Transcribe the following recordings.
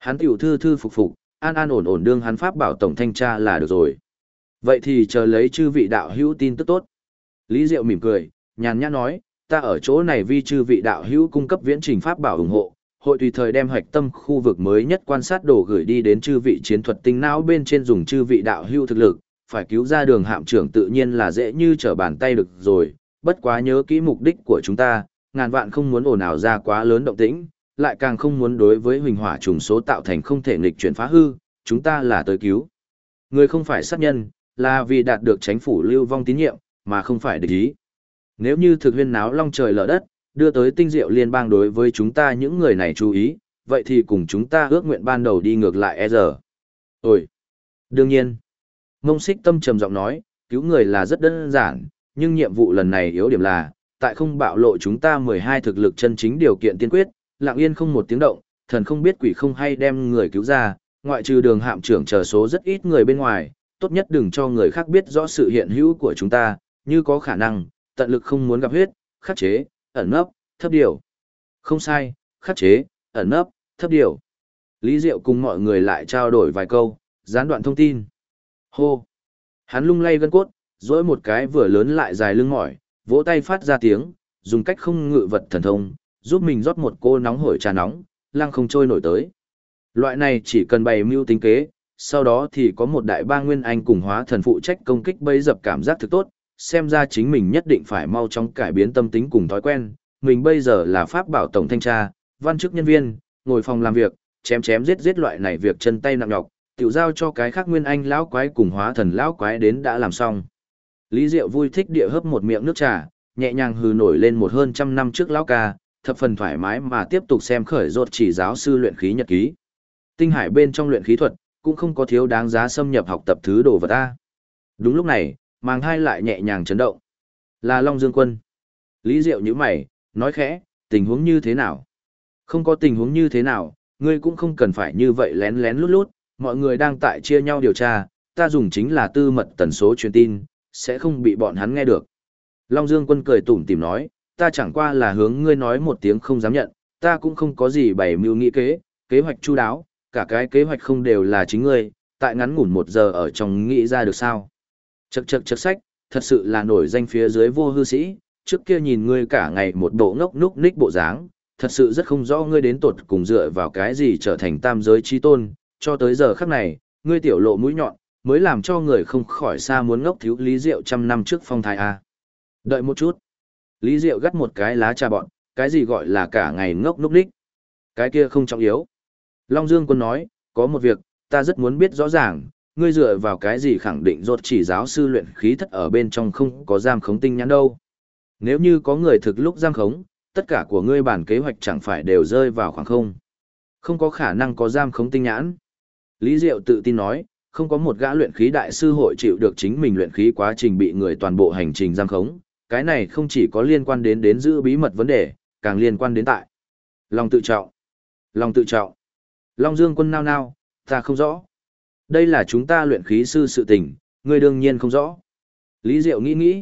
hắn tiểu thư thư phục phục, an an ổn ổn đương hắn pháp bảo tổng thanh tra là được rồi. Vậy thì chờ lấy chư vị đạo hữu tin tức tốt. Lý Diệu mỉm cười, nhàn nhã nói, ta ở chỗ này vì chư vị đạo hữu cung cấp viễn trình pháp bảo ủng hộ, hội tùy thời đem hoạch tâm khu vực mới nhất quan sát đồ gửi đi đến chư vị chiến thuật tinh não bên trên, dùng chư vị đạo hữu thực lực, phải cứu ra Đường hạm trưởng tự nhiên là dễ như trở bàn tay được rồi, bất quá nhớ kỹ mục đích của chúng ta, ngàn vạn không muốn ồn ào ra quá lớn động tĩnh, lại càng không muốn đối với huỳnh hỏa trùng số tạo thành không thể nghịch chuyển phá hư, chúng ta là tới cứu. Người không phải sát nhân, là vì đạt được chính phủ lưu vong tín nhiệm, mà không phải địch ý. Nếu như thực huyên náo long trời lở đất, đưa tới tinh diệu liên bang đối với chúng ta những người này chú ý, vậy thì cùng chúng ta ước nguyện ban đầu đi ngược lại e giờ. Ôi! Đương nhiên! Ngông Xích Tâm trầm giọng nói, cứu người là rất đơn giản, nhưng nhiệm vụ lần này yếu điểm là, tại không bạo lộ chúng ta 12 thực lực chân chính điều kiện tiên quyết, lặng yên không một tiếng động, thần không biết quỷ không hay đem người cứu ra, ngoại trừ Đường hạm trưởng chờ số rất ít người bên ngoài, tốt nhất đừng cho người khác biết rõ sự hiện hữu của chúng ta, như có khả năng, tận lực không muốn gặp huyết, khắc chế, ẩn nấp, thấp điều. Không sai, khắc chế, ẩn nấp, thấp điều. Lý Diệu cùng mọi người lại trao đổi vài câu, gián đoạn thông tin. Hô! Hắn lung lay gân cốt, dỗi một cái vừa lớn lại dài lưng mỏi, vỗ tay phát ra tiếng, dùng cách không ngự vật thần thông, giúp mình rót một cô nóng hổi trà nóng, lăng không trôi nổi tới. Loại này chỉ cần bày mưu tính kế, sau đó thì có một đại ba nguyên anh cùng hóa thần phụ trách công kích bấy dập cảm giác thực tốt, xem ra chính mình nhất định phải mau chóng cải biến tâm tính cùng thói quen, mình bây giờ là pháp bảo tổng thanh tra, văn chức nhân viên, ngồi phòng làm việc, chém chém giết giết loại này việc chân tay nặng nhọc, tiểu giao cho cái khác nguyên anh lão quái cùng hóa thần lão quái đến đã làm xong. Lý Diệu vui thích địa hớp một miệng nước trà, nhẹ nhàng hừ nổi lên một hơn trăm năm trước lão ca, thập phần thoải mái mà tiếp tục xem khởi rốt chỉ giáo sư luyện khí nhật ký. Tinh hải bên trong luyện khí thuật, cũng không có thiếu đáng giá xâm nhập học tập thứ đồ vật ta. Đúng lúc này, màng hai lại nhẹ nhàng chấn động. Là Long Dương Quân. Lý Diệu nhíu mày, nói khẽ, tình huống như thế nào? Không có tình huống như thế nào, ngươi cũng không cần phải như vậy lén lén lút lút, mọi người đang tại chia nhau điều tra, ta dùng chính là tư mật tần số truyền tin, sẽ không bị bọn hắn nghe được. Long Dương Quân cười tủm tỉm nói, ta chẳng qua là hướng ngươi nói một tiếng không dám nhận, ta cũng không có gì bày mưu nghĩ kế, kế hoạch chu đáo, cả cái kế hoạch không đều là chính ngươi, tại ngắn ngủn 1 giờ ở trong nghĩ ra được sao. Chậc chậc chậc sách, thật sự là nổi danh phía dưới vô hư sĩ, trước kia nhìn ngươi cả ngày một bộ ngốc núc ních bộ dáng, thật sự rất không rõ ngươi đến tột cùng dựa vào cái gì trở thành tam giới chi tôn, cho tới giờ khắc này, ngươi tiểu lộ mũi nhọn, mới làm cho người không khỏi xa muốn ngốc thiếu Lý Diệu trăm năm trước phong thái a. Đợi một chút. Lý Diệu gắt một cái lá trà bọn, cái gì gọi là cả ngày ngốc núc ních? Cái kia không trọng yếu. Long Dương Quân nói, có một việc, ta rất muốn biết rõ ràng, ngươi dựa vào cái gì khẳng định rốt chỉ giáo sư luyện khí thất ở bên trong không có giam khống tinh nhãn đâu. Nếu như có người thực lúc giam khống, tất cả của ngươi bản kế hoạch chẳng phải đều rơi vào khoảng không. Không có khả năng có giam khống tinh nhãn. Lý Diệu tự tin nói, không có một gã luyện khí đại sư hội chịu được chính mình luyện khí quá trình bị người toàn bộ hành trình giam khống. Cái này không chỉ có liên quan đến giữ bí mật vấn đề, càng liên quan đến tại lòng tự trọng. Lòng tự trọng. Long Dương Quân nao nao, ta không rõ. Đây là chúng ta luyện khí sư sự tình, ngươi đương nhiên không rõ. Lý Diệu nghĩ,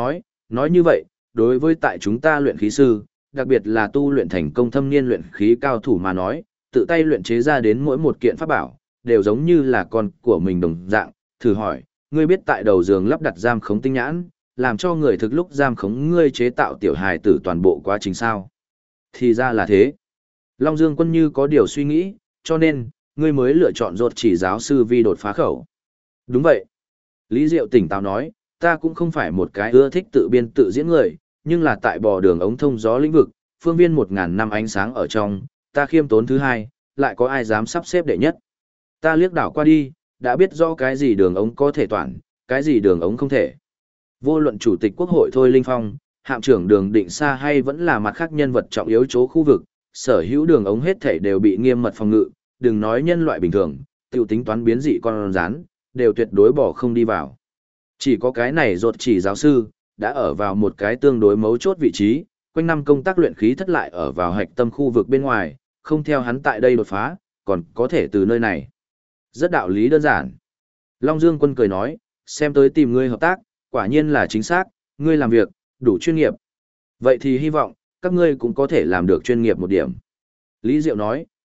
nói như vậy, đối với tại chúng ta luyện khí sư, đặc biệt là tu luyện thành công thâm niên luyện khí cao thủ mà nói, tự tay luyện chế ra đến mỗi một kiện pháp bảo, đều giống như là con của mình đồng dạng. Thử hỏi, ngươi biết tại đầu giường lắp đặt giam khống tinh nhãn, làm cho người thực lúc giam khống ngươi chế tạo tiểu hài tử toàn bộ quá trình sao? Thì ra là thế. Long Dương Quân như có điều suy nghĩ, cho nên, ngươi mới lựa chọn rốt chỉ giáo sư vi đột phá khẩu. Đúng vậy. Lý Diệu tỉnh táo nói, ta cũng không phải một cái ưa thích tự biên tự diễn người, nhưng là tại bò đường ống thông gió lĩnh vực, phương viên 1000 năm ánh sáng ở trong, ta khiêm tốn thứ hai, lại có ai dám sắp xếp đệ nhất. Ta liếc đảo qua đi, đã biết rõ cái gì đường ống có thể toàn, cái gì đường ống không thể. Vô luận chủ tịch quốc hội Thôi Linh Phong, hạm trưởng Đường Định Sa hay vẫn là mặt khác nhân vật trọng yếu chỗ khu vực, sở hữu đường ống hết thảy đều bị nghiêm mật phòng ngự, đừng nói nhân loại bình thường, tiểu tính toán biến dị con rắn, đều tuyệt đối bỏ không đi vào. Chỉ có cái này rốt chỉ giáo sư, đã ở vào một cái tương đối mấu chốt vị trí, quanh năm công tác luyện khí thất lại ở vào hạch tâm khu vực bên ngoài, không theo hắn tại đây đột phá, còn có thể từ nơi này. Rất đạo lý đơn giản. Long Dương Quân cười nói, xem tới tìm ngươi hợp tác, quả nhiên là chính xác, ngươi làm việc, đủ chuyên nghiệp. Vậy thì hy vọng, các ngươi cũng có thể làm được chuyên nghiệp một điểm. Lý Diệu nói,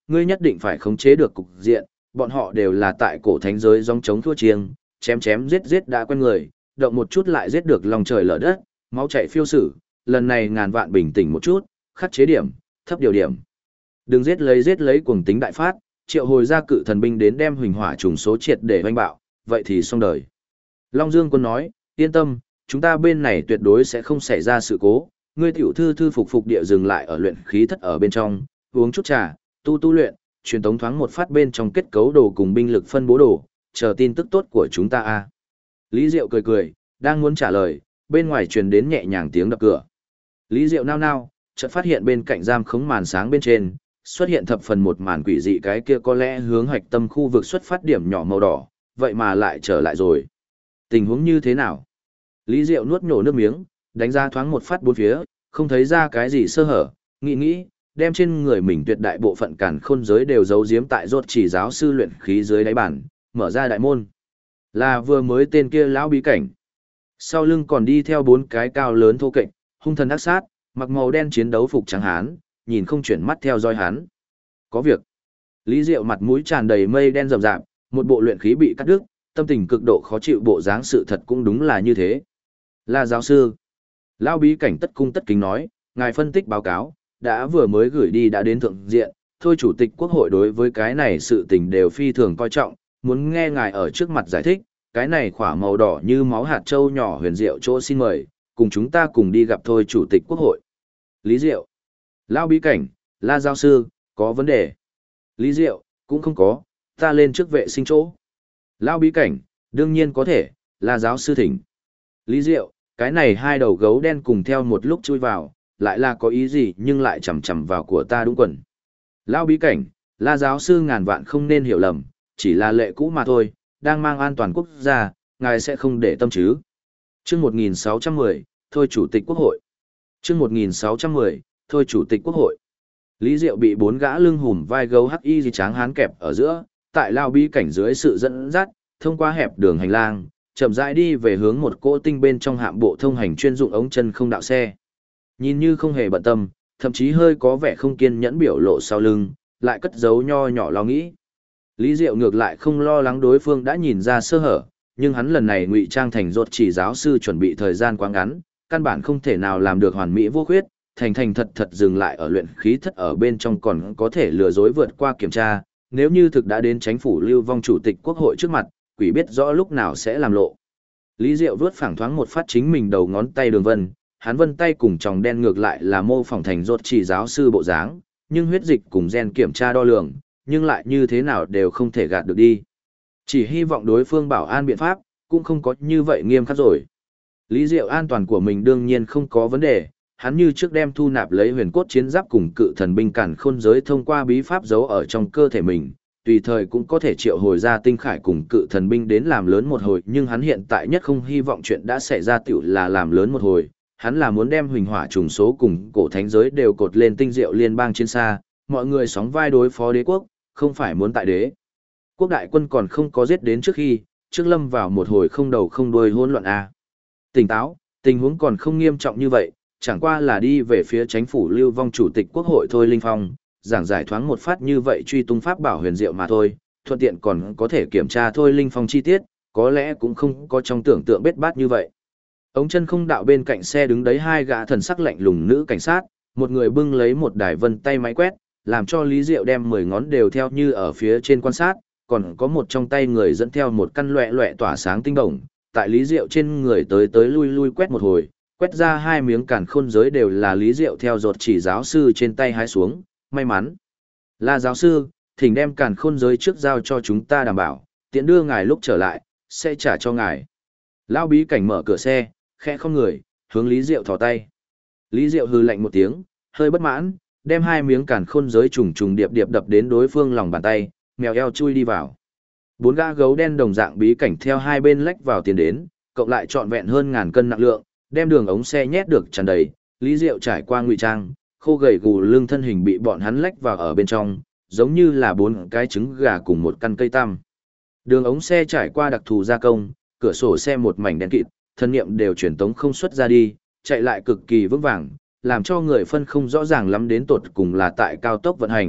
ngươi nhất định phải khống chế được cục diện, bọn họ đều là tại cổ thánh giới gióng chống thua chiêng, chém chém giết giết đã quen người, động một chút lại giết được lòng trời lở đất, máu chảy phiêu sử, lần này ngàn vạn bình tĩnh một chút, khắc chế điểm, thấp điều điểm. Đừng giết lấy cuồng tính đại phát, triệu hồi ra cự thần binh đến đem huỳnh hỏa trùng số triệt để hoành bạo, vậy thì xong đời. Long Dương Quân nói, yên tâm, chúng ta bên này tuyệt đối sẽ không xảy ra sự cố, ngươi tiểu thư thư phục địa dừng lại ở luyện khí thất ở bên trong, uống chút trà, tu luyện, truyền tống thoáng một phát bên trong kết cấu đồ cùng binh lực phân bố đồ, chờ tin tức tốt của chúng ta a. Lý Diệu cười, đang muốn trả lời, bên ngoài truyền đến nhẹ nhàng tiếng đập cửa. Lý Diệu nao, chợt phát hiện bên cạnh giam khống màn sáng bên trên, xuất hiện thập phần một màn quỷ dị, cái kia có lẽ hướng hạch tâm khu vực xuất phát điểm nhỏ màu đỏ, vậy mà lại trở lại rồi. Tình huống như thế nào? Lý Diệu nuốt nhổ nước miếng, đánh ra thoáng một phát bốn phía, không thấy ra cái gì sơ hở, nghĩ, đem trên người mình tuyệt đại bộ phận càn khôn giới đều giấu giếm tại rốt chỉ giáo sư luyện khí dưới đáy bản, mở ra đại môn. Là vừa mới tên kia lão bí cảnh. Sau lưng còn đi theo 4 cái cao lớn thô kệch, hung thần ác sát, mặc màu đen chiến đấu phục trắng hán, nhìn không chuyển mắt theo dõi hắn. Có việc. Lý Diệu mặt mũi tràn đầy mây đen rậm rạp, một bộ luyện khí bị cắt đứt, tâm tình cực độ khó chịu, bộ dáng sự thật cũng đúng là như thế. Là giáo sư. Lão bí cảnh tất cung tất kính nói, ngài phân tích báo cáo, đã vừa mới gửi đi đã đến thượng diện, thôi chủ tịch quốc hội đối với cái này sự tình đều phi thường coi trọng, muốn nghe ngài ở trước mặt giải thích, cái này khỏa màu đỏ như máu hạt châu nhỏ huyền diệu chỗ, xin mời, cùng chúng ta cùng đi gặp thôi chủ tịch quốc hội. Lý Diệu. Lão bí cảnh, La giáo sư, có vấn đề. Lý Diệu, cũng không có, ta lên trước vệ sinh chỗ. Lão bí cảnh, đương nhiên có thể, La giáo sư thỉnh. Lý Diệu, cái này hai đầu gấu đen cùng theo một lúc chui vào, lại là có ý gì nhưng lại chầm chầm vào của ta đúng quần. Lão bí cảnh, La giáo sư ngàn vạn không nên hiểu lầm, chỉ là lệ cũ mà thôi, đang mang an toàn quốc gia, ngài sẽ không để tâm chứ. Chương 1610, thôi chủ tịch quốc hội. Chương 1610, thôi chủ tịch quốc hội. Lý Diệu bị 4 gã lưng hùm vai gấu hắc y gì tráng hán kẹp ở giữa, tại lao bí cảnh dưới sự dẫn dắt, thông qua hẹp đường hành lang, chậm rãi đi về hướng một cỗ tinh bên trong hạm bộ thông hành chuyên dụng ống chân không đạo xe. Nhìn như không hề bận tâm, thậm chí hơi có vẻ không kiên nhẫn biểu lộ sau lưng, lại cất giấu nho nhỏ lo nghĩ. Lý Diệu ngược lại không lo lắng đối phương đã nhìn ra sơ hở, nhưng hắn lần này ngụy trang thành rốt chỉ giáo sư chuẩn bị thời gian quá ngắn, căn bản không thể nào làm được hoàn mỹ vô khuyết, thành thật dừng lại ở luyện khí thất ở bên trong còn có thể lừa dối vượt qua kiểm tra, nếu như thực đã đến chính phủ Lưu Vong chủ tịch quốc hội trước mặt, quỷ biết rõ lúc nào sẽ làm lộ. Lý Diệu vướt phẳng thoáng một phát chính mình đầu ngón tay đường vân, hắn vân tay cùng tròng đen ngược lại là mô phỏng thành rốt chỉ giáo sư bộ dáng, nhưng huyết dịch cùng gen kiểm tra đo lường, nhưng lại như thế nào đều không thể gạt được đi. Chỉ hy vọng đối phương bảo an biện pháp, cũng không có như vậy nghiêm khắc rồi. Lý Diệu an toàn của mình đương nhiên không có vấn đề, hắn như trước đem thu nạp lấy huyền cốt chiến giáp cùng cự thần binh cản khôn giới thông qua bí pháp giấu ở trong cơ thể mình, tùy thời cũng có thể triệu hồi ra tinh khải cùng cự thần binh đến làm lớn một hồi, nhưng hắn hiện tại nhất không hy vọng chuyện đã xảy ra tiểu là làm lớn một hồi, hắn là muốn đem huỳnh hỏa trùng số cùng cổ thánh giới đều cột lên tinh diệu liên bang trên xa, mọi người sóng vai đối phó đế quốc, không phải muốn tại đế quốc đại quân còn không có giết đến trước khi, trước lâm vào một hồi không đầu không đuôi hỗn loạn a. Tỉnh táo, tình huống còn không nghiêm trọng như vậy, chẳng qua là đi về phía chính phủ Lưu Vong chủ tịch quốc hội thôi Linh Phong, giảng giải thoáng một phát như vậy truy tung pháp bảo huyền diệu mà thôi, thuận tiện còn có thể kiểm tra thôi Linh Phong chi tiết, có lẽ cũng không có trong tưởng tượng bết bát như vậy. Ống chân không đạo bên cạnh xe đứng đấy 2 gã thần sắc lạnh lùng nữ cảnh sát, một người bưng lấy một đài vân tay máy quét, làm cho Lý Diệu đem 10 ngón đều theo như ở phía trên quan sát, còn có một trong tay người dẫn theo một căn loẹ loẹ tỏa sáng tinh đồng, tại Lý Diệu trên người tới lui quét một hồi, quét ra 2 miếng càn khôn giới đều là Lý Diệu theo rốt chỉ giáo sư trên tay hái xuống, may mắn. Là giáo sư, thỉnh đem càn khôn giới trước giao cho chúng ta đảm bảo, tiện đưa ngài lúc trở lại, sẽ trả cho ngài. Lão bí cảnh mở cửa xe, khẽ không người, hướng Lý Diệu thò tay. Lý Diệu hừ lạnh một tiếng, hơi bất mãn, đem 2 miếng càn khôn giới trùng điệp đập đến đối phương lòng bàn tay, mèo eo chui đi vào. 4 gã gấu đen đồng dạng bí cảnh theo hai bên lách vào tiền đến, cộng lại trọn vẹn hơn ngàn cân nặng lượng, đem đường ống xe nhét được tràn đầy. Lý Diệu trải qua ngụy trang, khô gầy gù lưng thân hình bị bọn hắn lách vào ở bên trong, giống như là 4 cái trứng gà cùng một căn cây tăm. Đường ống xe trải qua đặc thù gia công, cửa sổ xe một mảnh đen kịt, thân niệm đều truyền tống không xuất ra đi, chạy lại cực kỳ vững vàng, làm cho người phân không rõ ràng lắm đến tột cùng là tại cao tốc vận hành,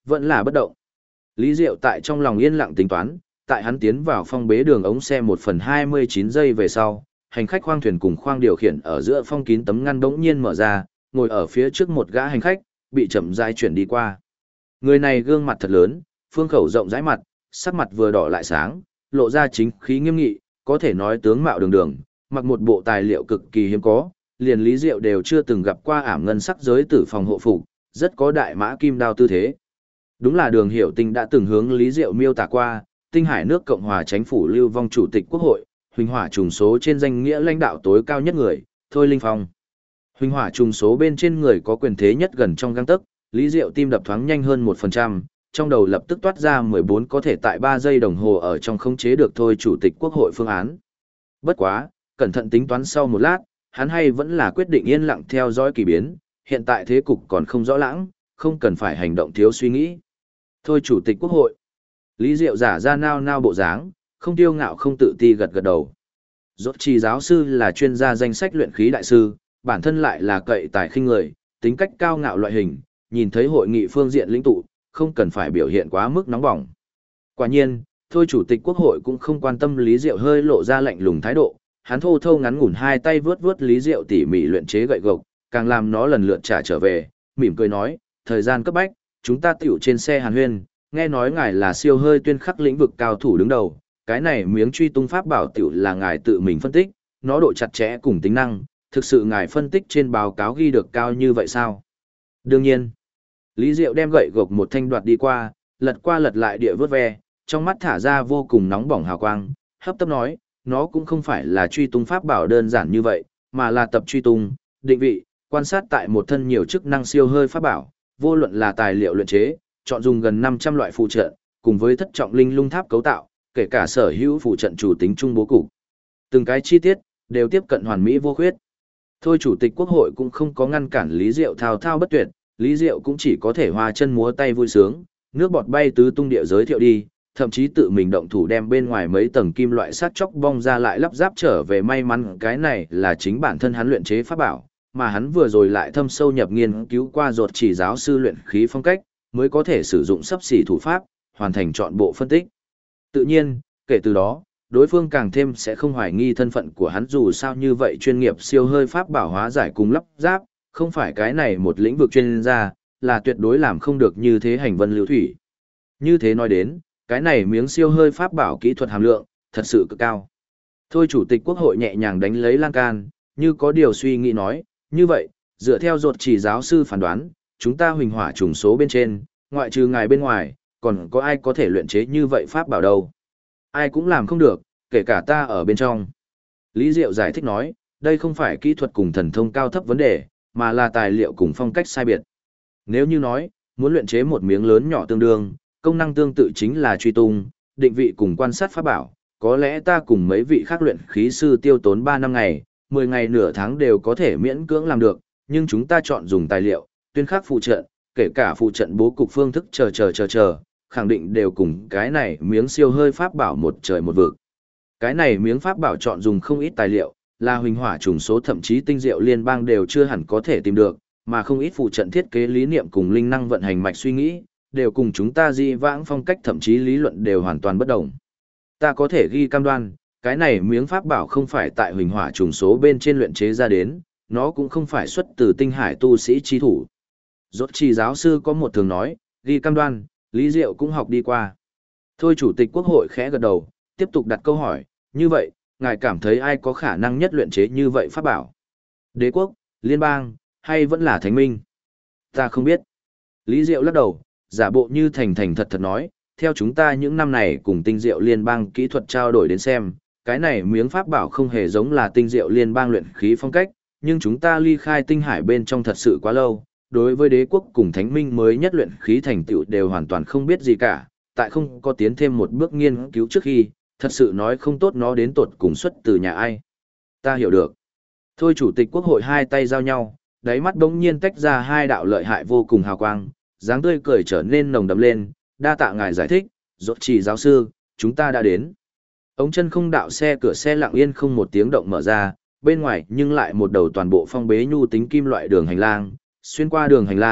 vẫn là bất động. Lý Diệu tại trong lòng yên lặng tính toán, tại hắn tiến vào phong bế đường ống xe 1/29 giây về sau, hành khách khoang thuyền cùng khoang điều khiển ở giữa phong kín tấm ngăn bỗng nhiên mở ra, ngồi ở phía trước một gã hành khách, bị chậm rãi chuyển đi qua. Người này gương mặt thật lớn, phương khẩu rộng rãi mặt, sắc mặt vừa đỏ lại sáng, lộ ra chính khí nghiêm nghị, có thể nói tướng mạo đường đường, mặc một bộ tài liệu cực kỳ hiếm có, liền Lý Diệu đều chưa từng gặp qua ảm ngân sắc giới tử phòng hộ phục, rất có đại mã kim đao tư thế. Đúng là Đường Hiểu Tinh đã từng hướng Lý Diệu miêu tả qua, Tinh Hải nước Cộng hòa Chánh phủ lưu vong chủ tịch quốc hội, huỳnh hỏa trùng số trên danh nghĩa lãnh đạo tối cao nhất người, Thôi Linh Phong. Huỳnh hỏa trùng số bên trên người có quyền thế nhất gần trong gang tấc, Lý Diệu tim đập thoáng nhanh hơn 1%, trong đầu lập tức toát ra 14 có thể tại 3 giây đồng hồ ở trong khống chế được Thôi chủ tịch quốc hội phương án. Bất quá, cẩn thận tính toán sau một lát, hắn hay vẫn là quyết định yên lặng theo dõi kỳ biến, hiện tại thế cục còn không rõ lãng, không cần phải hành động thiếu suy nghĩ. Thôi chủ tịch quốc hội. Lý Diệu giả ra nao nao bộ dáng, không tiêu ngạo không tự ti gật gật đầu. Rốt Trì giáo sư là chuyên gia danh sách luyện khí đại sư, bản thân lại là cậy tài khinh người, tính cách cao ngạo loại hình, nhìn thấy hội nghị phương diện lĩnh tụ, không cần phải biểu hiện quá mức nóng bỏng. Quả nhiên, Thôi chủ tịch quốc hội cũng không quan tâm Lý Diệu hơi lộ ra lạnh lùng thái độ, hắn thô thô ngắn ngủn hai tay vướt vướt Lý Diệu tỉ mỉ luyện chế gậy gộc, càng làm nó lần lượt trả trở về, mỉm cười nói, thời gian cấp bách, chúng ta tiểu trên xe Hàn Huyên, nghe nói ngài là siêu hơi tuyên khắc lĩnh vực cao thủ đứng đầu, cái này miếng truy tung pháp bảo tiểu là ngài tự mình phân tích, nó độ chặt chẽ cùng tính năng, thực sự ngài phân tích trên báo cáo ghi được cao như vậy sao? Đương nhiên, Lý Diệu đem gậy gộc một thanh đoạt đi qua lật lại địa vớt ve, trong mắt thả ra vô cùng nóng bỏng hào quang, hấp tấp nói, nó cũng không phải là truy tung pháp bảo đơn giản như vậy, mà là tập truy tung, định vị, quan sát tại một thân nhiều chức năng siêu hơi pháp bảo, vô luận là tài liệu luyện chế, chọn dùng gần 500 loại phụ trợ, cùng với thất trọng linh lung tháp cấu tạo, kể cả sở hữu phụ trận chủ tính trung bố cục. Từng cái chi tiết đều tiếp cận hoàn mỹ vô khuyết. Thôi chủ tịch quốc hội cũng không có ngăn cản Lý Diệu thao thao bất tuyệt, Lý Diệu cũng chỉ có thể hoa chân múa tay vui sướng, nước bọt bay tứ tung địa giới thiệu đi, thậm chí tự mình động thủ đem bên ngoài mấy tầng kim loại sắt chóc bong ra lại lắp ráp trở về, may mắn cái này là chính bản thân hắn luyện chế pháp bảo, mà hắn vừa rồi lại thâm sâu nhập nghiên cứu qua Rốt Chỉ giáo sư luyện khí phong cách, mới có thể sử dụng sắp xỉ thủ pháp, hoàn thành trọn bộ phân tích. Tự nhiên, kể từ đó, đối phương càng thêm sẽ không hoài nghi thân phận của hắn, dù sao như vậy chuyên nghiệp siêu hơi pháp bảo hóa giải cùng lắp ráp, không phải cái này một lĩnh vực chuyên gia, là tuyệt đối làm không được như thế hành vân lưu thủy. Như thế nói đến, cái này miếng siêu hơi pháp bảo kỹ thuật hàm lượng, thật sự cực cao. Thôi chủ tịch quốc hội nhẹ nhàng đánh lấy lan can, như có điều suy nghĩ nói, như vậy, dựa theo Rốt Chỉ giáo sư phán đoán, chúng ta huỳnh hỏa trùng số bên trên, ngoại trừ ngài bên ngoài, còn có ai có thể luyện chế như vậy pháp bảo đâu. Ai cũng làm không được, kể cả ta ở bên trong. Lý Diệu giải thích nói, đây không phải kỹ thuật cùng thần thông cao thấp vấn đề, mà là tài liệu cùng phong cách sai biệt. Nếu như nói, muốn luyện chế một miếng lớn nhỏ tương đương, công năng tương tự chính là truy tung, định vị cùng quan sát pháp bảo, có lẽ ta cùng mấy vị khác luyện khí sư tiêu tốn 3 năm ngày, 10 ngày nửa tháng đều có thể miễn cưỡng làm được, nhưng chúng ta chọn dùng tài liệu, tuyên khắc phụ trận, kể cả phụ trận bố cục phương thức chờ, khẳng định đều cùng cái này miếng siêu hơi pháp bảo một trời một vực. Cái này miếng pháp bảo chọn dùng không ít tài liệu, là huỳnh hỏa trùng số thậm chí tinh diệu liên bang đều chưa hẳn có thể tìm được, mà không ít phụ trận thiết kế lý niệm cùng linh năng vận hành mạch suy nghĩ, đều cùng chúng ta di vãng phong cách thậm chí lý luận đều hoàn toàn bất đồng. Ta có thể ghi cam đoan, cái này miếng pháp bảo không phải tại huỳnh hỏa trùng số bên trên luyện chế ra đến, nó cũng không phải xuất từ tinh hải tu sĩ chi thủ. Rốt Chỉ giáo sư có một thường nói, ghi cam đoan, Lý Diệu cũng học đi qua. Thôi chủ tịch quốc hội khẽ gật đầu, tiếp tục đặt câu hỏi, như vậy, ngài cảm thấy ai có khả năng nhất luyện chế như vậy pháp bảo? Đế quốc, liên bang, hay vẫn là thánh minh? Ta không biết. Lý Diệu lắc đầu, giả bộ như thành thành thật thật nói, theo chúng ta những năm này cùng tinh diệu liên bang kỹ thuật trao đổi đến xem, cái này miếng pháp bảo không hề giống là tinh diệu liên bang luyện khí phong cách, nhưng chúng ta ly khai tinh hải bên trong thật sự quá lâu, đối với đế quốc cùng thánh minh mới nhất luyện khí thành tựu đều hoàn toàn không biết gì cả, tại không có tiến thêm một bước nghiên cứu trước khi, thật sự nói không tốt nó đến tột cùng xuất từ nhà ai. Ta hiểu được. Thôi chủ tịch quốc hội hai tay giao nhau, đáy mắt bỗng nhiên tách ra hai đạo lợi hại vô cùng hào quang, dáng tươi cười trở nên nồng đậm lên, đa tạ ngài giải thích, Rốt Chỉ giáo sư, chúng ta đã đến. Ống chân không đạo xe cửa xe lặng yên không một tiếng động mở ra, bên ngoài nhưng lại một đầu toàn bộ phong bế nhu tính kim loại đường hành lang, xuyên qua đường hành lang,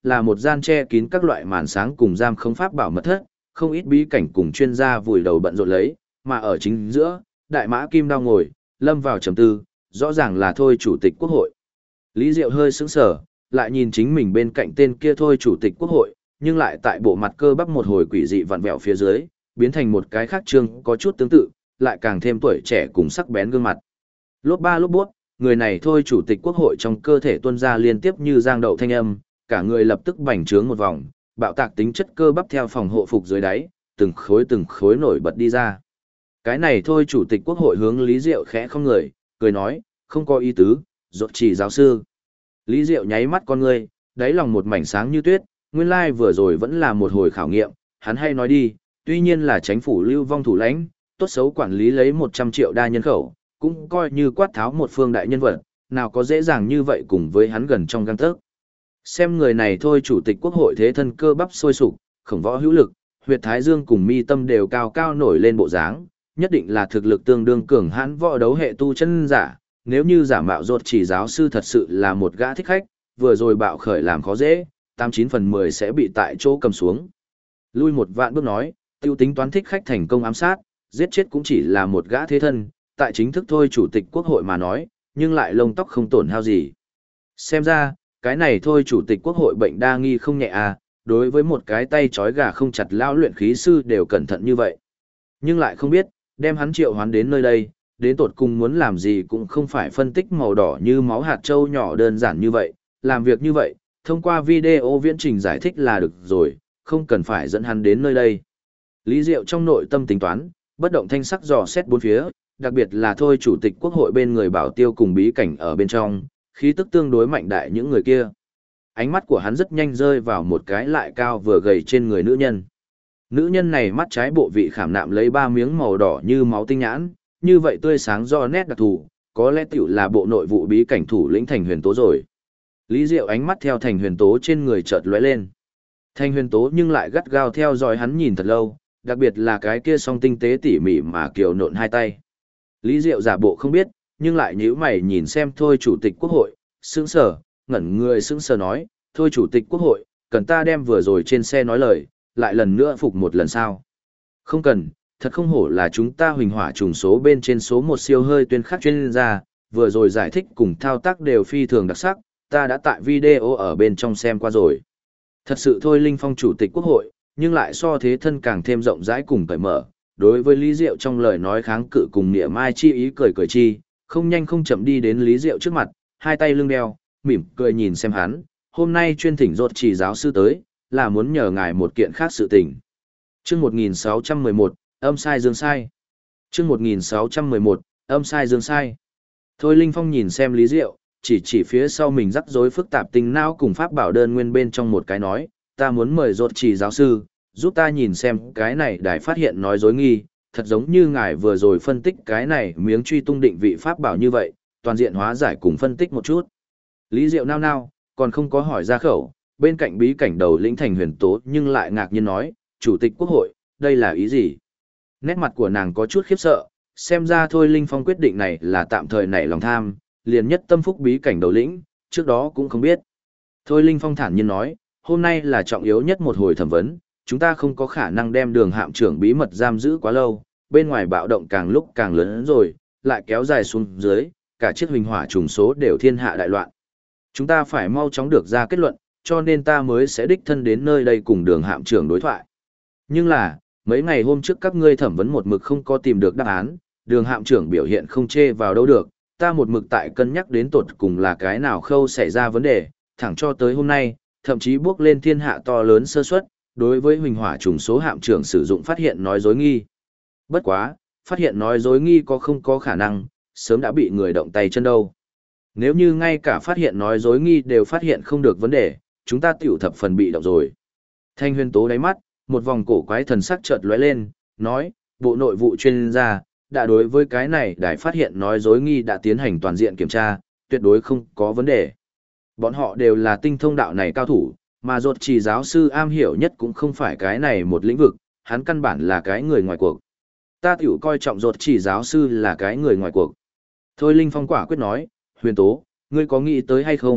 là một gian che kín các loại màn sáng cùng giam không pháp bảo mật thất, không ít bí cảnh cùng chuyên gia vùi đầu bận rộn lấy, mà ở chính giữa, đại mã kim đao ngồi, lâm vào trầm tư, rõ ràng là thôi chủ tịch quốc hội. Lý Diệu hơi sững sờ, lại nhìn chính mình bên cạnh tên kia thôi chủ tịch quốc hội, nhưng lại tại bộ mặt cơ bắp một hồi quỷ dị vặn vẹo phía dưới, biến thành một cái khác trương có chút tương tự, lại càng thêm tuổi trẻ cùng sắc bén gương mặt. Lốp ba lốp bút, người này thôi chủ tịch quốc hội trong cơ thể tuôn ra liên tiếp như giang đậu thanh âm, cả người lập tức bành trướng một vòng, bạo tạc tính chất cơ bắp theo phòng hộ phục dưới đáy, từng khối nổi bật đi ra. Cái này thôi chủ tịch quốc hội hướng Lý Diệu khẽ không người, cười nói, không có ý tứ, rốt chỉ giáo sư. Lý Diệu nháy mắt con ngươi, đáy lòng một mảnh sáng như tuyết, nguyên lai vừa rồi vẫn là một hồi khảo nghiệm, hắn hay nói đi, tuy nhiên là chính phủ lưu vong thủ lãnh, tốt xấu quản lý lấy 100 triệu đa nhân khẩu, cũng coi như quát tháo một phương đại nhân vật, nào có dễ dàng như vậy cùng với hắn gần trong gang tấc. Xem người này thôi chủ tịch quốc hội thế thân cơ bắp sôi sục, khổng võ hữu lực, huyệt thái dương cùng mi tâm đều cao cao nổi lên bộ dáng, nhất định là thực lực tương đương cường hãn võ đấu hệ tu chân giả, nếu như giả mạo rốt chỉ giáo sư thật sự là một gã thích khách, vừa rồi bạo khởi làm khó dễ, 89/10 sẽ bị tại chỗ cầm xuống. Lui một vạn bước nói, tiêu tính toán thích khách thành công ám sát, giết chết cũng chỉ là một gã thế thân, tại chính thức thôi chủ tịch quốc hội mà nói, nhưng lại lông tóc không tổn hao gì. Xem ra, cái này thôi chủ tịch quốc hội bệnh đa nghi không nhẹ à, đối với một cái tay trói gà không chặt lão luyện khí sư đều cẩn thận như vậy. Nhưng lại không biết, đem hắn triệu hoán đến nơi đây, đến tột cùng muốn làm gì cũng không phải phân tích màu đỏ như máu hạt châu nhỏ đơn giản như vậy, làm việc như vậy, thông qua video viễn trình giải thích là được rồi, không cần phải dẫn hắn đến nơi đây. Lý Diệu trong nội tâm tính toán, bất động thanh sắc dò xét bốn phía, đặc biệt là thôi chủ tịch quốc hội bên người bảo tiêu cùng bí cảnh ở bên trong, khí tức tương đối mạnh đại những người kia. Ánh mắt của hắn rất nhanh rơi vào một cái lại cao vừa gầy trên người nữ nhân. Nữ nhân này mắt trái bộ vị khảm nạm lấy 3 miếng màu đỏ như máu tinh nhãn, như vậy tươi sáng do nét đặc thù, có lẽ tiểu là bộ nội vụ bí cảnh thủ lĩnh Thành Huyền Tố rồi. Lý Diệu ánh mắt theo Thành Huyền Tố trên người chợt lóe lên. Thành Huyền Tố nhưng lại gắt gao theo dõi hắn nhìn thật lâu, đặc biệt là cái kia song tinh tế tỉ mỉ mà kiều nộn hai tay. Lý Diệu giả bộ không biết, nhưng lại nhíu mày nhìn xem thôi chủ tịch quốc hội, sững sờ, ngẩn người sững sờ nói, thôi chủ tịch quốc hội, cần ta đem vừa rồi trên xe nói lời, lại lần nữa phục một lần sao? Không cần, thật không hổ là chúng ta huỳnh hỏa trùng số bên trên số một siêu hơi tuyên khắc chuyên gia, vừa rồi giải thích cùng thao tác đều phi thường đặc sắc, ta đã tại video ở bên trong xem qua rồi. Thật sự thôi Linh Phong chủ tịch quốc hội, nhưng lại so thế thân càng thêm rộng rãi cùng cởi mở, đối với Lý Diệu trong lời nói kháng cự cùng nghĩa mai chi ý cười cười chi, không nhanh không chậm đi đến Lý Diệu trước mặt, hai tay lưng đeo, mỉm cười nhìn xem hắn, hôm nay chuyên thỉnh rốt chỉ giáo sư tới, là muốn nhờ ngài một kiện khác sự tình. Chương 1611, âm sai dương sai. Chương 1611, âm sai dương sai. Thôi Linh Phong nhìn xem Lý Diệu, chỉ phía sau mình rắc rối phức tạp tình não cùng pháp bảo đơn nguyên bên trong một cái nói, ta muốn mời rốt chỉ giáo sư, giúp ta nhìn xem cái này đài phát hiện nói dối nghi, thật giống như ngài vừa rồi phân tích cái này miếng truy tung định vị pháp bảo như vậy, toàn diện hóa giải cùng phân tích một chút. Lý Diệu nao nao, còn không có hỏi ra khẩu, bên cạnh bí cảnh đầu lĩnh Thành Huyền Tố nhưng lại ngạc nhiên nói, chủ tịch quốc hội, đây là ý gì? Nét mặt của nàng có chút khiếp sợ, xem ra thôi Linh Phong quyết định này là tạm thời nảy lòng tham, liền nhất tâm phúc bí cảnh đầu lĩnh, trước đó cũng không biết. Thôi Linh Phong thản nhiên nói, hôm nay là trọng yếu nhất một hồi thẩm vấn, chúng ta không có khả năng đem Đường hạm trưởng bí mật giam giữ quá lâu, bên ngoài bạo động càng lúc càng lớn rồi, lại kéo dài xuống dưới, cả chiếc huỳnh hỏa trùng số đều thiên hạ đại loạn. Chúng ta phải mau chóng được ra kết luận, cho nên ta mới sẽ đích thân đến nơi đây cùng Đường hạm trưởng đối thoại. Nhưng là, mấy ngày hôm trước các ngươi thẩm vấn một mực không có tìm được đáp án, Đường hạm trưởng biểu hiện không chê vào đâu được, ta một mực tại cân nhắc đến tột cùng là cái nào khâu xảy ra vấn đề, thẳng cho tới hôm nay, thậm chí bước lên thiên hạ to lớn sơ suất, đối với huỳnh hỏa trùng số hạm trưởng sử dụng phát hiện nói dối nghi. Bất quá, phát hiện nói dối nghi có không có khả năng, sớm đã bị người động tay chân đâu. Nếu như ngay cả phát hiện nói dối nghi đều phát hiện không được vấn đề, chúng ta tiểu thập phần bị động rồi. Thanh Huyền Tố đáy mắt, một vòng cổ quái thần sắc chợt lóe lên, nói, bộ nội vụ chuyên gia, đã đối với cái này đài phát hiện nói dối nghi đã tiến hành toàn diện kiểm tra, tuyệt đối không có vấn đề. Bọn họ đều là tinh thông đạo này cao thủ, mà rốt chỉ giáo sư am hiểu nhất cũng không phải cái này một lĩnh vực, hắn căn bản là cái người ngoài cuộc. Ta tiểu coi trọng rốt chỉ giáo sư là cái người ngoài cuộc. Thôi Linh Phong quả quyết nói, Huyền Tố, ngươi có nghĩ tới hay không,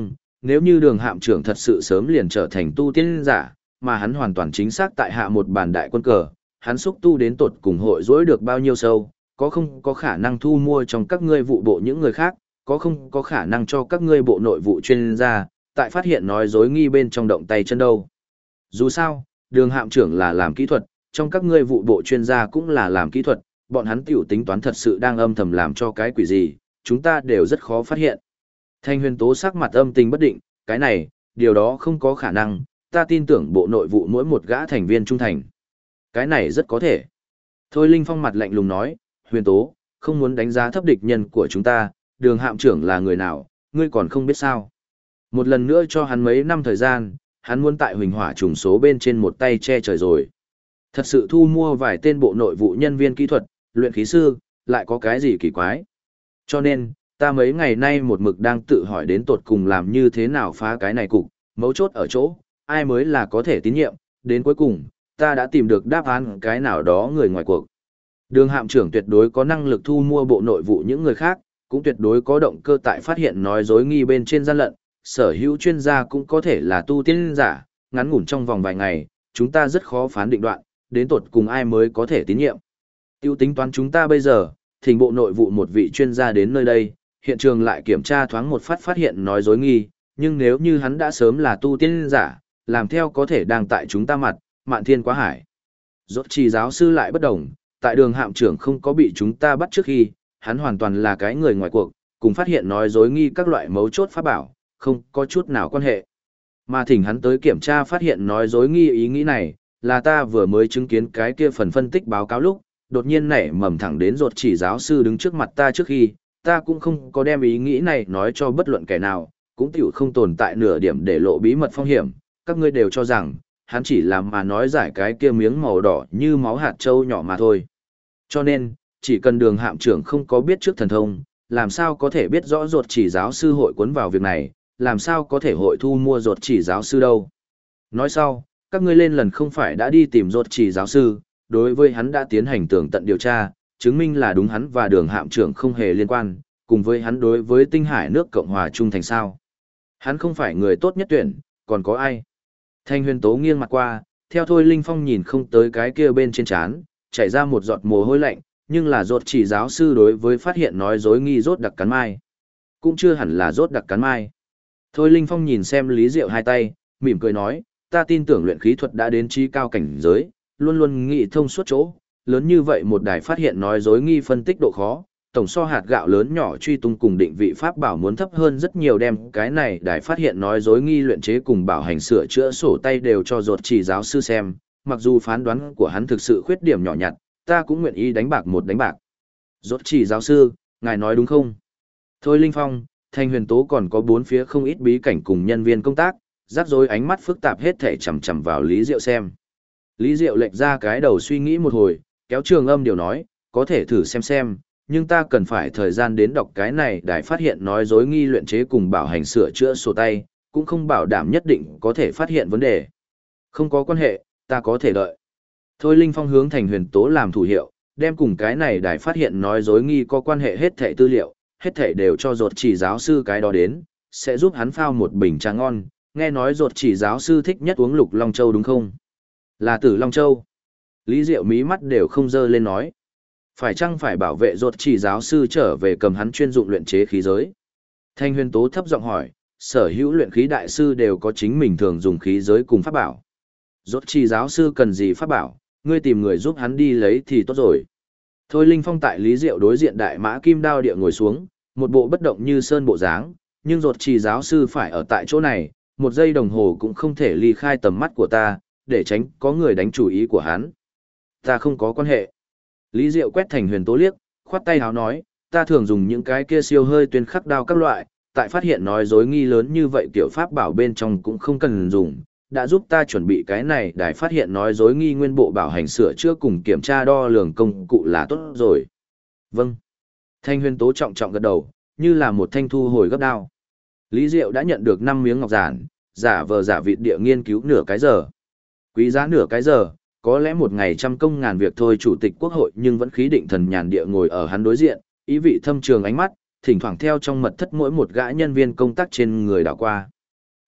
nếu như đường hạm trưởng thật sự sớm liền trở thành tu tiên giả, mà hắn hoàn toàn chính xác tại hạ một bàn đại quân cờ, hắn xúc tu đến tột cùng hội dối được bao nhiêu sâu, có không có khả năng thu mua trong các ngươi vụ bộ những người khác, có không có khả năng cho các ngươi bộ nội vụ chuyên gia, tại phát hiện nói dối nghi bên trong động tay chân đâu. Dù sao, đường hạm trưởng là làm kỹ thuật, trong các ngươi vụ bộ chuyên gia cũng là làm kỹ thuật, bọn hắn tiểu tính toán thật sự đang âm thầm làm cho cái quỷ gì, chúng ta đều rất khó phát hiện. Thanh Huyền Tố sắc mặt âm tình bất định, cái này, điều đó không có khả năng, ta tin tưởng bộ nội vụ mỗi một gã thành viên trung thành. Cái này rất có thể. Thôi Linh Phong mặt lạnh lùng nói, Huyền Tố, không muốn đánh giá thấp địch nhân của chúng ta, đường hạm trưởng là người nào, ngươi còn không biết sao. Một lần nữa cho hắn mấy năm thời gian, hắn muốn tại huỳnh hỏa trùng số bên trên một tay che trời rồi. Thật sự thu mua vài tên bộ nội vụ nhân viên kỹ thuật, luyện khí sư, lại có cái gì kỳ quái. Cho nên, ta mấy ngày nay một mực đang tự hỏi đến tột cùng làm như thế nào phá cái này cục, mấu chốt ở chỗ, ai mới là có thể tín nhiệm, đến cuối cùng, ta đã tìm được đáp án cái nào đó người ngoài cuộc. Đường hạm trưởng tuyệt đối có năng lực thu mua bộ nội vụ những người khác, cũng tuyệt đối có động cơ tại phát hiện nói dối nghi bên trên gian lận, sở hữu chuyên gia cũng có thể là tu tiên giả, ngắn ngủn trong vòng vài ngày, chúng ta rất khó phán định đoạn, đến tột cùng ai mới có thể tín nhiệm. Tiêu tính toán chúng ta bây giờ, thỉnh bộ nội vụ một vị chuyên gia đến nơi đây, hiện trường lại kiểm tra thoáng một phát hiện nói dối nghi, nhưng nếu như hắn đã sớm là tu tiên giả, làm theo có thể đang tại chúng ta mặt, mạn thiên quá hải. Rốt chỉ giáo sư lại bất đồng, tại đường hạm trưởng không có bị chúng ta bắt trước khi, hắn hoàn toàn là cái người ngoài cuộc, cùng phát hiện nói dối nghi các loại mấu chốt pháp bảo, không có chút nào quan hệ. Mà thỉnh hắn tới kiểm tra phát hiện nói dối nghi ý nghĩ này, là ta vừa mới chứng kiến cái kia phần phân tích báo cáo lúc, đột nhiên nảy mầm thẳng đến rốt chỉ giáo sư đứng trước mặt ta trước khi, ta cũng không có đem ý nghĩ này nói cho bất luận kẻ nào, cũng tiểu không tồn tại nửa điểm để lộ bí mật phong hiểm, các ngươi đều cho rằng, hắn chỉ làm mà nói giải cái kia miếng màu đỏ như máu hạt châu nhỏ mà thôi. Cho nên, chỉ cần đường hạm trưởng không có biết trước thần thông, làm sao có thể biết rõ rốt chỉ giáo sư hội cuốn vào việc này, làm sao có thể hội thu mua rốt chỉ giáo sư đâu. Nói sau, các ngươi lên lần không phải đã đi tìm rốt chỉ giáo sư, đối với hắn đã tiến hành tường tận điều tra, chứng minh là đúng hắn và đường hạm trưởng không hề liên quan, cùng với hắn đối với tinh hải nước Cộng hòa trung thành sao. Hắn không phải người tốt nhất tuyển, còn có ai? Thanh Huyền Tố nghiêng mặt qua, theo Thôi Linh Phong nhìn không tới cái kia bên trên trán, chảy ra một giọt mồ hôi lạnh, nhưng là rốt chỉ giáo sư đối với phát hiện nói dối nghi rốt đặc cắn mai. Cũng chưa hẳn là rốt đặc cắn mai. Thôi Linh Phong nhìn xem Lý Diệu hai tay, mỉm cười nói, ta tin tưởng luyện khí thuật đã đến trí cao cảnh giới, luôn luôn nghĩ thông suốt chỗ, lớn như vậy một đài phát hiện nói dối nghi phân tích độ khó, tổng so hạt gạo lớn nhỏ truy tung cùng định vị pháp bảo muốn thấp hơn rất nhiều, đem cái này đài phát hiện nói dối nghi luyện chế cùng bảo hành sửa chữa sổ tay đều cho rốt chỉ giáo sư xem, mặc dù phán đoán của hắn thực sự khuyết điểm nhỏ nhặt, ta cũng nguyện ý đánh bạc một đánh bạc. Rốt chỉ giáo sư, ngài nói đúng không? Thôi Linh Phong, Thanh Huyền Tố còn có bốn phía không ít bí cảnh cùng nhân viên công tác, rắc rối ánh mắt phức tạp hết thể chằm chằm vào Lý Diệu xem. Lý Diệu lệch ra cái đầu suy nghĩ một hồi, kéo trường âm điều nói, có thể thử xem, nhưng ta cần phải thời gian đến đọc cái này để phát hiện nói dối nghi luyện chế cùng bảo hành sửa chữa sổ tay, cũng không bảo đảm nhất định có thể phát hiện vấn đề. Không có quan hệ, ta có thể đợi. Thôi Linh Phong hướng Thành Huyền Tố làm thủ hiệu, đem cùng cái này để phát hiện nói dối nghi có quan hệ hết thảy tư liệu, hết thảy đều cho rốt chỉ giáo sư cái đó đến, sẽ giúp hắn phao một bình trà ngon, nghe nói rốt chỉ giáo sư thích nhất uống Lục Long Châu đúng không? Là Tử Long Châu. Lý Diệu mí mắt đều không dơ lên nói. Phải chăng phải bảo vệ rốt chỉ giáo sư trở về cầm hắn chuyên dụng luyện chế khí giới? Thanh Huyền Tố thấp giọng hỏi, sở hữu luyện khí đại sư đều có chính mình thường dùng khí giới cùng pháp bảo. Rốt chỉ giáo sư cần gì pháp bảo, ngươi tìm người giúp hắn đi lấy thì tốt rồi. Thôi Linh Phong tại Lý Diệu đối diện đại mã kim đao địa ngồi xuống, một bộ bất động như sơn bộ dáng, nhưng rốt chỉ giáo sư phải ở tại chỗ này, một giây đồng hồ cũng không thể ly khai tầm mắt của ta, để tránh có người đánh chủ ý của hắn. Ta không có quan hệ. Lý Diệu quét Thành Huyền Tố liếc, khoát tay háo nói, ta thường dùng những cái kia siêu hơi tuyên khắc đao các loại, tại phát hiện nói dối nghi lớn như vậy kiểu pháp bảo bên trong cũng không cần dùng, đã giúp ta chuẩn bị cái này để phát hiện nói dối nghi nguyên bộ bảo hành sửa chữa cùng kiểm tra đo lường công cụ là tốt rồi. Vâng. Thanh Huyền Tố trọng trọng gật đầu, như là một thanh thu hồi gấp đao. Lý Diệu đã nhận được 5 miếng ngọc giản, giả vờ giả vịt địa nghiên cứu nửa cái giờ. Quý giá nửa cái giờ, có lẽ một ngày trăm công ngàn việc thôi. Chủ tịch quốc hội nhưng vẫn khí định thần nhàn địa ngồi ở hắn đối diện, ý vị thâm trường ánh mắt, thỉnh thoảng theo trong mật thất mỗi một gã nhân viên công tác trên người đảo qua.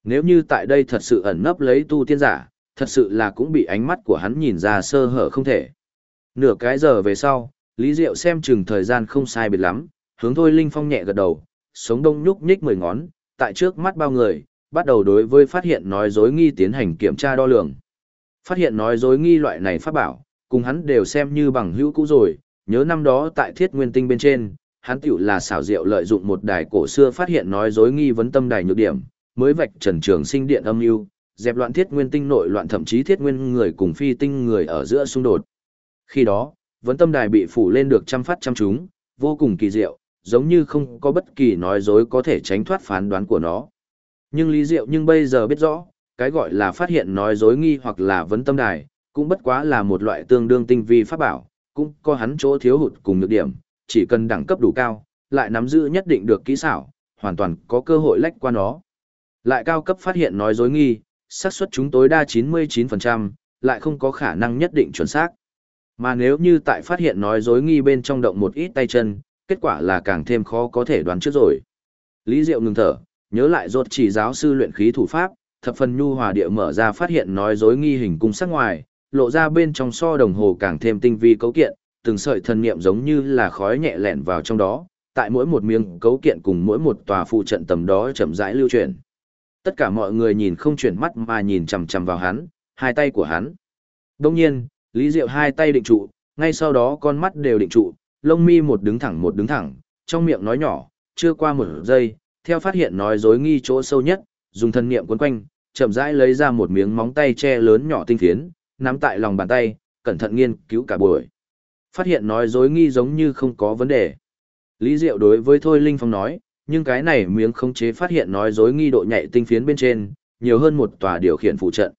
Nếu như tại đây thật sự ẩn nấp lấy tu tiên giả, thật sự là cũng bị ánh mắt của hắn nhìn ra sơ hở không thể. Nửa cái giờ về sau, Lý Diệu xem chừng thời gian không sai biệt lắm, hướng Thôi Linh Phong nhẹ gật đầu, sống đông nhúc nhích 10 ngón, tại trước mắt bao người, bắt đầu đối với phát hiện nói dối nghi tiến hành kiểm tra đo lường. Phát hiện nói dối nghi loại này pháp bảo, cùng hắn đều xem như bằng hữu cũ rồi, nhớ năm đó tại Thiết Nguyên Tinh bên trên, hắn tiểu là xảo diệu lợi dụng một đài cổ xưa phát hiện nói dối nghi vấn tâm đài nhược điểm, mới vạch trần trường sinh điện âm mưu, dẹp loạn Thiết Nguyên Tinh nội loạn, thậm chí Thiết Nguyên người cùng phi tinh người ở giữa xung đột. Khi đó, vấn tâm đài bị phủ lên được trăm phát trăm trúng, vô cùng kỳ diệu, giống như không có bất kỳ nói dối có thể tránh thoát phán đoán của nó. Nhưng Lý Diệu bây giờ biết rõ, cái gọi là phát hiện nói dối nghi hoặc là vấn tâm đài, cũng bất quá là một loại tương đương tinh vi pháp bảo, cũng có hắn chỗ thiếu hụt cùng nhược điểm, chỉ cần đẳng cấp đủ cao, lại nắm giữ nhất định được kỹ xảo, hoàn toàn có cơ hội lách qua nó. Lại cao cấp phát hiện nói dối nghi, xác suất chúng tối đa 99%, lại không có khả năng nhất định chuẩn xác. Mà nếu như tại phát hiện nói dối nghi bên trong động một ít tay chân, kết quả là càng thêm khó có thể đoán trước rồi. Lý Diệu ngừng thở, nhớ lại rốt chỉ giáo sư luyện khí thủ pháp, thập phần nhu hòa địa mở ra phát hiện nói dối nghi hình cung sắc ngoài, lộ ra bên trong so đồng hồ càng thêm tinh vi cấu kiện, từng sợi thần niệm giống như là khói nhẹ lẻn vào trong đó, tại mỗi một miếng cấu kiện cùng mỗi một tòa phụ trận tầm đó chậm rãi lưu chuyển. Tất cả mọi người nhìn không chuyển mắt mà nhìn chằm chằm vào hắn, hai tay của hắn. Đương nhiên, Lý Diệu hai tay định trụ, ngay sau đó con mắt đều định trụ, lông mi một đứng thẳng, trong miệng nói nhỏ, chưa qua một giây, theo phát hiện nói dối nghi chỗ sâu nhất, dùng thần niệm quấn quanh, chậm rãi lấy ra một miếng móng tay che lớn nhỏ tinh phiến, nắm tại lòng bàn tay, cẩn thận nghiên cứu cả buổi. Phát hiện nói dối nghi giống như không có vấn đề. Lý Diệu đối với Thôi Linh Phong nói, nhưng cái này miếng khống chế phát hiện nói dối nghi độ nhạy tinh phiến bên trên, nhiều hơn một tòa điều khiển phụ trận.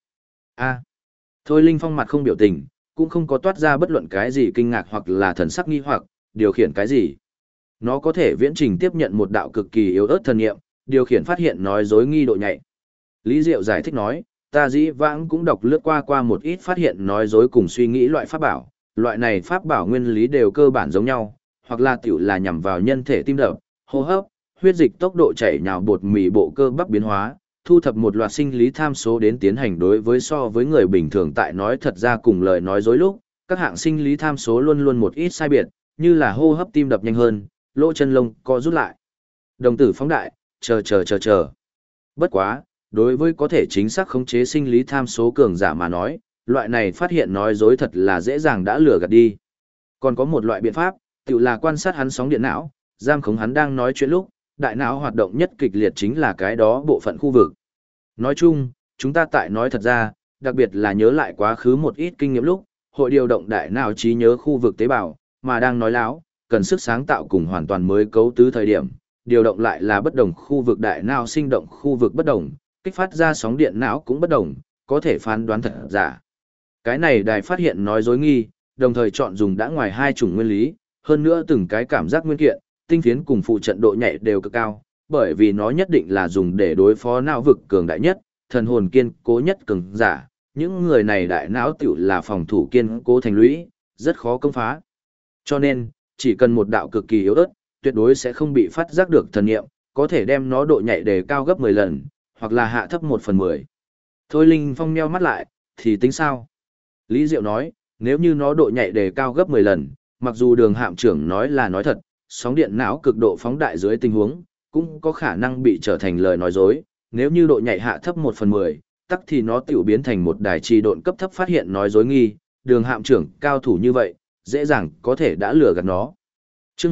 Thôi Linh Phong mặt không biểu tình, cũng không có toát ra bất luận cái gì kinh ngạc hoặc là thần sắc nghi hoặc, điều khiển cái gì. Nó có thể viễn trình tiếp nhận một đạo cực kỳ yếu ớt thần niệm, điều khiển phát hiện nói dối nghi độ nhạy. Lý Diệu giải thích nói, ta dĩ vãng cũng đọc lướt qua một ít phát hiện nói dối cùng suy nghĩ loại pháp bảo, loại này pháp bảo nguyên lý đều cơ bản giống nhau, hoặc là tiểu là nhằm vào nhân thể tim đập, hô hấp, huyết dịch tốc độ chảy nhào bột mì bộ cơ bắp biến hóa, thu thập một loạt sinh lý tham số đến tiến hành đối với so với người bình thường tại nói thật ra cùng lời nói dối lúc, các hạng sinh lý tham số luôn luôn một ít sai biệt, như là hô hấp tim đập nhanh hơn, lỗ chân lông co rút lại, đồng tử phóng đại, chờ. Bất quá, đối với có thể chính xác khống chế sinh lý tham số cường giả mà nói, loại này phát hiện nói dối thật là dễ dàng đã lừa gạt đi. Còn có một loại biện pháp, tự là quan sát hắn sóng điện não, giam khống hắn đang nói chuyện lúc, đại não hoạt động nhất kịch liệt chính là cái đó bộ phận khu vực. Nói chung, chúng ta tại nói thật ra, đặc biệt là nhớ lại quá khứ một ít kinh nghiệm lúc, hội điều động đại não trí nhớ khu vực tế bào, mà đang nói láo, cần sức sáng tạo cùng hoàn toàn mới cấu tứ thời điểm, điều động lại là bất đồng khu vực đại não sinh động khu vực bất đồng, kích phát ra sóng điện não cũng bất đồng, có thể phán đoán thật giả. Cái này đài phát hiện nói dối nghi, đồng thời chọn dùng đã ngoài hai chủng nguyên lý, hơn nữa từng cái cảm giác nguyên kiện, tinh phiến cùng phụ trận độ nhạy đều cực cao, bởi vì nó nhất định là dùng để đối phó não vực cường đại nhất, thần hồn kiên cố nhất cường giả, những người này đại não tiểu là phòng thủ kiên cố thành lũy, rất khó công phá. Cho nên, chỉ cần một đạo cực kỳ yếu ớt, tuyệt đối sẽ không bị phát giác được thần niệm, có thể đem nó độ nhạy đề cao gấp 10 lần, hoặc là hạ thấp 1/10. Thôi Linh Phong nheo mắt lại, thì tính sao? Lý Diệu nói, nếu như nó độ nhạy đề cao gấp 10 lần, mặc dù đường hạm trưởng nói là nói thật, sóng điện não cực độ phóng đại dưới tình huống, cũng có khả năng bị trở thành lời nói dối, nếu như độ nhạy hạ thấp 1/10, tắc thì nó tiểu biến thành một đài trì độn cấp thấp phát hiện nói dối nghi, đường hạm trưởng cao thủ như vậy, dễ dàng có thể đã lừa gạt nó. Chương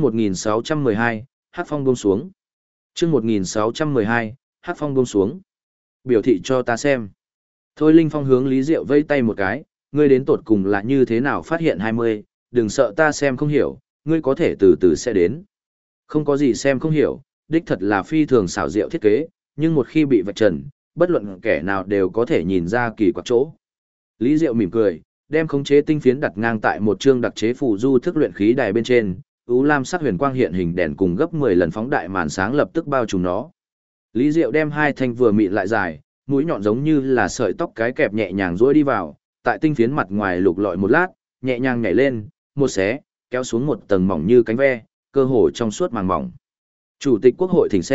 1612, Hát phong buông xuống. Chương 1612, Hát phong buông xuống. Biểu thị cho ta xem. Thôi Linh Phong hướng Lý Diệu vây tay một cái, ngươi đến tột cùng là như thế nào phát hiện 20, đừng sợ ta xem không hiểu, ngươi có thể từ từ sẽ đến. Không có gì xem không hiểu, đích thật là phi thường xảo diệu thiết kế, nhưng một khi bị vạch trần, bất luận kẻ nào đều có thể nhìn ra kỳ quặc chỗ. Lý Diệu mỉm cười, đem khống chế tinh phiến đặt ngang tại một chương đặc chế phù du thức luyện khí đài bên trên, ưu lam sắc huyền quang hiện hình đèn cùng gấp 10 lần phóng đại màn sáng lập tức bao trùm nó. Lý Diệu đem hai thanh vừa mịn lại dài, mũi nhọn giống như là sợi tóc cái kẹp nhẹ nhàng duỗi đi vào, tại tinh phiến mặt ngoài lục lọi một lát, nhẹ nhàng nhảy lên, một xé, kéo xuống một tầng mỏng như cánh ve, cơ hồ trong suốt màng mỏng. Chủ tịch Quốc hội thỉnh xem,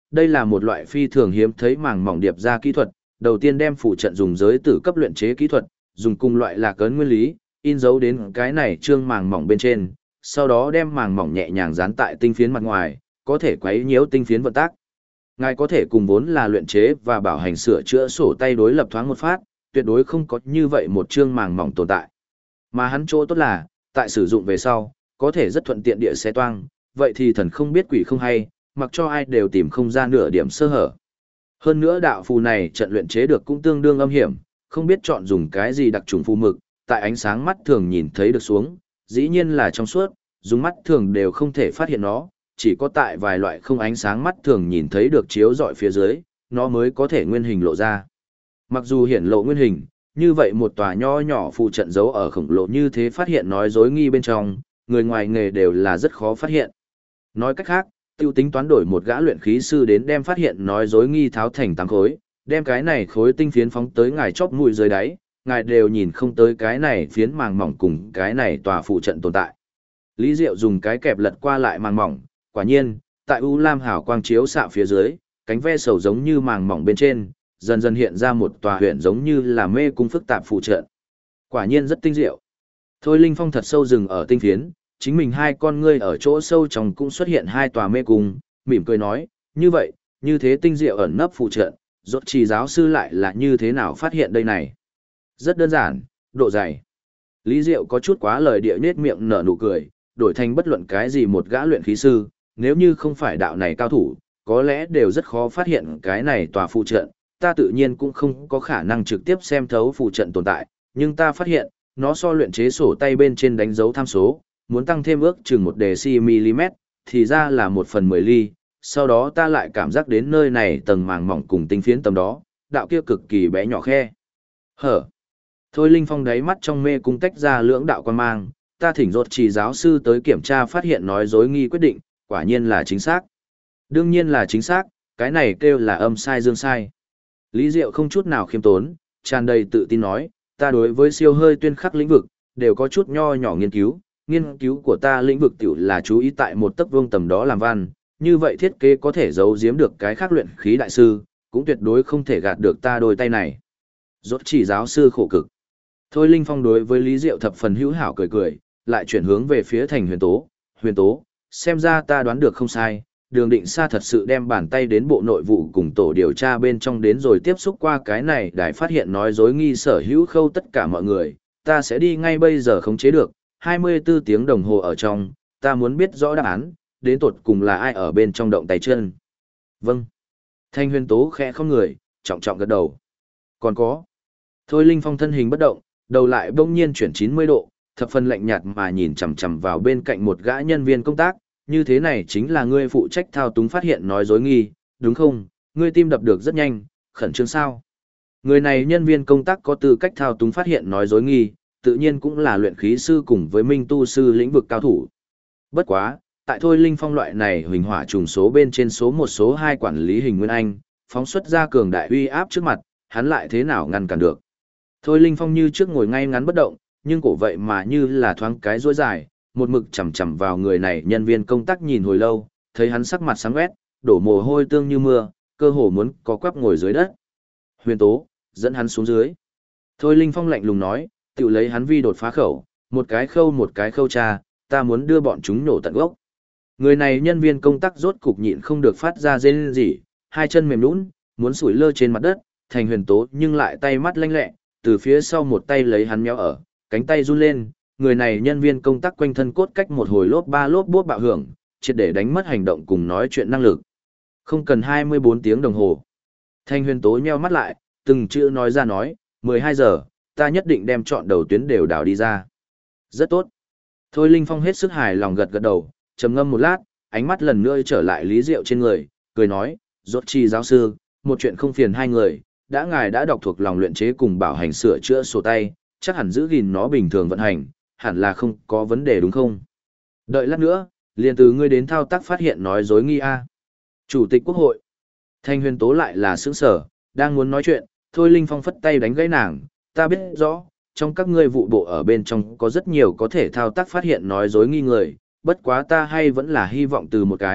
đây là một loại phi thường hiếm thấy màng mỏng điệp ra kỹ thuật, đầu tiên đem phụ trận dùng giới tử cấp luyện chế kỹ thuật, dùng cùng loại lạc ấn nguyên lý, in dấu đến cái này trương màng mỏng bên trên, sau đó đem màng mỏng nhẹ nhàng dán tại tinh phiến mặt ngoài, có thể quấy nhiễu tinh phiến vận tác. Ngài có thể cùng vốn là luyện chế và bảo hành sửa chữa sổ tay đối lập thoáng một phát, tuyệt đối không có như vậy một trương màng mỏng tồn tại. Mà hắn chỗ tốt là, tại sử dụng về sau, có thể rất thuận tiện địa xé toang, vậy thì thần không biết quỷ không hay, mặc cho ai đều tìm không ra nửa điểm sơ hở. Hơn nữa đạo phù này trận luyện chế được cũng tương đương âm hiểm, không biết chọn dùng cái gì đặc trùng phù mực, tại ánh sáng mắt thường nhìn thấy được xuống, dĩ nhiên là trong suốt, dùng mắt thường đều không thể phát hiện nó, chỉ có tại vài loại không ánh sáng mắt thường nhìn thấy được chiếu rọi phía dưới, nó mới có thể nguyên hình lộ ra. Mặc dù hiển lộ nguyên hình, như vậy một tòa nho nhỏ phù trận giấu ở khổng lồ như thế phát hiện nói dối nghi bên trong, người ngoài nghề đều là rất khó phát hiện. Nói cách khác, tiêu tính toán đổi một gã luyện khí sư đến đem phát hiện nói dối nghi tháo thành 8 khối, đem cái này khối tinh phiến phóng tới ngài chóp mũi dưới đáy, ngài đều nhìn không tới cái này phiến màng mỏng cùng cái này tòa phụ trận tồn tại. Lý Diệu dùng cái kẹp lật qua lại màng mỏng, quả nhiên, tại u lam hào quang chiếu xạ phía dưới, cánh ve sầu giống như màng mỏng bên trên, dần dần hiện ra một tòa huyện giống như là mê cung phức tạp phụ trận. Quả nhiên rất tinh diệu. Thôi Linh Phong thật sâu dừng ở tinh phiến, chính mình hai con ngươi ở chỗ sâu trong cũng xuất hiện hai tòa mê cung, mỉm cười nói, như vậy, như thế tinh diệu ẩn nấp phụ trận, rốt chỉ giáo sư lại là như thế nào phát hiện đây này. Rất đơn giản, độ dày. Lý Diệu có chút quá lời địa nết miệng nở nụ cười, đổi thành bất luận cái gì một gã luyện khí sư, nếu như không phải đạo này cao thủ, có lẽ đều rất khó phát hiện cái này tòa phụ trận, ta tự nhiên cũng không có khả năng trực tiếp xem thấu phụ trận tồn tại, nhưng ta phát hiện, nó so luyện chế sổ tay bên trên đánh dấu tham số, muốn tăng thêm ước chừng 1 deci-mm, thì ra là 1/10 ly, sau đó ta lại cảm giác đến nơi này tầng màng mỏng cùng tinh phiến tầm đó, đạo kia cực kỳ bé nhỏ khe. Hở. Thôi Linh Phong đáy mắt trong mê cung tách ra lưỡng đạo quan mang, ta thỉnh rốt chỉ giáo sư tới kiểm tra phát hiện nói dối nghi quyết định, quả nhiên là chính xác. Đương nhiên là chính xác, cái này kêu là âm sai dương sai. Lý Diệu không chút nào khiêm tốn, tràn đầy tự tin nói, ta đối với siêu hơi tuyên khắc lĩnh vực, đều có chút nho nhỏ nghiên cứu của ta lĩnh vực tiểu là chú ý tại một tấc vuông tầm đó làm văn, như vậy thiết kế có thể giấu giếm được cái khác luyện khí đại sư, cũng tuyệt đối không thể gạt được ta đôi tay này. Rốt chỉ giáo sư khổ cực. Thôi Linh Phong đối với Lý Diệu thập phần hữu hảo cười cười, lại chuyển hướng về phía Thành Huyền Tố, xem ra ta đoán được không sai, Đường Định Sa thật sự đem bàn tay đến bộ nội vụ cùng tổ điều tra bên trong đến rồi tiếp xúc qua cái này để phát hiện nói dối nghi sở hữu khâu tất cả mọi người, ta sẽ đi ngay bây giờ khống chế được, 24 tiếng đồng hồ ở trong, ta muốn biết rõ đáp án, đến tột cùng là ai ở bên trong động tay chân. Vâng. Thanh Huyền Tố khẽ không người, trọng trọng gật đầu. Còn có. Thôi Linh Phong thân hình bất động, đầu lại bỗng nhiên chuyển 90 độ, thập phần lạnh nhạt mà nhìn chằm chằm vào bên cạnh một gã nhân viên công tác, như thế này chính là ngươi phụ trách thao túng phát hiện nói dối nghi, đúng không? Ngươi tim đập được rất nhanh, khẩn trương sao? Người này nhân viên công tác có tư cách thao túng phát hiện nói dối nghi, tự nhiên cũng là luyện khí sư cùng với minh tu sư lĩnh vực cao thủ. Bất quá, tại Thôi Linh Phong loại này huỳnh hỏa trùng số bên trên số 1 số 2 quản lý hình nguyên anh, phóng xuất ra cường đại uy áp trước mặt, hắn lại thế nào ngăn cản được. Thôi Linh Phong như trước ngồi ngay ngắn bất động, nhưng cổ vậy mà như là thoáng cái rối dài, một mực chằm chằm vào người này nhân viên công tác nhìn hồi lâu, thấy hắn sắc mặt sáng quét, đổ mồ hôi tương như mưa, cơ hồ muốn có quắp ngồi dưới đất. Huyền Tố, dẫn hắn xuống dưới. Thôi Linh Phong lạnh lùng nói, tự lấy hắn vi đột phá khẩu, một cái khâu tra, ta muốn đưa bọn chúng nổ tận gốc. Người này nhân viên công tác rốt cục nhịn không được phát ra rên rỉ, hai chân mềm nhũn, muốn sủi lơ trên mặt đất, Thành Huyền Tố nhưng lại tay mắt lanh lẹ, từ phía sau một tay lấy hắn méo ở, cánh tay run lên, người này nhân viên công tác quanh thân cốt cách một hồi lốp ba lốp bốp bạo hưởng, triệt để đánh mất hành động cùng nói chuyện năng lực. Không cần 24 tiếng đồng hồ. Thanh Huyền Tố nheo mắt lại, từng chữ nói ra nói, 12 giờ, ta nhất định đem chọn đầu tuyến đều đào đi ra. Rất tốt. Thôi Linh Phong hết sức hài lòng gật gật đầu, trầm ngâm một lát, ánh mắt lần nữa trở lại Lý Diệu trên người, cười nói, rốt chi giáo sư, một chuyện không phiền hai người, đã ngài đã đọc thuộc lòng luyện chế cùng bảo hành sửa chữa sổ tay, chắc hẳn giữ gìn nó bình thường vận hành, hẳn là không có vấn đề đúng không? Đợi lát nữa, liền từ ngươi đến thao tác phát hiện nói dối nghi a. Chủ tịch Quốc hội. Thanh Huyền Tố lại là sững sở, đang muốn nói chuyện, Thôi Linh Phong phất tay đánh gãy nàng, ta biết rõ, trong các ngươi vụ bộ ở bên trong có rất nhiều có thể thao tác phát hiện nói dối nghi người, bất quá ta hay vẫn là hy vọng từ một cái,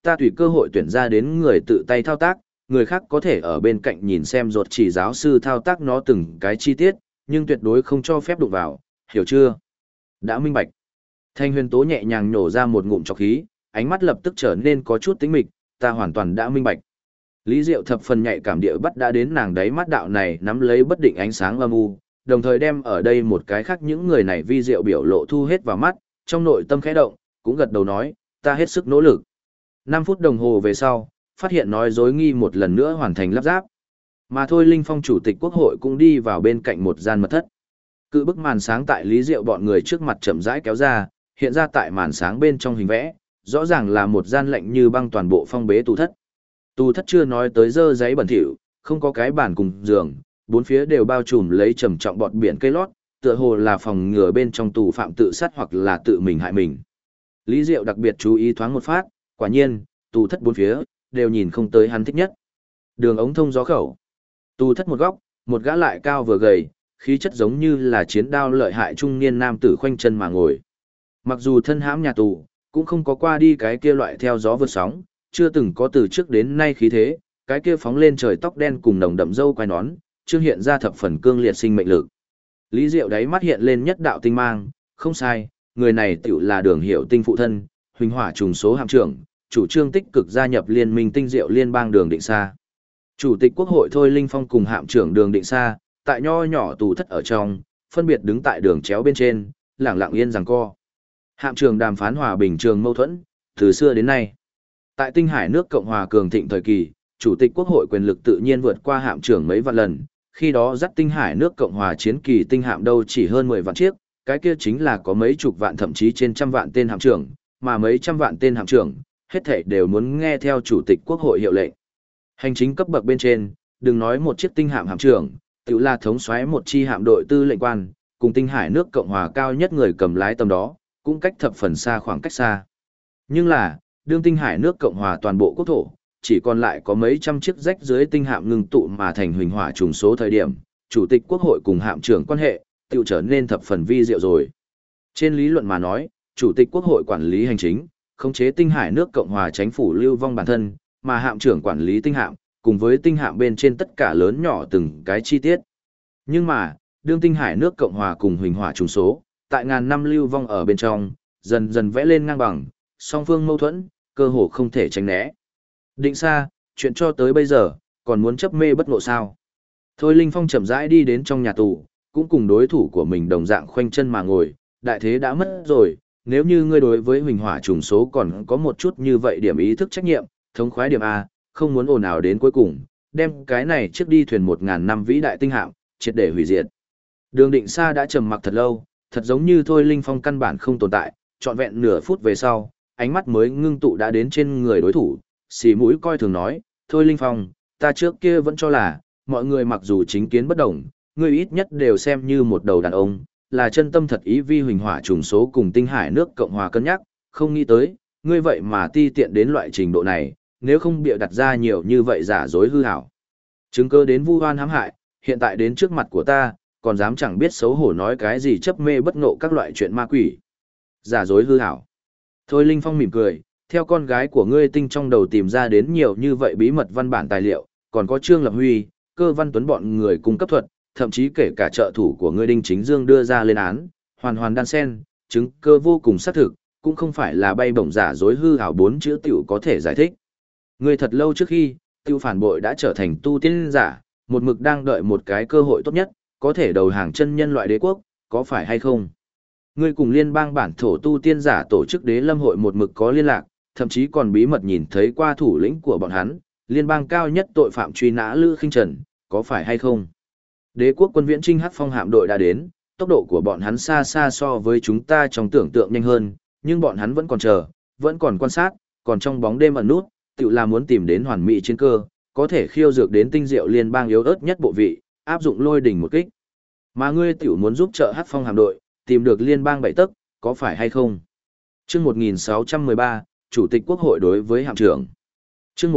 ta tùy cơ hội tuyển ra đến người tự tay thao tác, người khác có thể ở bên cạnh nhìn xem ruột chỉ giáo sư thao tác nó từng cái chi tiết, nhưng tuyệt đối không cho phép đụng vào, hiểu chưa? Đã minh bạch. Thanh Huyền Tố nhẹ nhàng nhổ ra một ngụm trọc khí, ánh mắt lập tức trở nên có chút tĩnh mịch, ta hoàn toàn đã minh bạch. Lý Diệu thập phần nhạy cảm địa bắt đã đến nàng đáy mắt đạo này nắm lấy bất định ánh sáng âm u, đồng thời đem ở đây một cái khác những người này vi diệu biểu lộ thu hết vào mắt, trong nội tâm khẽ động, cũng gật đầu nói, ta hết sức nỗ lực. 5 phút đồng hồ về sau, phát hiện nói dối nghi một lần nữa hoàn thành lắp ráp. Mà thôi Linh Phong chủ tịch quốc hội cũng đi vào bên cạnh một gian mật thất. Cự bức màn sáng tại Lý Diệu bọn người trước mặt chậm rãi kéo ra, hiện ra tại màn sáng bên trong hình vẽ, rõ ràng là một gian lạnh như băng toàn bộ phong bế tù thất. Tù thất chưa nói tới dơ giấy bẩn thỉu, không có cái bàn cùng giường, bốn phía đều bao trùm lấy trầm trọng bọt biển cây lót, tựa hồ là phòng ngừa bên trong tù phạm tự sát hoặc là tự mình hại mình. Lý Diệu đặc biệt chú ý thoáng một phát, quả nhiên, tù thất bốn phía đều nhìn không tới hắn thích nhất. Đường ống thông gió khẩu. Tù thất một góc, một gã lại cao vừa gầy, khí chất giống như là chiến đao lợi hại trung niên nam tử khoanh chân mà ngồi. Mặc dù thân hãm nhà tù, cũng không có qua đi cái kia loại theo gió vượt sóng, chưa từng có từ trước đến nay khí thế, cái kia phóng lên trời tóc đen cùng nồng đậm râu quai nón, trương hiện ra thập phần cương liệt sinh mệnh lực. Lý Diệu đáy mắt hiện lên nhất đạo tinh mang, không sai, người này tiểu là Đường Hiểu Tinh phụ thân, Huỳnh Hỏa trùng số hạm trưởng, chủ trương tích cực gia nhập liên minh tinh diệu liên bang Đường Định Sa. Chủ tịch quốc hội Thôi Linh Phong cùng hạm trưởng Đường Định Sa, tại nho nhỏ tù thất ở trong, phân biệt đứng tại đường chéo bên trên, lẳng lặng yên giằng co. Hạm trưởng đàm phán hòa bình trường mâu thuẫn, từ xưa đến nay. Tại Tinh Hải nước Cộng hòa cường thịnh thời kỳ, chủ tịch quốc hội quyền lực tự nhiên vượt qua hạm trưởng mấy vạn lần, khi đó dắt Tinh Hải nước Cộng hòa chiến kỳ tinh hạm đâu chỉ hơn 10 vạn chiếc, cái kia chính là có mấy chục vạn thậm chí trên trăm vạn tên hạm trưởng, mà mấy trăm vạn tên hạm trưởng, hết thảy đều muốn nghe theo chủ tịch quốc hội hiệu lệnh. Hành chính cấp bậc bên trên, đừng nói một chiếc tinh hạm hạm trưởng, tự là thống soái một chi hạm đội tư lệnh quan, cùng Tinh Hải nước Cộng hòa cao nhất người cầm lái tầm đó, cũng cách thập phần xa khoảng cách xa. Nhưng là, đương Tinh Hải nước Cộng hòa toàn bộ quốc thổ, chỉ còn lại có mấy trăm chiếc rách dưới tinh hạm ngưng tụ mà thành Huỳnh Hỏa trùng số thời điểm, chủ tịch quốc hội cùng hạm trưởng quan hệ, tự trở nên thập phần vi diệu rồi. Trên lý luận mà nói, chủ tịch quốc hội quản lý hành chính, khống chế Tinh Hải nước Cộng hòa chính phủ lưu vong bản thân, mà hạm trưởng quản lý tinh hạm, cùng với tinh hạm bên trên tất cả lớn nhỏ từng cái chi tiết. Nhưng mà, đương Tinh Hải nước Cộng hòa cùng Huỳnh Hỏa trùng số, tại ngàn năm lưu vong ở bên trong, dần dần vẽ lên ngang bằng, song phương mâu thuẫn, cơ hồ không thể tránh né. Định Sa, chuyện cho tới bây giờ, còn muốn chấp mê bất ngộ sao? Thôi Linh Phong chậm rãi đi đến trong nhà tù, cũng cùng đối thủ của mình đồng dạng khoanh chân mà ngồi, đại thế đã mất rồi, nếu như ngươi đối với Huỳnh Hỏa trùng số còn có một chút như vậy điểm ý thức trách nhiệm, thống khoái điểm A, không muốn ồn ào đến cuối cùng, đem cái này trước đi thuyền 1000 năm vĩ đại tinh hạm, triệt để hủy diệt. Đường Định Sa đã trầm mặc thật lâu, thật giống như Thôi Linh Phong căn bản không tồn tại, trọn vẹn nửa phút về sau, ánh mắt mới ngưng tụ đã đến trên người đối thủ, xì mũi coi thường nói, Thôi Linh Phong, ta trước kia vẫn cho là, mọi người mặc dù chính kiến bất đồng, ngươi ít nhất đều xem như một đầu đàn ông, là chân tâm thật ý vi Huỳnh Hỏa trùng số cùng Tinh Hải nước Cộng hòa cân nhắc, không nghĩ tới, ngươi vậy mà ti tiện đến loại trình độ này, nếu không bịa đặt ra nhiều như vậy giả dối hư hảo. Chứng cơ đến vu oan hãm hại, hiện tại đến trước mặt của ta, còn dám chẳng biết xấu hổ nói cái gì chấp mê bất ngộ các loại chuyện ma quỷ. Giả dối hư hảo. Thôi Linh Phong mỉm cười, theo con gái của ngươi tinh trong đầu tìm ra đến nhiều như vậy bí mật văn bản tài liệu, còn có Trương Lập Huy, Cơ Văn Tuấn bọn người cung cấp thuật, thậm chí kể cả trợ thủ của ngươi Đinh Chính Dương đưa ra lên án, hoàn hoàn đan sen, chứng cơ vô cùng xác thực, cũng không phải là bay bổng giả dối hư hảo 4 chữ tiểu có thể giải thích. Ngươi thật lâu trước khi, tiêu phản bội đã trở thành tu tiên giả, một mực đang đợi một cái cơ hội tốt nhất, có thể đầu hàng chân nhân loại đế quốc, có phải hay không? Ngươi cùng liên bang bản thổ tu tiên giả tổ chức đế lâm hội một mực có liên lạc, thậm chí còn bí mật nhìn thấy qua thủ lĩnh của bọn hắn, liên bang cao nhất tội phạm truy nã Lữ Khinh Trần, có phải hay không? Đế quốc quân viễn trinh hắc phong hạm đội đã đến, tốc độ của bọn hắn xa xa so với chúng ta trong tưởng tượng nhanh hơn, nhưng bọn hắn vẫn còn chờ, vẫn còn quan sát, còn trong bóng đêm ẩn nút, tự là muốn tìm đến hoàn mỹ chiến cơ, có thể khiêu dược đến tinh diệu liên bang yếu ớt nhất bộ vị, áp dụng lôi đỉnh một kích. Mà ngươi tiểu muốn giúp trợ hắc phong hạm đội, tìm được liên bang bảy tấc, có phải hay không? Chương 1613, Chủ tịch Quốc hội đối với hạm trưởng. Chương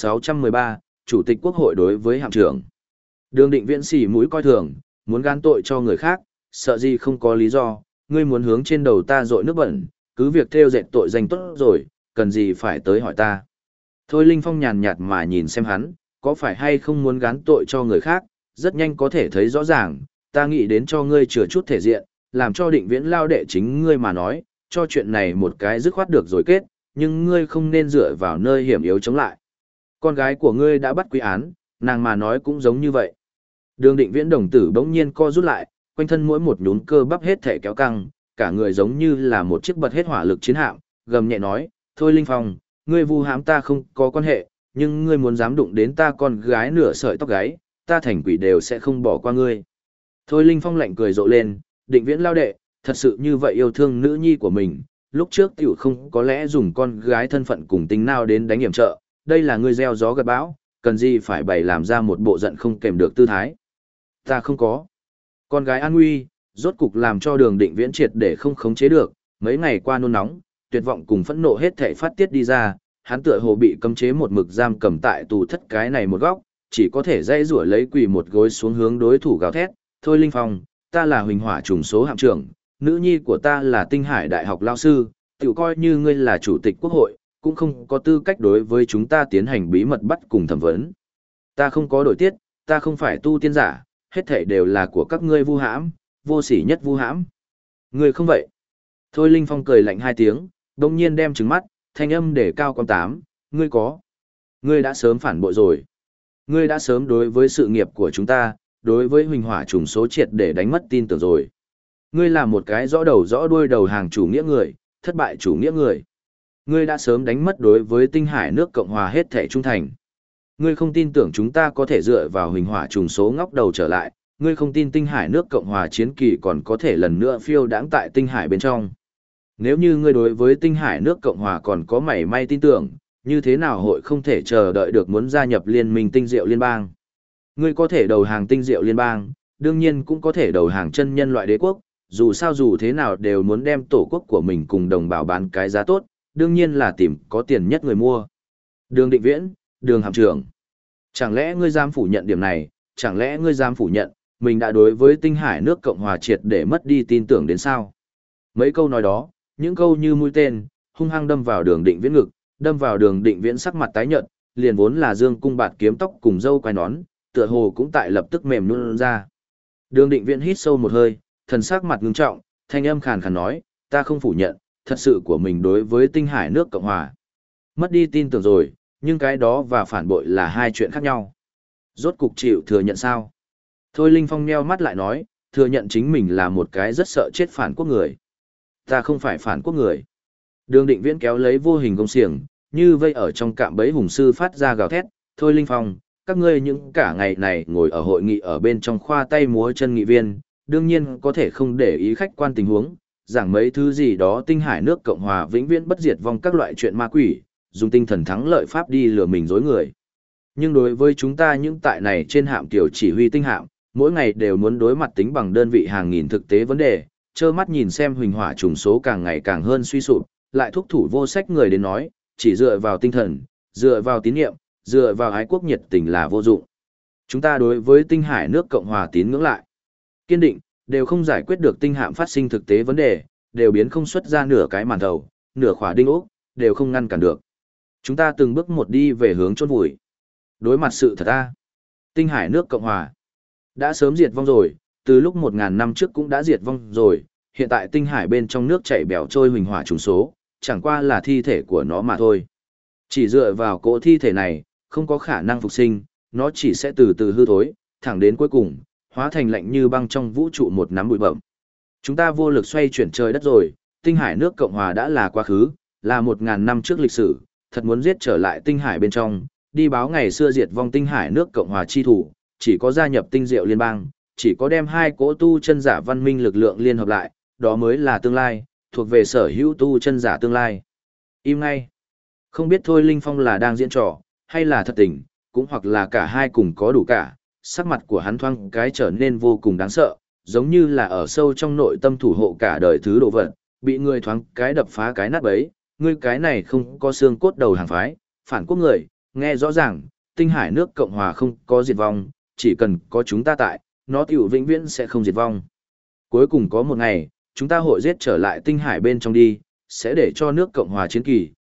1613, Chủ tịch Quốc hội đối với hạm trưởng. Đường Định Viễn xỉ mũi coi thường, muốn gan tội cho người khác, sợ gì không có lý do, ngươi muốn hướng trên đầu ta dội nước bẩn, cứ việc theo dệt tội danh tốt rồi, cần gì phải tới hỏi ta. Thôi Linh Phong nhàn nhạt mà nhìn xem hắn, có phải hay không muốn gán tội cho người khác, rất nhanh có thể thấy rõ ràng, ta nghĩ đến cho ngươi chừa chút thể diện, làm cho Định Viễn lao đệ chính ngươi mà nói, cho chuyện này một cái dứt khoát được rồi kết, nhưng ngươi không nên dựa vào nơi hiểm yếu chống lại. Con gái của ngươi đã bắt quy án, nàng mà nói cũng giống như vậy. Đường Định Viễn đồng tử bỗng nhiên co rút lại, quanh thân mỗi một nhún cơ bắp hết thể kéo căng, cả người giống như là một chiếc bật hết hỏa lực chiến hạm, gầm nhẹ nói, thôi Linh Phong, ngươi vu hãm ta không có quan hệ, nhưng ngươi muốn dám đụng đến ta con gái nửa sợi tóc gáy, ta thành quỷ đều sẽ không bỏ qua ngươi. Thôi Linh Phong lạnh cười rộ lên, Định Viễn lao đệ, thật sự như vậy yêu thương nữ nhi của mình, lúc trước tiểu không có lẽ dùng con gái thân phận cùng tính nào đến đánh hiểm trợ, đây là ngươi gieo gió gặt bão, cần gì phải bày làm ra một bộ giận không kèm được tư thái. Ta không có. Con gái an nguy, rốt cục làm cho Đường Định Viễn triệt để không khống chế được, mấy ngày qua nôn nóng, tuyệt vọng cùng phẫn nộ hết thảy phát tiết đi ra, hắn tựa hồ bị cấm chế một mực giam cầm tại tù thất cái này một góc, chỉ có thể dây rủa lấy quỳ một gối xuống hướng đối thủ gào thét, thôi Linh Phong, ta là Huỳnh Hỏa trùng số hạm trưởng, nữ nhi của ta là Tinh Hải Đại học lao sư, tiểu coi như ngươi là chủ tịch quốc hội, cũng không có tư cách đối với chúng ta tiến hành bí mật bắt cùng thẩm vấn. Ta không có đổi tiết, ta không phải tu tiên giả, hết thảy đều là của các ngươi vu hãm, vô sỉ nhất vu hãm. Ngươi không vậy. Thôi Linh Phong cười lạnh hai tiếng, đồng nhiên đem trừng mắt, thanh âm để cao con tám, ngươi có. Ngươi đã sớm phản bội rồi. Ngươi đã sớm đối với sự nghiệp của chúng ta, đối với Huỳnh Hỏa trùng số triệt để đánh mất tin tưởng rồi. Ngươi là một cái rõ đầu rõ đuôi đầu hàng chủ nghĩa người, thất bại chủ nghĩa người. Ngươi đã sớm đánh mất đối với Tinh Hải nước Cộng hòa hết thể trung thành. Ngươi không tin tưởng chúng ta có thể dựa vào Huỳnh Hỏa trùng số ngóc đầu trở lại, ngươi không tin Tinh Hải nước Cộng hòa chiến kỳ còn có thể lần nữa phiêu đãng tại Tinh Hải bên trong. Nếu như ngươi đối với Tinh Hải nước Cộng hòa còn có mảy may tin tưởng, như thế nào hội không thể chờ đợi được muốn gia nhập liên minh Tinh Diệu Liên bang? Ngươi có thể đầu hàng Tinh Diệu Liên bang, đương nhiên cũng có thể đầu hàng chân nhân loại đế quốc, dù sao dù thế nào đều muốn đem tổ quốc của mình cùng đồng bào bán cái giá tốt, đương nhiên là tìm có tiền nhất người mua. Đường Định Viễn, Đường hạm trưởng. Chẳng lẽ ngươi dám phủ nhận điểm này, chẳng lẽ ngươi dám phủ nhận, mình đã đối với Tinh Hải nước Cộng hòa triệt để mất đi tin tưởng đến sao? Mấy câu nói đó, những câu như mũi tên, hung hăng đâm vào Đường Định Viễn ngực, đâm vào Đường Định Viễn sắc mặt tái nhợt, liền vốn là dương cung bạt kiếm tóc cùng râu quai nón, tựa hồ cũng tại lập tức mềm nhũn ra. Đường Định Viễn hít sâu một hơi, thần sắc mặt ngưng trọng, thanh âm khàn khàn nói, ta không phủ nhận, thật sự của mình đối với Tinh Hải nước Cộng hòa. Mất đi tin tưởng rồi, nhưng cái đó và phản bội là hai chuyện khác nhau. Rốt cục chịu thừa nhận sao? Thôi Linh Phong nheo mắt lại nói, thừa nhận chính mình là một cái rất sợ chết phản quốc người. Ta không phải phản quốc người. Đường Định Viễn kéo lấy vô hình công xiềng, như vây ở trong cạm bẫy hùng sư phát ra gào thét, thôi Linh Phong, các ngươi những cả ngày này ngồi ở hội nghị ở bên trong khoa tay múa chân nghị viên, đương nhiên có thể không để ý khách quan tình huống, giảng mấy thứ gì đó Tinh Hải nước Cộng hòa vĩnh viễn bất diệt vong các loại chuyện ma quỷ, dùng tinh thần thắng lợi pháp đi lừa mình dối người. Nhưng đối với chúng ta những tại này trên hạm tiểu chỉ huy tinh hạm, mỗi ngày đều muốn đối mặt tính bằng đơn vị hàng nghìn thực tế vấn đề, trơ mắt nhìn xem Huỳnh Hỏa trùng số càng ngày càng hơn suy sụp, lại thúc thủ vô sách người đến nói, chỉ dựa vào tinh thần, dựa vào tín nhiệm, dựa vào ái quốc nhiệt tình là vô dụng. Chúng ta đối với Tinh Hải nước Cộng hòa tín ngưỡng lại, kiên định, đều không giải quyết được tinh hạm phát sinh thực tế vấn đề, đều biến không xuất ra nửa cái màn thầu, nửa khỏa đinh ốc, đều không ngăn cản được. Chúng ta từng bước một đi về hướng chôn vùi. Đối mặt sự thật ta, Tinh Hải nước Cộng hòa đã sớm diệt vong rồi, từ lúc 1000 năm trước cũng đã diệt vong rồi, hiện tại Tinh Hải bên trong nước chảy bèo trôi Huỳnh Hỏa trùng số, chẳng qua là thi thể của nó mà thôi. Chỉ dựa vào cỗ thi thể này, không có khả năng phục sinh, nó chỉ sẽ từ từ hư thối, thẳng đến cuối cùng, hóa thành lạnh như băng trong vũ trụ một nắm bụi bậm. Chúng ta vô lực xoay chuyển trời đất rồi, Tinh Hải nước Cộng hòa đã là quá khứ, là 1000 năm trước lịch sử, thật muốn giết trở lại Tinh Hải bên trong, đi báo ngày xưa diệt vong Tinh Hải nước Cộng hòa chi thủ, chỉ có gia nhập Tinh Diệu Liên bang, chỉ có đem hai cỗ tu chân giả văn minh lực lượng liên hợp lại, đó mới là tương lai, thuộc về sở hữu tu chân giả tương lai. Im ngay. Không biết thôi Linh Phong là đang diễn trò, hay là thật tình, cũng hoặc là cả hai cùng có đủ cả, sắc mặt của hắn thoáng cái trở nên vô cùng đáng sợ, giống như là ở sâu trong nội tâm thủ hộ cả đời thứ độ vật, bị người thoáng cái đập phá cái nát bấy, ngươi cái này không có xương cốt đầu hàng phái, phản quốc người, nghe rõ ràng, Tinh Hải nước Cộng hòa không có diệt vong, chỉ cần có chúng ta tại, nó tiểu vĩnh viễn sẽ không diệt vong. Cuối cùng có một ngày, chúng ta hội giết trở lại Tinh Hải bên trong đi, sẽ để cho nước Cộng hòa chiến kỳ,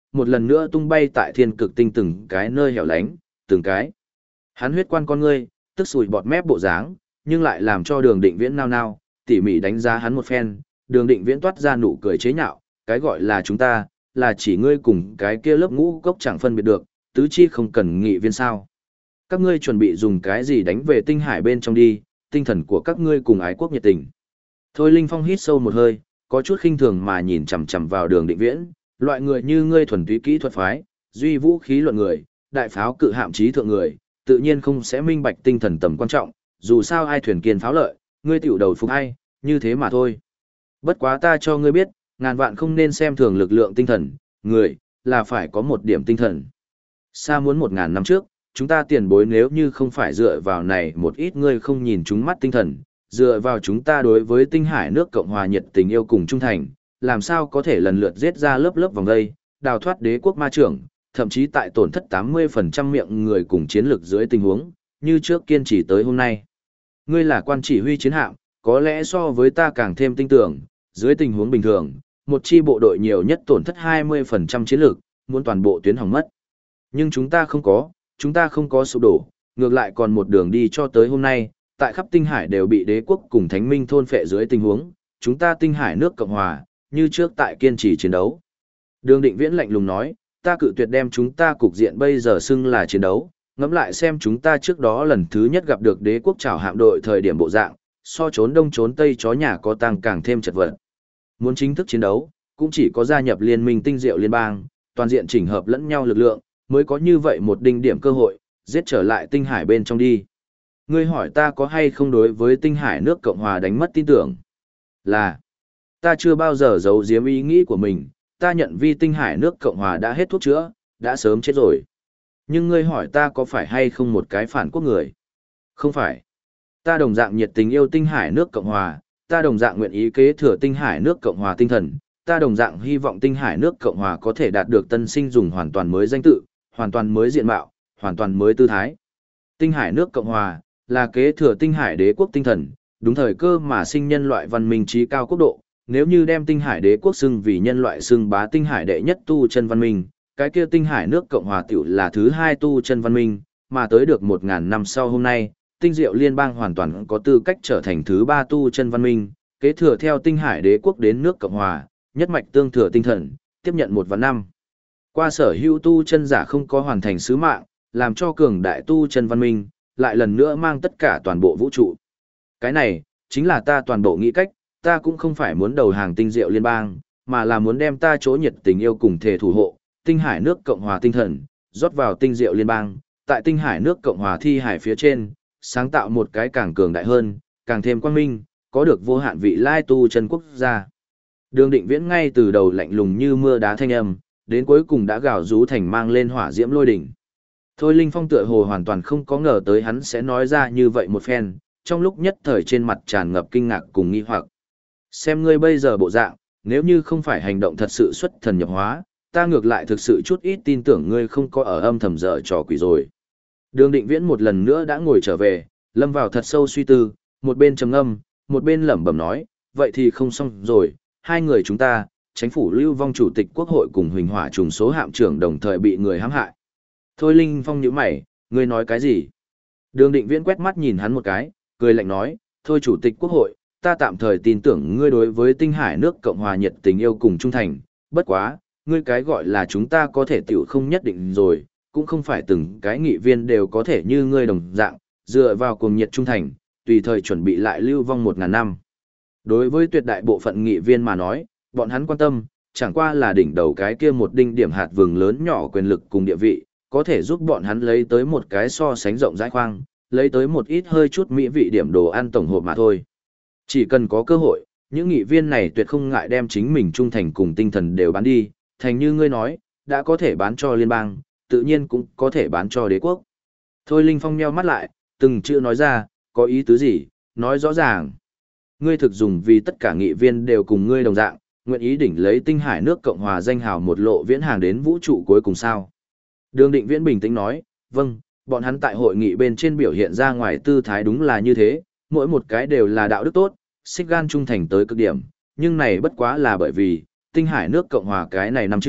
một lần nữa tung bay tại thiên cực tinh từng cái nơi hẻo lánh, từng cái. Hắn huyết quan con ngươi, tức sùi bọt mép bộ dáng, nhưng lại làm cho Đường Định Viễn nao nao, tỉ mỉ đánh giá hắn một phen, Đường Định Viễn toát ra nụ cười chế nhạo, cái gọi là chúng ta, là chỉ ngươi cùng cái kia lớp ngũ cốc chẳng phân biệt được, tứ chi không cần nghị viên sao. Các ngươi chuẩn bị dùng cái gì đánh về tinh hải bên trong đi, tinh thần của các ngươi cùng ái quốc nhiệt tình. Thôi Linh Phong hít sâu một hơi, có chút khinh thường mà nhìn chằm chằm vào Đường Định Viễn, loại người như ngươi thuần túy kỹ thuật phái, duy vũ khí luận người, đại pháo cự hạm chí thượng người, tự nhiên không sẽ minh bạch tinh thần tầm quan trọng, dù sao ai thuyền kiên pháo lợi, ngươi tiểu đầu phục ai, như thế mà thôi. Bất quá ta cho ngươi biết, ngàn vạn không nên xem thường lực lượng tinh thần, người, là phải có một điểm tinh thần. Xa muốn 1000 năm trước, chúng ta tiền bối nếu như không phải dựa vào này một ít ngươi không nhìn chúng mắt tinh thần, dựa vào chúng ta đối với tinh hải nước Cộng hòa nhiệt tình yêu cùng trung thành, làm sao có thể lần lượt giết ra lớp lớp vòng đây, đào thoát đế quốc ma trưởng, thậm chí tại tổn thất 80% miệng người cùng chiến lược dưới tình huống, như trước kiên trì tới hôm nay. Ngươi là quan chỉ huy chiến hạm, có lẽ so với ta càng thêm tin tưởng, dưới tình huống bình thường, một chi bộ đội nhiều nhất tổn thất 20% chiến lược, muốn toàn bộ tuyến hỏng mất. Nhưng chúng ta không có sụp đổ, ngược lại còn một đường đi cho tới hôm nay, tại khắp tinh hải đều bị đế quốc cùng thánh minh thôn phệ dưới tình huống, chúng ta tinh hải nước Cộng hòa, như trước tại kiên trì chiến đấu. Đường Định Viễn lạnh lùng nói, ta cự tuyệt đem chúng ta cục diện bây giờ xưng là chiến đấu, ngẫm lại xem chúng ta trước đó lần thứ nhất gặp được đế quốc trảo hạm đội thời điểm bộ dạng, so trốn đông trốn tây chó nhà có tăng càng thêm chật vật. Muốn chính thức chiến đấu, cũng chỉ có gia nhập liên minh tinh diệu liên bang, toàn diện chỉnh hợp lẫn nhau lực lượng, mới có như vậy một đinh điểm cơ hội, giết trở lại tinh hải bên trong đi. Ngươi hỏi ta có hay không đối với tinh hải nước Cộng hòa đánh mất tin tưởng? Là, ta chưa bao giờ giấu giếm ý nghĩ của mình, ta nhận vi tinh hải nước Cộng hòa đã hết thuốc chữa, đã sớm chết rồi. Nhưng ngươi hỏi ta có phải hay không một cái phản quốc người? Không phải. Ta đồng dạng nhiệt tình yêu tinh hải nước Cộng hòa, ta đồng dạng nguyện ý kế thừa tinh hải nước Cộng hòa tinh thần, ta đồng dạng hy vọng tinh hải nước Cộng hòa có thể đạt được tân sinh dùng hoàn toàn mới danh tự, hoàn toàn mới diện mạo, hoàn toàn mới tư thái. Tinh hải nước Cộng hòa là kế thừa tinh hải đế quốc tinh thần, đúng thời cơ mà sinh nhân loại văn minh trí cao quốc độ. Nếu như đem tinh hải đế quốc xưng vì nhân loại xưng bá tinh hải đệ nhất tu chân văn minh, cái kia tinh hải nước Cộng hòa tiểu là thứ hai tu chân văn minh, mà tới được 1000 năm sau hôm nay, tinh diệu liên bang hoàn toàn có tư cách trở thành thứ ba tu chân văn minh, kế thừa theo tinh hải đế quốc đến nước Cộng hòa, nhất mạch tương thừa tinh thần, tiếp nhận 1 vạn năm. Qua sở hữu tu chân giả không có hoàn thành sứ mạng, làm cho cường đại tu chân văn minh, lại lần nữa mang tất cả toàn bộ vũ trụ. Cái này, chính là ta toàn bộ nghĩ cách, ta cũng không phải muốn đầu hàng tinh diệu liên bang, mà là muốn đem ta chỗ nhiệt tình yêu cùng thể thủ hộ, tinh hải nước Cộng hòa tinh thần, rót vào tinh diệu liên bang, tại tinh hải nước Cộng hòa thi hải phía trên, sáng tạo một cái càng cường đại hơn, càng thêm quang minh, có được vô hạn vị lai tu chân quốc gia. Đường Định Viễn ngay từ đầu lạnh lùng như mưa đá thanh âm, đến cuối cùng đã gào rú thành mang lên hỏa diễm lôi đỉnh. Thôi Linh Phong tựa hồ hoàn toàn không có ngờ tới hắn sẽ nói ra như vậy một phen, trong lúc nhất thời trên mặt tràn ngập kinh ngạc cùng nghi hoặc. Xem ngươi bây giờ bộ dạng, nếu như không phải hành động thật sự xuất thần nhập hóa, ta ngược lại thực sự chút ít tin tưởng ngươi không có ở âm thầm dở trò quỷ rồi. Đường Định Viễn một lần nữa đã ngồi trở về, lâm vào thật sâu suy tư, một bên trầm ngâm, một bên lẩm bẩm nói, vậy thì không xong rồi, hai người chúng ta, chính phủ Lưu Vong chủ tịch quốc hội cùng Huỳnh Hỏa trùng số hạm trưởng đồng thời bị người hãm hại. Thôi Linh Phong nhíu mày, ngươi nói cái gì? Đường Định Viễn quét mắt nhìn hắn một cái, cười lạnh nói, thôi chủ tịch quốc hội, ta tạm thời tin tưởng ngươi đối với tinh hải nước Cộng hòa nhiệt tình yêu cùng trung thành, bất quá, ngươi cái gọi là chúng ta có thể tiểu không nhất định rồi, cũng không phải từng cái nghị viên đều có thể như ngươi đồng dạng, dựa vào cùng nhiệt trung thành, tùy thời chuẩn bị lại lưu vong 1000 năm. Đối với tuyệt đại bộ phận nghị viên mà nói, bọn hắn quan tâm, chẳng qua là đỉnh đầu cái kia một đinh điểm hạt vừng lớn nhỏ quyền lực cùng địa vị, có thể giúp bọn hắn lấy tới một cái so sánh rộng rãi khoang, lấy tới một ít hơi chút mỹ vị điểm đồ ăn tổng hộp mà thôi. Chỉ cần có cơ hội, những nghị viên này tuyệt không ngại đem chính mình trung thành cùng tinh thần đều bán đi, thành như ngươi nói, đã có thể bán cho liên bang, tự nhiên cũng có thể bán cho đế quốc. Thôi Linh Phong nheo mắt lại, từng chữ nói ra, có ý tứ gì, nói rõ ràng. Ngươi thực dùng vì tất cả nghị viên đều cùng ngươi đồng dạng, nguyện ý đỉnh lấy tinh hải nước Cộng hòa danh hào một lộ viễn hàng đến vũ trụ cuối cùng sao. Đường Định Viễn bình tĩnh nói, vâng, bọn hắn tại hội nghị bên trên biểu hiện ra ngoài tư thái đúng là như thế, mỗi một cái đều là đạo đức tốt, xích gan trung thành tới cực điểm, nhưng này bất quá là bởi vì, tinh hải nước Cộng hòa cái này năm chữ,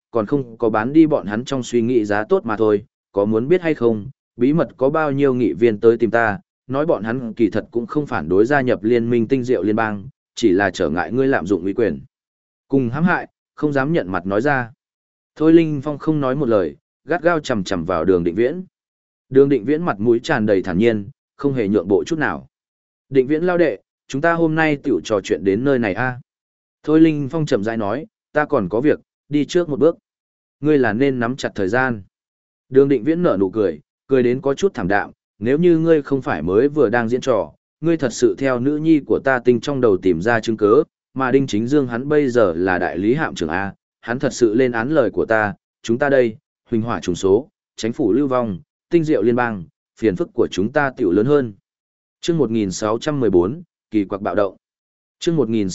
còn không có bán đi bọn hắn trong suy nghĩ giá tốt mà thôi, có muốn biết hay không, bí mật có bao nhiêu nghị viên tới tìm ta, nói bọn hắn kỳ thật cũng không phản đối gia nhập liên minh tinh diệu liên bang, chỉ là trở ngại ngươi lạm dụng uy quyền. Cùng hãm hại, không dám nhận mặt nói ra. Thôi Linh Phong không nói một lời, gắt gao chầm chầm vào Đường Định Viễn. Đường Định Viễn mặt mũi tràn đầy thản nhiên, không hề nhượng bộ chút nào. Định Viễn lao đệ, chúng ta hôm nay tiểu trò chuyện đến nơi này a. Thôi Linh Phong chậm rãi nói, ta còn có việc, đi trước một bước. Ngươi là nên nắm chặt thời gian. Đường Định Viễn nở nụ cười, cười đến có chút thảm đạm, nếu như ngươi không phải mới vừa đang diễn trò, ngươi thật sự theo nữ nhi của ta tinh trong đầu tìm ra chứng cứ, mà Đinh Chính Dương hắn bây giờ là đại lý hạm trưởng A, hắn thật sự lên án lời của ta, chúng ta đây, huỳnh hỏa trùng số, chính phủ lưu vong, tinh diệu liên bang, phiền phức của chúng ta tiểu lớn hơn. Chương 1614, kỳ quặc bạo động. Chương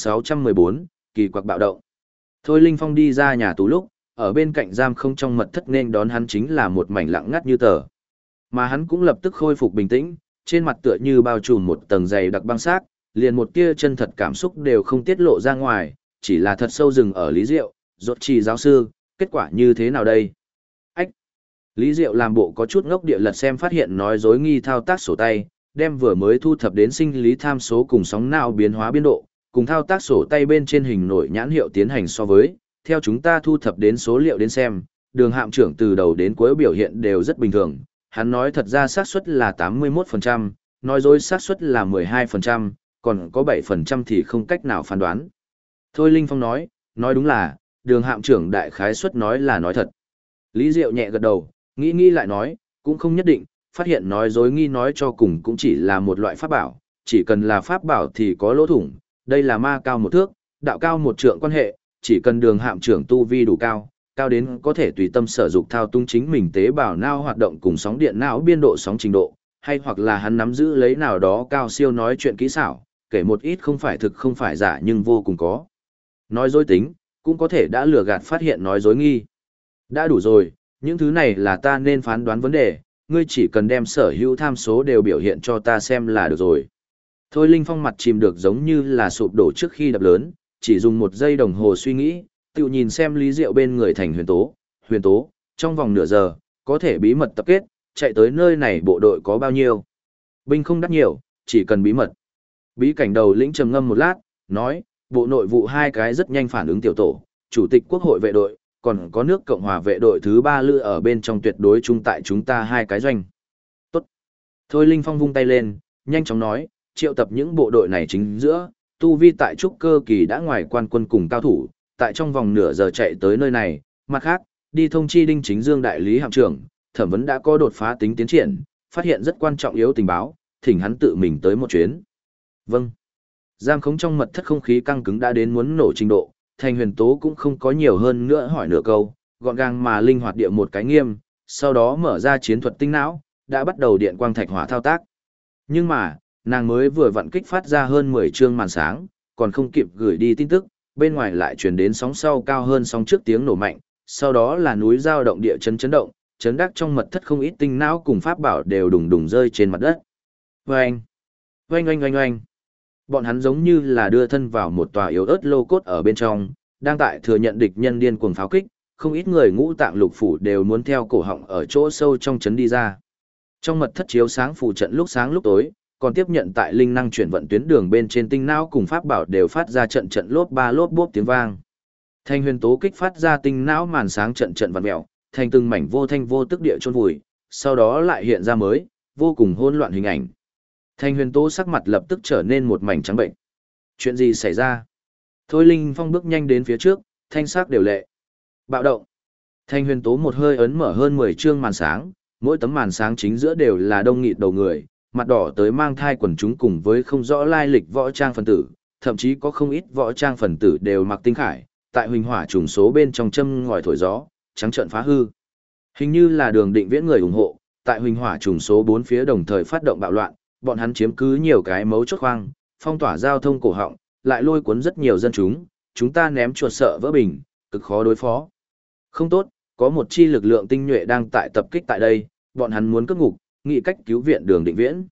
1614, kỳ quặc bạo động. Thôi Linh Phong đi ra nhà tù lúc, ở bên cạnh giam không trong mật thất nên đón hắn chính là một mảnh lặng ngắt như tờ. Mà hắn cũng lập tức khôi phục bình tĩnh, trên mặt tựa như bao trùm một tầng dày đặc băng xác, liền một tia chân thật cảm xúc đều không tiết lộ ra ngoài, chỉ là thật sâu rừng ở Lý Diệu, rốt trì giáo sư, kết quả như thế nào đây? Ách! Lý Diệu làm bộ có chút ngốc địa lật xem phát hiện nói dối nghi thao tác sổ tay, đem vừa mới thu thập đến sinh lý tham số cùng sóng não biến hóa biên độ, cùng thao tác sổ tay bên trên hình nổi nhãn hiệu tiến hành so với, theo chúng ta thu thập đến số liệu đến xem, đường hạm trưởng từ đầu đến cuối biểu hiện đều rất bình thường. Hắn nói thật ra xác suất là 81%, nói dối xác suất là 12%, còn có 7% thì không cách nào phán đoán. Thôi Linh Phong nói đúng là, đường hạm trưởng đại khái suất nói là nói thật. Lý Diệu nhẹ gật đầu, nghĩ lại nói, cũng không nhất định, phát hiện nói dối nghi nói cho cùng cũng chỉ là một loại pháp bảo, chỉ cần là pháp bảo thì có lỗ thủng, đây là ma cao một thước, đạo cao một trượng quan hệ, chỉ cần đường hạm trưởng tu vi đủ cao, cao đến có thể tùy tâm sở dục thao túng chính mình tế bào não hoạt động cùng sóng điện não biên độ sóng trình độ, hay hoặc là hắn nắm giữ lấy nào đó cao siêu nói chuyện kỹ xảo, kể một ít không phải thực không phải giả nhưng vô cùng có. Nói dối tính, cũng có thể đã lừa gạt phát hiện nói dối nghi. Đã đủ rồi, những thứ này là ta nên phán đoán vấn đề, ngươi chỉ cần đem sở hữu tham số đều biểu hiện cho ta xem là được rồi. Thôi Linh Phong mặt chìm được giống như là sụp đổ trước khi đập lớn, chỉ dùng một giây đồng hồ suy nghĩ, tự nhìn xem Lý Diệu bên người thành huyền tố, trong vòng nửa giờ, có thể bí mật tập kết, chạy tới nơi này bộ đội có bao nhiêu. Binh không đắt nhiều, chỉ cần bí mật. Bí cảnh đầu lĩnh trầm ngâm một lát, nói, bộ nội vụ hai cái rất nhanh phản ứng tiểu tổ, chủ tịch quốc hội vệ đội, còn có nước Cộng hòa vệ đội thứ 3 lữ ở bên trong tuyệt đối chung tại chúng ta hai cái doanh. Tốt. Thôi Linh Phong vung tay lên, nhanh chóng nói, triệu tập những bộ đội này chính giữa, tu vi tại trúc cơ kỳ đã ngoài quan quân cùng cao thủ, tại trong vòng nửa giờ chạy tới nơi này, mặt khác, đi thông chi Đinh Chính Dương đại lý hạm trưởng, thẩm vấn đã có đột phá tính tiến triển, phát hiện rất quan trọng yếu tình báo, thỉnh hắn tự mình tới một chuyến. Vâng. Giam khống trong mật thất không khí căng cứng đã đến muốn nổ trình độ, Thành Huyền Tố cũng không có nhiều hơn nữa hỏi nửa câu, gọn gàng mà linh hoạt địa một cái nghiêm, sau đó mở ra chiến thuật tinh não, đã bắt đầu điện quang thạch hỏa thao tác. Nhưng mà, nàng mới vừa vặn kích phát ra hơn 10 chương màn sáng, còn không kịp gửi đi tin tức, bên ngoài lại truyền đến sóng sau cao hơn sóng trước tiếng nổ mạnh, sau đó là núi dao động địa chấn chấn động, chấn đắc trong mật thất không ít tinh não cùng pháp bảo đều đùng đùng rơi trên mặt đất. Oanh! Oanh oanh oanh oanh! Bọn hắn giống như là đưa thân vào một tòa yếu ớt lô cốt ở bên trong, đang tại thừa nhận địch nhân điên cuồng pháo kích, không ít người ngũ tạng lục phủ đều muốn theo cổ họng ở chỗ sâu trong chấn đi ra. Trong mật thất chiếu sáng phù trận lúc sáng lúc tối, còn tiếp nhận tại linh năng chuyển vận tuyến đường bên trên tinh não cùng pháp bảo đều phát ra trận trận lốp ba lốp bốp tiếng vang. Thanh Huyền Tố kích phát ra tinh não màn sáng trận trận vặn mèo, thành từng mảnh vô thanh vô tức địa chôn vùi, sau đó lại hiện ra mới, vô cùng hỗn loạn hình ảnh. Thanh Huyền Tố sắc mặt lập tức trở nên một mảnh trắng bệnh. Chuyện gì xảy ra? Thôi Linh Phong bước nhanh đến phía trước, thanh sắc đều lệ. Bạo động. Thanh Huyền Tố một hơi ấn mở hơn 10 chương màn sáng, mỗi tấm màn sáng chính giữa đều là đông nghịt đầu người, mặt đỏ tới mang thai quần chúng cùng với không rõ lai lịch võ trang phần tử, thậm chí có không ít võ trang phần tử đều mặc tinh khải, tại huỳnh hỏa trùng số bên trong châm ngòi thổi gió, trắng trợn phá hư. Hình như là Đường Định Viễn người ủng hộ, tại huỳnh hỏa trùng số 4 phía đồng thời phát động bạo loạn, bọn hắn chiếm cứ nhiều cái mấu chốt khoang, phong tỏa giao thông cổ họng, lại lôi cuốn rất nhiều dân chúng ta ném chuột sợ vỡ bình, cực khó đối phó. Không tốt, có một chi lực lượng tinh nhuệ đang tại tập kích tại đây, bọn hắn muốn cướp ngục, nghĩ cách cứu viện Đường Định Viễn.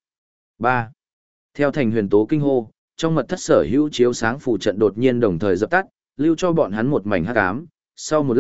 3. Theo Thành Huyền Tố kinh hô, trong mật thất sở hữu chiếu sáng phù trận đột nhiên đồng thời dập tắt, lưu cho bọn hắn một mảnh hắc ám. Sau một lát,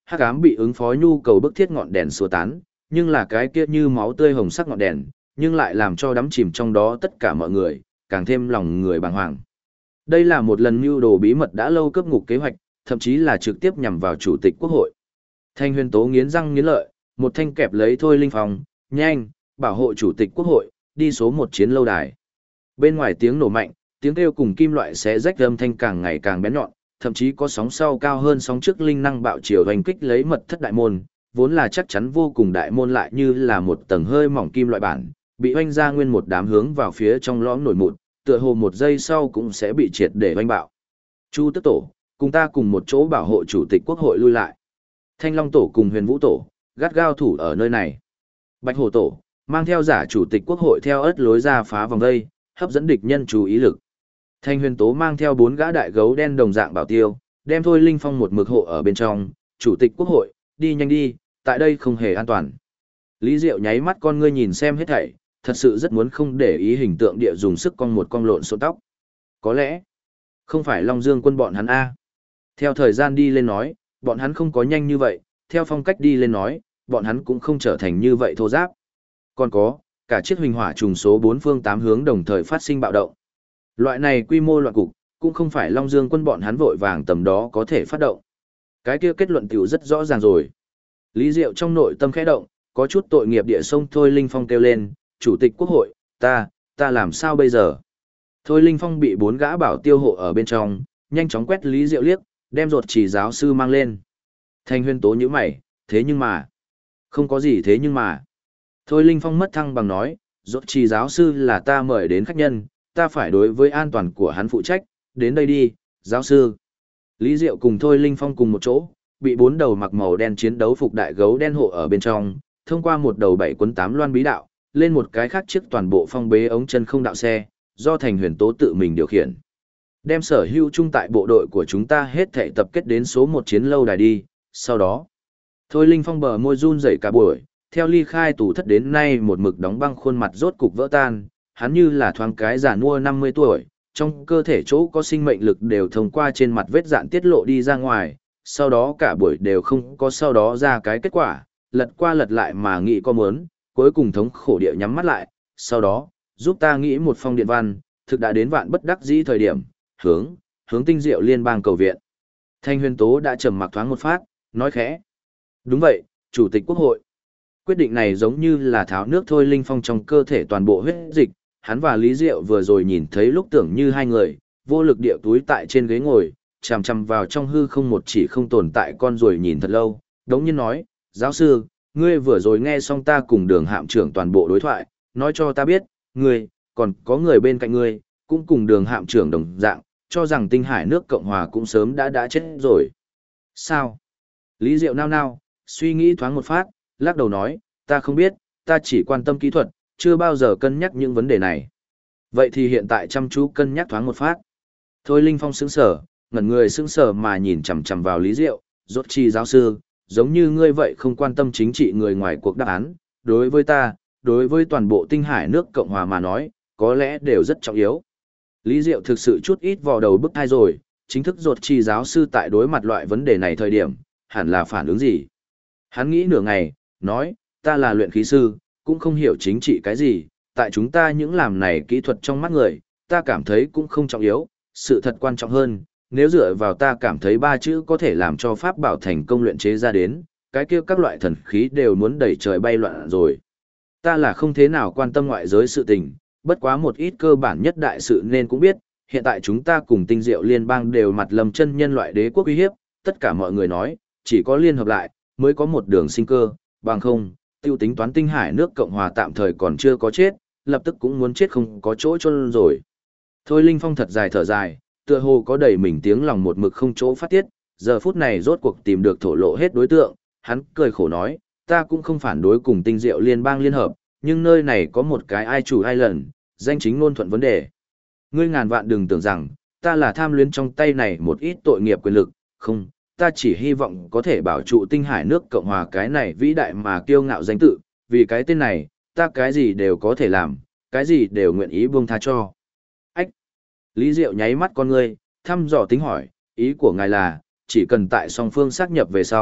hắc ám bị ứng phó nhu cầu bức thiết ngọn đèn xua tán, nhưng là cái kia như máu tươi hồng sắc ngọn đèn, nhưng lại làm cho đắm chìm trong đó tất cả mọi người, càng thêm lòng người bàng hoàng. Đây là một lần mưu đồ bí mật đã lâu cướp ngục kế hoạch, thậm chí là trực tiếp nhằm vào chủ tịch quốc hội. Thanh Huyền Tố nghiến răng nghiến lợi, một thanh kẹp lấy Thôi Linh Phong, nhanh, bảo hộ chủ tịch quốc hội, đi số một chiến lâu đài. Bên ngoài tiếng nổ mạnh, tiếng kêu cùng kim loại xé rách âm thanh càng ngày càng bén nhọn, thậm chí có sóng sau cao hơn sóng trước linh năng bạo chiều hoành kích lấy mật thất đại môn, vốn là chắc chắn vô cùng đại môn lại như là một tầng hơi mỏng kim loại bản, bị hoành ra nguyên một đám hướng vào phía trong lõm nổi mụn, tựa hồ một giây sau cũng sẽ bị triệt để hoành bạo. Chu Tức Tổ, cùng ta cùng một chỗ bảo hộ chủ tịch quốc hội lui lại. Thanh Long Tổ cùng Huyền Vũ Tổ, gắt gao thủ ở nơi này. Bạch Hổ Tổ, mang theo giả chủ tịch quốc hội theo ớt lối ra phá vòng dây, hấp dẫn địch nhân chú ý lực. Thanh Huyền Tố mang theo 4 gã đại gấu đen đồng dạng bảo tiêu, đem Thôi Linh Phong một mực hộ ở bên trong, chủ tịch quốc hội, đi nhanh đi, tại đây không hề an toàn. Lý Diệu nháy mắt con ngươi nhìn xem hết thảy, thật sự rất muốn không để ý hình tượng địa dùng sức cong một cong lộn xộn tóc. Có lẽ, không phải Long Dương quân bọn hắn A. Theo thời gian đi lên nói, bọn hắn không có nhanh như vậy, theo phong cách đi lên nói, bọn hắn cũng không trở thành như vậy thô giáp. Còn có, cả chiếc huỳnh hỏa trùng số 4 phương 8 hướng đồng thời phát sinh bạo động. Loại này quy mô loạn cục, cũng không phải Long Dương quân bọn hắn vội vàng tầm đó có thể phát động. Cái kia kết luận tiểu rất rõ ràng rồi. Lý Diệu trong nội tâm khẽ động, có chút tội nghiệp địa sông Thôi Linh Phong kêu lên, chủ tịch quốc hội, ta làm sao bây giờ? Thôi Linh Phong bị 4 gã bảo tiêu hộ ở bên trong, nhanh chóng quét Lý Diệu liếc, đem ruột chỉ giáo sư mang lên. Thanh Huyền Tố nhíu mày, thế nhưng mà, không có gì thế nhưng mà. Thôi Linh Phong mất thăng bằng nói, ruột chỉ giáo sư là ta mời đến khách nhân, ta phải đối với an toàn của hắn phụ trách, đến đây đi, giáo sư. Lý Diệu cùng Thôi Linh Phong cùng một chỗ, bị 4 đầu mặc màu đen chiến đấu phục đại gấu đen hộ ở bên trong, thông qua một đầu 7 cuốn 8 loan bí đạo, lên một cái khác chiếc toàn bộ phong bế ống chân không đạo xe, do Thành Huyền Tố tự mình điều khiển. Đem sở hữu chung tại bộ đội của chúng ta hết thảy tập kết đến số 1 chiến lâu đài đi, sau đó. Thôi Linh Phong bờ môi run rẩy cả buổi, theo ly khai tù thất đến nay một mực đóng băng khuôn mặt rốt cục vỡ tan, hắn như là thoáng cái già nua 50 tuổi, trong cơ thể chỗ có sinh mệnh lực đều thông qua trên mặt vết dạn tiết lộ đi ra ngoài, sau đó cả buổi đều không có sau đó ra cái kết quả, lật qua lật lại mà nghĩ có muốn, cuối cùng thống khổ địa nhắm mắt lại, sau đó, giúp ta nghĩ một phong điện văn, thực đã đến vạn bất đắc dĩ thời điểm, hướng Tinh Diệu liên bang cầu viện. Thanh Huyền Tố đã trầm mặc thoáng một phát, nói khẽ. Đúng vậy, Chủ tịch Quốc hội. Quyết định này giống như là tháo nước Thôi Linh Phong trong cơ thể toàn bộ huyết dịch, hắn và Lý Diệu vừa rồi nhìn thấy lúc tưởng như hai người, vô lực địa túi tại trên ghế ngồi, chằm chằm vào trong hư không một chỉ không tồn tại con rồi nhìn thật lâu, đống nhiên nói, giáo sư, ngươi vừa rồi nghe xong ta cùng Đường hạm trưởng toàn bộ đối thoại, nói cho ta biết, ngươi, còn có người bên cạnh ngươi, cũng cùng Đường hạm trưởng đồng dạng, cho rằng Tinh Hải nước Cộng Hòa cũng sớm đã chết rồi. Sao? Lý Diệu nao nao, suy nghĩ thoáng một phát, lắc đầu nói, ta không biết, ta chỉ quan tâm kỹ thuật, chưa bao giờ cân nhắc những vấn đề này. Vậy thì hiện tại chăm chú cân nhắc thoáng một phát. Thôi Linh Phong sững sờ, ngẩn người sững sờ mà nhìn chằm chằm vào Lý Diệu, rốt chi giáo sư, giống như ngươi vậy không quan tâm chính trị người ngoài cuộc đáp án, đối với ta, đối với toàn bộ Tinh Hải nước Cộng Hòa mà nói, có lẽ đều rất trọng yếu. Lý Diệu thực sự chút ít vò đầu bức thai rồi, chính thức rốt chi giáo sư tại đối mặt loại vấn đề này thời điểm, hẳn là phản ứng gì? Hắn nghĩ nửa ngày, nói, ta là luyện khí sư, cũng không hiểu chính trị cái gì, tại chúng ta những làm này kỹ thuật trong mắt người, ta cảm thấy cũng không trọng yếu, sự thật quan trọng hơn, nếu dựa vào ta cảm thấy 3 chữ có thể làm cho pháp bảo thành công luyện chế ra đến, cái kia các loại thần khí đều muốn đẩy trời bay loạn rồi. Ta là không thế nào quan tâm ngoại giới sự tình, bất quá một ít cơ bản nhất đại sự nên cũng biết, hiện tại chúng ta cùng Tinh Diệu liên bang đều mặt lầm chân nhân loại đế quốc uy hiếp, tất cả mọi người nói, chỉ có liên hợp lại, mới có một đường sinh cơ, bằng không, tiêu tính toán Tinh Hải nước Cộng Hòa tạm thời còn chưa có chết, lập tức cũng muốn chết không có chỗ chôn rồi. Thôi Linh Phong thật dài thở dài, tựa hồ có đầy mình tiếng lòng một mực không chỗ phát tiết, giờ phút này rốt cuộc tìm được thổ lộ hết đối tượng, hắn cười khổ nói, ta cũng không phản đối cùng Tinh Diệu liên bang liên hợp, nhưng nơi này có một cái ai chủ ai lần, danh chính ngôn thuận vấn đề. Ngươi ngàn vạn đừng tưởng rằng, ta là tham luyến trong tay này một ít tội nghiệp quyền lực, không, ta chỉ hy vọng có thể bảo trụ Tinh Hải nước Cộng Hòa cái này vĩ đại mà kiêu ngạo danh tự, vì cái tên này, ta cái gì đều có thể làm, cái gì đều nguyện ý buông tha cho. Ách! Lý Diệu nháy mắt con ngươi, thăm dò tính hỏi, ý của ngài là, chỉ cần tại song phương xác nhập về sau,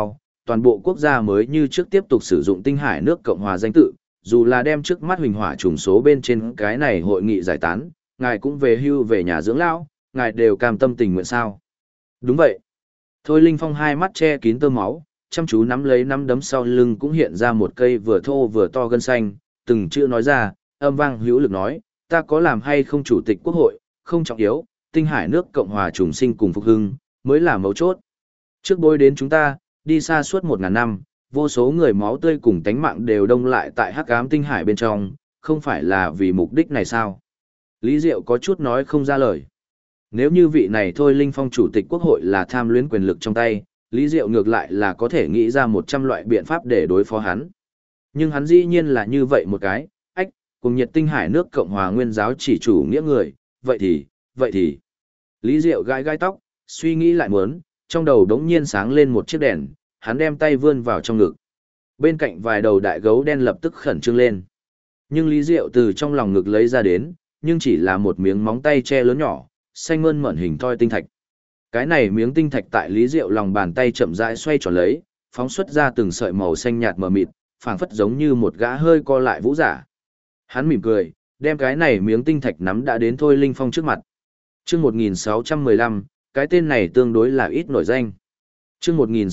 toàn bộ quốc gia mới như trước tiếp tục sử dụng Tinh Hải nước Cộng hòa danh tự, dù là đem trước mắt huỳnh hỏa trùng số bên trên cái này hội nghị giải tán, ngài cũng về hưu về nhà dưỡng lão, ngài đều cam tâm tình nguyện sao? Đúng vậy. Thôi Linh Phong hai mắt che kín tơ máu, chăm chú nắm lấy nắm đấm sau lưng cũng hiện ra một cây vừa thô vừa to gân xanh, từng chữ nói ra, âm vang hữu lực nói, ta có làm hay không chủ tịch quốc hội, không trọng yếu, Tinh Hải nước Cộng hòa trùng sinh cùng phục hưng, mới là mấu chốt. Trước bối đến chúng ta, đi xa suốt 1000 năm, vô số người máu tươi cùng tánh mạng đều đông lại tại hắc ám Tinh Hải bên trong, không phải là vì mục đích này sao? Lý Diệu có chút nói không ra lời. Nếu như vị này thôi Linh Phong chủ tịch quốc hội là tham luyến quyền lực trong tay, Lý Diệu ngược lại là có thể nghĩ ra 100 loại biện pháp để đối phó hắn. Nhưng hắn dĩ nhiên là như vậy một cái, cùng nhiệt Tinh Hải nước Cộng hòa nguyên giáo chỉ chủ nghĩa người, vậy thì. Lý Diệu gãi gai tóc, suy nghĩ lại muốn, trong đầu đống nhiên sáng lên một chiếc đèn, hắn đem tay vươn vào trong ngực. Bên cạnh vài đầu đại gấu đen lập tức khẩn trương lên. Nhưng Lý Diệu từ trong lòng ngực lấy ra đến, nhưng chỉ là một miếng móng tay che lớn nhỏ, xanh mơn mởn hình thoi tinh thạch. Cái này miếng tinh thạch tại Lý Diệu lòng bàn tay chậm rãi xoay tròn lấy, phóng xuất ra từng sợi màu xanh nhạt mờ mịt, phảng phất giống như một gã hơi co lại vũ giả. Hắn mỉm cười, đem cái này miếng tinh thạch nắm đã đến Thôi Linh Phong trước mặt. Chương 1615, cái tên này tương đối là ít nổi danh. Chương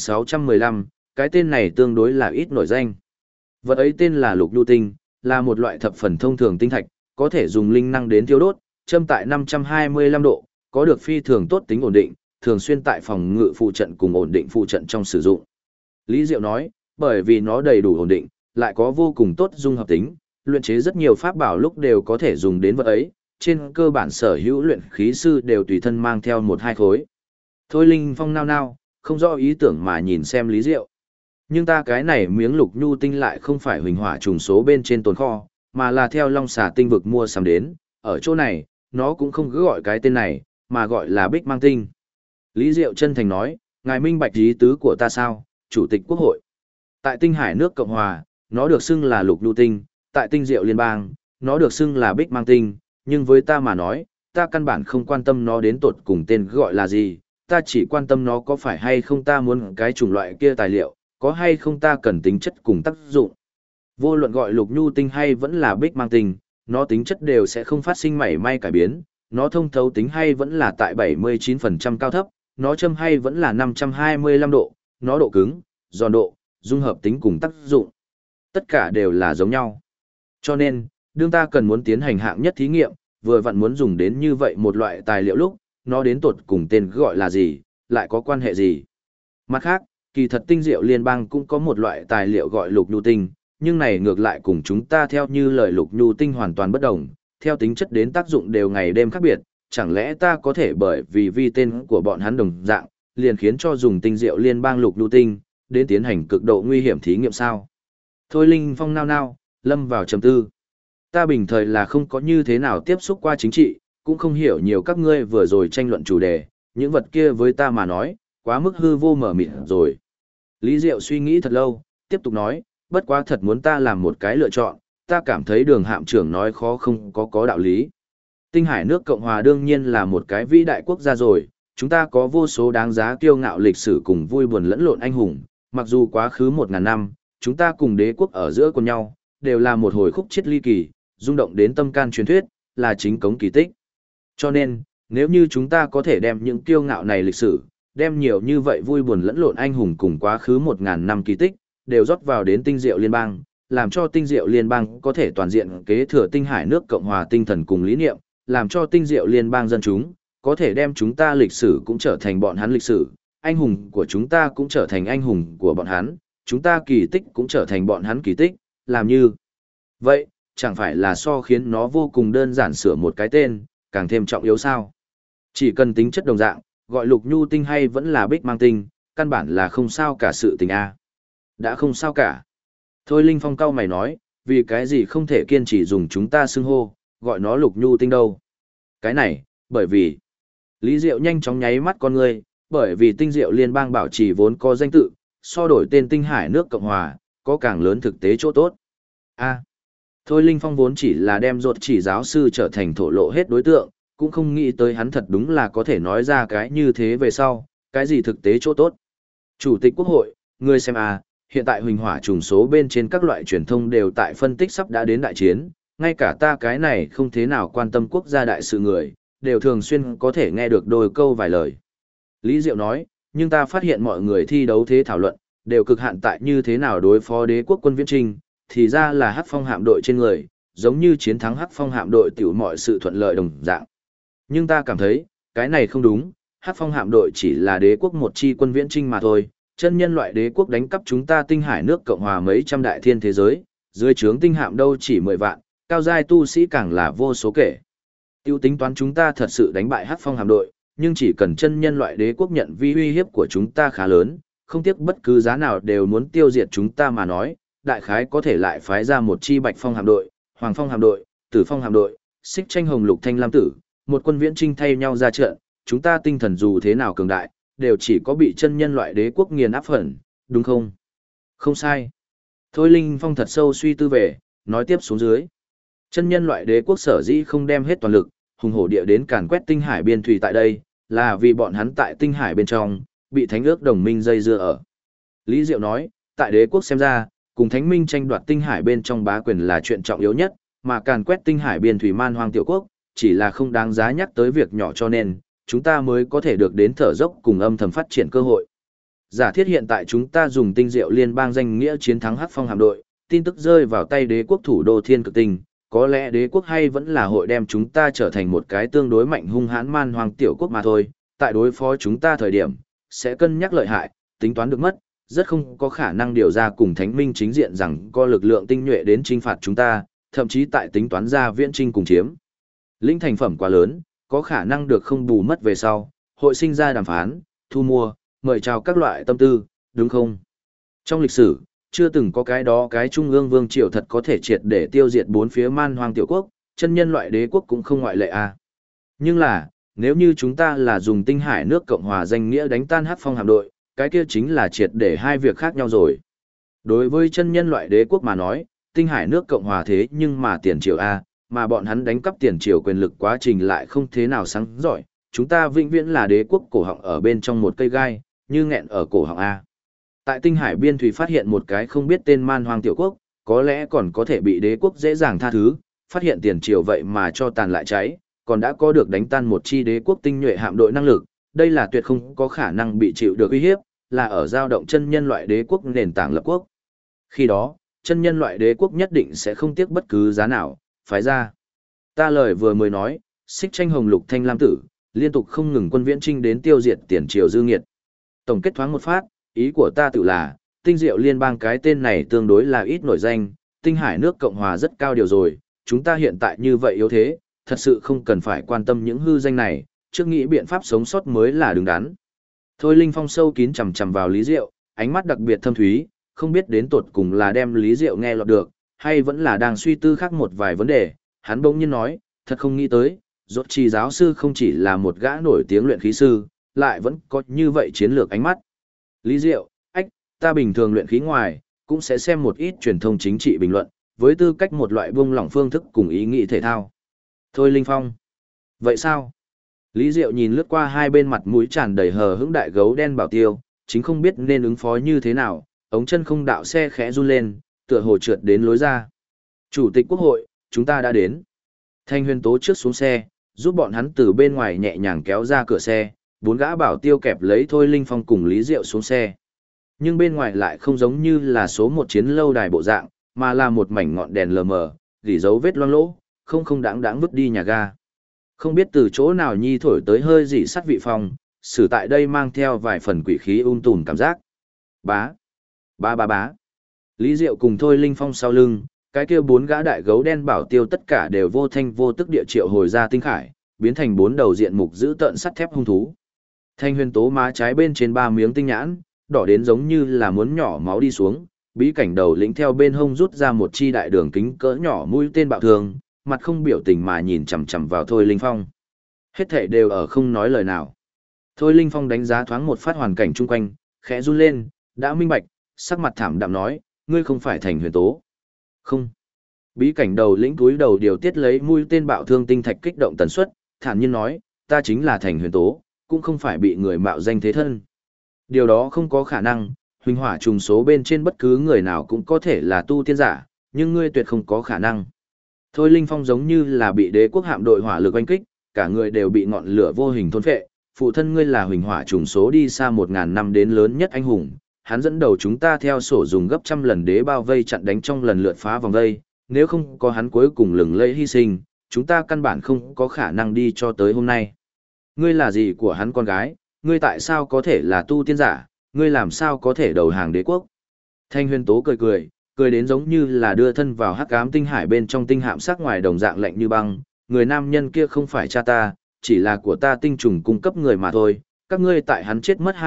1615, cái tên này tương đối là ít nổi danh. Vật ấy tên là lục nhu tinh, là một loại thập phần thông thường tinh thạch, có thể dùng linh năng đến thiêu đốt, châm tại 525 độ, có được phi thường tốt tính ổn định, thường xuyên tại phòng ngự phụ trận cùng ổn định phụ trận trong sử dụng. Lý Diệu nói, bởi vì nó đầy đủ ổn định, lại có vô cùng tốt dung hợp tính, luyện chế rất nhiều pháp bảo lúc đều có thể dùng đến vật ấy, trên cơ bản sở hữu luyện khí sư đều tùy thân mang theo 1-2 khối. Thôi Linh Phong nao nao, không rõ ý tưởng mà nhìn xem Lý Diệu. Nhưng ta cái này miếng lục nhu tinh lại không phải huỳnh hỏa trùng số bên trên tồn kho, mà là theo Long Xà tinh vực mua sắm đến, ở chỗ này, nó cũng không cứ gọi cái tên này, mà gọi là Bích Mang Tinh. Lý Diệu chân thành nói, ngài minh bạch ý tứ của ta sao, Chủ tịch Quốc hội. Tại Tinh Hải nước Cộng hòa, nó được xưng là lục nhu tinh, tại Tinh Diệu Liên bang, nó được xưng là Bích Mang Tinh, nhưng với ta mà nói, ta căn bản không quan tâm nó đến tột cùng tên gọi là gì, ta chỉ quan tâm nó có phải hay không ta muốn cái chủng loại kia tài liệu, có hay không ta cần tính chất cùng tác dụng. Vô luận gọi lục nhu tinh hay vẫn là Bích Mang Tinh, nó tính chất đều sẽ không phát sinh mảy may cải biến, nó thông thấu tính hay vẫn là tại 79% cao thấp, nó châm hay vẫn là 525 độ, nó độ cứng, giòn độ, dung hợp tính cùng tác dụng. Tất cả đều là giống nhau. Cho nên, đương ta cần muốn tiến hành hạng nhất thí nghiệm, vừa vặn muốn dùng đến như vậy một loại tài liệu lúc, nó đến tột cùng tên gọi là gì, lại có quan hệ gì. Mặt khác, kỳ thật Tinh Diệu Liên bang cũng có một loại tài liệu gọi lục nhu tinh, nhưng này ngược lại cùng chúng ta theo như lời lục nhu tinh hoàn toàn bất đồng, theo tính chất đến tác dụng đều ngày đêm khác biệt, chẳng lẽ ta có thể bởi vì vi tên của bọn hắn đồng dạng, liền khiến cho dùng Tinh Diệu Liên bang lục nhu tinh, đến tiến hành cực độ nguy hiểm thí nghiệm sao? Thôi Linh Phong nao nao, lâm vào trầm tư. Ta bình thời là không có như thế nào tiếp xúc qua chính trị, cũng không hiểu nhiều các ngươi vừa rồi tranh luận chủ đề, những vật kia với ta mà nói, quá mức hư vô mở mịt rồi. Lý Diệu suy nghĩ thật lâu, tiếp tục nói, bất quá thật muốn ta làm một cái lựa chọn, ta cảm thấy Đường hạm trưởng nói khó không có đạo lý. Tinh Hải nước Cộng hòa đương nhiên là một cái vĩ đại quốc gia rồi, chúng ta có vô số đáng giá kiêu ngạo lịch sử cùng vui buồn lẫn lộn anh hùng, mặc dù quá khứ 1000 năm, chúng ta cùng đế quốc ở giữa cùng nhau, đều là một hồi khúc chiết ly kỳ, rung động đến tâm can truyền thuyết, là chính cống kỳ tích. Cho nên, nếu như chúng ta có thể đem những kiêu ngạo này lịch sử, đem nhiều như vậy vui buồn lẫn lộn anh hùng cùng quá khứ 1000 năm kỳ tích, đều rót vào đến Tinh Diệu Liên bang, làm cho Tinh Diệu Liên bang có thể toàn diện kế thừa Tinh Hải nước Cộng hòa tinh thần cùng lý niệm, làm cho Tinh Diệu Liên bang dân chúng, có thể đem chúng ta lịch sử cũng trở thành bọn hắn lịch sử, anh hùng của chúng ta cũng trở thành anh hùng của bọn hắn, chúng ta kỳ tích cũng trở thành bọn hắn kỳ tích, làm như vậy, chẳng phải là so khiến nó vô cùng đơn giản sửa một cái tên, càng thêm trọng yếu sao. Chỉ cần tính chất đồng dạng, gọi lục nhu tinh hay vẫn là Bích Mang Tinh, căn bản là không sao cả sự tình a. Đã không sao cả. Thôi Linh Phong cau mày nói, vì cái gì không thể kiên trì dùng chúng ta xưng hô, gọi nó lục nhu tinh đâu. Cái này, bởi vì... Lý Diệu nhanh chóng nháy mắt con người, bởi vì Tinh Diệu Liên bang bảo trì vốn có danh tự, so đổi tên Tinh Hải nước Cộng hòa, có càng lớn thực tế chỗ tốt. A. Thôi Linh Phong vốn chỉ là đem ruột chỉ giáo sư trở thành thổ lộ hết đối tượng, cũng không nghĩ tới hắn thật đúng là có thể nói ra cái như thế về sau, cái gì thực tế chỗ tốt. Chủ tịch Quốc hội, ngươi xem à, hiện tại huỳnh hỏa trùng số bên trên các loại truyền thông đều tại phân tích sắp đã đến đại chiến, ngay cả ta cái này không thế nào quan tâm quốc gia đại sự người, đều thường xuyên có thể nghe được đôi câu vài lời. Lý Diệu nói, nhưng ta phát hiện mọi người thi đấu thế thảo luận, đều cực hạn tại như thế nào đối phó đế quốc quân viễn trinh, thì ra là Hắc Phong hạm đội trên người, giống như chiến thắng Hắc Phong hạm đội tiểu mọi sự thuận lợi đồng dạng. Nhưng ta cảm thấy, cái này không đúng, Hắc Phong hạm đội chỉ là đế quốc một chi quân viễn trinh mà thôi, chân nhân loại đế quốc đánh cắp chúng ta tinh hải nước Cộng hòa mấy trăm đại thiên thế giới, dưới trướng tinh hạm đâu chỉ 10 vạn, cao giai tu sĩ càng là vô số kể. Tiêu tính toán chúng ta thật sự đánh bại Hắc Phong hạm đội, nhưng chỉ cần chân nhân loại đế quốc nhận vi uy hiếp của chúng ta khá lớn, không tiếc bất cứ giá nào đều muốn tiêu diệt chúng ta mà nói, đại khái có thể lại phái ra một chi Bạch Phong hạm đội, Hoàng Phong hạm đội, Tử Phong hạm đội, Xích Tranh Hồng Lục Thanh Lam Tử, một quân viễn trinh thay nhau ra trận, chúng ta tinh thần dù thế nào cường đại, đều chỉ có bị chân nhân loại đế quốc nghiền áp phần, đúng không? Không sai. Thôi Linh Phong thật sâu suy tư về, nói tiếp xuống dưới. Chân nhân loại đế quốc sở dĩ không đem hết toàn lực, hùng hổ địa đến càn quét tinh hải biên thủy tại đây, là vì bọn hắn tại tinh hải bên trong, bị thánh ước đồng minh dây dưa ở. Lý Diệu nói, tại đế quốc xem ra, cùng thánh minh tranh đoạt tinh hải bên trong bá quyền là chuyện trọng yếu nhất, mà càn quét tinh hải biên thủy man hoang tiểu quốc, chỉ là không đáng giá nhắc tới việc nhỏ cho nên, chúng ta mới có thể được đến thở dốc cùng âm thầm phát triển cơ hội. Giả thiết hiện tại chúng ta dùng tinh diệu liên bang danh nghĩa chiến thắng Hắc Phong hạm đội, tin tức rơi vào tay đế quốc thủ đô Thiên Cực Tinh, có lẽ đế quốc hay vẫn là hội đem chúng ta trở thành một cái tương đối mạnh hung hãn man hoang tiểu quốc mà thôi, tại đối phó chúng ta thời điểm, sẽ cân nhắc lợi hại, tính toán được mất, rất không có khả năng điều ra cùng thánh minh chính diện rằng có lực lượng tinh nhuệ đến trinh phạt chúng ta, thậm chí tại tính toán ra viễn trinh cùng chiếm. Linh thành phẩm quá lớn, có khả năng được không bù mất về sau, hội sinh ra đàm phán, thu mua, mời chào các loại tâm tư, đúng không? Trong lịch sử, chưa từng có cái đó cái trung ương vương triều thật có thể triệt để tiêu diệt bốn phía man hoang tiểu quốc, chân nhân loại đế quốc cũng không ngoại lệ à. Nhưng là, nếu như chúng ta là dùng tinh hải nước Cộng hòa danh nghĩa đánh tan Hắc Phong hạm đội, cái kia chính là triệt để hai việc khác nhau rồi. Đối với chân nhân loại đế quốc mà nói, tinh hải nước Cộng hòa thế nhưng mà tiền triều A, mà bọn hắn đánh cắp tiền triều quyền lực quá trình lại không thế nào sáng giỏi, chúng ta vĩnh viễn là đế quốc cổ họng ở bên trong một cây gai, như nghẹn ở cổ họng A. Tại tinh hải biên thủy phát hiện một cái không biết tên man hoang tiểu quốc, có lẽ còn có thể bị đế quốc dễ dàng tha thứ, phát hiện tiền triều vậy mà cho tàn lại cháy, còn đã có được đánh tan một chi đế quốc tinh nhuệ hạm đội năng lực, đây là tuyệt không có khả năng bị chịu được uy hiếp, là ở giao động chân nhân loại đế quốc nền tảng lập quốc. Khi đó, chân nhân loại đế quốc nhất định sẽ không tiếc bất cứ giá nào, phái ra. Ta lời vừa mới nói, Xích Tranh Hồng Lục Thanh Lam Tử, liên tục không ngừng quân viễn trinh đến tiêu diệt tiền triều dư nghiệt. Tổng kết thoáng một phát, ý của ta tự là, tinh diệu liên bang cái tên này tương đối là ít nổi danh, tinh hải nước Cộng hòa rất cao điều rồi, chúng ta hiện tại như vậy yếu thế, thật sự không cần phải quan tâm những hư danh này, trước nghĩ biện pháp sống sót mới là đứng đắn. Thôi Linh Phong sâu kín chằm chằm vào Lý Diệu, ánh mắt đặc biệt thâm thúy, không biết đến tột cùng là đem Lý Diệu nghe lọt được, hay vẫn là đang suy tư khác một vài vấn đề. Hắn bỗng nhiên nói, thật không nghĩ tới, rốt trì giáo sư không chỉ là một gã nổi tiếng luyện khí sư, lại vẫn có như vậy chiến lược ánh mắt. Lý Diệu, ta bình thường luyện khí ngoài, cũng sẽ xem một ít truyền thông chính trị bình luận, với tư cách một loại buông lỏng phương thức cùng ý nghĩ thể thao. Thôi Linh Phong. Vậy sao? Lý Diệu nhìn lướt qua hai bên mặt mũi tràn đầy hờ hững đại gấu đen bảo tiêu, chính không biết nên ứng phó như thế nào, ống chân không đạo xe khẽ run lên, tựa hồ trượt đến lối ra. Chủ tịch Quốc hội, chúng ta đã đến. Thanh Huyền Tố trước xuống xe, giúp bọn hắn từ bên ngoài nhẹ nhàng kéo ra cửa xe, bốn gã bảo tiêu kẹp lấy Thôi Linh Phong cùng Lý Diệu xuống xe. Nhưng bên ngoài lại không giống như là số một chiến lâu đài bộ dạng, mà là một mảnh ngọn đèn lờ mờ, gỉ dấu vết loang lỗ, không đáng vứt đi nhà ga. Không biết từ chỗ nào nhi thổi tới hơi dị sắt vị phòng, xử tại đây mang theo vài phần quỷ khí tùm cảm giác. Bá. Lý Diệu cùng Thôi Linh Phong sau lưng, cái kia bốn gã đại gấu đen bảo tiêu tất cả đều vô thanh vô tức địa triệu hồi ra tinh khải, biến thành bốn đầu diện mục giữ tợn sắt thép hung thú. Thanh Huyền Tố má trái bên trên ba miếng tinh nhãn, đỏ đến giống như là muốn nhỏ máu đi xuống, bí cảnh đầu lĩnh theo bên hông rút ra một chi đại đường kính cỡ nhỏ mũi tên bạo thường, mặt không biểu tình mà nhìn chằm chằm vào Thôi Linh Phong. Hết thảy đều ở không nói lời nào. Thôi Linh Phong đánh giá thoáng một phát hoàn cảnh chung quanh, khẽ run lên, đã minh bạch, sắc mặt thảm đạm nói, ngươi không phải Thành Huyền Tố. Không. Bí cảnh đầu lĩnh túi đầu điều tiết lấy mũi tên bạo thương tinh thạch kích động tần suất, thản nhiên nói, ta chính là Thành Huyền Tố, cũng không phải bị người mạo danh thế thân. Điều đó không có khả năng, Huỳnh hỏa trùng số bên trên bất cứ người nào cũng có thể là tu tiên giả, nhưng ngươi tuyệt không có khả năng. Thôi Linh Phong giống như là bị đế quốc hạm đội hỏa lực oanh kích, cả người đều bị ngọn lửa vô hình thôn phệ. Phụ thân ngươi là huỳnh hỏa trùng số đi xa 1000 năm đến lớn nhất anh hùng, hắn dẫn đầu chúng ta theo sổ dùng gấp trăm lần đế bao vây chặn đánh trong lần lượt phá vòng vây, nếu không có hắn cuối cùng lừng lẫy hy sinh, chúng ta căn bản không có khả năng đi cho tới hôm nay. Ngươi là gì của hắn con gái, ngươi tại sao có thể là tu tiên giả, ngươi làm sao có thể đầu hàng đế quốc? Thanh Huyền Tố cười cười, cười đến giống như là đưa thân vào hắc ám tinh hải bên trong tinh hạm sắc ngoài đồng dạng lạnh như băng, người nam nhân kia không phải cha ta, chỉ là của ta tinh trùng cung cấp người mà thôi, các ngươi tại hắn chết mất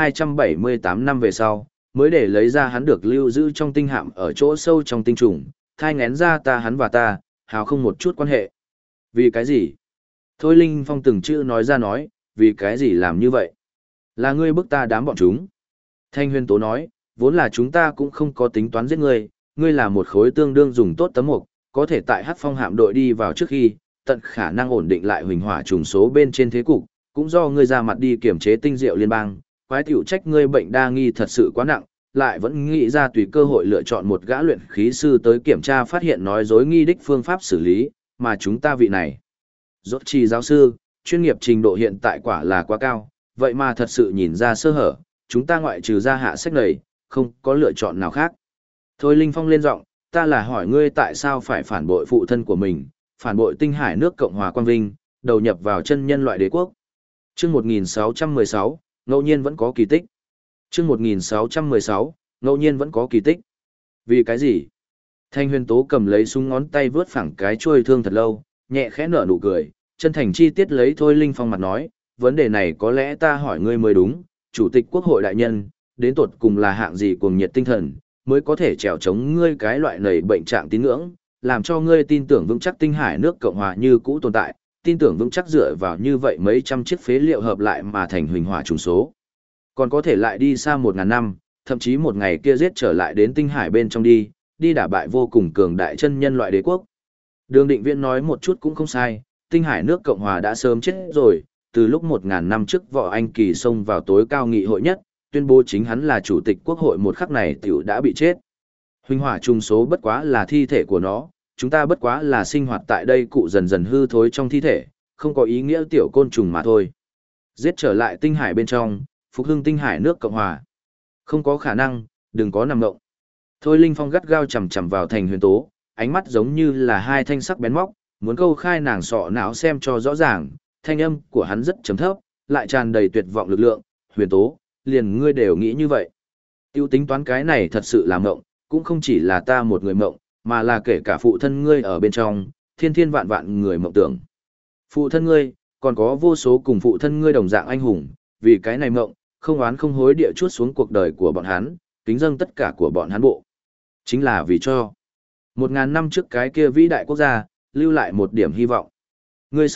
278 năm về sau, mới để lấy ra hắn được lưu giữ trong tinh hạm ở chỗ sâu trong tinh trùng, thai ngén ra ta hắn và ta, hào không một chút quan hệ. Vì cái gì? Thôi Linh Phong từng chữ nói ra nói, vì cái gì làm như vậy? Là ngươi bức ta đám bọn chúng. Thanh Huyền Tố nói, vốn là chúng ta cũng không có tính toán giết ngươi, ngươi là một khối tương đương dùng tốt tấm mục, có thể tại Hắc Phong hạm đội đi vào trước khi, tận khả năng ổn định lại huỳnh hỏa trùng số bên trên thế cục, cũng do ngươi ra mặt đi kiểm chế tinh diệu liên bang, quái tiểu trách ngươi bệnh đa nghi thật sự quá nặng, lại vẫn nghĩ ra tùy cơ hội lựa chọn một gã luyện khí sư tới kiểm tra phát hiện nói dối nghi đích phương pháp xử lý, mà chúng ta vị này. Rốt trì giáo sư, chuyên nghiệp trình độ hiện tại quả là quá cao, vậy mà thật sự nhìn ra sơ hở, chúng ta ngoại trừ ra hạ sách này, không có lựa chọn nào khác. Thôi Linh Phong lên giọng, ta là hỏi ngươi tại sao phải phản bội phụ thân của mình, phản bội tinh hải nước Cộng hòa Quang Vinh, đầu nhập vào chân nhân loại đế quốc. Chương 1616, ngẫu nhiên vẫn có kỳ tích. Chương 1616, ngẫu nhiên vẫn có kỳ tích. Vì cái gì? Thanh Huyền Tố cầm lấy súng ngón tay vướt phẳng cái chuôi thương thật lâu, nhẹ khẽ nở nụ cười, chân thành chi tiết lấy Thôi Linh Phong mặt nói, vấn đề này có lẽ ta hỏi ngươi mới đúng, Chủ tịch Quốc hội đại nhân, đến tột cùng là hạng gì cuồng nhiệt tinh thần, mới có thể trèo chống ngươi cái loại nầy bệnh trạng tín ngưỡng, làm cho ngươi tin tưởng vững chắc tinh hải nước Cộng hòa như cũ tồn tại, tin tưởng vững chắc dựa vào như vậy mấy trăm chiếc phế liệu hợp lại mà thành huỳnh hỏa trùng số. Còn có thể lại đi xa 1000 năm, thậm chí một ngày kia giết trở lại đến tinh hải bên trong đi đả bại vô cùng cường đại chân nhân loại đế quốc. Đường Định Viễn nói một chút cũng không sai, tinh hải nước Cộng hòa đã sớm chết rồi, từ lúc 1000 năm trước Võ Anh Kỳ xông vào tối cao nghị hội nhất, tuyên bố chính hắn là chủ tịch quốc hội một khắc này tiểu đã bị chết. Huỳnh hỏa trùng số bất quá là thi thể của nó, chúng ta bất quá là sinh hoạt tại đây cụ dần dần hư thối trong thi thể, không có ý nghĩa tiểu côn trùng mà thôi. Giết trở lại tinh hải bên trong, phục hưng tinh hải nước Cộng hòa. Không có khả năng, đừng có nằm ngộng. Thôi Linh Phong gắt gao chầm chầm vào Thành Huyền Tố, ánh mắt giống như là hai thanh sắc bén móc, muốn câu khai nàng sọ não xem cho rõ ràng, thanh âm của hắn rất trầm thấp, lại tràn đầy tuyệt vọng lực lượng, Huyền Tố, liền ngươi đều nghĩ như vậy. Tiêu tính toán cái này thật sự là mộng, cũng không chỉ là ta một người mộng, mà là kể cả phụ thân ngươi ở bên trong, thiên thiên vạn vạn người mộng tưởng. Phụ thân ngươi, còn có vô số cùng phụ thân ngươi đồng dạng anh hùng, vì cái này mộng, không oán không hối địa chuốt xuống cuộc đời của bọn hắn, kính dâng tất cả của bọn hắn bộ. Chính là vì cho 1000 năm trước cái kia vĩ đại quốc gia, lưu lại một điểm hy vọng. Ngươi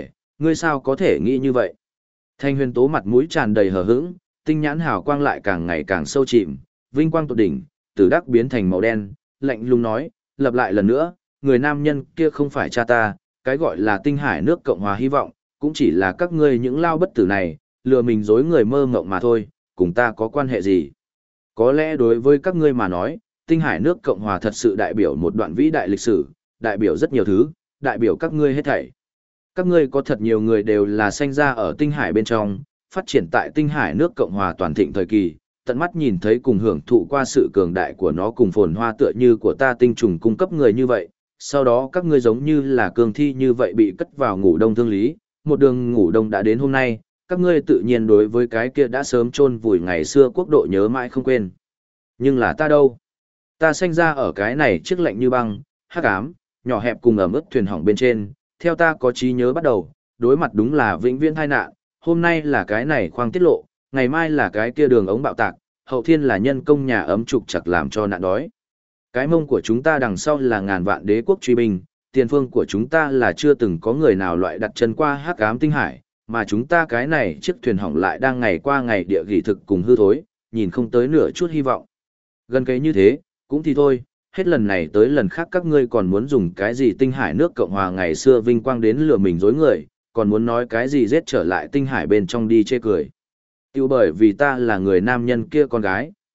sao có thể nghĩ như vậy? Thanh Huyền Tố mặt mũi tràn đầy hờ hững, tinh nhãn hào quang lại càng ngày càng sâu chìm, vinh quang tột đỉnh, từ đắc biến thành màu đen, lạnh lùng nói, lặp lại lần nữa, người nam nhân kia không phải cha ta, cái gọi là tinh hải nước Cộng hòa hy vọng, cũng chỉ là các ngươi những lao bất tử này, lừa mình dối người mơ mộng mà thôi, cùng ta có quan hệ gì? Có lẽ đối với các ngươi mà nói, tinh hải nước Cộng hòa thật sự đại biểu một đoạn vĩ đại lịch sử, đại biểu rất nhiều thứ, đại biểu các ngươi hết thảy. Các ngươi có thật nhiều người đều là sinh ra ở tinh hải bên trong, phát triển tại tinh hải nước Cộng hòa toàn thịnh thời kỳ, tận mắt nhìn thấy cùng hưởng thụ qua sự cường đại của nó cùng phồn hoa tựa như của ta tinh trùng cung cấp người như vậy. Sau đó các ngươi giống như là cương thi như vậy bị cất vào ngủ đông thương lý, một đường ngủ đông đã đến hôm nay, các ngươi tự nhiên đối với cái kia đã sớm chôn vùi ngày xưa quốc độ nhớ mãi không quên. Nhưng là ta đâu? Ta sinh ra ở cái này chiếc lạnh như băng, hắc ám, nhỏ hẹp cùng ẩm ướt thuyền hỏng bên trên, theo ta có trí nhớ bắt đầu, đối mặt đúng là vĩnh viễn tai nạn, hôm nay là cái này khoang tiết lộ, ngày mai là cái kia đường ống bạo tạc, hậu thiên là nhân công nhà ấm trục chặt làm cho nạn đói. Cái mông của chúng ta đằng sau là ngàn vạn đế quốc truy binh, tiền phương của chúng ta là chưa từng có người nào loại đặt chân qua hắc ám tinh hải, mà chúng ta cái này chiếc thuyền hỏng lại đang ngày qua ngày địa gỉ thực cùng hư thối, nhìn không tới nửa chút hy vọng. Gần cái như thế, cũng thì thôi, hết lần này tới lần khác các ngươi còn muốn dùng cái gì tinh hải nước Cộng hòa ngày xưa vinh quang đến lừa mình dối người, còn muốn nói cái gì giết trở lại tinh hải bên trong đi chê cười. Tiêu bởi vì ta là người nam nhân kia con gái,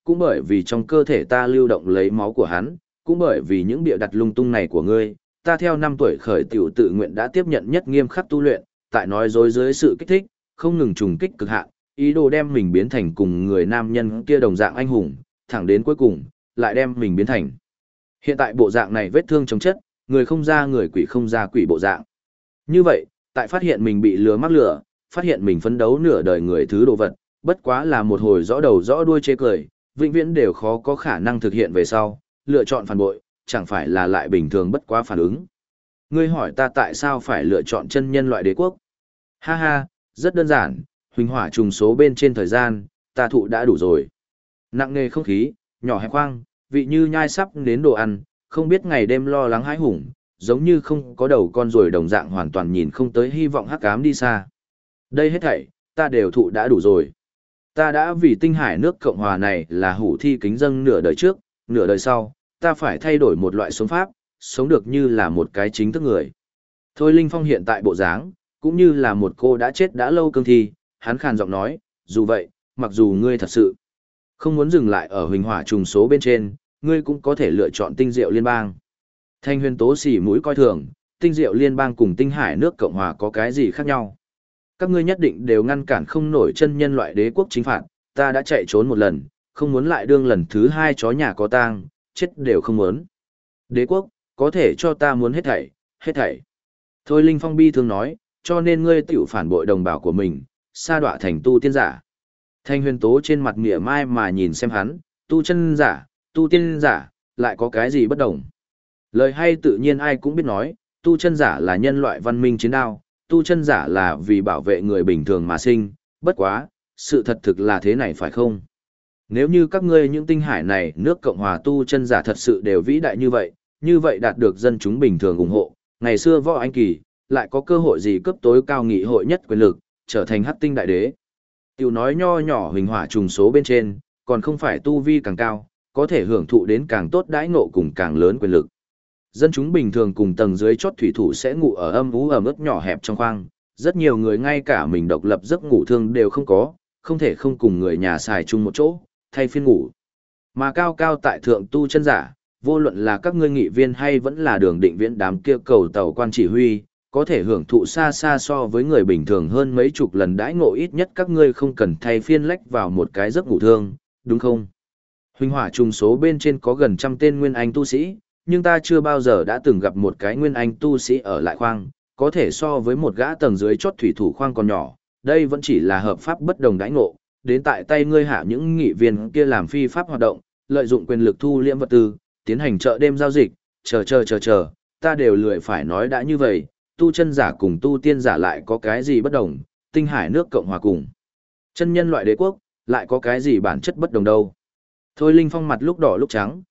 cũng bởi vì trong cơ thể ta lưu động lấy máu của hắn, cũng bởi vì những bịa đặt lung tung này của ngươi, ta theo 5 tuổi khởi tiểu tự nguyện đã tiếp nhận nhất nghiêm khắc tu luyện, tại nói dối dưới sự kích thích, không ngừng trùng kích cực hạn, ý đồ đem mình biến thành cùng người nam nhân kia đồng dạng anh hùng, thẳng đến cuối cùng, lại đem mình biến thành. Hiện tại bộ dạng này vết thương chống chất, người không ra người quỷ không ra quỷ bộ dạng. Như vậy, tại phát hiện mình bị lừa mắc lừa, phát hiện mình phấn đấu nửa đời người thứ đồ vật, bất quá là một hồi rõ đầu rõ đuôi chê cười, vĩnh viễn đều khó có khả năng thực hiện về sau, lựa chọn phản bội, chẳng phải là lại bình thường bất quá phản ứng. Ngươi hỏi ta tại sao phải lựa chọn chân nhân loại đế quốc? Ha ha, rất đơn giản, huỳnh hỏa trùng số bên trên thời gian, ta thụ đã đủ rồi. Nặng nề không khí, nhỏ hẹp khoang, vị như nhai sắp đến đồ ăn, không biết ngày đêm lo lắng hãi hùng, giống như không có đầu con ruồi đồng dạng hoàn toàn nhìn không tới hy vọng hắc ám đi xa. Đây hết thảy, ta đều thụ đã đủ rồi. Ta đã vì tinh hải nước Cộng Hòa này là hủ thi kính dâng nửa đời trước, nửa đời sau, ta phải thay đổi một loại sống pháp, sống được như là một cái chính thức người. Thôi Linh Phong hiện tại bộ dáng, cũng như là một cô đã chết đã lâu cương thi, hắn khàn giọng nói, dù vậy, mặc dù ngươi thật sự không muốn dừng lại ở huỳnh hỏa trùng số bên trên, ngươi cũng có thể lựa chọn tinh diệu liên bang. Thanh Huyền Tố xỉ mũi coi thường, tinh diệu liên bang cùng tinh hải nước Cộng Hòa có cái gì khác nhau? Các ngươi nhất định đều ngăn cản không nổi chân nhân loại đế quốc chính phạt, ta đã chạy trốn một lần, không muốn lại đương lần thứ hai chó nhà có tang, chết đều không muốn. Đế quốc, có thể cho ta muốn hết thảy, hết thảy. Thôi Linh Phong bi thường nói, cho nên ngươi tiểu phản bội đồng bào của mình, sa đọa thành tu tiên giả. Thanh Huyền Tố trên mặt mỉa mai mà nhìn xem hắn, tu chân giả, tu tiên giả, lại có cái gì bất đồng. Lời hay tự nhiên ai cũng biết nói, tu chân giả là nhân loại văn minh chiến đao, tu chân giả là vì bảo vệ người bình thường mà sinh, bất quá, sự thật thực là thế này phải không? Nếu như các ngươi những tinh hải này nước Cộng Hòa tu chân giả thật sự đều vĩ đại như vậy đạt được dân chúng bình thường ủng hộ, ngày xưa Võ Anh Kỳ, lại có cơ hội gì cấp tối cao nghị hội nhất quyền lực, trở thành hắc tinh đại đế. Tiểu nói nho nhỏ huỳnh hỏa trùng số bên trên, còn không phải tu vi càng cao, có thể hưởng thụ đến càng tốt đãi ngộ cùng càng lớn quyền lực. Dân chúng bình thường cùng tầng dưới chót thủy thủ sẽ ngủ ở âm ú ẩm ướt nhỏ hẹp trong khoang, rất nhiều người ngay cả mình độc lập giấc ngủ thương đều không có, không thể không cùng người nhà xài chung một chỗ, thay phiên ngủ. Mà cao cao tại thượng tu chân giả, vô luận là các ngươi nghị viên hay vẫn là đường định viễn đám kia cầu tàu quan chỉ huy, có thể hưởng thụ xa xa so với người bình thường hơn mấy chục lần đãi ngộ, ít nhất các ngươi không cần thay phiên lách vào một cái giấc ngủ thương, đúng không? Huỳnh hỏa trùng số bên trên có gần 100 tên nguyên anh tu sĩ, nhưng ta chưa bao giờ đã từng gặp một cái nguyên anh tu sĩ ở lại khoang, có thể so với một gã tầng dưới chót thủy thủ khoang còn nhỏ, đây vẫn chỉ là hợp pháp bất đồng đãi ngộ, đến tại tay ngươi hạ những nghị viên kia làm phi pháp hoạt động, lợi dụng quyền lực thu liễm vật tư, tiến hành chợ đêm giao dịch, chờ, ta đều lười phải nói đã như vậy, tu chân giả cùng tu tiên giả lại có cái gì bất đồng, tinh hải nước Cộng Hòa cùng chân nhân loại đế quốc, lại có cái gì bản chất bất đồng đâu. Thôi Linh Phong mặt lúc đỏ lúc trắng,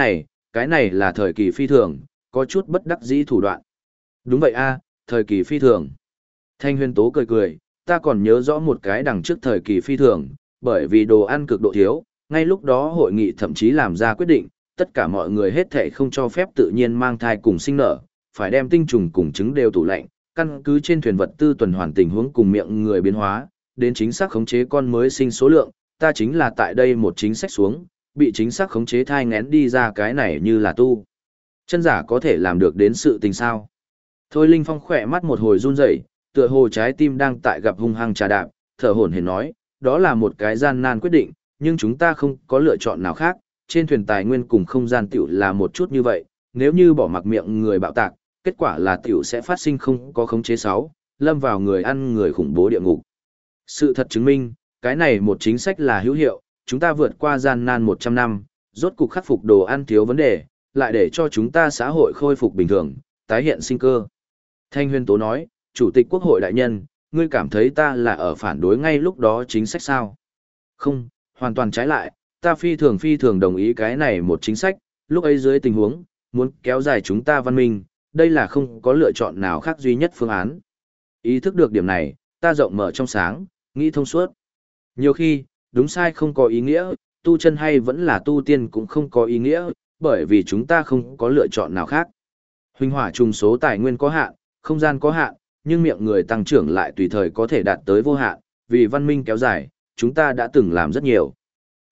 cái này là thời kỳ phi thường, có chút bất đắc dĩ thủ đoạn. Đúng vậy a, thời kỳ phi thường. Thanh Huyền Tố cười cười, ta còn nhớ rõ một cái đằng trước thời kỳ phi thường, bởi vì đồ ăn cực độ thiếu, ngay lúc đó hội nghị thậm chí làm ra quyết định, tất cả mọi người hết thảy không cho phép tự nhiên mang thai cùng sinh nở, phải đem tinh trùng cùng trứng đều tủ lạnh, căn cứ trên thuyền vật tư tuần hoàn tình huống cùng miệng người biến hóa, đến chính xác khống chế con mới sinh số lượng, ta chính là tại đây một chính sách xuống, bị chính xác khống chế thai ngén đi ra cái này như là tu. Chân giả có thể làm được đến sự tình sao? Thôi Linh Phong khỏe mắt một hồi run rẩy, tựa hồ trái tim đang tại gặp hung hăng trà đạp, thở hổn hển nói, đó là một cái gian nan quyết định, nhưng chúng ta không có lựa chọn nào khác, trên thuyền tài nguyên cùng không gian tiểu là một chút như vậy, nếu như bỏ mặc miệng người bạo tạc, kết quả là tiểu sẽ phát sinh không có khống chế 6, lâm vào người ăn người khủng bố địa ngục. Sự thật chứng minh, cái này một chính sách là hữu hiệu, chúng ta vượt qua gian nan 100 năm, rốt cục khắc phục đồ ăn thiếu vấn đề, lại để cho chúng ta xã hội khôi phục bình thường, tái hiện sinh cơ. Thanh Huyền Tố nói, Chủ tịch Quốc hội đại nhân, ngươi cảm thấy ta là ở phản đối ngay lúc đó chính sách sao? Không, hoàn toàn trái lại, ta phi thường đồng ý cái này một chính sách, lúc ấy dưới tình huống, muốn kéo dài chúng ta văn minh, đây là không có lựa chọn nào khác duy nhất phương án. Ý thức được điểm này, ta rộng mở trong sáng, nghĩ thông suốt. Nhiều khi, đúng sai không có ý nghĩa, tu chân hay vẫn là tu tiên cũng không có ý nghĩa, bởi vì chúng ta không có lựa chọn nào khác. Huỳnh hỏa trùng số tài nguyên có hạn, không gian có hạn, nhưng miệng người tăng trưởng lại tùy thời có thể đạt tới vô hạn, vì văn minh kéo dài, chúng ta đã từng làm rất nhiều.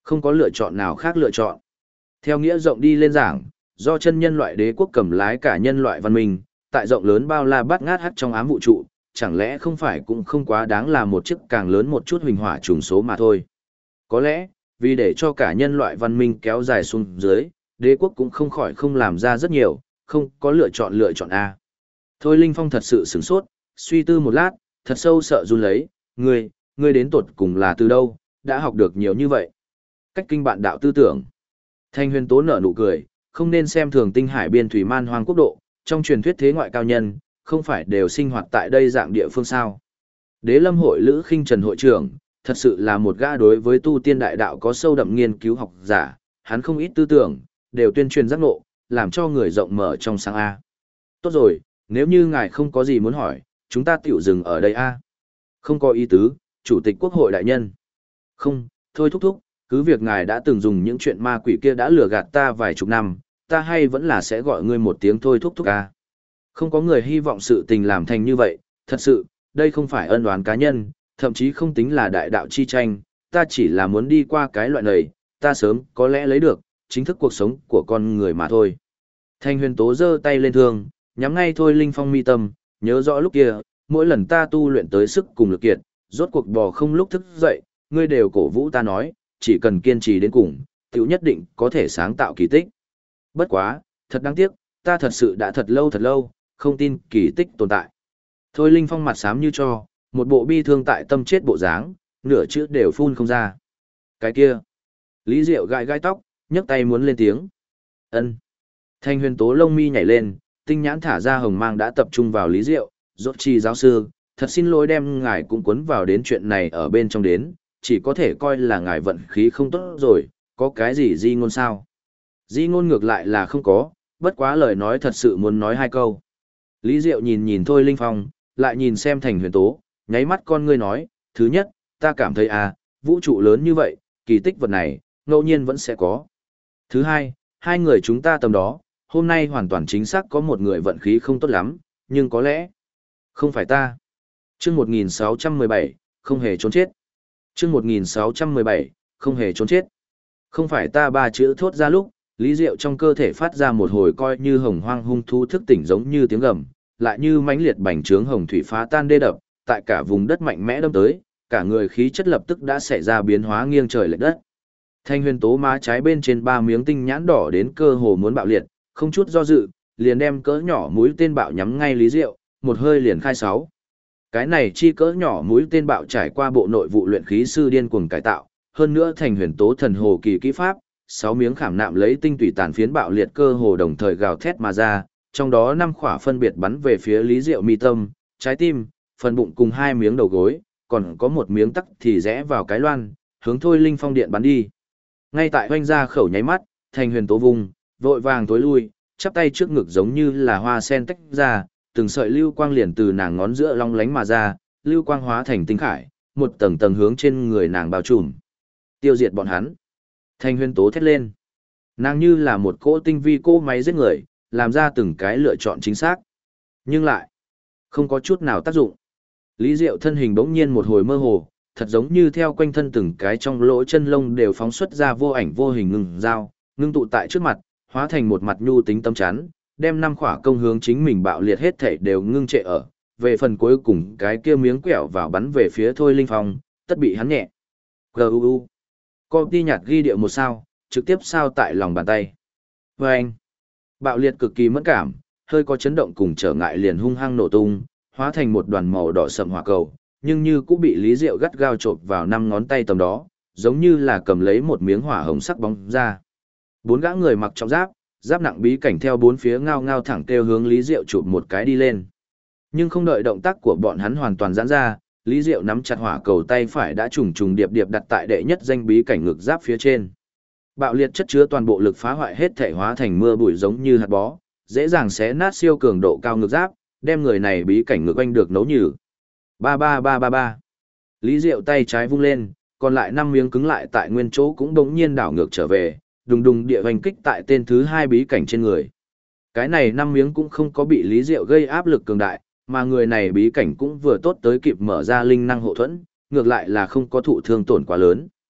Không có lựa chọn nào khác lựa chọn. Theo nghĩa rộng đi lên giảng, do chân nhân loại đế quốc cầm lái cả nhân loại văn minh, tại rộng lớn bao la bát ngát hắt trong ám vũ trụ, chẳng lẽ không phải cũng không quá đáng là một chiếc càng lớn một chút huỳnh hỏa trùng số mà thôi. Có lẽ, vì để cho cả nhân loại văn minh kéo dài xuống dưới, đế quốc cũng không khỏi không làm ra rất nhiều, không có lựa chọn A. Thôi Linh Phong thật sự sửng sốt, suy tư một lát, thật sâu sợ run lấy, ngươi đến tột cùng là từ đâu, đã học được nhiều như vậy. Cách kinh bạn đạo tư tưởng. Thanh Huyền Tố nở nụ cười, không nên xem thường tinh hải biên thủy man hoang quốc độ, trong truyền thuyết thế ngoại cao nhân, không phải đều sinh hoạt tại đây dạng địa phương sao. Đế lâm hội Lữ Khinh Trần hội trưởng, thật sự là một gã đối với tu tiên đại đạo có sâu đậm nghiên cứu học giả, hắn không ít tư tưởng, đều tuyên truyền giác ngộ, làm cho người rộng mở trong sáng A. Tốt rồi, nếu như ngài không có gì muốn hỏi, chúng ta tiểu dừng ở đây A. Không có ý tứ, Chủ tịch Quốc hội đại nhân. Không, thôi thúc thúc, cứ việc ngài đã từng dùng những chuyện ma quỷ kia đã lừa gạt ta vài chục năm, ta hay vẫn là sẽ gọi ngươi một tiếng thôi thúc thúc A. Không có người hy vọng sự tình làm thành như vậy, thật sự, đây không phải ân oán cá nhân, thậm chí không tính là đại đạo chi tranh, ta chỉ là muốn đi qua cái loại này, ta sớm có lẽ lấy được, chính thức cuộc sống của con người mà thôi. Thanh Huyền Tố giơ tay lên thương, nhắm ngay Thôi Linh Phong mi tâm, nhớ rõ lúc kia, mỗi lần ta tu luyện tới sức cùng lực kiệt, rốt cuộc bò không lúc thức dậy, ngươi đều cổ vũ ta nói, chỉ cần kiên trì đến cùng, tiểu nhất định có thể sáng tạo kỳ tích. Bất quá, thật đáng tiếc, ta thật sự đã thật lâu, không tin kỳ tích tồn tại. Thôi Linh Phong mặt xám như cho, một bộ bi thương tại tâm chết bộ dáng, nửa chữ đều phun không ra. Cái kia. Lý Diệu gãi gai tóc, nhấc tay muốn lên tiếng. Ân. Thanh Huyền Tố lông mi nhảy lên, tinh nhãn thả ra hồng mang đã tập trung vào Lý Diệu, rốt chi giáo sư, thật xin lỗi đem ngài cũng cuốn vào đến chuyện này ở bên trong đến, chỉ có thể coi là ngài vận khí không tốt rồi, có cái gì di ngôn sao? Di ngôn ngược lại là không có, bất quá lời nói thật sự muốn nói hai câu. Lý Diệu nhìn Thôi Linh Phong, lại nhìn xem Thành Huyền Tố, nháy mắt con ngươi nói, thứ nhất, ta cảm thấy vũ trụ lớn như vậy, kỳ tích vật này, ngẫu nhiên vẫn sẽ có. Thứ hai, hai người chúng ta tầm đó, hôm nay hoàn toàn chính xác có một người vận khí không tốt lắm, nhưng có lẽ, không phải ta. Chương 1617, không hề trốn chết. Chương 1617, không hề trốn chết. Không phải ta ba chữ thốt ra lúc, Lý Diệu trong cơ thể phát ra một hồi coi như hồng hoang hung thú thức tỉnh giống như tiếng gầm, lại như mãnh liệt bành trướng hồng thủy phá tan đê đập, tại cả vùng đất mạnh mẽ đâm tới, cả người khí chất lập tức đã xảy ra biến hóa nghiêng trời lệch đất. Thanh Huyền Tố má trái bên trên ba miếng tinh nhãn đỏ đến cơ hồ muốn bạo liệt, không chút do dự, liền đem cỡ nhỏ mũi tên bạo nhắm ngay Lý Diệu, một hơi liền khai sáu. Cái này chi cỡ nhỏ mũi tên bạo trải qua bộ nội vụ luyện khí sư điên cuồng cải tạo, hơn nữa Thành Huyền Tố thần hồ kỳ kỹ pháp, 6 miếng khảm nạm lấy tinh tủy tàn phiến bạo liệt cơ hồ đồng thời gào thét mà ra, trong đó 5 khỏa phân biệt bắn về phía Lý Diệu mi tâm, trái tim, phần bụng cùng 2 miếng đầu gối, còn có một miếng tắc thì rẽ vào cái loan, hướng Thôi Linh Phong điện bắn đi. Ngay tại hoanh ra khẩu nháy mắt, Thành Huyền Tố vùng, vội vàng tối lui, chắp tay trước ngực giống như là hoa sen tách ra, từng sợi lưu quang liền từ nàng ngón giữa long lánh mà ra, lưu quang hóa thành tinh khải, một tầng tầng hướng trên người nàng bao trùm. Tiêu diệt bọn hắn. Thanh Huyền Tố thét lên. Nàng như là một cỗ tinh vi cỗ máy giết người, làm ra từng cái lựa chọn chính xác. Nhưng lại, không có chút nào tác dụng. Lý Diệu thân hình bỗng nhiên một hồi mơ hồ, thật giống như theo quanh thân từng cái trong lỗ chân lông đều phóng xuất ra vô ảnh vô hình ngừng dao, ngưng tụ tại trước mặt, hóa thành một mặt nhu tính tâm chắn, đem 5 khỏa công hướng chính mình bạo liệt hết thể đều ngưng trệ ở. Về phần cuối cùng cái kia miếng quẹo vào bắn về phía Thôi Linh Phong, tất bị hắn nhẹ. GUU. Copy nhạt ghi điệu một sao, trực tiếp sao tại lòng bàn tay. Và anh, bạo liệt cực kỳ mẫn cảm, hơi có chấn động cùng trở ngại liền hung hăng nổ tung, hóa thành một đoàn màu đỏ sậm hỏa cầu, nhưng như cũng bị Lý Diệu gắt gao chộp vào 5 ngón tay tầm đó, giống như là cầm lấy một miếng hỏa hồng sắc bóng ra. 4 gã người mặc trọng giáp, giáp nặng bí cảnh theo 4 phía ngao ngao thẳng kêu hướng Lý Diệu chụp một cái đi lên. Nhưng không đợi động tác của bọn hắn hoàn toàn giãn ra, Lý Diệu nắm chặt hỏa cầu tay phải đã trùng trùng điệp điệp đặt tại đệ nhất danh bí cảnh ngực giáp phía trên. Bạo liệt chất chứa toàn bộ lực phá hoại hết thể hóa thành mưa bụi giống như hạt bó, dễ dàng xé nát siêu cường độ cao ngực giáp, đem người này bí cảnh ngực anh được nấu nhừ. Ba ba ba ba ba. Lý Diệu tay trái vung lên, còn lại 5 miếng cứng lại tại nguyên chỗ cũng bỗng nhiên đảo ngược trở về, đùng đùng địa hoành kích tại tên thứ 2 bí cảnh trên người. Cái này 5 miếng cũng không có bị Lý Diệu gây áp lực cường đại, mà người này bí cảnh cũng vừa tốt tới kịp mở ra linh năng hộ thuẫn, ngược lại là không có thụ thương tổn quá lớn.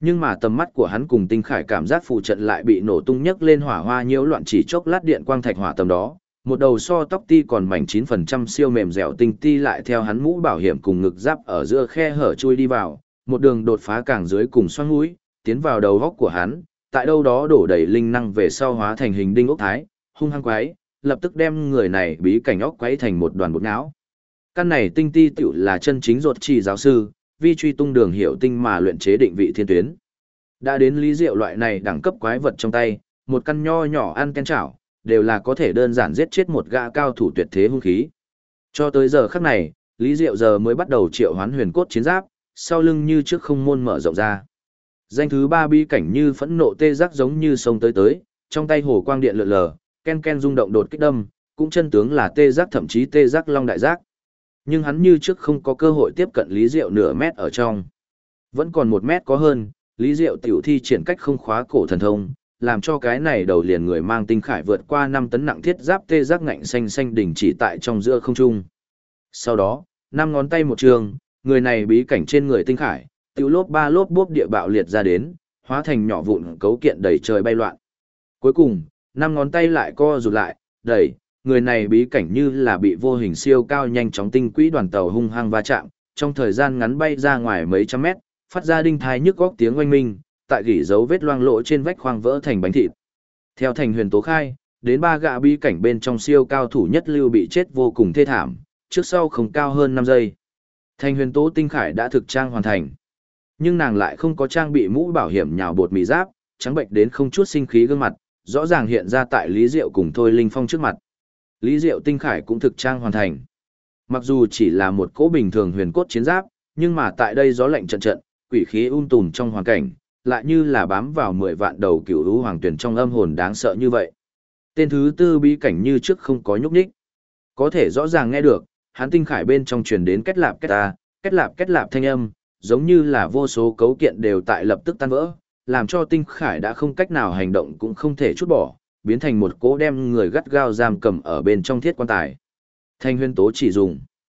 Nhưng mà tầm mắt của hắn cùng tinh khải cảm giác phụ trận lại bị nổ tung nhấc lên hỏa hoa nhiễu loạn chỉ chốc lát điện quang thạch hỏa tầm đó. Một đầu so tóc ti còn mảnh 9% siêu mềm dẻo tinh ti lại theo hắn mũ bảo hiểm cùng ngực giáp ở giữa khe hở chui đi vào, một đường đột phá càng dưới cùng xoang mũi, tiến vào đầu góc của hắn, tại đâu đó đổ đầy linh năng về sau hóa thành hình đinh ốc thái, hung hăng quái, lập tức đem người này bí cảnh óc quấy thành một đoàn bột não. Căn này tinh ti tiểu là chân chính ruột chỉ giáo sư, vi truy tung đường hiểu tinh mà luyện chế định vị thiên tuyến. Đã đến Lý Diệu loại này đẳng cấp quái vật trong tay, một căn nho nhỏ ăn ken chảo, đều là có thể đơn giản giết chết một gã cao thủ tuyệt thế hung khí. Cho tới giờ khắc này, Lý Diệu giờ mới bắt đầu triệu hoán huyền cốt chiến giáp, sau lưng như trước không môn mở rộng ra. Danh thứ 3 bí cảnh như phẫn nộ tê giác giống như sông tới, trong tay hồ quang điện lượn lờ, ken ken rung động đột kích đâm, cũng chân tướng là tê giác thậm chí tê giác long đại giác. Nhưng hắn như trước không có cơ hội tiếp cận Lý Diệu nửa mét ở trong. Vẫn còn 1 mét có hơn, Lý Diệu tiểu thi triển cách không khóa cổ thần thông, làm cho cái này đầu liền người mang tinh khải vượt qua 5 tấn nặng thiết giáp tê giác ngạnh xanh xanh đỉnh chỉ tại trong giữa không trung. Sau đó, 5 ngón tay một trường, người này bí cảnh trên người tinh khải, tiểu lốp ba lốp bốp địa bạo liệt ra đến, hóa thành nhỏ vụn cấu kiện đầy trời bay loạn. Cuối cùng, 5 ngón tay lại co rụt lại, đẩy, người này bí cảnh như là bị vô hình siêu cao nhanh chóng tinh quỹ đoàn tàu hung hăng va chạm, trong thời gian ngắn bay ra ngoài mấy trăm mét, phát ra đinh thai nhức góc tiếng oanh minh, tại gỉ dấu vết loang lỗ trên vách khoang vỡ thành bánh thịt. Theo Thành Huyền Tố khai, đến 3 gã bí cảnh bên trong siêu cao thủ nhất lưu bị chết vô cùng thê thảm, trước sau không cao hơn 5 giây. Thành Huyền Tố tinh khải đã thực trang hoàn thành. Nhưng nàng lại không có trang bị mũ bảo hiểm nhào bột mì giáp, trắng bệnh đến không chút sinh khí gương mặt, rõ ràng hiện ra tại Lý Diệu cùng Thôi Linh Phong trước mặt. Lý Diệu tinh khải cũng thực trang hoàn thành. Mặc dù chỉ là một cỗ bình thường huyền cốt chiến giáp, nhưng mà tại đây gió lạnh trận trận, quỷ khí tùm trong hoàn cảnh, lại như là bám vào 10 vạn đầu cựu lũ hoàng tuyển trong âm hồn đáng sợ như vậy. Tên thứ 4 bí cảnh như trước không có nhúc nhích. Có thể rõ ràng nghe được, hắn tinh khải bên trong truyền đến kết lạp thanh âm, giống như là vô số cấu kiện đều tại lập tức tan vỡ, làm cho tinh khải đã không cách nào hành động cũng không thể chút bỏ, biến thành một cỗ đem người gắt gao giam cầm ở bên trong thiết quan tài. Thanh Huyền Tố chỉ dùng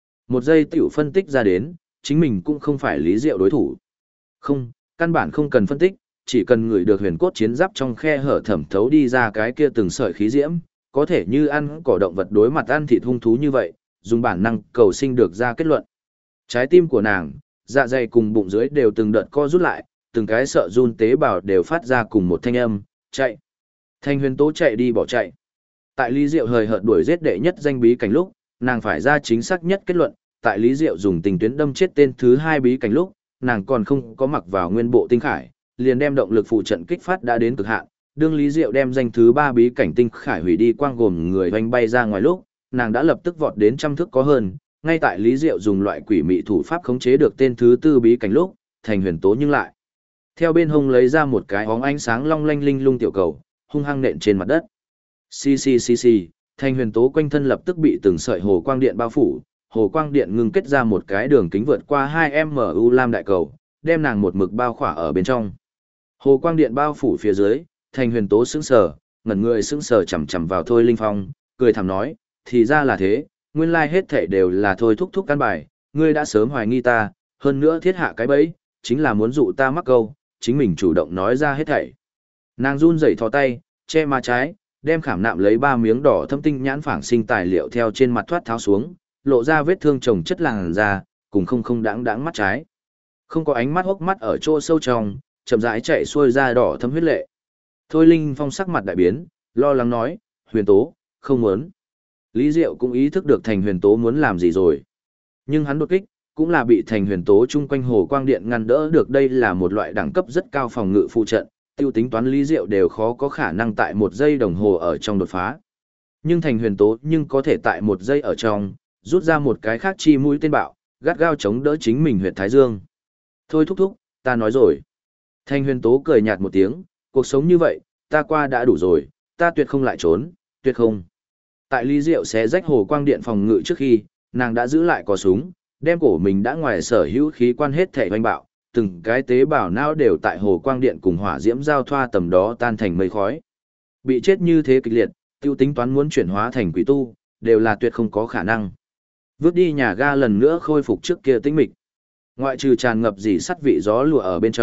1 giây tiểu phân tích ra đến, chính mình cũng không phải Lý Diệu đối thủ. Không, căn bản không cần phân tích, chỉ cần người được huyền cốt chiến giáp trong khe hở thẩm thấu đi ra cái kia từng sợi khí diễm, có thể như ăn cỏ động vật đối mặt ăn thịt hung thú như vậy, dùng bản năng cầu sinh được ra kết luận. Trái tim của nàng, dạ dày cùng bụng dưới đều từng đợt co rút lại, từng cái sợ run tế bào đều phát ra cùng một thanh âm, chạy. Thanh Huyền Tố chạy đi bỏ chạy. Tại Lý Diệu hời hợt đuổi giết đệ nhất danh bí cảnh lúc, nàng phải ra chính xác nhất kết luận, tại Lý Diệu dùng tình tuyến đâm chết tên thứ 2 bí cảnh lúc, nàng còn không có mặc vào nguyên bộ tinh khải, liền đem động lực phụ trận kích phát đã đến cực hạn, đương Lý Diệu đem danh thứ 3 bí cảnh tinh khải hủy đi quang gồm người hoành bay ra ngoài lúc, nàng đã lập tức vọt đến trăm thước có hơn, ngay tại Lý Diệu dùng loại quỷ mị thủ pháp khống chế được tên thứ 4 bí cảnh lúc, Thành Huyền Tố nhưng lại theo bên hông lấy ra một cái óng ánh sáng long lanh linh lung tiểu cầu, hung hăng nện trên mặt đất. Xì xì xì xì, Thành Huyền Tố quanh thân lập tức bị từng sợi hồ quang điện bao phủ, hồ quang điện ngưng kết ra một cái đường kính vượt qua 2 mu lam đại cầu, đem nàng một mực bao khỏa ở bên trong. Hồ quang điện bao phủ phía dưới, Thành Huyền Tố sững sờ, ngẩn người sững sờ chằm chằm vào Thôi Linh Phong, cười thầm nói, thì ra là thế, nguyên lai hết thảy đều là Thôi thúc thúc căn bài, ngươi đã sớm hoài nghi ta, hơn nữa thiết hạ cái bẫy, chính là muốn dụ ta mắc câu, chính mình chủ động nói ra hết thảy. Nàng run rẩy thò tay, che má trái, đem khảm nạm lấy 3 miếng đỏ thâm tinh nhãn phảng sinh tài liệu theo trên mặt thoát tháo xuống, lộ ra vết thương chồng chất làn da, cùng không đáng mắt trái. Không có ánh mắt hốc mắt ở chỗ sâu trong, chậm rãi chạy xuôi ra đỏ thâm huyết lệ. Thôi Linh Phong sắc mặt đại biến, lo lắng nói, Huyền Tố, không muốn. Lý Diệu cũng ý thức được Thành Huyền Tố muốn làm gì rồi. Nhưng hắn đột kích, cũng là bị Thành Huyền Tố chung quanh hồ quang điện ngăn đỡ được, đây là một loại đẳng cấp rất cao phòng ngự phụ trận, tiêu tính toán Lý Diệu đều khó có khả năng tại 1 giây đồng hồ ở trong đột phá. Nhưng Thành Huyền Tố nhưng có thể tại 1 giây ở trong, rút ra một cái khác chi mũi tên bạo, gắt gao chống đỡ chính mình huyệt thái dương. Thôi thúc thúc, ta nói rồi. Thành Huyền Tố cười nhạt một tiếng, cuộc sống như vậy, ta qua đã đủ rồi, ta tuyệt không lại trốn, tuyệt không. Tại Lý Diệu xé rách hồ quang điện phòng ngự trước khi, nàng đã giữ lại cò súng, đem cổ mình đã ngoài sở hữu khí quan hết thể hoành bạo, từng cái tế bào não đều tại hồ quang điện cùng hỏa diễm giao thoa tầm đó tan thành mây khói. Bị chết như thế kịch liệt, tiêu tính toán muốn chuyển hóa thành quỷ tu, đều là tuyệt không có khả năng. Vứt đi nhà ga lần nữa khôi phục trước kia tĩnh mịch. Ngoại trừ tràn ngập dỉ sắt vị gió lùa ở bên trong,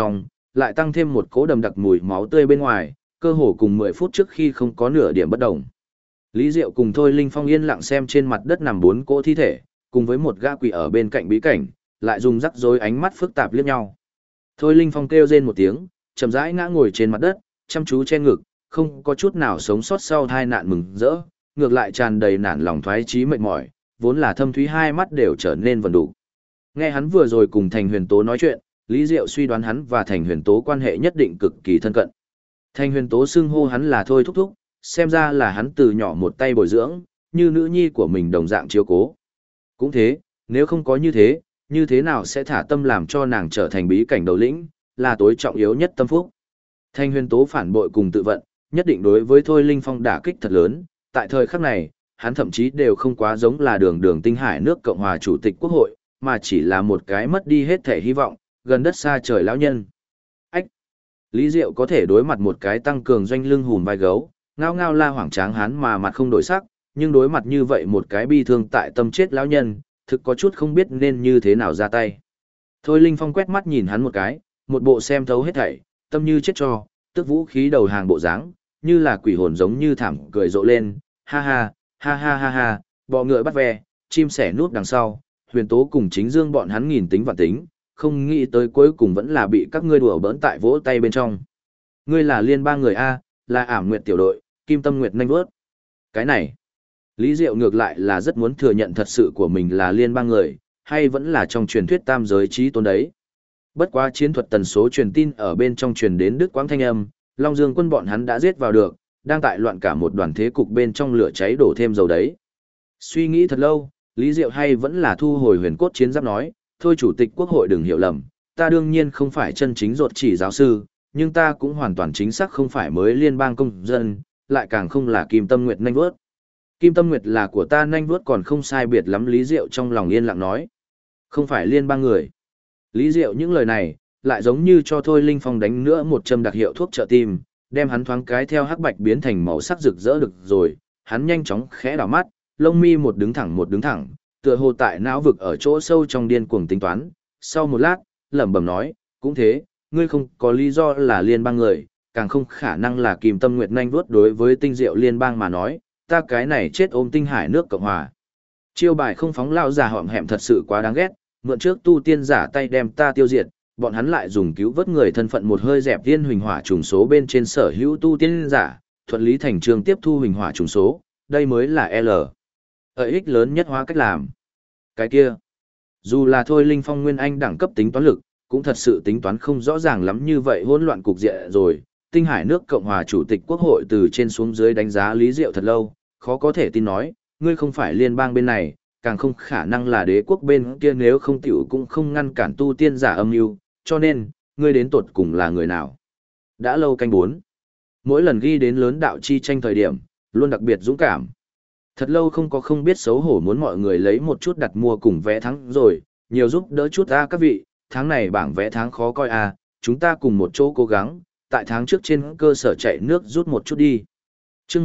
lại tăng thêm một cỗ đầm đặc mùi máu tươi bên ngoài, cơ hồ cùng 10 phút trước khi không có nửa điểm bất đồng. Lý Diệu cùng Thôi Linh Phong yên lặng xem trên mặt đất nằm 4 cỗ thi thể, cùng với một gã quỷ ở bên cạnh bí cảnh, lại dùng rắc rối ánh mắt phức tạp liếc nhau. Thôi Linh Phong kêu rên một tiếng, chậm rãi ngã ngồi trên mặt đất, chăm chú che ngực, không có chút nào sống sót sau tai nạn mừng rỡ, ngược lại tràn đầy nản lòng thoái chí mệt mỏi, vốn là thâm thúy hai mắt đều trở nên vần đủ. Nghe hắn vừa rồi cùng Thành Huyền Tố nói chuyện, Lý Diệu suy đoán hắn và Thành Huyền Tố quan hệ nhất định cực kỳ thân cận. Thành Huyền Tố xưng hô hắn là Thôi thúc thúc, xem ra là hắn từ nhỏ một tay bồi dưỡng, như nữ nhi của mình đồng dạng chiếu cố. Cũng thế, nếu không có như thế nào sẽ thả tâm làm cho nàng trở thành bí cảnh đầu lĩnh, là tối trọng yếu nhất tâm phúc. Thành Huyền Tố phản bội cùng tự vận, nhất định đối với Thôi Linh Phong đả kích thật lớn, tại thời khắc này, hắn thậm chí đều không quá giống là đường tinh hải nước Cộng hòa Chủ tịch Quốc hội, mà chỉ là một cái mất đi hết thể hy vọng, gần đất xa trời lão nhân. Ách! Lý Diệu có thể đối mặt một cái tăng cường doanh lưng hùn vai gấu, ngao ngao la hoảng tráng hắn mà mặt không đổi sắc, nhưng đối mặt như vậy một cái bi thương tại tâm chết lão nhân, thực có chút không biết nên như thế nào ra tay. Thôi Linh Phong quét mắt nhìn hắn một cái, một bộ xem thấu hết thảy, tâm như chết cho, tức vũ khí đầu hàng bộ dáng, như là quỷ hồn giống như thảm cười rộ lên, ha ha, ha ha ha ha, bọ ngựa bắt ve, chim sẻ núp đằng sau, Huyền Tố cùng Chính Dương bọn hắn nghìn tính vạn tính, không nghĩ tới cuối cùng vẫn là bị các ngươi đùa bỡn tại vỗ tay bên trong. Ngươi là liên bang người A, là Ảm Nguyệt tiểu đội, Kim Tâm Nguyệt nhanh vớt. Cái này, Lý Diệu ngược lại là rất muốn thừa nhận thật sự của mình là liên bang người, hay vẫn là trong truyền thuyết tam giới trí tôn đấy. Bất quá chiến thuật tần số truyền tin ở bên trong truyền đến Đức Quãng thanh âm, Long Dương quân bọn hắn đã giết vào được, đang tại loạn cả một đoàn thế cục bên trong lửa cháy đổ thêm dầu đấy. Suy nghĩ thật lâu, Lý Diệu hay vẫn là thu hồi huyền cốt chiến giáp nói, thôi Chủ tịch Quốc hội đừng hiểu lầm, ta đương nhiên không phải chân chính ruột chỉ giáo sư, nhưng ta cũng hoàn toàn chính xác không phải mới liên bang công dân, lại càng không là Kim Tâm Nguyệt nhanh vớt. Kim Tâm Nguyệt là của ta nhanh vớt còn không sai biệt lắm. Lý Diệu trong lòng yên lặng nói. Không phải liên bang người. Lý Diệu những lời này, lại giống như cho Thôi Linh Phong đánh nữa một châm đặc hiệu thuốc trợ tim, đem hắn thoáng cái theo hắc bạch biến thành màu sắc rực rỡ được rồi, hắn nhanh chóng khẽ đảo mắt, lông mi một đứng thẳng, tựa hồ tại não vực ở chỗ sâu trong điên cuồng tính toán, sau một lát, lẩm bẩm nói, cũng thế, ngươi không có lý do là liên bang người, càng không khả năng là Kim Tâm Nguyệt nhanh vuốt đối với tinh diệu liên bang mà nói, ta cái này chết ôm tinh hải nước Cộng hòa. Chiêu bài không phóng lao già họm hẹm thật sự quá đáng ghét, mượn trước tu tiên giả tay đem ta tiêu diệt, bọn hắn lại dùng cứu vớt người thân phận một hơi dẹp tiên huỳnh hỏa trùng số bên trên sở hữu tu tiên giả, thuận lý thành trường tiếp thu huỳnh hỏa trùng số, đây mới là L. Lợi ích lớn nhất hóa cách làm. Cái kia, dù là thôi Linh Phong Nguyên Anh đẳng cấp tính toán lực, cũng thật sự tính toán không rõ ràng lắm như vậy hỗn loạn cục diện rồi. Tinh Hải nước Cộng hòa Chủ tịch Quốc hội từ trên xuống dưới đánh giá Lý Diệu thật lâu, khó có thể tin nói, ngươi không phải liên bang bên này, càng không khả năng là đế quốc bên kia, nếu không tiểu cũng không ngăn cản tu tiên giả âm mưu, cho nên, ngươi đến tột cùng là người nào? Đã lâu canh 4. Mỗi lần ghi đến lớn đạo chi tranh thời điểm, luôn đặc biệt dũng cảm. Thật lâu không biết xấu hổ muốn mọi người lấy một chút đặt mua cùng vé thắng rồi, nhiều giúp đỡ chút a các vị, tháng này bảng vé tháng khó coi a, chúng ta cùng một chỗ cố gắng, tại tháng trước trên cơ sở chạy nước rút một chút đi. Chương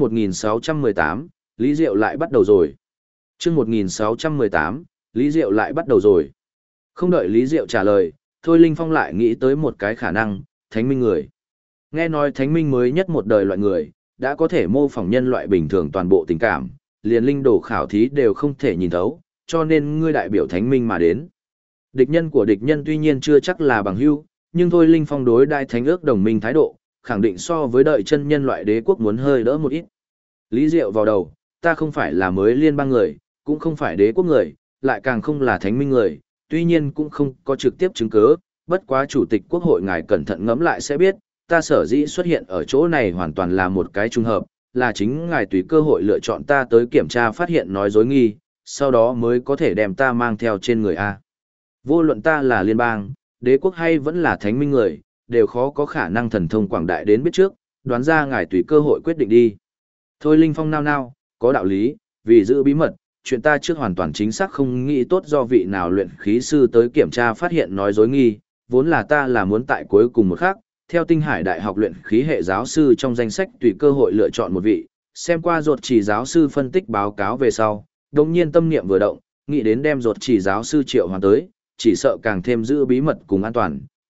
1618, Lý Diệu lại bắt đầu rồi. Chương 1618, Lý Diệu lại bắt đầu rồi. Không đợi Lý Diệu trả lời, thôi Linh Phong lại nghĩ tới một cái khả năng, thánh minh người. Nghe nói thánh minh mới nhất một đời loại người, đã có thể mô phỏng nhân loại bình thường toàn bộ tình cảm, liền linh đồ khảo thí đều không thể nhìn thấu, cho nên ngươi đại biểu thánh minh mà đến. Địch nhân của địch nhân tuy nhiên chưa chắc là bằng hữu, nhưng thôi Linh Phong đối đại thánh ước đồng minh thái độ, khẳng định so với đợi chân nhân loại đế quốc muốn hơi đỡ một ít. Lý Diệu vào đầu, ta không phải là mới liên bang người, cũng không phải đế quốc người, lại càng không là thánh minh người, tuy nhiên cũng không có trực tiếp chứng cứ, bất quá chủ tịch quốc hội ngài cẩn thận ngẫm lại sẽ biết, ta sở dĩ xuất hiện ở chỗ này hoàn toàn là một cái trùng hợp, là chính ngài tùy cơ hội lựa chọn ta tới kiểm tra phát hiện nói dối nghi, sau đó mới có thể đem ta mang theo trên người A. Vô luận ta là liên bang, đế quốc hay vẫn là thánh minh người, đều khó có khả năng thần thông quảng đại đến biết trước, đoán ra ngài tùy cơ hội quyết định đi. Thôi Linh Phong nao, có đạo lý, vì giữ bí mật, chuyện ta trước hoàn toàn chính xác không nghĩ tốt do vị nào luyện khí sư tới kiểm tra phát hiện nói dối nghi, vốn là ta là muốn tại cuối cùng một khắc, theo Tinh Hải Đại học luyện khí hệ giáo sư trong danh sách tùy cơ hội lựa chọn một vị, xem qua ruột chỉ giáo sư phân tích báo cáo về sau, đồng nhiên tâm niệm vừa động, nghĩ đến đem ruột chỉ giáo sư triệu hoàn tới, chỉ sợ càng thêm giữ bí mật cùng an toàn,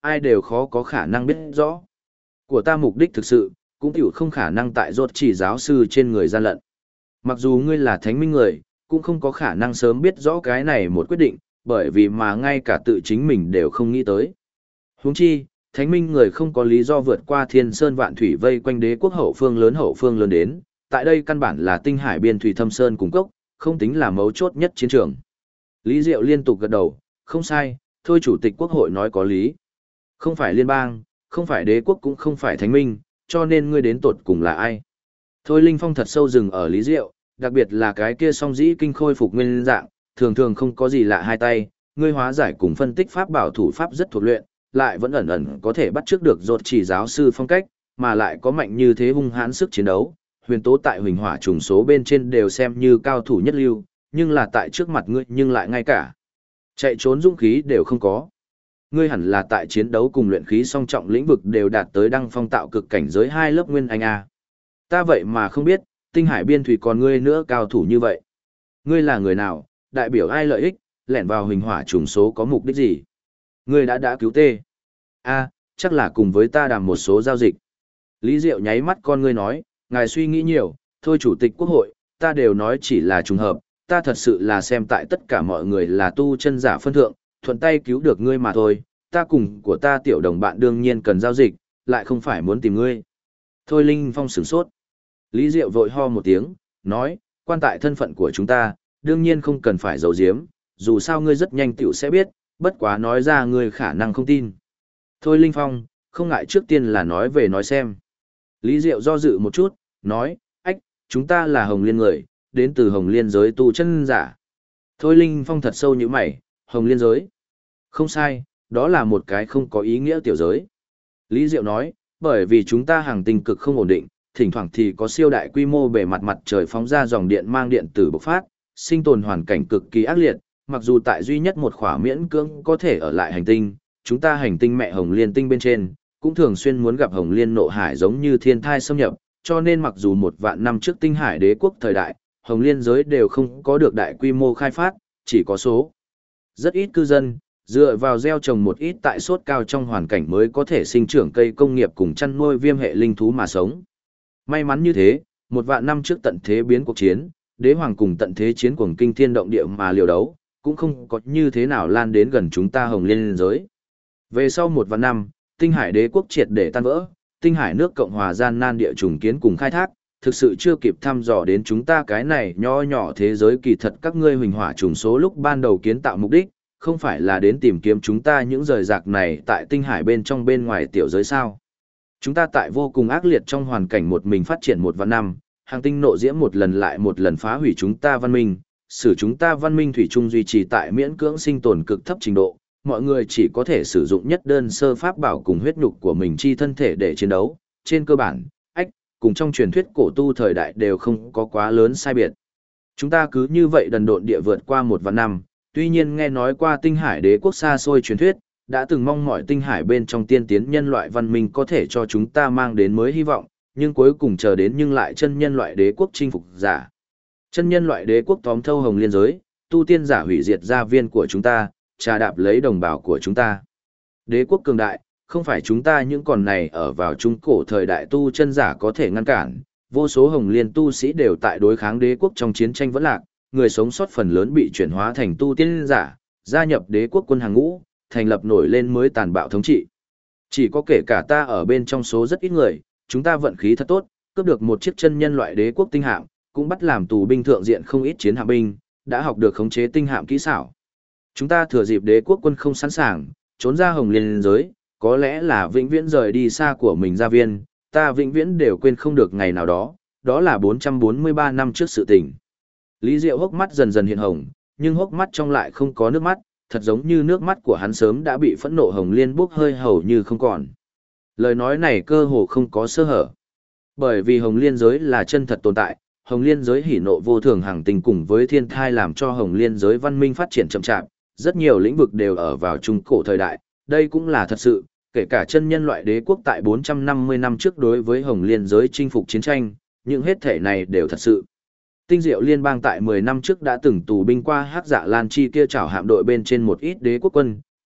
ai đều khó có khả năng biết rõ. Của ta mục đích thực sự, cũng tiểu không khả năng tại rốt chỉ giáo sư trên người gian lận. Mặc dù ngươi là thánh minh người, cũng không có khả năng sớm biết rõ cái này một quyết định, bởi vì mà ngay cả tự chính mình đều không nghĩ tới. Huống chi, thánh minh người không có lý do vượt qua thiên sơn vạn thủy vây quanh đế quốc hậu phương lớn đến, tại đây căn bản là tinh hải biên thủy thâm sơn cung cốc, không tính là mấu chốt nhất chiến trường. Lý Diệu liên tục gật đầu, không sai, thôi chủ tịch quốc hội nói có lý. Không phải liên bang, không phải đế quốc cũng không phải thánh minh, cho nên ngươi đến tột cùng là ai? Thôi Linh Phong thật sâu rừng ở Lý Diệu, đặc biệt là cái kia song dĩ kinh khôi phục nguyên dạng, thường thường không có gì lạ hai tay, ngươi hóa giải cùng phân tích pháp bảo thủ pháp rất thuộc luyện, lại vẫn ẩn ẩn có thể bắt trước được rốt chỉ giáo sư phong cách, mà lại có mạnh như thế hung hãn sức chiến đấu, huyền tố tại huỳnh hỏa trùng số bên trên đều xem như cao thủ nhất lưu, nhưng là tại trước mặt ngươi nhưng lại ngay cả chạy trốn dũng khí đều không có. Ngươi hẳn là tại chiến đấu cùng luyện khí song trọng lĩnh vực đều đạt tới đăng phong tạo cực cảnh giới 2 lớp nguyên anh a. Ta vậy mà không biết, tinh hải biên thủy còn ngươi nữa cao thủ như vậy. Ngươi là người nào, đại biểu ai lợi ích, lẻn vào huỳnh hỏa trùng số có mục đích gì? Ngươi đã cứu tê. A, chắc là cùng với ta đàm một số giao dịch. Lý Diệu nháy mắt con ngươi nói, ngài suy nghĩ nhiều, thôi chủ tịch quốc hội, ta đều nói chỉ là trùng hợp, ta thật sự là xem tại tất cả mọi người là tu chân giả phân thượng, thuận tay cứu được ngươi mà thôi, ta cùng của ta tiểu đồng bạn đương nhiên cần giao dịch, lại không phải muốn tìm ngươi. Thôi Linh Phong sửng sốt. Lý Diệu vội ho một tiếng, nói, quan tại thân phận của chúng ta, đương nhiên không cần phải giấu giếm, dù sao ngươi rất nhanh tiểu sẽ biết, bất quá nói ra ngươi khả năng không tin. Thôi Linh Phong, không ngại trước tiên là nói về nói xem. Lý Diệu do dự một chút, nói, ách, chúng ta là Hồng Liên người, đến từ Hồng Liên giới tu chân giả. Thôi Linh Phong thật sâu như mày, Hồng Liên giới. Không sai, đó là một cái không có ý nghĩa tiểu giới. Lý Diệu nói, bởi vì chúng ta hàng tinh cực không ổn định, thỉnh thoảng thì có siêu đại quy mô bề mặt mặt trời phóng ra dòng điện mang điện tử bộc phát, sinh tồn hoàn cảnh cực kỳ ác liệt, mặc dù tại duy nhất một khỏa miễn cưỡng có thể ở lại hành tinh, chúng ta hành tinh mẹ Hồng Liên tinh bên trên, cũng thường xuyên muốn gặp Hồng Liên nộ hải giống như thiên thai xâm nhập, cho nên mặc dù 1.000 năm trước tinh hải đế quốc thời đại, Hồng Liên giới đều không có được đại quy mô khai phát, chỉ có số rất ít cư dân, dựa vào gieo trồng một ít tại sốt cao trong hoàn cảnh mới có thể sinh trưởng cây công nghiệp cùng chăn nuôi viêm hệ linh thú mà sống. May mắn như thế, 1.000 năm trước tận thế biến cuộc chiến, đế hoàng cùng tận thế chiến cuồng kinh thiên động địa mà liều đấu, cũng không có như thế nào lan đến gần chúng ta Hồng Liên giới. Về sau 1.000 năm, tinh hải đế quốc triệt để tan vỡ, tinh hải nước Cộng hòa gian nan địa trùng kiến cùng khai thác, thực sự chưa kịp thăm dò đến chúng ta cái này nho nhỏ thế giới kỳ thật các ngươi huỳnh hỏa trùng số lúc ban đầu kiến tạo mục đích, không phải là đến tìm kiếm chúng ta những rời rạc này tại tinh hải bên trong bên ngoài tiểu giới sao. Chúng ta tại vô cùng ác liệt trong hoàn cảnh một mình phát triển 1.000 năm, hàng tinh nộ diễm một lần lại một lần phá hủy chúng ta văn minh,使chúng ta văn minh thủy chung duy trì tại miễn cưỡng sinh tồn cực thấp trình độ, mọi người chỉ có thể sử dụng nhất đơn sơ pháp bảo cùng huyết nhục của mình chi thân thể để chiến đấu, trên cơ bản, cùng trong truyền thuyết cổ tu thời đại đều không có quá lớn sai biệt. Chúng ta cứ như vậy đần độn địa vượt qua 1.000 năm, tuy nhiên nghe nói qua tinh hải đế quốc xa xôi truyền thuyết, đã từng mong mỏi tinh hải bên trong tiên tiến nhân loại văn minh có thể cho chúng ta mang đến mới hy vọng, nhưng cuối cùng chờ đến nhưng lại chân nhân loại đế quốc chinh phục giả. Chân nhân loại đế quốc tóm thâu Hồng Liên giới, tu tiên giả hủy diệt gia viên của chúng ta, trà đạp lấy đồng bào của chúng ta. Đế quốc cường đại, không phải chúng ta những còn này ở vào trung cổ thời đại tu chân giả có thể ngăn cản, vô số Hồng Liên tu sĩ đều tại đối kháng đế quốc trong chiến tranh vẫn lạc, người sống sót phần lớn bị chuyển hóa thành tu tiên giả, gia nhập đế quốc quân hàng ngũ, thành lập nổi lên mới tàn bạo thống trị. Chỉ có kể cả ta ở bên trong số rất ít người, chúng ta vận khí thật tốt, cướp được một chiếc chân nhân loại đế quốc tinh hạm, cũng bắt làm tù binh thượng diện không ít chiến hạm binh, đã học được khống chế tinh hạm kỹ xảo. Chúng ta thừa dịp đế quốc quân không sẵn sàng, trốn ra Hồng Liên giới, có lẽ là vĩnh viễn rời đi xa của mình gia viên, ta vĩnh viễn đều quên không được ngày nào đó, đó là 443 năm trước sự tình. Lý Diệu hốc mắt dần dần hiện hồng, nhưng hốc mắt trong lại không có nước mắt, thật giống như nước mắt của hắn sớm đã bị phẫn nộ Hồng Liên bốc hơi hầu như không còn. Lời nói này cơ hồ không có sơ hở. Bởi vì Hồng Liên giới là chân thật tồn tại, Hồng Liên giới hỉ nộ vô thường hàng tình cùng với thiên thai làm cho Hồng Liên giới văn minh phát triển chậm chạp, rất nhiều lĩnh vực đều ở vào trung cổ thời đại, đây cũng là thật sự, kể cả chân nhân loại đế quốc tại 450 năm trước đối với Hồng Liên giới chinh phục chiến tranh, những hết thể này đều thật sự. Tinh Diệu Liên bang tại 10 năm trước đã từng tù binh qua Hắc Dạ Lan Chi kia chảo hạm đội bên trên một ít đế quốc quân,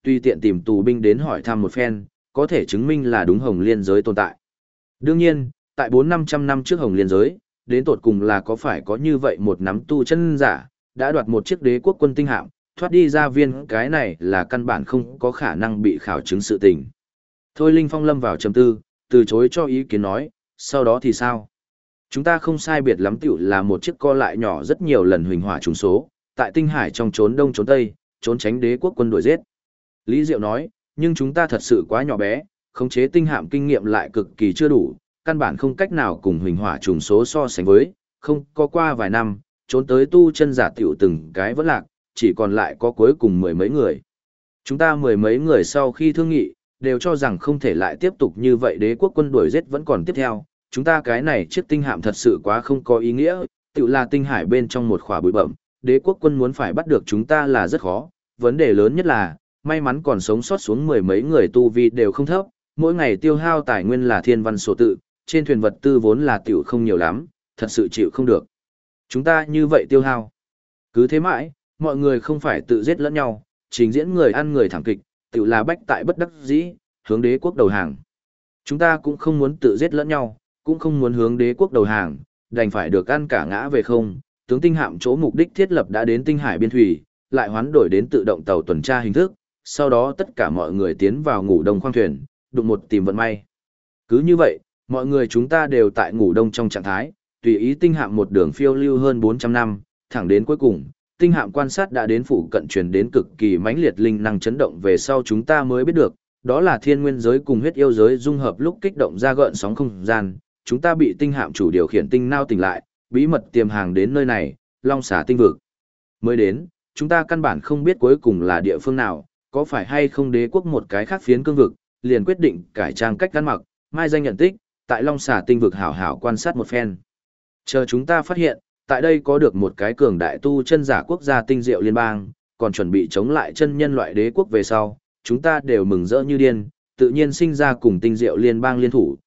tùy tiện tìm tù binh đến hỏi thăm một phen, có thể chứng minh là đúng Hồng Liên giới tồn tại. Đương nhiên, tại 400-500 năm trước Hồng Liên giới, đến tột cùng là có phải có như vậy một nắm tu chân giả, đã đoạt một chiếc đế quốc quân tinh hạm, thoát đi ra viên, cái này là căn bản không có khả năng bị khảo chứng sự tình. Thôi Linh Phong lâm vào trầm tư, từ chối cho ý kiến nói, sau đó thì sao? Chúng ta không sai biệt lắm tiểu là một chiếc co lại nhỏ rất nhiều lần huỳnh hỏa trùng số, tại tinh hải trong trốn đông trốn tây, trốn tránh đế quốc quân đuổi giết. Lý Diệu nói, nhưng chúng ta thật sự quá nhỏ bé, khống chế tinh hạm kinh nghiệm lại cực kỳ chưa đủ, căn bản không cách nào cùng huỳnh hỏa trùng số so sánh với, không có qua vài năm, trốn tới tu chân giả tiểu từng cái vẫn lạc, chỉ còn lại có cuối cùng mười mấy người. Chúng ta mười mấy người sau khi thương nghị, đều cho rằng không thể lại tiếp tục như vậy, đế quốc quân đuổi giết vẫn còn tiếp theo, chúng ta cái này chiếc tinh hạm thật sự quá không có ý nghĩa, tiểu là tinh hải bên trong một khỏa bụi bậm, đế quốc quân muốn phải bắt được chúng ta là rất khó, vấn đề lớn nhất là, may mắn còn sống sót xuống mười mấy người tu vi đều không thấp, mỗi ngày tiêu hao tài nguyên là thiên văn số tự, trên thuyền vật tư vốn là tiểu không nhiều lắm, thật sự chịu không được. Chúng ta như vậy tiêu hao. Cứ thế mãi, mọi người không phải tự giết lẫn nhau, trình diễn người ăn người thảm kịch, tiểu là bách tại bất đắc dĩ, hướng đế quốc đầu hàng. Chúng ta cũng không muốn tự giết lẫn nhau, cũng không muốn hướng đế quốc đầu hàng, đành phải được ăn cả ngã về không. Tướng tinh hạm chỗ mục đích thiết lập đã đến tinh hải biên thủy, lại hoán đổi đến tự động tàu tuần tra hình thức, sau đó tất cả mọi người tiến vào ngủ đông khoang thuyền, đụng một tìm vận may. Cứ như vậy, mọi người chúng ta đều tại ngủ đông trong trạng thái, tùy ý tinh hạm một đường phiêu lưu hơn 400 năm, thẳng đến cuối cùng, tinh hạm quan sát đã đến phụ cận truyền đến cực kỳ mãnh liệt linh năng chấn động, về sau chúng ta mới biết được, đó là thiên nguyên giới cùng huyết yêu giới dung hợp lúc kích động ra gợn sóng không gian, chúng ta bị tinh hạm chủ điều khiển tinh nao tỉnh lại, bí mật tiềm hàng đến nơi này, Long Xà tinh vực. Mới đến, chúng ta căn bản không biết cuối cùng là địa phương nào, có phải hay không đế quốc một cái khác phiến cương vực, liền quyết định cải trang cách ăn mặc, mai danh nhận tích, tại Long Xà tinh vực hảo hảo quan sát một phen. Chờ chúng ta phát hiện, tại đây có được một cái cường đại tu chân giả quốc gia tinh diệu liên bang, còn chuẩn bị chống lại chân nhân loại đế quốc về sau, chúng ta đều mừng rỡ như điên, tự nhiên sinh ra cùng tinh diệu liên bang liên thủ,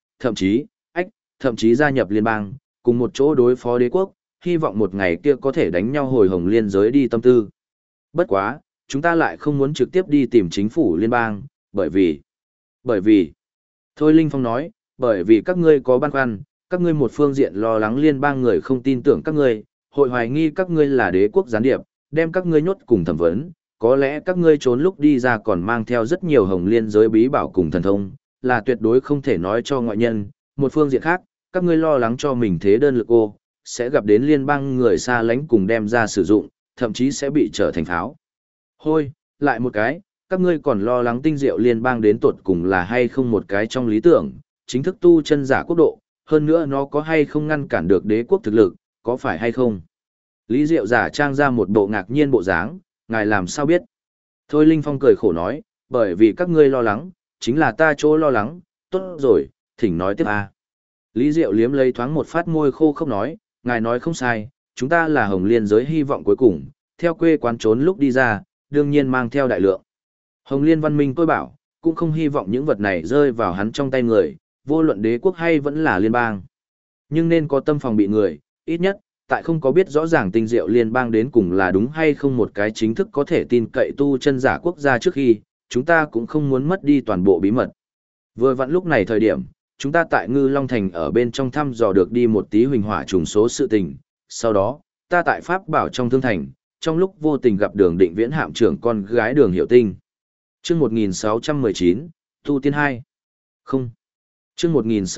thậm chí gia nhập liên bang, cùng một chỗ đối phó đế quốc, hy vọng một ngày kia có thể đánh nhau hồi Hồng Liên giới đi tâm tư. Bất quá, chúng ta lại không muốn trực tiếp đi tìm chính phủ liên bang, bởi vì, Thôi Linh Phong nói, bởi vì các ngươi có băn khoăn, các ngươi một phương diện lo lắng liên bang người không tin tưởng các ngươi, hội hoài nghi các ngươi là đế quốc gián điệp, đem các ngươi nhốt cùng thẩm vấn, có lẽ các ngươi trốn lúc đi ra còn mang theo rất nhiều Hồng Liên giới bí bảo cùng thần thông, là tuyệt đối không thể nói cho ngoại nhân. Một phương diện khác, các ngươi lo lắng cho mình thế đơn lực ô, sẽ gặp đến liên bang người xa lánh cùng đem ra sử dụng, thậm chí sẽ bị trở thành pháo hôi. Lại một cái, các ngươi còn lo lắng tinh diệu liên bang đến tột cùng là hay không một cái trong lý tưởng, chính thức tu chân giả quốc độ, hơn nữa nó có hay không ngăn cản được đế quốc thực lực, có phải hay không? Lý Diệu giả trang ra một bộ ngạc nhiên bộ dáng, ngài làm sao biết? Thôi Linh Phong cười khổ nói, bởi vì các ngươi lo lắng, chính là ta chỗ lo lắng, tốt rồi, thỉnh nói tiếp a. Lý Diệu liếm lấy thoáng một phát môi khô không nói, ngài nói không sai, chúng ta là Hồng Liên giới hy vọng cuối cùng, theo quê quán trốn lúc đi ra, đương nhiên mang theo đại lượng Hồng Liên văn minh tôi bảo, cũng không hy vọng những vật này rơi vào hắn trong tay người, vô luận đế quốc hay vẫn là liên bang. Nhưng nên có tâm phòng bị người, ít nhất, tại không có biết rõ ràng tinh diệu liên bang đến cùng là đúng hay không một cái chính thức có thể tin cậy tu chân giả quốc gia trước khi, chúng ta cũng không muốn mất đi toàn bộ bí mật. Vừa vặn lúc này thời điểm, chúng ta tại Ngư Long Thành ở bên trong thăm dò được đi một tí huỳnh hỏa trùng số sự tình, sau đó, ta tại Pháp Bảo trong Thương Thành, trong lúc vô tình gặp Đường Định Viễn hạm trưởng con gái Đường Hiểu Tinh. Chương 1619, Tu Tiên 2. Không. Chương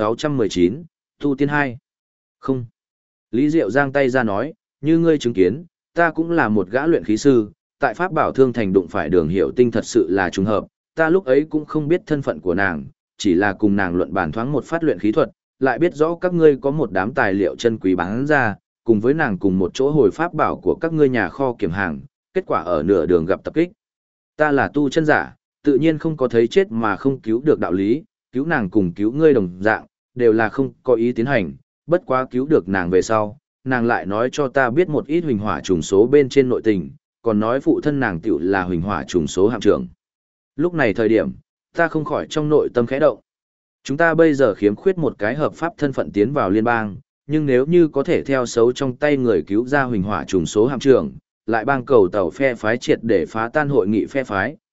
1619, Tu Tiên 2. Không. Lý Diệu giang tay ra nói, như ngươi chứng kiến, ta cũng là một gã luyện khí sư, tại Pháp Bảo Thương Thành đụng phải Đường Hiểu Tinh thật sự là trùng hợp, ta lúc ấy cũng không biết thân phận của nàng, chỉ là cùng nàng luận bàn thoáng một phát luyện khí thuật, lại biết rõ các ngươi có một đám tài liệu chân quý bán ra, cùng với nàng cùng một chỗ hồi pháp bảo của các ngươi nhà kho kiểm hàng, kết quả ở nửa đường gặp tập kích. Ta là tu chân giả, tự nhiên không có thấy chết mà không cứu được đạo lý, cứu nàng cùng cứu ngươi đồng dạng, đều là không có ý tiến hành, bất quá cứu được nàng về sau, nàng lại nói cho ta biết một ít huỳnh hỏa trùng số bên trên nội tình, còn nói phụ thân nàng tiểu là huỳnh hỏa trùng số hạm trưởng. Lúc này thời điểm, ta không khỏi trong nội tâm khẽ động. Chúng ta bây giờ khiếm khuyết một cái hợp pháp thân phận tiến vào liên bang, nhưng nếu như có thể theo xấu trong tay người cứu ra huỳnh hỏa trùng số hạm trưởng, lại bang cầu tàu phe phái triệt để phá tan hội nghị phe phái,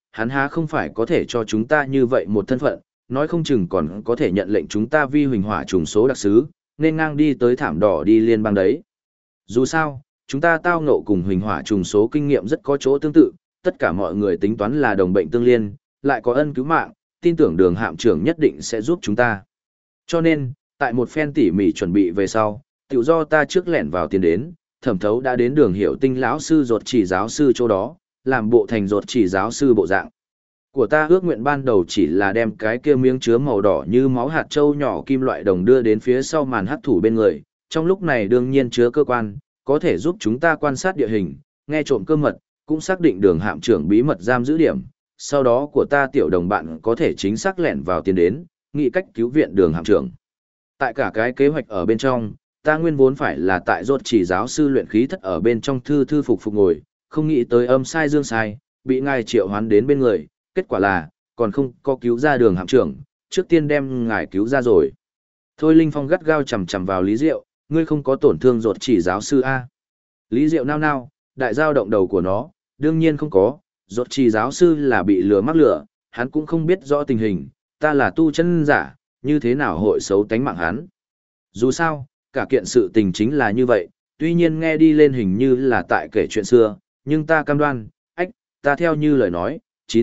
hắn há không phải có thể cho chúng ta như vậy một thân phận, nói không chừng còn có thể nhận lệnh chúng ta vi huỳnh hỏa trùng số đặc sứ, nên ngang đi tới thảm đỏ đi liên bang đấy. Dù sao, chúng ta tao ngộ cùng huỳnh hỏa trùng số kinh nghiệm rất có chỗ tương tự, tất cả mọi người tính toán là đồng bệnh tương liên, lại có ân cứu mạng, tin tưởng đường hạm trưởng nhất định sẽ giúp chúng ta. Cho nên, tại một phen tỉ mỉ chuẩn bị về sau, tự do ta trước lẻn vào tiền đến, thẩm thấu đã đến đường hiểu tinh lão sư ruột chỉ giáo sư chỗ đó, làm bộ thành ruột chỉ giáo sư bộ dạng. Của ta ước nguyện ban đầu chỉ là đem cái kia miếng chứa màu đỏ như máu hạt trâu nhỏ kim loại đồng đưa đến phía sau màn hắc thủ bên người, trong lúc này đương nhiên chứa cơ quan, có thể giúp chúng ta quan sát địa hình, nghe trộm cơ mật, cũng xác định đường hạm trưởng bí mật giam giữ điểm, sau đó của ta tiểu đồng bạn có thể chính xác lẻn vào tiền đến, nghĩ cách cứu viện đường hạm trưởng. Tại cả cái kế hoạch ở bên trong, ta nguyên vốn phải là tại rốt chỉ giáo sư luyện khí thất ở bên trong thư thư phục phục ngồi, không nghĩ tới âm sai dương sai, bị ngài triệu hoán đến bên người, kết quả là, còn không có cứu ra đường hạm trưởng, trước tiên đem ngài cứu ra rồi. Thôi Linh Phong gắt gao chầm chầm vào Lý Diệu, ngươi không có tổn thương rốt chỉ giáo sư A. Lý Diệu nao nao, đại dao động đầu của nó, đương nhiên không có, rốt chỉ giáo sư là bị lừa mắc lửa, hắn cũng không biết rõ tình hình, ta là tu chân giả, như thế nào hội xấu tánh mạng hắn. Dù sao, cả kiện sự tình chính là như vậy, tuy nhiên nghe đi lên hình như là tại kể chuyện xưa, nhưng ta cam đoan, ta theo như lời nói,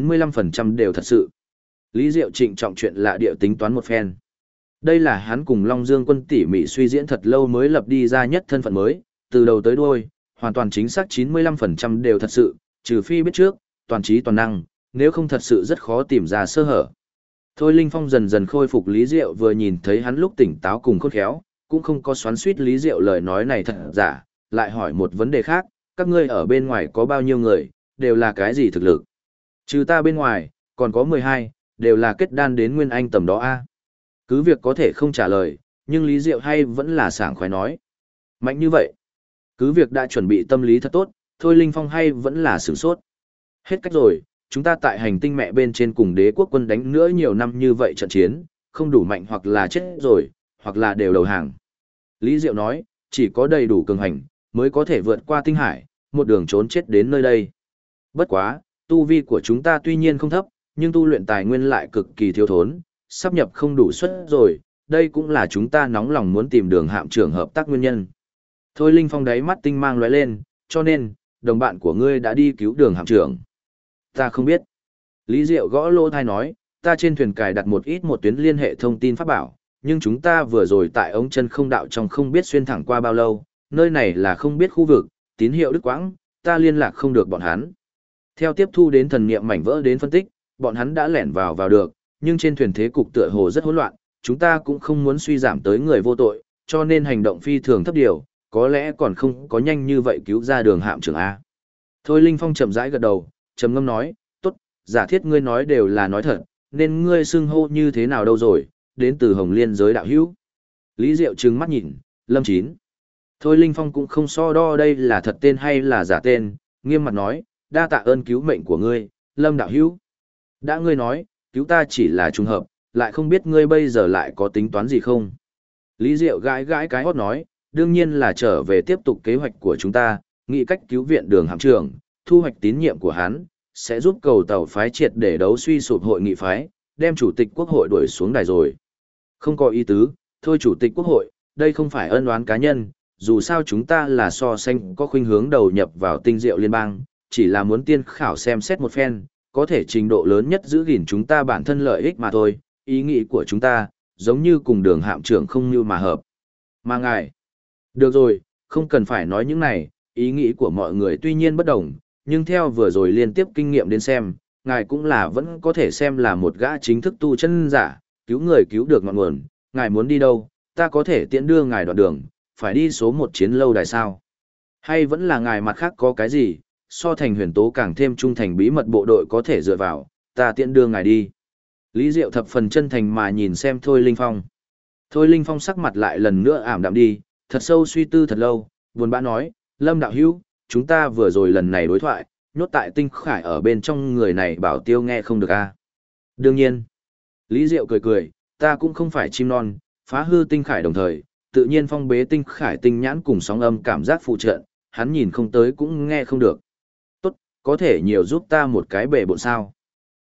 95% đều thật sự. Lý Diệu trịnh trọng chuyện lạ điệu tính toán một phen. Đây là hắn cùng Long Dương quân tỉ mỉ suy diễn thật lâu mới lập đi ra nhất thân phận mới, từ đầu tới đuôi, hoàn toàn chính xác 95% đều thật sự, trừ phi biết trước, toàn trí toàn năng, nếu không thật sự rất khó tìm ra sơ hở. Thôi Linh Phong dần dần khôi phục Lý Diệu vừa nhìn thấy hắn lúc tỉnh táo cùng khôn khéo, cũng không có xoắn suýt Lý Diệu lời nói này thật giả, lại hỏi một vấn đề khác, các ngươi ở bên ngoài có bao nhiêu người, đều là cái gì thực lực? Trừ ta bên ngoài, còn có 12, đều là kết đan đến Nguyên Anh tầm đó a. Cứ việc có thể không trả lời, nhưng Lý Diệu hay vẫn là sảng khoái nói. Mạnh như vậy. Cứ việc đã chuẩn bị tâm lý thật tốt, thôi Linh Phong hay vẫn là sửng sốt. Hết cách rồi, chúng ta tại hành tinh mẹ bên trên cùng đế quốc quân đánh nữa nhiều năm như vậy trận chiến, không đủ mạnh hoặc là chết rồi, hoặc là đều đầu hàng. Lý Diệu nói, chỉ có đầy đủ cường hành, mới có thể vượt qua tinh hải, một đường trốn chết đến nơi đây. Bất quá, tu vi của chúng ta tuy nhiên không thấp, nhưng tu luyện tài nguyên lại cực kỳ thiếu thốn, sắp nhập không đủ suất rồi, đây cũng là chúng ta nóng lòng muốn tìm đường hạm trưởng hợp tác nguyên nhân. Thôi Linh Phong đáy mắt tinh mang lóe lên, cho nên, đồng bạn của ngươi đã đi cứu đường hạm trưởng. Ta không biết. Lý Diệu gõ lô thai nói, ta trên thuyền cài đặt một tuyến liên hệ thông tin pháp bảo, nhưng chúng ta vừa rồi tại ống chân không đạo trong không biết xuyên thẳng qua bao lâu, nơi này là không biết khu vực, tín hiệu đứt quãng, ta liên lạc không được bọn hắn. Theo tiếp thu đến thần niệm mảnh vỡ đến phân tích, bọn hắn đã lẻn vào được, nhưng trên thuyền thế cục tựa hồ rất hỗn loạn, chúng ta cũng không muốn suy giảm tới người vô tội, cho nên hành động phi thường thấp điều, có lẽ còn không có nhanh như vậy cứu ra đường hạm trưởng A. Thôi Linh Phong chậm rãi gật đầu, trầm ngâm nói, tốt, giả thiết ngươi nói đều là nói thật, nên ngươi xưng hô như thế nào đâu rồi, đến từ Hồng Liên giới đạo hữu. Lý Diệu trừng mắt nhìn, Lâm Chín. Thôi Linh Phong cũng không so đo đây là thật tên hay là giả tên, nghiêm mặt nói, đa tạ ơn cứu mệnh của ngươi, Lâm đạo hữu. Đã ngươi nói, cứu ta chỉ là trùng hợp, lại không biết ngươi bây giờ lại có tính toán gì không. Lý Diệu gãi gãi cái hót nói, đương nhiên là trở về tiếp tục kế hoạch của chúng ta, nghĩ cách cứu viện đường hạm trưởng, thu hoạch tín nhiệm của hắn, sẽ giúp cầu tàu phái triệt để đấu suy sụp hội nghị phái, đem chủ tịch quốc hội đuổi xuống đài rồi. Không có ý tứ, thôi chủ tịch quốc hội, đây không phải ân oán cá nhân, dù sao chúng ta là so sánh có khuynh hướng đầu nhập vào tinh diệu liên bang, chỉ là muốn tiên khảo xem xét một phen, có thể trình độ lớn nhất giữ gìn chúng ta bản thân lợi ích mà thôi, ý nghĩ của chúng ta, giống như cùng đường hạm trưởng không như mà hợp. Mà ngài, được rồi, không cần phải nói những này, ý nghĩ của mọi người tuy nhiên bất đồng, nhưng theo vừa rồi liên tiếp kinh nghiệm đến xem, ngài cũng là vẫn có thể xem là một gã chính thức tu chân giả, cứu người cứu được ngọn nguồn, ngài muốn đi đâu, ta có thể tiễn đưa ngài đoạn đường, phải đi số 1 chiến lâu đài sao? Hay vẫn là ngài mặt khác có cái gì, so thành huyền tố càng thêm trung thành bí mật bộ đội có thể dựa vào, ta tiễn đưa ngài đi. Lý Diệu thập phần chân thành mà nhìn xem Thôi Linh Phong. Thôi Linh Phong sắc mặt lại lần nữa ảm đạm đi, thật sâu suy tư thật lâu, buồn bã nói, Lâm đạo hữu, chúng ta vừa rồi lần này đối thoại, nhốt tại tinh khải ở bên trong người này bảo tiêu nghe không được a. Đương nhiên. Lý Diệu cười cười, ta cũng không phải chim non, phá hư tinh khải đồng thời, tự nhiên phong bế tinh khải tinh nhãn cùng sóng âm cảm giác phụ trợ, hắn nhìn không tới cũng nghe không được. Tốt, có thể nhiều giúp ta một cái bể bộn sao.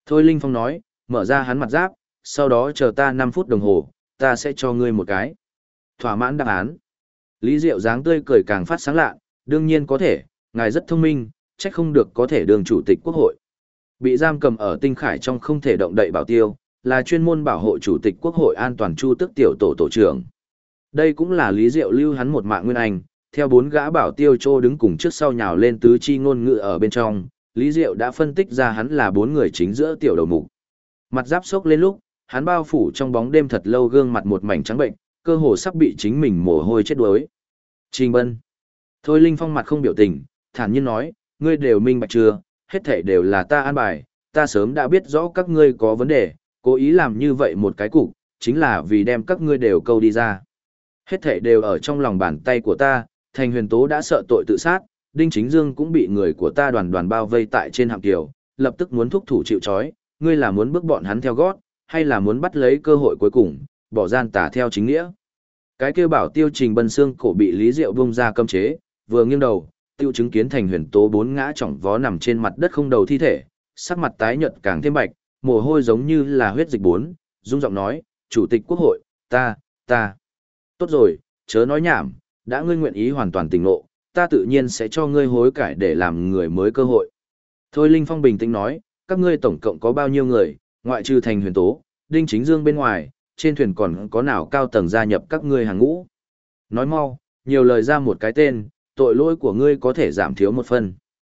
Thôi Linh Phong nói, mở ra hắn mặt giáp, sau đó chờ ta 5 phút đồng hồ, ta sẽ cho ngươi một cái. Thỏa mãn đáp án. Lý Diệu dáng tươi cười càng phát sáng lạ, đương nhiên có thể, ngài rất thông minh, trách không được có thể đường chủ tịch quốc hội. Bị giam cầm ở tinh khải trong không thể động đậy bảo tiêu, là chuyên môn bảo hộ chủ tịch quốc hội an toàn Chu Tức tiểu tổ trưởng. Đây cũng là Lý Diệu lưu hắn một mạng nguyên anh, theo 4 gã bảo tiêu trô đứng cùng trước sau nhào lên tứ chi ngôn ngữ ở bên trong, Lý Diệu đã phân tích ra hắn là 4 người chính giữa tiểu đầu mục. Mặt giáp sốc lên lúc, hắn bao phủ trong bóng đêm thật lâu gương mặt một mảnh trắng bệnh, cơ hồ sắp bị chính mình mồ hôi chết đuối. Trình Bân. Thôi Linh Phong mặt không biểu tình, thản nhiên nói, ngươi đều minh bạch chưa, hết thảy đều là ta an bài, ta sớm đã biết rõ các ngươi có vấn đề, cố ý làm như vậy một cái cục, chính là vì đem các ngươi đều câu đi ra. Hết thảy đều ở trong lòng bàn tay của ta, Thành Huyền Tố đã sợ tội tự sát, Đinh Chính Dương cũng bị người của ta đoàn bao vây tại trên hạm kiều, lập tức muốn thúc thủ chịu trói, ngươi là muốn bước bọn hắn theo gót, hay là muốn bắt lấy cơ hội cuối cùng, bỏ gian tà theo chính nghĩa. Cái kêu bảo tiêu Trình Bân xương cổ bị Lý Diệu bung ra cấm chế, vừa nghiêng đầu, tiêu chứng kiến Thành Huyền Tố 4 ngã chỏng vó nằm trên mặt đất không đầu thi thể, sắc mặt tái nhợt càng thêm bạch, mồ hôi giống như là huyết dịch bốn, rung giọng nói, Chủ tịch Quốc hội, ta. Tốt rồi, chớ nói nhảm, đã ngươi nguyện ý hoàn toàn tỉnh ngộ, ta tự nhiên sẽ cho ngươi hối cải để làm người mới cơ hội. Thôi Linh Phong bình tĩnh nói, các ngươi tổng cộng có bao nhiêu người, ngoại trừ Thành Huyền Tố, Đinh Chính Dương bên ngoài, trên thuyền còn có nào cao tầng gia nhập các ngươi hàng ngũ. Nói mau, nhiều lời ra một cái tên, tội lỗi của ngươi có thể giảm thiếu một phần.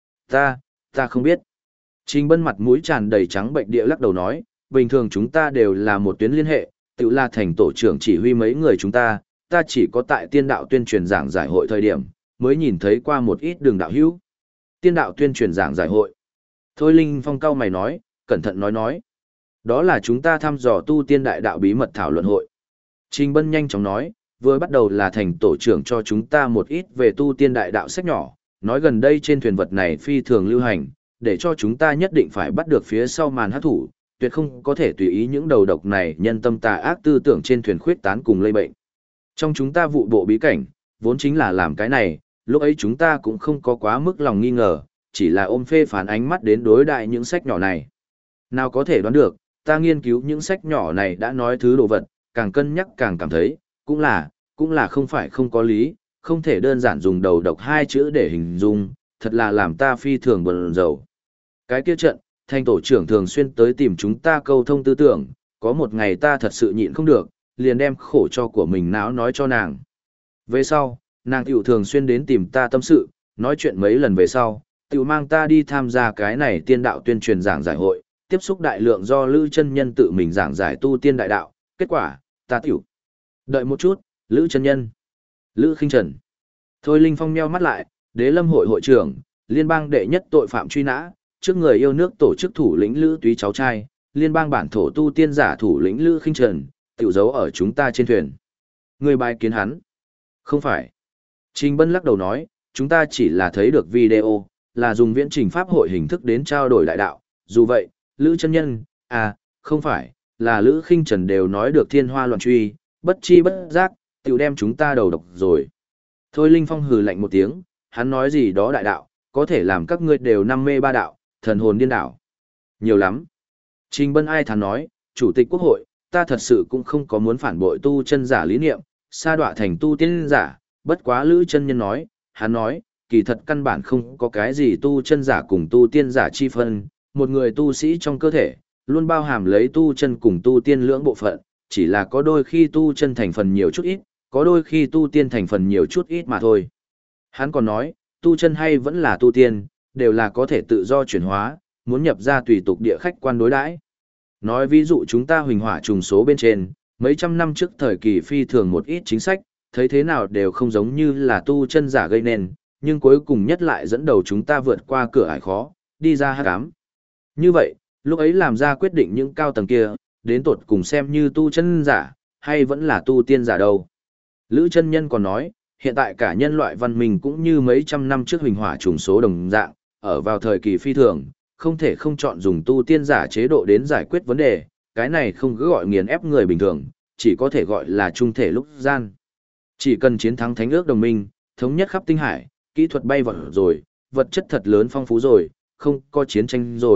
Ta không biết. Trình Bân mặt mũi tràn đầy trắng bệnh địa lắc đầu nói, bình thường chúng ta đều là một tuyến liên hệ, tự là Thành tổ trưởng chỉ huy mấy người chúng ta chỉ có tại tiên đạo tuyên truyền giảng giải hội thời điểm, mới nhìn thấy qua một ít đường đạo hữu. Tiên đạo tuyên truyền giảng giải hội. Thôi Linh Phong cau mày nói, cẩn thận nói. Đó là chúng ta thăm dò tu tiên đại đạo bí mật thảo luận hội. Trình Bân nhanh chóng nói, vừa bắt đầu là Thành tổ trưởng cho chúng ta một ít về tu tiên đại đạo sách nhỏ, nói gần đây trên thuyền vật này phi thường lưu hành, để cho chúng ta nhất định phải bắt được phía sau màn hắc thủ, tuyệt không có thể tùy ý những đầu độc này nhân tâm tà ác tư tưởng trên thuyền khuyết tán cùng lây bệnh. Trong chúng ta vụ bộ bí cảnh, vốn chính là làm cái này, lúc ấy chúng ta cũng không có quá mức lòng nghi ngờ, chỉ là ôm phê phán ánh mắt đến đối đại những sách nhỏ này. Nào có thể đoán được, ta nghiên cứu những sách nhỏ này đã nói thứ đồ vật, càng cân nhắc càng cảm thấy, cũng là không phải không có lý, không thể đơn giản dùng đầu độc 2 chữ để hình dung, thật là làm ta phi thường buồn rầu. Cái kia trận, Thành tổ trưởng thường xuyên tới tìm chúng ta câu thông tư tưởng, có một ngày ta thật sự nhịn không được, liền đem khổ cho của mình não nói cho nàng. Về sau, nàng tiểu thường xuyên đến tìm ta tâm sự, nói chuyện mấy lần về sau, tiểu mang ta đi tham gia cái này tiên đạo tuyên truyền giảng giải hội, tiếp xúc đại lượng do Lữ chân nhân tự mình giảng giải tu tiên đại đạo, kết quả, ta tiểu. Đợi một chút, Lữ chân nhân. Lữ Khinh Trần. Thôi Linh Phong nheo mắt lại, Đế Lâm hội hội trưởng, liên bang đệ nhất tội phạm truy nã, trước người yêu nước tổ chức thủ lĩnh Lữ Túy cháu trai, liên bang bản thổ tu tiên giả thủ lĩnh Lữ Khinh Trần, tiểu giấu ở chúng ta trên thuyền. Người bài kiến hắn. Không phải. Trình Bân lắc đầu nói, chúng ta chỉ là thấy được video, là dùng viễn trình pháp hội hình thức đến trao đổi đại đạo. Dù vậy, Lữ chân nhân, không phải, là Lữ Khinh Trần đều nói được thiên hoa loạn truy, bất chi bất giác, tiểu đem chúng ta đầu độc rồi. Thôi Linh Phong hừ lạnh một tiếng, hắn nói gì đó đại đạo, có thể làm các ngươi đều năm mê ba đạo, thần hồn điên đảo. Nhiều lắm. Trình Bân ai thán nói, Chủ tịch Quốc hội, ta thật sự cũng không có muốn phản bội tu chân giả lý niệm, sa đọa thành tu tiên giả, bất quá Lữ chân nhân nói, hắn nói, kỳ thật căn bản không có cái gì tu chân giả cùng tu tiên giả chi phân, một người tu sĩ trong cơ thể, luôn bao hàm lấy tu chân cùng tu tiên lưỡng bộ phận, chỉ là có đôi khi tu chân thành phần nhiều chút ít, có đôi khi tu tiên thành phần nhiều chút ít mà thôi. Hắn còn nói, tu chân hay vẫn là tu tiên, đều là có thể tự do chuyển hóa, muốn nhập ra tùy tục địa khách quan đối đãi. Nói ví dụ chúng ta huỳnh hỏa trùng số bên trên, mấy trăm năm trước thời kỳ phi thường một ít chính sách, thấy thế nào đều không giống như là tu chân giả gây nên, nhưng cuối cùng nhất lại dẫn đầu chúng ta vượt qua cửa ải khó, đi ra hắc ám. Như vậy, lúc ấy làm ra quyết định những cao tầng kia, đến tột cùng xem như tu chân giả, hay vẫn là tu tiên giả đâu. Lữ chân nhân còn nói, hiện tại cả nhân loại văn minh cũng như mấy trăm năm trước huỳnh hỏa trùng số đồng dạng, ở vào thời kỳ phi thường, không thể không chọn dùng tu tiên giả chế độ đến giải quyết vấn đề, cái này không cứ gọi nghiền ép người bình thường, chỉ có thể gọi là trung thể lúc gian. Chỉ cần chiến thắng thánh ước đồng minh, thống nhất khắp tinh hải, kỹ thuật bay vọt rồi, vật chất thật lớn phong phú rồi, không có chiến tranh rồi,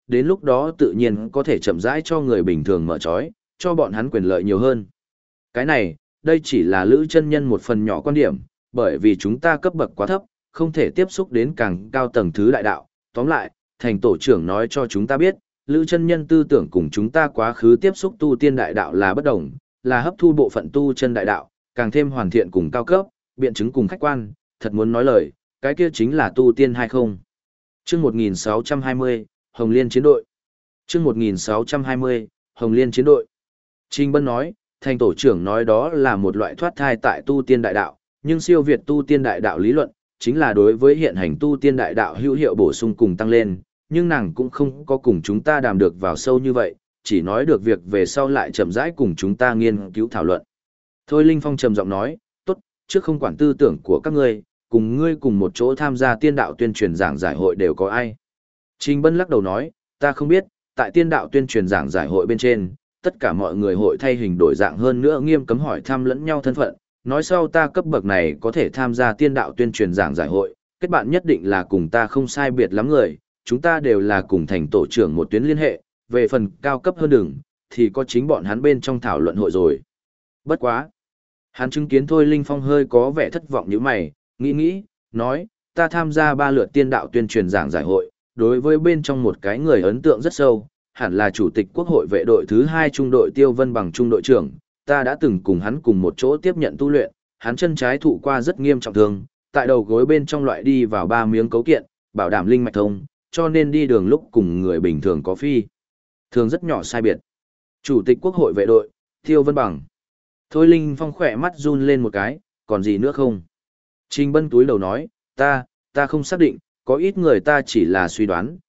đến lúc đó tự nhiên có thể chậm rãi cho người bình thường mở trói, cho bọn hắn quyền lợi nhiều hơn. Cái này, đây chỉ là Lữ chân nhân một phần nhỏ quan điểm, bởi vì chúng ta cấp bậc quá thấp, không thể tiếp xúc đến càng cao tầng thứ đại đạo. Tóm lại, thành tổ trưởng nói cho chúng ta biết, Lữ chân nhân tư tưởng cùng chúng ta quá khứ tiếp xúc tu tiên đại đạo là bất đồng, là hấp thu bộ phận tu chân đại đạo, càng thêm hoàn thiện cùng cao cấp, biện chứng cùng khách quan, thật muốn nói lời, cái kia chính là tu tiên hay không. Chương 1620, Hồng Liên chiến đội. Chương 1620, Hồng Liên chiến đội. Trình Bân nói, thành tổ trưởng nói đó là một loại thoát thai tại tu tiên đại đạo, nhưng siêu việt tu tiên đại đạo lý luận, chính là đối với hiện hành tu tiên đại đạo hữu hiệu bổ sung cùng tăng lên, nhưng nàng cũng không có cùng chúng ta đàm được vào sâu như vậy, chỉ nói được việc về sau lại chậm rãi cùng chúng ta nghiên cứu thảo luận. Thôi Linh Phong trầm giọng nói, tốt, trước không quản tư tưởng của các ngươi, cùng ngươi cùng một chỗ tham gia tiên đạo tuyên truyền giảng giải hội đều có ai. Trình Bân lắc đầu nói, ta không biết, tại tiên đạo tuyên truyền giảng giải hội bên trên, tất cả mọi người hội thay hình đổi dạng hơn nữa nghiêm cấm hỏi thăm lẫn nhau thân phận, nói sau ta cấp bậc này có thể tham gia tiên đạo tuyên truyền giảng giải hội, kết bạn nhất định là cùng ta không sai biệt lắm người, chúng ta đều là cùng thành tổ trưởng một tuyến liên hệ, về phần cao cấp hơn đường, thì có chính bọn hắn bên trong thảo luận hội rồi. Bất quá. Hắn chứng kiến Thôi Linh Phong hơi có vẻ thất vọng như mày, nghĩ, nói, ta tham gia 3 lượt tiên đạo tuyên truyền giảng giải hội, đối với bên trong một cái người ấn tượng rất sâu, hẳn là chủ tịch quốc hội vệ đội thứ 2 trung đội Tiêu Vân Bằng trung đội trưởng, ta đã từng cùng hắn cùng một chỗ tiếp nhận tu luyện, hắn chân trái thụ qua rất nghiêm trọng thương, tại đầu gối bên trong loại đi vào 3 miếng cấu kiện, bảo đảm linh mạch thông, cho nên đi đường lúc cùng người bình thường có phi. Thường rất nhỏ sai biệt. Chủ tịch quốc hội vệ đội, Tiêu Vân Bằng. Thôi Linh Phong khỏe mắt run lên một cái, còn gì nữa không? Trình Bân túi đầu nói, ta không xác định, có ít người ta chỉ là suy đoán,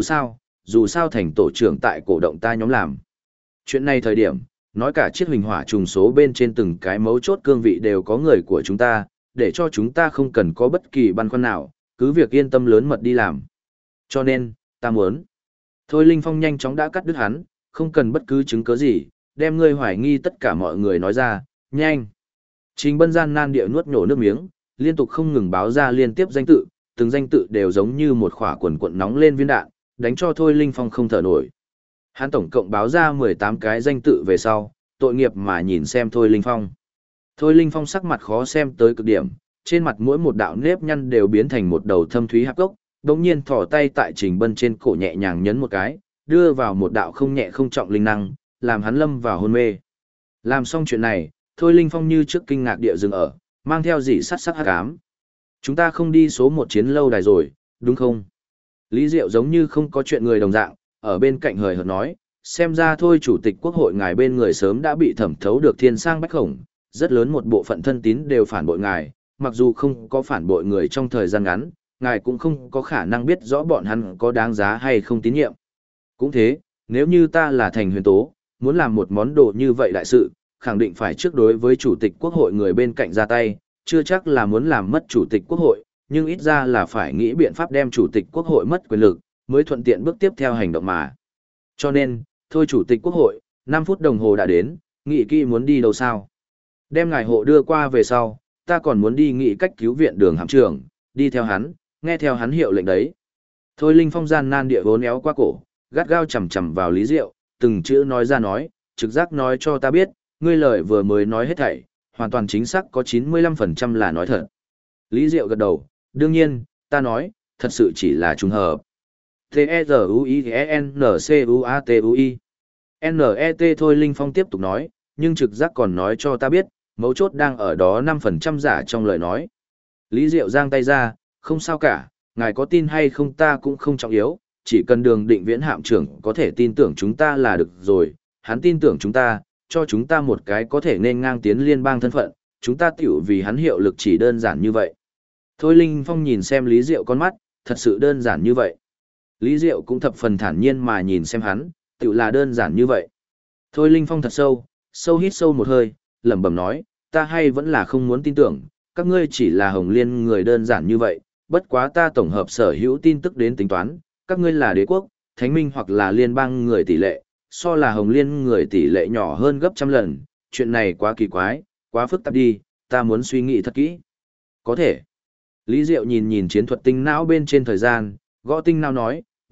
dù sao thành tổ trưởng tại cổ động ta nhóm làm. Chuyện này thời điểm, nói cả chiếc huỳnh hỏa trùng số bên trên từng cái mấu chốt cương vị đều có người của chúng ta, để cho chúng ta không cần có bất kỳ băn khoăn nào, cứ việc yên tâm lớn mật đi làm. Cho nên, ta muốn. Thôi Linh Phong nhanh chóng đã cắt đứt hắn, không cần bất cứ chứng cứ gì, đem ngươi hoài nghi tất cả mọi người nói ra, nhanh. Trình Bân gian nan địa nuốt nhổ nước miếng, liên tục không ngừng báo ra liên tiếp danh tự, từng danh tự đều giống như một quả quần cuộn nóng lên viên đạn, đánh cho Thôi Linh Phong không thở nổi. Hắn tổng cộng báo ra 18 cái danh tự về sau, tội nghiệp mà nhìn xem Thôi Linh Phong. Thôi Linh Phong sắc mặt khó xem tới cực điểm, trên mặt mỗi một đạo nếp nhăn đều biến thành một đầu thâm thúy hạp gốc, đồng nhiên thỏ tay tại Trình Bân trên cổ nhẹ nhàng nhấn một cái, đưa vào một đạo không nhẹ không trọng linh năng, làm hắn lâm vào hôn mê. Làm xong chuyện này, Thôi Linh Phong như trước kinh ngạc địa dừng ở, mang theo dị sắt sắc hắc ám. Chúng ta không đi số 1 chiến lâu đài rồi, đúng không? Lý Diệu giống như không có chuyện người đồng dạng, ở bên cạnh hời hợt nói, xem ra thôi chủ tịch quốc hội ngài bên người sớm đã bị thẩm thấu được thiên sang bách khổng, rất lớn một bộ phận thân tín đều phản bội ngài, mặc dù không có phản bội người trong thời gian ngắn, ngài cũng không có khả năng biết rõ bọn hắn có đáng giá hay không tín nhiệm. Cũng thế, nếu như ta là Thành Huyền Tố, muốn làm một món đồ như vậy đại sự, khẳng định phải trước đối với chủ tịch quốc hội người bên cạnh ra tay, chưa chắc là muốn làm mất chủ tịch quốc hội, nhưng ít ra là phải nghĩ biện pháp đem chủ tịch quốc hội mất quyền lực, mới thuận tiện bước tiếp theo hành động mà. Cho nên, thôi chủ tịch quốc hội, 5 phút đồng hồ đã đến, nghĩ kỹ muốn đi đâu sao? Đem ngài hộ đưa qua về sau, ta còn muốn đi nghĩ cách cứu viện Đường hạm trưởng, đi theo hắn, nghe theo hắn hiệu lệnh đấy. Thôi Linh Phong gian nan địa vốn éo qua cổ, gắt gao chầm chầm vào Lý Diệu, từng chữ nói ra nói, trực giác nói cho ta biết, ngươi lời vừa mới nói hết thảy, hoàn toàn chính xác có 95% là nói thật. Lý Diệu gật đầu, đương nhiên, ta nói, thật sự chỉ là trùng hợp. T-E-Z-U-I-N-C-U-A-T-U-I N-E-T Thôi Linh Phong tiếp tục nói, nhưng trực giác còn nói cho ta biết, mấu chốt đang ở đó 5% giả trong lời nói. Lý Diệu giang tay ra, không sao cả, ngài có tin hay không ta cũng không trọng yếu, chỉ cần Đường Định Viễn hạm trưởng có thể tin tưởng chúng ta là được rồi, hắn tin tưởng chúng ta, cho chúng ta một cái có thể nên ngang tiến liên bang thân phận, chúng ta tiểu vì hắn hiệu lực chỉ đơn giản như vậy. Thôi Linh Phong nhìn xem Lý Diệu con mắt, thật sự đơn giản như vậy. Lý Diệu cũng thập phần thản nhiên mà nhìn xem hắn, tiểu là đơn giản như vậy. Thôi Linh Phong thật sâu hít sâu một hơi, lẩm bẩm nói, ta hay vẫn là không muốn tin tưởng, các ngươi chỉ là Hồng Liên người đơn giản như vậy, bất quá ta tổng hợp sở hữu tin tức đến tính toán, các ngươi là đế quốc, thánh minh hoặc là liên bang người tỷ lệ, so là Hồng Liên người tỷ lệ nhỏ hơn gấp trăm lần, chuyện này quá kỳ quái, quá phức tạp đi, ta muốn suy nghĩ thật kỹ. Có thể. Lý Diệu nhìn chiến thuật tinh não bên trên thời gian, gõ tinh não nói,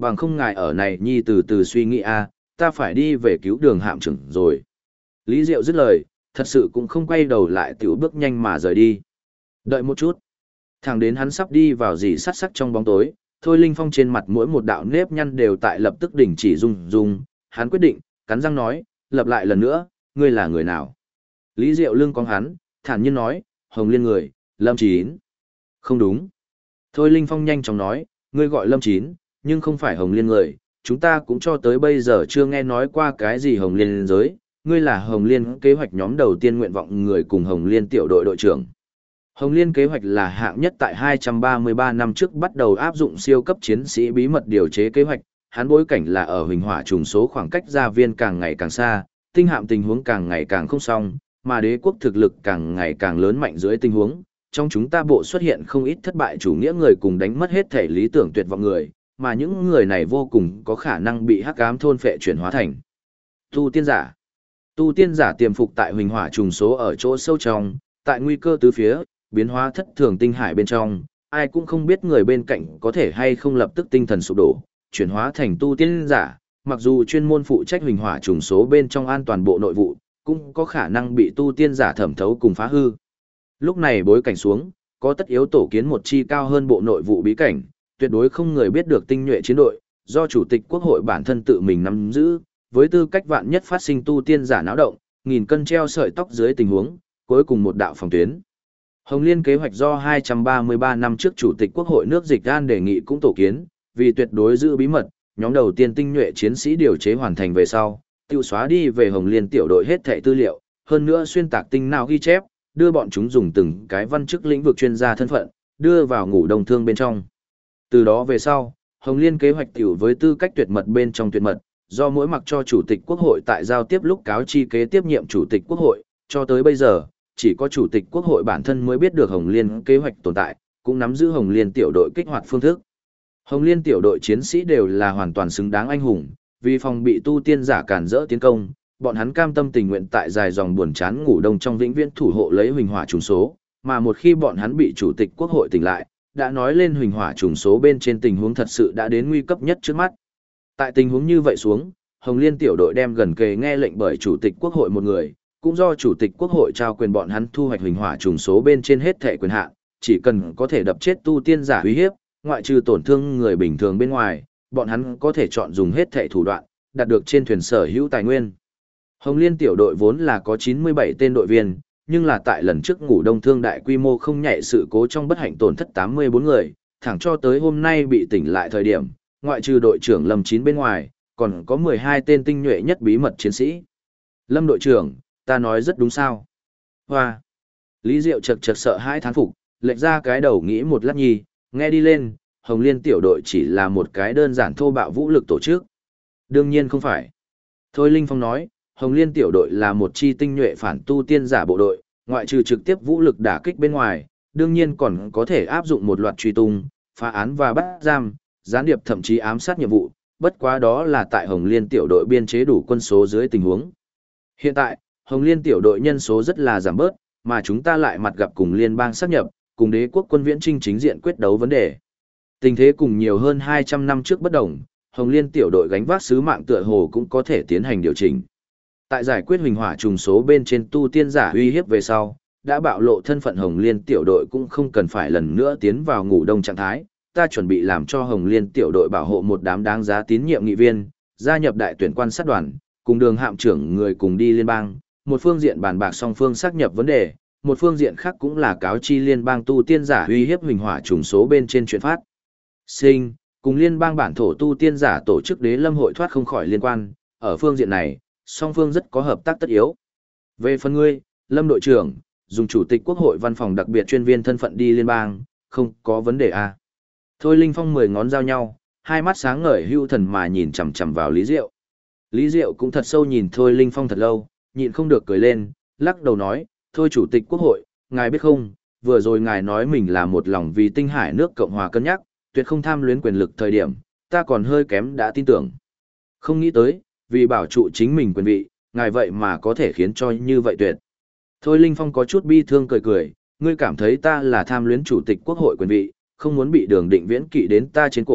Bằng không ngài ở này nhi từ từ suy nghĩ a, ta phải đi về cứu đường hạm trưởng rồi. Lý Diệu dứt lời, thật sự cũng không quay đầu lại tiểu bước nhanh mà rời đi. Đợi một chút. Thẳng đến hắn sắp đi vào dì sắt sắc trong bóng tối, Thôi Linh Phong trên mặt mỗi một đạo nếp nhăn đều tại lập tức đình chỉ rung rung, hắn quyết định, cắn răng nói, lặp lại lần nữa, ngươi là người nào? Lý Diệu lưng cong hắn, thản nhiên nói, Hồng Liên người, Lâm Chín. Không đúng. Thôi Linh Phong nhanh chóng nói, ngươi gọi Lâm Chín, nhưng không phải Hồng Liên người, chúng ta cũng cho tới bây giờ chưa nghe nói qua cái gì Hồng Liên giới, ngươi là Hồng Liên kế hoạch nhóm đầu tiên nguyện vọng người cùng Hồng Liên tiểu đội đội trưởng. Hồng Liên kế hoạch là hạng nhất tại 233 năm trước bắt đầu áp dụng siêu cấp chiến sĩ bí mật điều chế kế hoạch, hắn bối cảnh là ở huỳnh hỏa trùng số khoảng cách gia viên càng ngày càng xa, tinh hạm tình huống càng ngày càng không xong, mà đế quốc thực lực càng ngày càng lớn mạnh dưới tình huống, trong chúng ta bộ xuất hiện không ít thất bại chủ nghĩa người cùng đánh mất hết thể lý tưởng tuyệt vọng người, mà những người này vô cùng có khả năng bị hắc ám thôn phệ chuyển hóa thành tu tiên giả. Tu tiên giả tiềm phục tại huỳnh hỏa trùng số ở chỗ sâu trong, tại nguy cơ tứ phía, biến hóa thất thường tinh hải bên trong, ai cũng không biết người bên cạnh có thể hay không lập tức tinh thần sụp đổ, chuyển hóa thành tu tiên giả, mặc dù chuyên môn phụ trách huỳnh hỏa trùng số bên trong an toàn bộ nội vụ, cũng có khả năng bị tu tiên giả thẩm thấu cùng phá hư. Lúc này bối cảnh xuống, có tất yếu tổ kiến một chi cao hơn bộ nội vụ bí cảnh, tuyệt đối không người biết được tinh nhuệ chiến đội, do chủ tịch quốc hội bản thân tự mình nắm giữ, với tư cách vạn nhất phát sinh tu tiên giả náo động, nghìn cân treo sợi tóc dưới tình huống, cuối cùng một đạo phòng tuyến. Hồng Liên kế hoạch do 233 năm trước chủ tịch quốc hội nước Dịch An đề nghị cũng tổ kiến, vì tuyệt đối giữ bí mật, nhóm đầu tiên tinh nhuệ chiến sĩ điều chế hoàn thành về sau, tiêu xóa đi về Hồng Liên tiểu đội hết thảy tư liệu, hơn nữa xuyên tạc tinh nào ghi chép, đưa bọn chúng dùng từng cái văn chức lĩnh vực chuyên gia thân phận, đưa vào ngủ đông thương bên trong. Từ đó về sau, Hồng Liên kế hoạch tiểu với tư cách tuyệt mật bên trong tuyệt mật, do mỗi mặc cho chủ tịch quốc hội tại giao tiếp lúc cáo chi kế tiếp nhiệm chủ tịch quốc hội, cho tới bây giờ, chỉ có chủ tịch quốc hội bản thân mới biết được Hồng Liên kế hoạch tồn tại, cũng nắm giữ Hồng Liên tiểu đội kích hoạt phương thức. Hồng Liên tiểu đội chiến sĩ đều là hoàn toàn xứng đáng anh hùng, vì phòng bị tu tiên giả cản rỡ tiến công, bọn hắn cam tâm tình nguyện tại dài dòng buồn chán ngủ đông trong vĩnh viễn thủ hộ lấy huỳnh hỏa trùng số, mà một khi bọn hắn bị chủ tịch quốc hội tỉnh lại, đã nói lên huỳnh hỏa trùng số bên trên tình huống thật sự đã đến nguy cấp nhất trước mắt. Tại tình huống như vậy xuống, Hồng Liên tiểu đội đem gần kề nghe lệnh bởi chủ tịch quốc hội một người, cũng do chủ tịch quốc hội trao quyền bọn hắn thu hoạch huỳnh hỏa trùng số bên trên hết thẻ quyền hạn, chỉ cần có thể đập chết tu tiên giả uy hiếp, ngoại trừ tổn thương người bình thường bên ngoài, bọn hắn có thể chọn dùng hết thẻ thủ đoạn, đạt được trên thuyền sở hữu tài nguyên. Hồng Liên tiểu đội vốn là có 97 tên đội viên, nhưng là tại lần trước ngủ đông thương đại quy mô không nhạy sự cố trong bất hạnh tổn thất 84 người, thẳng cho tới hôm nay bị tỉnh lại thời điểm, ngoại trừ đội trưởng Lâm Chín bên ngoài, còn có 12 tên tinh nhuệ nhất bí mật chiến sĩ. Lâm đội trưởng, ta nói rất đúng sao? Hoa! Lý Diệu chật chật sợ hãi thán phục, lệch ra cái đầu nghĩ một lát nhi, nghe đi lên, Hồng Liên tiểu đội chỉ là một cái đơn giản thô bạo vũ lực tổ chức. Đương nhiên không phải. Thôi Linh Phong nói, Hồng Liên tiểu đội là một chi tinh nhuệ phản tu tiên giả bộ đội, ngoại trừ trực tiếp vũ lực đả kích bên ngoài, đương nhiên còn có thể áp dụng một loạt truy tung, phá án và bắt giam, gián điệp thậm chí ám sát nhiệm vụ, bất quá đó là tại Hồng Liên tiểu đội biên chế đủ quân số dưới tình huống. Hiện tại, Hồng Liên tiểu đội nhân số rất là giảm bớt, mà chúng ta lại mặt gặp cùng liên bang sáp nhập, cùng đế quốc quân viễn trinh chính diện quyết đấu vấn đề. Tình thế cùng nhiều hơn 200 năm trước bất đồng, Hồng Liên tiểu đội gánh vác sứ mạng tựa hồ cũng có thể tiến hành điều chỉnh. Tại giải quyết huỳnh hỏa trùng số bên trên tu tiên giả uy hiếp về sau, đã bạo lộ thân phận Hồng Liên tiểu đội cũng không cần phải lần nữa tiến vào ngủ đông trạng thái. Ta chuẩn bị làm cho Hồng Liên tiểu đội bảo hộ một đám đáng giá tín nhiệm nghị viên, gia nhập đại tuyển quan sát đoàn, cùng đường hạm trưởng người cùng đi liên bang, một phương diện bàn bạc song phương xác nhập vấn đề, một phương diện khác cũng là cáo chi liên bang tu tiên giả uy hiếp huỳnh hỏa trùng số bên trên chuyện phát sinh, cùng liên bang bản thổ tu tiên giả tổ chức đế lâm hội thoát không khỏi liên quan, ở phương diện này, song phương rất có hợp tác tất yếu. Về phần ngươi, Lâm đội trưởng, dùng chủ tịch quốc hội văn phòng đặc biệt chuyên viên thân phận đi liên bang, không có vấn đề à. Thôi Linh Phong 10 ngón giao nhau, hai mắt sáng ngời hưu thần mà nhìn chằm chằm vào Lý Diệu. Lý Diệu cũng thật sâu nhìn Thôi Linh Phong thật lâu, nhịn không được cười lên, lắc đầu nói, thôi chủ tịch quốc hội, ngài biết không, vừa rồi ngài nói mình là một lòng vì tinh hải nước Cộng hòa cân nhắc, tuyệt không tham luyến quyền lực thời điểm, ta còn hơi kém đã tin tưởng. Không nghĩ tới, vì bảo trụ chính mình quyền vị, ngài vậy mà có thể khiến cho như vậy tuyệt. Thôi Linh Phong có chút bi thương cười cười, ngươi cảm thấy ta là tham luyến chủ tịch quốc hội quyền vị, không muốn bị đường định viễn kỵ đến ta trên cổ,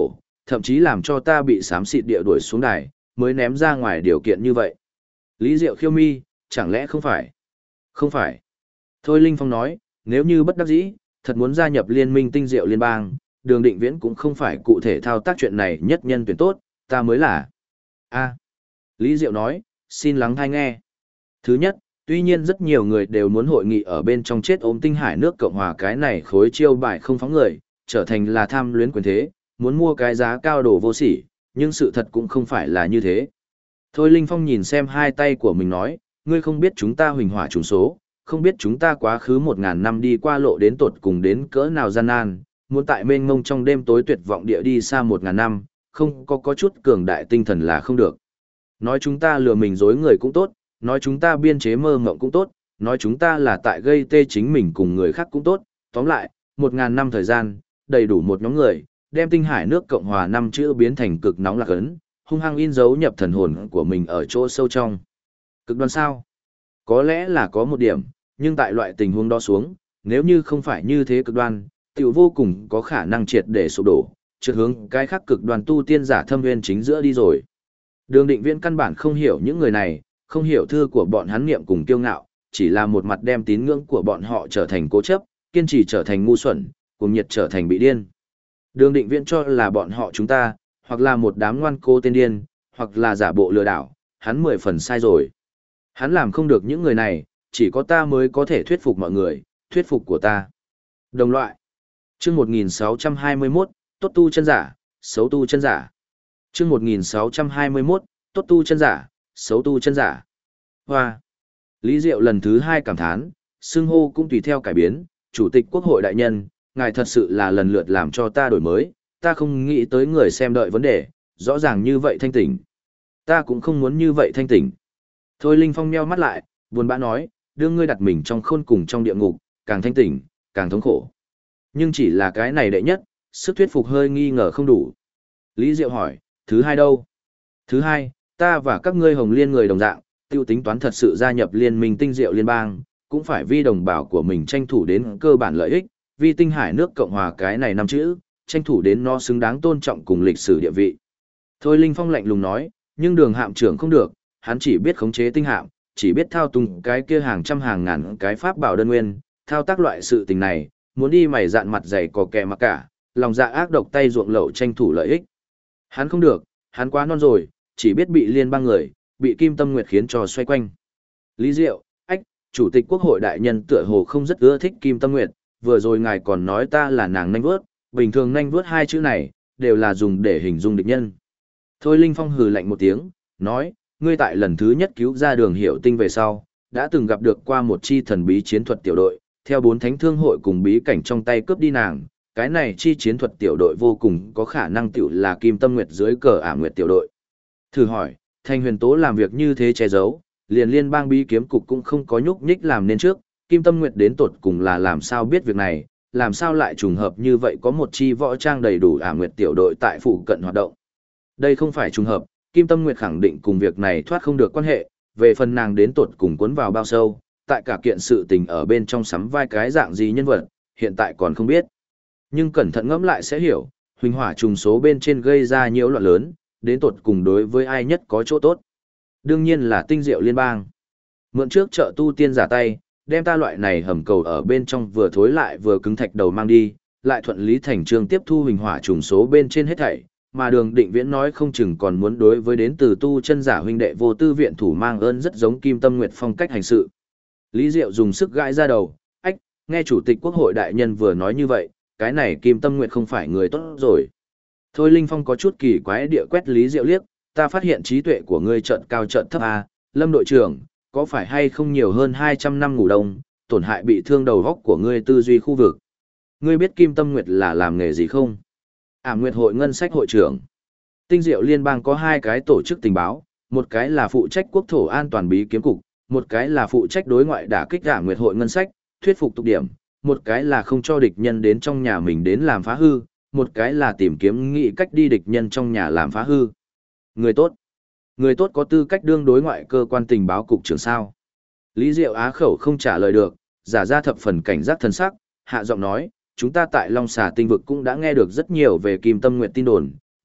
Thậm chí làm cho ta bị xám xịt địa đuổi xuống đài, mới ném ra ngoài điều kiện như vậy. Lý Diệu khiêu mi, chẳng lẽ không phải? Không phải. Thôi Linh Phong nói, nếu như bất đắc dĩ, thật muốn gia nhập liên minh tinh diệu liên bang, Đường Định Viễn cũng không phải cụ thể thao tác chuyện này nhất nhân tuyển tốt, ta mới là. A. Lý Diệu nói, xin lắng tai nghe. Thứ nhất, tuy nhiên rất nhiều người đều muốn hội nghị ở bên trong chết ốm tinh hải nước Cộng hòa cái này khối chiêu bài không phóng người, trở thành là tham luyến quyền thế, muốn mua cái giá cao đồ vô sỉ, nhưng sự thật cũng không phải là như thế. Thôi Linh Phong nhìn xem hai tay của mình nói, ngươi không biết chúng ta huỳnh hỏa trùng số, không biết chúng ta quá khứ 1000 năm đi qua lộ đến tột cùng đến cỡ nào gian nan, muốn tại mênh mông trong đêm tối tuyệt vọng địa đi xa 1000 năm, không có chút cường đại tinh thần là không được. Nói chúng ta lừa mình dối người cũng tốt, nói chúng ta biên chế mơ mộng cũng tốt, nói chúng ta là tại gây tê chính mình cùng người khác cũng tốt, tóm lại, 1000 năm thời gian, đầy đủ một nhóm người, đem tinh hải nước Cộng hòa năm chữ biến thành cực nóng lạc ấn, hung hăng in dấu nhập thần hồn của mình ở chỗ sâu trong. Cực đoan sao? Có lẽ là có một điểm, nhưng tại loại tình huống đó xuống, nếu như không phải như thế cực đoan, tiểu vô cùng có khả năng triệt để sụp đổ, trượt hướng cái khác cực đoan tu tiên giả thâm nguyên chính giữa đi rồi. Đường Định Viễn căn bản không hiểu những người này, không hiểu thư của bọn hắn niệm cùng kiêu ngạo, chỉ là một mặt đem tín ngưỡng của bọn họ trở thành cố chấp, kiên trì trở thành ngu xuẩn, cùng nhiệt trở thành bị điên. Đường Định Viễn cho là bọn họ chúng ta, hoặc là một đám ngoan cô tên điên, hoặc là giả bộ lừa đảo, hắn 10 phần sai rồi. Hắn làm không được những người này, chỉ có ta mới có thể thuyết phục mọi người, thuyết phục của ta. Đồng loại. Chương 1621, tốt tu chân giả, xấu tu chân giả. Chương 1621, tốt tu chân giả, xấu tu chân giả. Hoa. Lý Diệu lần thứ 2 cảm thán, xưng hô cũng tùy theo cải biến, Chủ tịch Quốc hội đại nhân, ngài thật sự là lần lượt làm cho ta đổi mới, ta không nghĩ tới người xem đợi vấn đề, rõ ràng như vậy thanh tỉnh. Ta cũng không muốn như vậy thanh tỉnh. Thôi Linh Phong nheo mắt lại, buồn bã nói, đưa ngươi đặt mình trong khôn cùng trong địa ngục, càng thanh tỉnh, càng thống khổ. Nhưng chỉ là cái này đệ nhất, sức thuyết phục hơi nghi ngờ không đủ. Lý Diệu hỏi, thứ hai đâu? Thứ hai, ta và các ngươi Hồng Liên người đồng dạng, tiêu tính toán thật sự gia nhập liên minh tinh diệu liên bang, cũng phải vì đồng bào của mình tranh thủ đến cơ bản lợi ích, vì tinh hải nước Cộng hòa cái này năm chữ, tranh thủ đến nó xứng đáng tôn trọng cùng lịch sử địa vị. Thôi Linh Phong lạnh lùng nói, nhưng Đường hạm trưởng không được, hắn chỉ biết khống chế tinh hạm, chỉ biết thao túng cái kia hàng trăm hàng ngàn cái pháp bảo đơn nguyên, thao tác loại sự tình này, muốn đi mày dạn mặt dày cò kè mặc cả, lòng dạ ác độc tay ruộng lậu tranh thủ lợi ích. Hắn không được, hắn quá non rồi, chỉ biết bị liên bang người, bị Kim Tâm Nguyệt khiến cho xoay quanh. Lý Diệu, ách, Chủ tịch Quốc hội đại nhân tựa hồ không rất ưa thích Kim Tâm Nguyệt, vừa rồi ngài còn nói ta là nàng nanh vớt, bình thường nanh vớt hai chữ này, đều là dùng để hình dung địch nhân. Thôi Linh Phong hừ lạnh một tiếng, nói, ngươi tại lần thứ nhất cứu ra Đường Hiểu Tinh về sau, đã từng gặp được qua một chi thần bí chiến thuật tiểu đội, theo 4 thánh thương hội cùng bí cảnh trong tay cướp đi nàng, cái này chi chiến thuật tiểu đội vô cùng có khả năng tiểu là Kim Tâm Nguyệt dưới cờ Ả Nguyệt tiểu đội. Thử hỏi, Thanh Huyền Tố làm việc như thế che giấu, liền liên bang bí kiếm cục cũng không có nhúc nhích làm nên trước, Kim Tâm Nguyệt đến tột cùng là làm sao biết việc này, làm sao lại trùng hợp như vậy có một chi võ trang đầy đủ Ả Nguyệt tiểu đội tại phụ cận hoạt động. Đây không phải trùng hợp, Kim Tâm Nguyệt khẳng định cùng việc này thoát không được quan hệ, về phần nàng đến tột cùng cuốn vào bao sâu, tại cả kiện sự tình ở bên trong sắm vai cái dạng gì nhân vật, hiện tại còn không biết. Nhưng cẩn thận ngẫm lại sẽ hiểu, huỳnh hỏa trùng số bên trên gây ra nhiễu loạn lớn, đến tột cùng đối với ai nhất có chỗ tốt. Đương nhiên là tinh diệu liên bang. Mượn trước trợ tu tiên giả tay, đem ta loại này hầm cầu ở bên trong vừa thối lại vừa cứng thạch đầu mang đi, lại thuận lý thành trương tiếp thu huỳnh hỏa trùng số bên trên hết thảy, mà Đường Định Viễn nói không chừng còn muốn đối với đến từ tu chân giả huynh đệ vô tư viện thủ mang ơn rất giống Kim Tâm Nguyệt phong cách hành sự. Lý Diệu dùng sức gãi ra đầu, ách, nghe Chủ tịch Quốc hội đại nhân vừa nói như vậy, cái này Kim Tâm Nguyệt không phải người tốt rồi. Thôi Linh Phong có chút kỳ quái địa quét Lý Diệu liếc, ta phát hiện trí tuệ của ngươi chợt cao chợt thấp à, Lâm đội trưởng, có phải hay không nhiều hơn 200 năm ngủ đông, tổn hại bị thương đầu góc của ngươi tư duy khu vực. Ngươi biết Kim Tâm Nguyệt là làm nghề gì không? Ảm Nguyệt hội ngân sách hội trưởng. Tinh Diệu Liên bang có 2 cái tổ chức tình báo, một cái là phụ trách quốc thổ an toàn bí kiếm cục, một cái là phụ trách đối ngoại đả kích Ảm Nguyệt hội ngân sách, thuyết phục tục điểm, một cái là không cho địch nhân đến trong nhà mình đến làm phá hư, một cái là tìm kiếm nghị cách đi địch nhân trong nhà làm phá hư. Người tốt. Người tốt có tư cách đương đối ngoại cơ quan tình báo cục trưởng sao? Lý Diệu á khẩu không trả lời được, giả ra thập phần cảnh giác thần sắc, hạ giọng nói, chúng ta tại Long Xà tinh vực cũng đã nghe được rất nhiều về Kim Tâm Nguyệt tin đồn,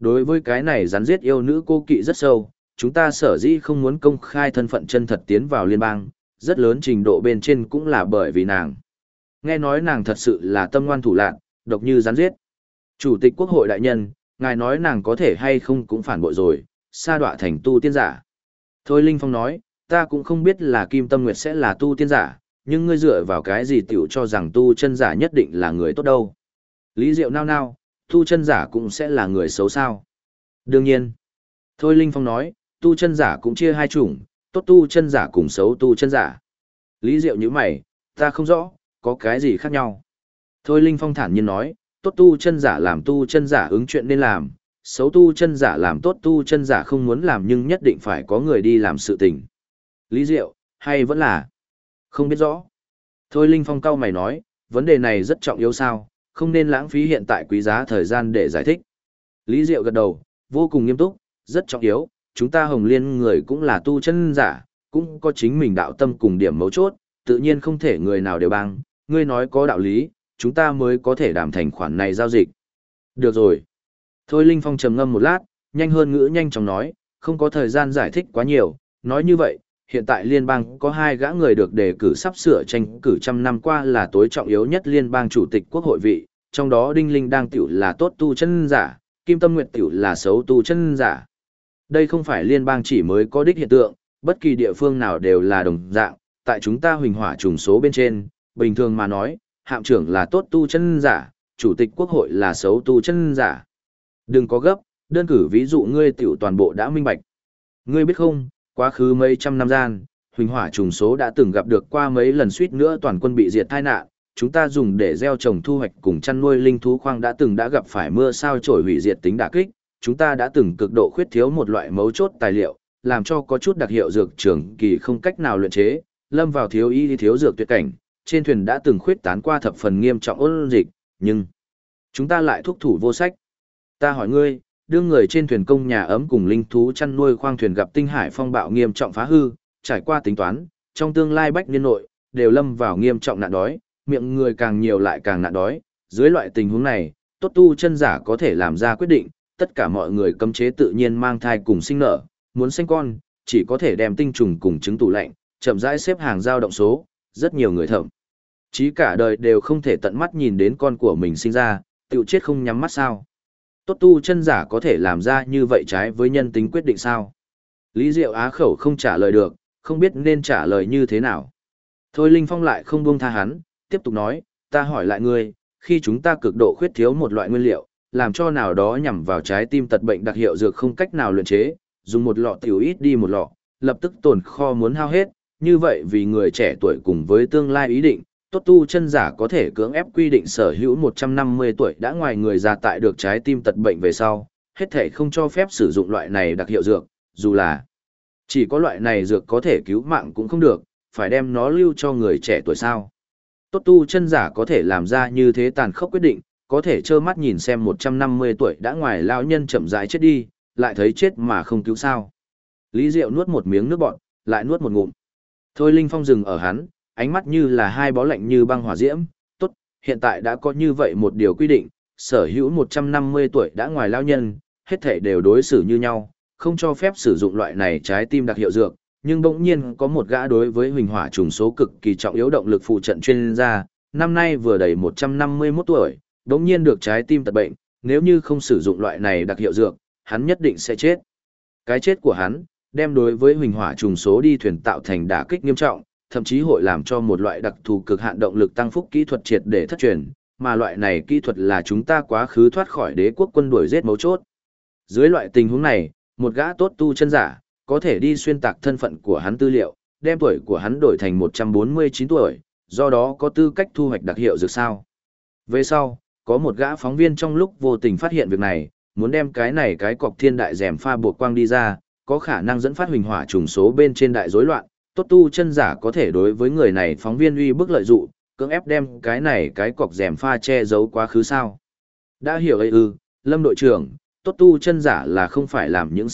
Đối với cái này rắn giết yêu nữ cô kỵ rất sâu, chúng ta sở dĩ không muốn công khai thân phận chân thật tiến vào liên bang, rất lớn trình độ bên trên cũng là bởi vì nàng. Nghe nói nàng thật sự là tâm ngoan thủ lạn, độc như rắn giết. Chủ tịch Quốc hội đại nhân, ngài nói nàng có thể hay không cũng phản bội rồi, sa đọa thành tu tiên giả. Thôi Linh Phong nói, ta cũng không biết là Kim Tâm Nguyệt sẽ là tu tiên giả, nhưng ngươi dựa vào cái gì tiểu cho rằng tu chân giả nhất định là người tốt đâu. Lý Diệu nao nao, tu chân giả cũng sẽ là người xấu sao. Đương nhiên. Thôi Linh Phong nói, tu chân giả cũng chia hai chủng, tốt tu chân giả cùng xấu tu chân giả. Lý Diệu nhíu mày, ta không rõ, có cái gì khác nhau. Thôi Linh Phong thản nhiên nói, tốt tu chân giả làm tu chân giả ứng chuyện nên làm, xấu tu chân giả làm tốt tu chân giả không muốn làm nhưng nhất định phải có người đi làm sự tình. Lý Diệu, hay vẫn là không biết rõ. Thôi Linh Phong cau mày nói, vấn đề này rất trọng yếu sao, không nên lãng phí hiện tại quý giá thời gian để giải thích. Lý Diệu gật đầu, vô cùng nghiêm túc, rất trọng yếu, chúng ta Hồng Liên người cũng là tu chân giả, cũng có chính mình đạo tâm cùng điểm mấu chốt, tự nhiên không thể người nào đều bằng, ngươi nói có đạo lý, chúng ta mới có thể đảm thành khoản này giao dịch. Được rồi. Thôi Linh Phong trầm ngâm một lát, nhanh hơn ngữ nhanh chóng nói, không có thời gian giải thích quá nhiều, nói như vậy, hiện tại liên bang có 2 gã người được đề cử sắp sửa tranh cử trăm năm qua là tối trọng yếu nhất liên bang chủ tịch quốc hội vị, trong đó Đinh Linh đang tiểu là tốt tu chân giả, Kim Tâm Nguyệt tiểu là xấu tu chân giả. Đây không phải liên bang chỉ mới có đích hiện tượng, bất kỳ địa phương nào đều là đồng dạng, tại chúng ta huỳnh hỏa trùng số bên trên, bình thường mà nói, hạm trưởng là tốt tu chân giả, chủ tịch quốc hội là xấu tu chân giả. Đừng có gấp, đơn cử ví dụ ngươi tiểu toàn bộ đã minh bạch. Ngươi biết không, quá khứ mấy trăm năm gian, huỳnh hỏa trùng số đã từng gặp được qua mấy lần suýt nữa toàn quân bị diệt tai nạn, chúng ta dùng để gieo trồng thu hoạch cùng chăn nuôi linh thú khoang đã gặp phải mưa sao chổi hủy diệt tính đả kích, chúng ta đã từng cực độ khuyết thiếu một loại mấu chốt tài liệu, làm cho có chút đặc hiệu dược trường kỳ không cách nào luyện chế, lâm vào thiếu y thiếu dược tuyệt cảnh, trên thuyền đã từng khuyết tán qua thập phần nghiêm trọng ôn dịch, nhưng chúng ta lại thúc thủ vô sách. Ta hỏi ngươi, đương người trên thuyền công nhà ấm cùng linh thú chăn nuôi khoang thuyền gặp tinh hải phong bạo nghiêm trọng phá hư, trải qua tính toán, trong tương lai bách niên nội, đều lâm vào nghiêm trọng nạn đói, miệng người càng nhiều lại càng nạn đói, dưới loại tình huống này, tốt tu chân giả có thể làm ra quyết định, tất cả mọi người cấm chế tự nhiên mang thai cùng sinh nở, muốn sinh con, chỉ có thể đem tinh trùng cùng trứng tủ lạnh, chậm rãi xếp hàng giao động số, rất nhiều người thậm chí cả đời đều không thể tận mắt nhìn đến con của mình sinh ra, tự chết không nhắm mắt sao. Tốt tu chân giả có thể làm ra như vậy trái với nhân tính quyết định sao? Lý Diệu á khẩu không trả lời được, không biết nên trả lời như thế nào. Thôi Linh Phong lại không buông tha hắn, tiếp tục nói, ta hỏi lại ngươi, khi chúng ta cực độ khuyết thiếu một loại nguyên liệu, làm cho nào đó nhằm vào trái tim tật bệnh đặc hiệu dược không cách nào luyện chế, dùng một lọ tiểu ít đi một lọ, lập tức tồn kho muốn hao hết, như vậy vì người trẻ tuổi cùng với tương lai ý định, tốt tu chân giả có thể cưỡng ép quy định sở hữu 150 tuổi đã ngoài người già tại được trái tim tật bệnh về sau, hết thể không cho phép sử dụng loại này đặc hiệu dược, dù là chỉ có loại này dược có thể cứu mạng cũng không được, phải đem nó lưu cho người trẻ tuổi sao. Tốt tu chân giả có thể làm ra như thế tàn khốc quyết định, có thể trơ mắt nhìn xem 150 tuổi đã ngoài lão nhân chậm rãi chết đi, lại thấy chết mà không cứu sao. Lý Diệu nuốt một miếng nước bọt, lại nuốt một ngụm. Thôi Linh Phong dừng ở hắn, ánh mắt như là hai bó lạnh như băng hỏa diễm, tốt, hiện tại đã có như vậy một điều quy định, sở hữu 150 tuổi đã ngoài lão nhân, hết thảy đều đối xử như nhau, không cho phép sử dụng loại này trái tim đặc hiệu dược, nhưng bỗng nhiên có một gã đối với huỳnh hỏa trùng số cực kỳ trọng yếu động lực phụ trận chuyên gia, năm nay vừa đầy 151 tuổi, bỗng nhiên được trái tim tật bệnh, nếu như không sử dụng loại này đặc hiệu dược, hắn nhất định sẽ chết. Cái chết của hắn, đem đối với huỳnh hỏa trùng số đi thuyền tạo thành đả kích nghiêm trọng, thậm chí hội làm cho một loại đặc thù cực hạn động lực tăng phúc kỹ thuật triệt để thất truyền, mà loại này kỹ thuật là chúng ta quá khứ thoát khỏi đế quốc quân đuổi giết mấu chốt. Dưới loại tình huống này, một gã tốt tu chân giả, có thể đi xuyên tạc thân phận của hắn tư liệu, đem tuổi của hắn đổi thành 149 tuổi, do đó có tư cách thu hoạch đặc hiệu dược sao. Về sau, có một gã phóng viên trong lúc vô tình phát hiện việc này, muốn đem cái cọc thiên đại rèm pha buộc quang đi ra, có khả năng dẫn phát huỳnh hỏa trùng số bên trên đại rối loạn, tốt tu chân giả có thể đối với người này phóng viên uy bức lợi dụng, cưỡng ép đem cái cọc rèm pha che giấu quá khứ sao. Đã hiểu ấy ư, Lâm đội trưởng, tốt tu chân giả là không phải làm những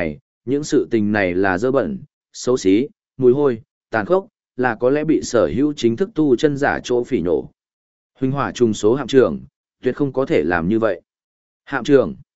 sự tình này là dơ bẩn, xấu xí, mùi hôi, tàn khốc, là có lẽ bị sở hữu chính thức tu chân giả chỗ phỉ nổ. Huỳnh hỏa trùng số hạm trưởng, tuyệt không có thể làm như vậy. Hạm trưởng,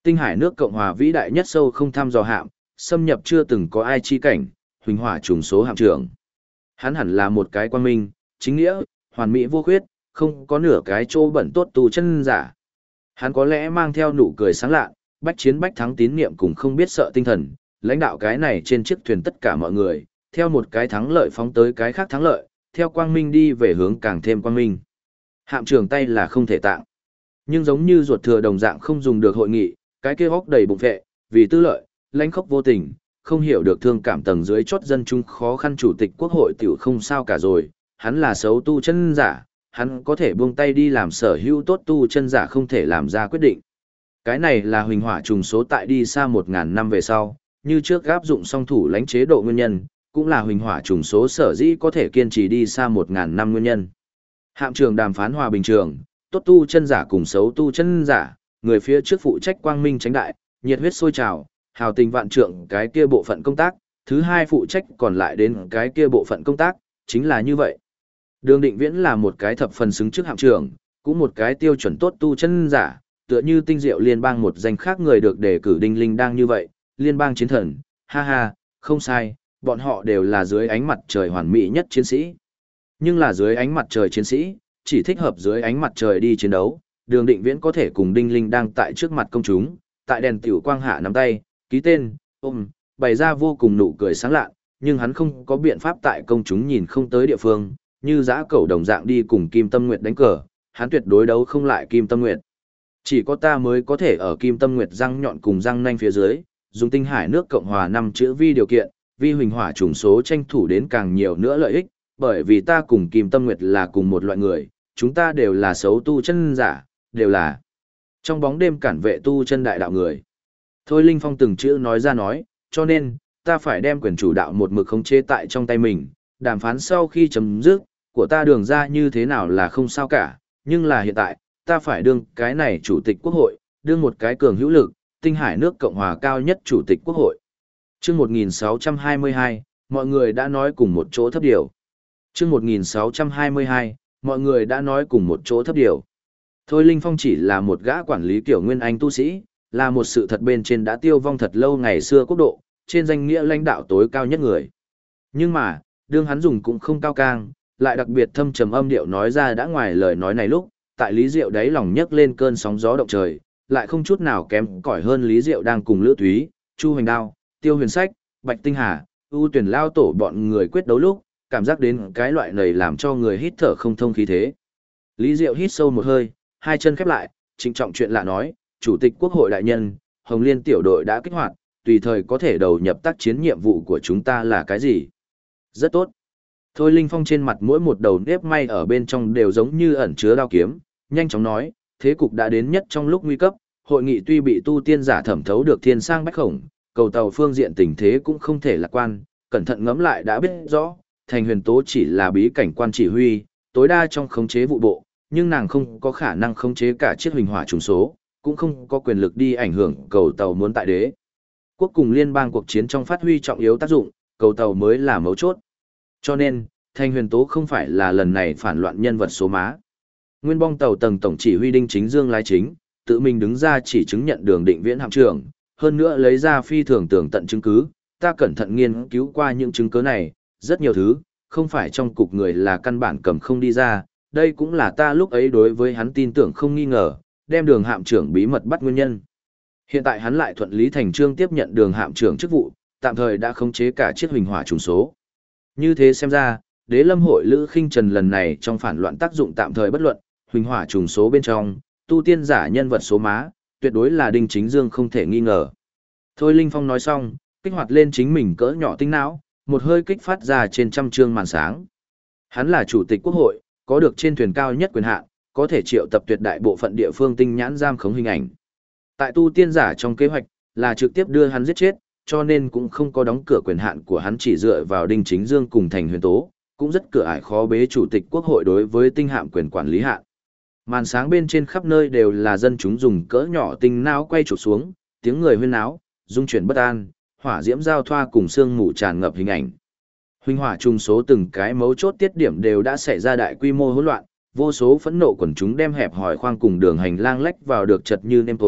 Tinh hải nước Cộng hòa vĩ đại nhất sâu không thăm dò hạm, xâm nhập chưa từng có ai chi cảnh, huỳnh hỏa trùng số hạm trưởng. Hắn hẳn là một cái quan minh, chính nghĩa, hoàn mỹ vô khuyết, không có nửa cái chỗ bẩn tốt tu chân giả. Hắn có lẽ mang theo nụ cười sáng lạ, bách chiến bách thắng tín niệm cùng không biết sợ tinh thần, lãnh đạo cái này trên chiếc thuyền tất cả mọi người, theo một cái thắng lợi phóng tới cái khác thắng lợi, theo quang minh đi về hướng càng thêm quang minh. Hạm trưởng tay là không thể tạng. Nhưng giống như ruột thừa đồng dạng không dùng được hội nghị, cái kia hốc đầy bụng vệ, vì tư lợi, lãnh khốc vô tình, không hiểu được thương cảm tầng dưới chót dân chúng khó khăn chủ tịch quốc hội tiểu không sao cả rồi, hắn là xấu tu chân giả, hắn có thể buông tay đi làm sở hữu tốt tu chân giả không thể làm ra quyết định. Cái này là huỳnh hỏa trùng số tại đi xa 1000 năm về sau, như trước áp dụng song thủ lãnh chế độ nguyên nhân, cũng là huỳnh hỏa trùng số sở dĩ có thể kiên trì đi xa 1000 năm nguyên nhân. Hạm trường đàm phán hòa bình trường, tốt tu chân giả cùng xấu tu chân giả, người phía trước phụ trách quang minh tránh đại, nhiệt huyết sôi trào, hào tình vạn trượng cái kia bộ phận công tác, thứ hai phụ trách còn lại đến cái kia bộ phận công tác, chính là như vậy. Đường Định Viễn là một cái thập phần xứng trước hạm trưởng, cũng một cái tiêu chuẩn tốt tu chân giả, tựa như tinh diệu liên bang một danh khác người được đề cử Đinh Linh đang như vậy, liên bang chiến thần, ha ha, không sai, bọn họ đều là dưới ánh mặt trời hoàn mỹ nhất chiến sĩ. Nhưng là dưới ánh mặt trời chiến sĩ, chỉ thích hợp dưới ánh mặt trời đi chiến đấu, Đường Định Viễn có thể cùng Đinh Linh đang tại trước mặt công chúng, tại đèn tiểu quang hạ nắm tay, ký tên, ôm, bày ra vô cùng nụ cười sáng lạ, nhưng hắn không có biện pháp tại công chúng nhìn không tới địa phương, như dã cẩu đồng dạng đi cùng Kim Tâm Nguyệt đánh cờ, hắn tuyệt đối đấu không lại Kim Tâm Nguyệt. Chỉ có ta mới có thể ở Kim Tâm Nguyệt răng nhọn cùng răng nanh phía dưới, dùng tinh hải nước Cộng hòa 5 chữ vi điều kiện, vi huỳnh hỏa trùng số tranh thủ đến càng nhiều nữa lợi ích, bởi vì ta cùng Kim Tâm Nguyệt là cùng một loại người, chúng ta đều là xấu tu chân giả, đều là trong bóng đêm cản vệ tu chân đại đạo người. Thôi Linh Phong từng chữ nói ra nói, cho nên, ta phải đem quyền chủ đạo một mực khống chế tại trong tay mình, đàm phán sau khi chấm dứt, của ta đường ra như thế nào là không sao cả, nhưng là hiện tại, ta phải đương cái này chủ tịch quốc hội, đương một cái cường hữu lực, tinh hải nước Cộng hòa cao nhất chủ tịch quốc hội. Chương 1622, mọi người đã nói cùng một chỗ thấp điều. Chương 1622, mọi người đã nói cùng một chỗ thấp điều. Thôi Linh Phong chỉ là một gã quản lý kiểu nguyên anh tu sĩ, là một sự thật bên trên đã tiêu vong thật lâu ngày xưa quốc độ, trên danh nghĩa lãnh đạo tối cao nhất người. Nhưng mà, đương hắn dùng cũng không cao cang, lại đặc biệt thâm trầm âm điệu nói ra đã ngoài lời nói này lúc, tại Lý Diệu đáy lòng nhấc lên cơn sóng gió động trời, lại không chút nào kém cỏi hơn Lý Diệu đang cùng Lữ Thúy, Chu Hoành Đao, Tiêu Huyền Sách, Bạch Tinh Hà, ưu tuyển lao tổ bọn người quyết đấu lúc, cảm giác đến cái loại này làm cho người hít thở không thông khí thế. Lý Diệu hít sâu một hơi, hai chân khép lại, trịnh trọng chuyện lạ nói, Chủ tịch Quốc hội đại nhân, Hồng Liên tiểu đội đã kích hoạt, tùy thời có thể đầu nhập tác chiến nhiệm vụ của chúng ta là cái gì? Rất tốt. Thôi Linh Phong trên mặt mỗi một đầu nếp may ở bên trong đều giống như ẩn chứa đao kiếm, nhanh chóng nói, thế cục đã đến nhất trong lúc nguy cấp, hội nghị tuy bị tu tiên giả thẩm thấu được thiên sang bách khổng, cầu tàu phương diện tình thế cũng không thể lạc quan, cẩn thận ngẫm lại đã biết rõ, Thành Huyền Tố chỉ là bí cảnh quan chỉ huy, tối đa trong khống chế vụ bộ, nhưng nàng không có khả năng khống chế cả chiếc huỳnh hỏa trùng số, cũng không có quyền lực đi ảnh hưởng cầu tàu muốn tại đế quốc cùng liên bang cuộc chiến trong phát huy trọng yếu tác dụng, cầu tàu mới là mấu chốt. Cho nên, Thành Huyền Tố không phải là lần này phản loạn nhân vật số má. Nguyên bong tàu tầng tổng chỉ huy Đinh Chính Dương lái chính, tự mình đứng ra chỉ chứng nhận Đường Định Viễn hạm trưởng, hơn nữa lấy ra phi thường tường tận chứng cứ, ta cẩn thận nghiên cứu qua những chứng cứ này, rất nhiều thứ, không phải trong cục người là căn bản cầm không đi ra, đây cũng là ta lúc ấy đối với hắn tin tưởng không nghi ngờ, đem Đường hạm trưởng bí mật bắt nguyên nhân. Hiện tại hắn lại thuận lý thành trương tiếp nhận Đường hạm trưởng chức vụ, tạm thời đã khống chế cả chiếc huỳnh hỏa trùng số. Như thế xem ra, Đế Lâm hội Lữ Khinh Trần lần này trong phản loạn tác dụng tạm thời bất luận, huỳnh hỏa trùng số bên trong, tu tiên giả nhân vật số má, tuyệt đối là Đinh Chính Dương không thể nghi ngờ. Thôi Linh Phong nói xong, kích hoạt lên chính mình cỡ nhỏ tinh não, một hơi kích phát ra trên trăm trương màn sáng. Hắn là chủ tịch quốc hội, có được trên thuyền cao nhất quyền hạn, có thể triệu tập tuyệt đại bộ phận địa phương tinh nhãn giam khống hình ảnh. Tại tu tiên giả trong kế hoạch, là trực tiếp đưa hắn giết chết, cho nên cũng không có đóng cửa quyền hạn của hắn chỉ dựa vào Đinh Chính Dương cùng Thành Huyền Tố, cũng rất cửa ải khó bế chủ tịch quốc hội đối với tinh hạm quyền quản lý hạn. Màn sáng bên trên khắp nơi đều là dân chúng dùng cỡ nhỏ tinh não quay chụp xuống, tiếng người huyên náo, dung chuyển bất an, hỏa diễm giao thoa cùng sương mù tràn ngập hình ảnh. Huỳnh hỏa trùng số từng cái mấu chốt tiết điểm đều đã xảy ra đại quy mô hỗn loạn, vô số phẫn nộ quần chúng đem hẹp hỏi khoang cùng đường hành lang lách vào được chật như nêm tối,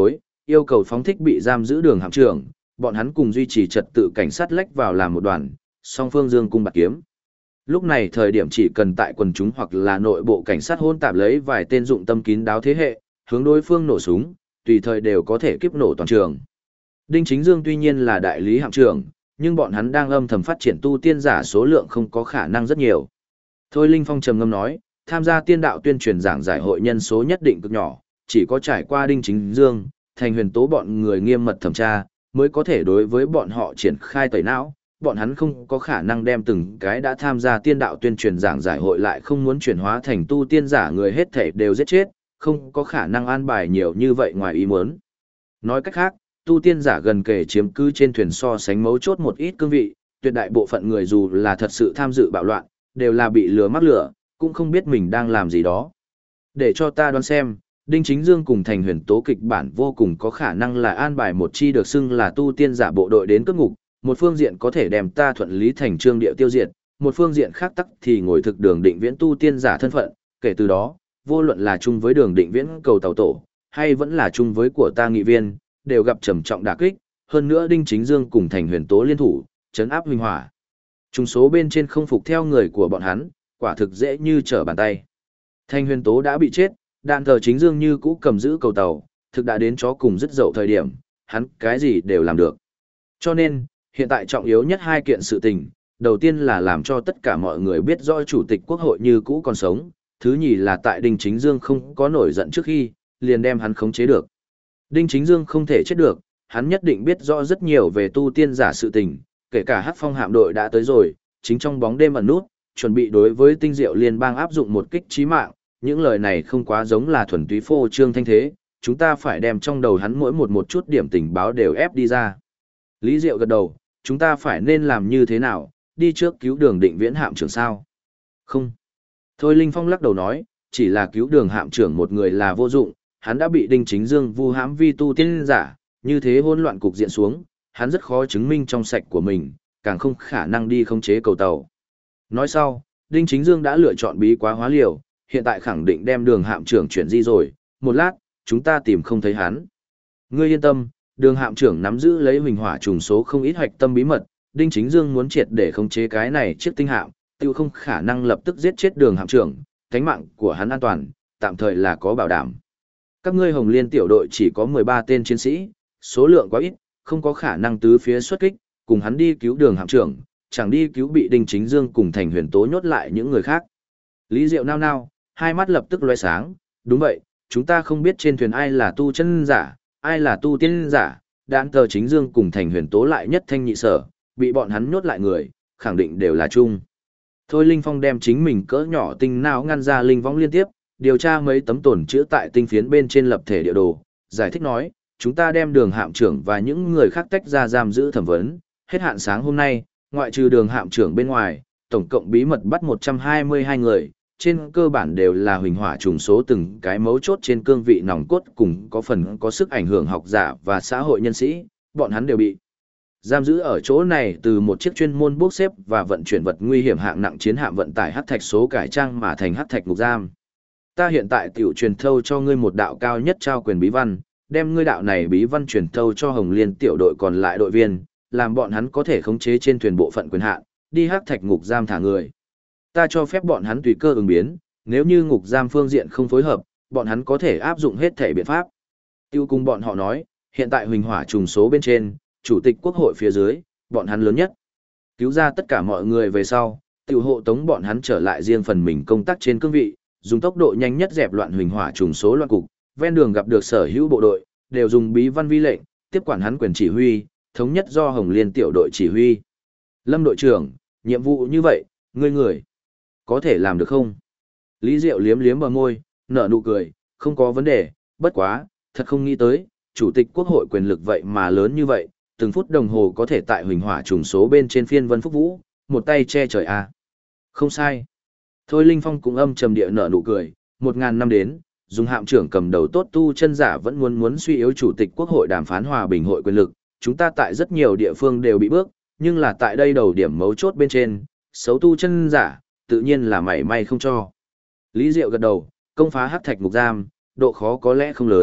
yêu cầu phóng thích bị giam giữ đường hạm trưởng, bọn hắn cùng duy trì trật tự cảnh sát lách vào làm một đoàn, song phương dương cung bạc kiếm. Lúc này thời điểm chỉ cần tại quần chúng hoặc là nội bộ cảnh sát hôn tạp lấy vài tên dụng tâm kín đáo thế hệ, hướng đối phương nổ súng, tùy thời đều có thể kiếp nổ toàn trường. Đinh Chính Dương tuy nhiên là đại lý hạm trưởng, nhưng bọn hắn đang âm thầm phát triển tu tiên giả số lượng không có khả năng rất nhiều. Thôi Linh Phong trầm ngâm nói, tham gia tiên đạo tuyên truyền giảng giải hội nhân số nhất định cực nhỏ, chỉ có trải qua Đinh Chính Dương, Thành Huyền Tố bọn người nghiêm mật thẩm tra, mới có thể đối với bọn họ triển khai tẩy não. Bọn hắn không có khả năng đem từng cái đã tham gia tiên đạo tuyên truyền giảng giải hội lại không muốn chuyển hóa thành tu tiên giả người hết thể đều giết chết, không có khả năng an bài nhiều như vậy ngoài ý muốn. Nói cách khác, tu tiên giả gần kề chiếm cứ trên thuyền so sánh mấu chốt một ít cương vị, tuyệt đại bộ phận người dù là thật sự tham dự bạo loạn, đều là bị lừa mắc lửa, cũng không biết mình đang làm gì đó. Để cho ta đoán xem, Đinh Chính Dương cùng Thành Huyền Tố kịch bản vô cùng có khả năng là an bài một chi được xưng là tu tiên giả bộ đội đến cướp ngục, một phương diện có thể đem ta thuận lý thành trương địa tiêu diệt, một phương diện khác tắc thì ngồi thực đường định viễn tu tiên giả thân phận, kể từ đó, vô luận là chung với đường định viễn cầu tàu tổ, hay vẫn là chung với của ta nghị viên, đều gặp trầm trọng đả kích, hơn nữa Đinh Chính Dương cùng Thành Huyền Tố liên thủ, chấn áp huynh hỏa. Trung số bên trên không phục theo người của bọn hắn, quả thực dễ như trở bàn tay. Thành Huyền Tố đã bị chết, đạn thờ Chính Dương như cũ cầm giữ cầu tàu, thực đã đến chó cùng dứt dậu thời điểm, hắn cái gì đều làm được. Cho nên, hiện tại trọng yếu nhất hai kiện sự tình, đầu tiên là làm cho tất cả mọi người biết rõ Chủ tịch Quốc hội như cũ còn sống, thứ nhì là tại Đinh Chính Dương không có nổi giận trước khi, liền đem hắn khống chế được. Đinh Chính Dương không thể chết được, hắn nhất định biết rõ rất nhiều về tu tiên giả sự tình, kể cả Hắc Phong hạm đội đã tới rồi, chính trong bóng đêm ẩn nút, chuẩn bị đối với Tinh Diệu Liên bang áp dụng một kích chí mạng, những lời này không quá giống là thuần túy phô trương thanh thế, chúng ta phải đem trong đầu hắn mỗi một chút điểm tình báo đều ép đi ra. Lý Diệu gật đầu, chúng ta phải nên làm như thế nào, đi trước cứu đường định viễn hạm trưởng sao? Không. Thôi Linh Phong lắc đầu nói, chỉ là cứu đường hạm trưởng một người là vô dụng, hắn đã bị Đinh Chính Dương vu hãm vi tu tiên giả, như thế hỗn loạn cục diện xuống, hắn rất khó chứng minh trong sạch của mình, càng không khả năng đi khống chế cầu tàu. Nói sau, Đinh Chính Dương đã lựa chọn bí quá hóa liều, hiện tại khẳng định đem đường hạm trưởng chuyển di rồi, một lát, chúng ta tìm không thấy hắn. Ngươi yên tâm, đường hạm trưởng nắm giữ lấy huỳnh hỏa trùng số không ít hoạch tâm bí mật, Đinh Chính Dương muốn triệt để khống chế cái này chiếc tinh hạm, tiêu không khả năng lập tức giết chết đường hạm trưởng, thánh mạng của hắn an toàn, tạm thời là có bảo đảm. Các ngươi Hồng Liên tiểu đội chỉ có 13 tên chiến sĩ, số lượng quá ít, không có khả năng tứ phía xuất kích, cùng hắn đi cứu đường hạm trưởng, chẳng đi cứu bị Đinh Chính Dương cùng Thành Huyền Tố nhốt lại những người khác. Lý Diệu nao nao, hai mắt lập tức lóe sáng, đúng vậy, chúng ta không biết trên thuyền ai là tu chân giả, ai là tu tiên giả, đạn tờ Chính Dương cùng Thành Huyền Tố lại nhất thanh nhị sở, bị bọn hắn nhốt lại người, khẳng định đều là chung. Thôi Linh Phong đem chính mình cỡ nhỏ tinh não ngăn ra linh võng liên tiếp, điều tra mấy tấm tổn chữa tại tinh phiến bên trên lập thể địa đồ, giải thích nói, chúng ta đem đường hạm trưởng và những người khác tách ra giam giữ thẩm vấn, hết hạn sáng hôm nay, ngoại trừ đường hạm trưởng bên ngoài, tổng cộng bí mật bắt 122 người, trên cơ bản đều là huỳnh hỏa trùng số từng cái mấu chốt trên cương vị nòng cốt cùng có phần có sức ảnh hưởng học giả và xã hội nhân sĩ, bọn hắn đều bị giam giữ ở chỗ này từ một chiếc chuyên môn bốc xếp và vận chuyển vật nguy hiểm hạng nặng chiến hạm vận tải hắc thạch số cải trang mà thành hắc thạch ngục giam. Ta hiện tại tiểu truyền thâu cho ngươi một đạo cao nhất trao quyền bí văn, đem ngươi đạo này bí văn truyền thâu cho Hồng Liên tiểu đội còn lại đội viên, làm bọn hắn có thể khống chế trên thuyền bộ phận quyền hạn, đi hắc thạch ngục giam thả người. Ta cho phép bọn hắn tùy cơ ứng biến, nếu như ngục giam phương diện không phối hợp, bọn hắn có thể áp dụng hết thể biện pháp. Tiêu cùng bọn họ nói, hiện tại huỳnh hỏa trùng số bên trên, chủ tịch quốc hội phía dưới, bọn hắn lớn nhất. Cứu ra tất cả mọi người về sau, tiểu hộ tống bọn hắn trở lại riêng phần mình công tác trên cương vị, dùng tốc độ nhanh nhất dẹp loạn huỳnh hỏa trùng số loạn cục, ven đường gặp được sở hữu bộ đội, đều dùng bí văn vi lệnh, tiếp quản hắn quyền chỉ huy, thống nhất do Hồng Liên tiểu đội chỉ huy. Lâm đội trưởng, nhiệm vụ như vậy, ngươi có thể làm được không? Lý Diệu liếm liếm bờ môi, nở nụ cười, không có vấn đề, bất quá, thật không nghĩ tới, chủ tịch quốc hội quyền lực vậy mà lớn như vậy, từng phút đồng hồ có thể tại huỳnh hỏa trùng số bên trên phiên vân phúc vũ, một tay che trời à. Không sai. Thôi Linh Phong cũng âm trầm địa nở nụ cười, 1000 năm đến, dùng hạm trưởng cầm đầu tốt tu chân giả vẫn muốn suy yếu chủ tịch quốc hội đàm phán hòa bình hội quyền lực, chúng ta tại rất nhiều địa phương đều bị bước, nhưng là tại đây đầu điểm mấu chốt bên trên, xấu tu chân giả, tự nhiên là mảy may không cho. Lý Diệu gật đầu, công phá hắc thạch ngục giam, độ khó có lẽ không lớn,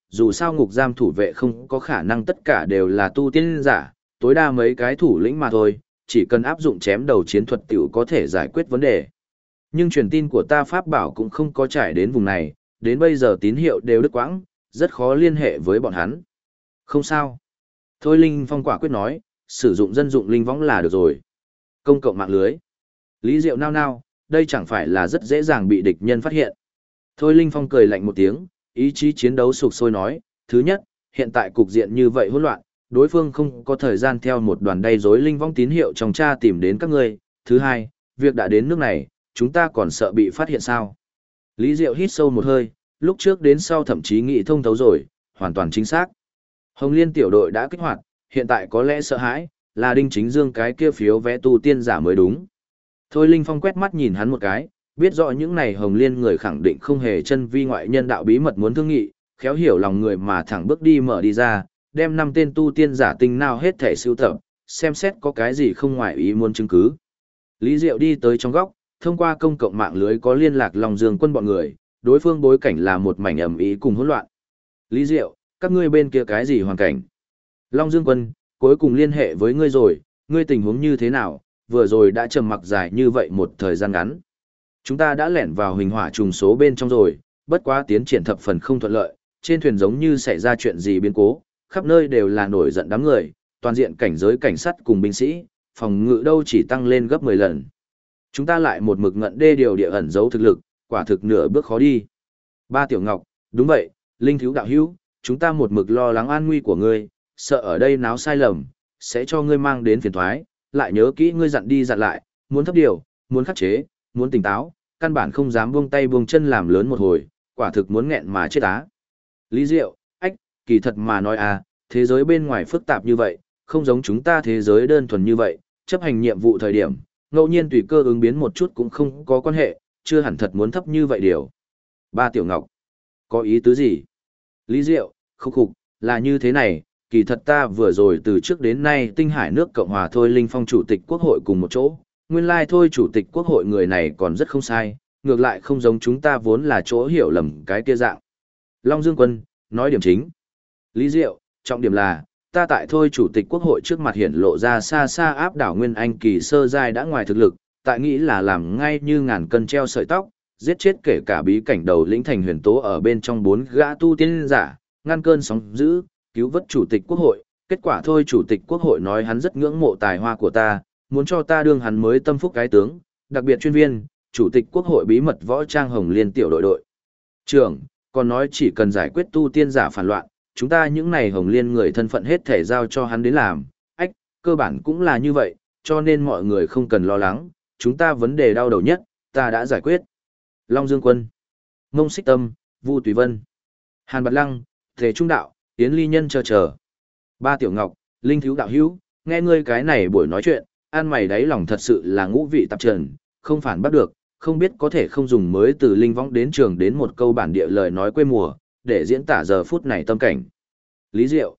dù sao ngục giam thủ vệ không có khả năng tất cả đều là tu tiên giả, tối đa mấy cái thủ lĩnh mà thôi, chỉ cần áp dụng chém đầu chiến thuật tiểu có thể giải quyết vấn đề. Nhưng truyền tin của ta pháp bảo cũng không có trải đến vùng này, đến bây giờ tín hiệu đều đứt quãng, rất khó liên hệ với bọn hắn. Không sao. Thôi Linh Phong quả quyết nói, sử dụng dân dụng linh võng là được rồi. Công cộng mạng lưới. Lý Diệu nao nao, đây chẳng phải là rất dễ dàng bị địch nhân phát hiện. Thôi Linh Phong cười lạnh một tiếng, ý chí chiến đấu sục sôi nói, thứ nhất, hiện tại cục diện như vậy hỗn loạn, đối phương không có thời gian theo một đoàn đầy rối linh vong tín hiệu trong tra tìm đến các ngươi. Thứ hai, việc đã đến nước này, chúng ta còn sợ bị phát hiện sao? Lý Diệu hít sâu một hơi, lúc trước đến sau thậm chí nghĩ thông thấu rồi, hoàn toàn chính xác. Hồng Liên tiểu đội đã kích hoạt, hiện tại có lẽ sợ hãi, là Đinh Chính Dương cái kia phiếu vé tu tiên giả mới đúng. Thôi Linh Phong quét mắt nhìn hắn một cái, biết rõ những này Hồng Liên người khẳng định không hề chân vi ngoại nhân đạo bí mật muốn thương nghị, khéo hiểu lòng người mà thẳng bước đi mở đi ra, đem 5 tên tu tiên giả tinh nào hết thể sưu tập, xem xét có cái gì không ngoại ý muốn chứng cứ. Lý Diệu đi tới trong góc, thông qua công cộng mạng lưới có liên lạc Long Dương quân bọn người, đối phương bối cảnh là một mảnh ầm ĩ cùng hỗn loạn. Lý Diệu, các ngươi bên kia cái gì hoàn cảnh? Long Dương quân, cuối cùng liên hệ với ngươi rồi, ngươi tình huống như thế nào, vừa rồi đã trầm mặc dài như vậy một thời gian ngắn. Chúng ta đã lẻn vào huỳnh hỏa trùng số bên trong rồi, bất quá tiến triển thập phần không thuận lợi, trên thuyền giống như xảy ra chuyện gì biến cố, khắp nơi đều là nổi giận đám người, toàn diện cảnh giới cảnh sát cùng binh sĩ, phòng ngự đâu chỉ tăng lên gấp 10 lần. Chúng ta lại một mực ngận đê điều địa ẩn giấu thực lực, quả thực nửa bước khó đi. Ba Tiểu Ngọc, đúng vậy, Linh thiếu đạo hữu, chúng ta một mực lo lắng an nguy của ngươi, sợ ở đây náo sai lầm, sẽ cho ngươi mang đến phiền toái, lại nhớ kỹ ngươi dặn đi dặn lại, muốn thấp điều, muốn khắc chế, muốn tỉnh táo, căn bản không dám buông tay buông chân làm lớn một hồi, quả thực muốn nghẹn mà chết á. Lý Diệu, ách, kỳ thật mà nói à, thế giới bên ngoài phức tạp như vậy, không giống chúng ta thế giới đơn thuần như vậy, chấp hành nhiệm vụ thời điểm, ngẫu nhiên tùy cơ ứng biến một chút cũng không có quan hệ, chưa hẳn thật muốn thấp như vậy điều. Ba Tiểu Ngọc, có ý tứ gì? Lý Diệu, khục, là như thế này, kỳ thật ta vừa rồi từ trước đến nay Tinh Hải nước Cộng hòa Thôi Linh Phong chủ tịch quốc hội cùng một chỗ, nguyên lai thôi chủ tịch quốc hội người này còn rất không sai, ngược lại không giống chúng ta vốn là chỗ hiểu lầm cái kia dạng. Long Dương quân, nói điểm chính. Lý Diệu, trọng điểm là, ta tại thôi chủ tịch quốc hội trước mặt hiện lộ ra xa xa áp đảo Nguyên Anh kỳ sơ giai đã ngoài thực lực, tại nghĩ là làm ngay như ngàn cân treo sợi tóc, giết chết kể cả bí cảnh đầu lĩnh thành huyền tố ở bên trong 4 gã tu tiên giả, ngăn cơn sóng dữ, cứu vớt chủ tịch quốc hội. Kết quả thôi chủ tịch quốc hội nói hắn rất ngưỡng mộ tài hoa của ta, muốn cho ta đương hắn mới tâm phúc cái tướng, đặc biệt chuyên viên, chủ tịch quốc hội bí mật võ trang Hồng Liên tiểu đội trưởng, còn nói chỉ cần giải quyết tu tiên giả phản loạn, chúng ta những này Hồng Liên người thân phận hết thể giao cho hắn đến làm. Ách, cơ bản cũng là như vậy, cho nên mọi người không cần lo lắng, chúng ta vấn đề đau đầu nhất, ta đã giải quyết. Long Dương quân, Ngông Xích Tâm, Vu Tùy Vân, Hàn Bạt Lăng, Thể Trung Đạo, Yến Ly Nhân chờ. Ba Tiểu Ngọc, Linh thiếu đạo hữu, nghe ngươi cái này buổi nói chuyện, ăn mày đáy lòng thật sự là ngũ vị tạp trần, không phản bắt được, không biết có thể không dùng mới từ linh võng đến trường đến một câu bản địa lời nói quê mùa, để diễn tả giờ phút này tâm cảnh. Lý Diệu,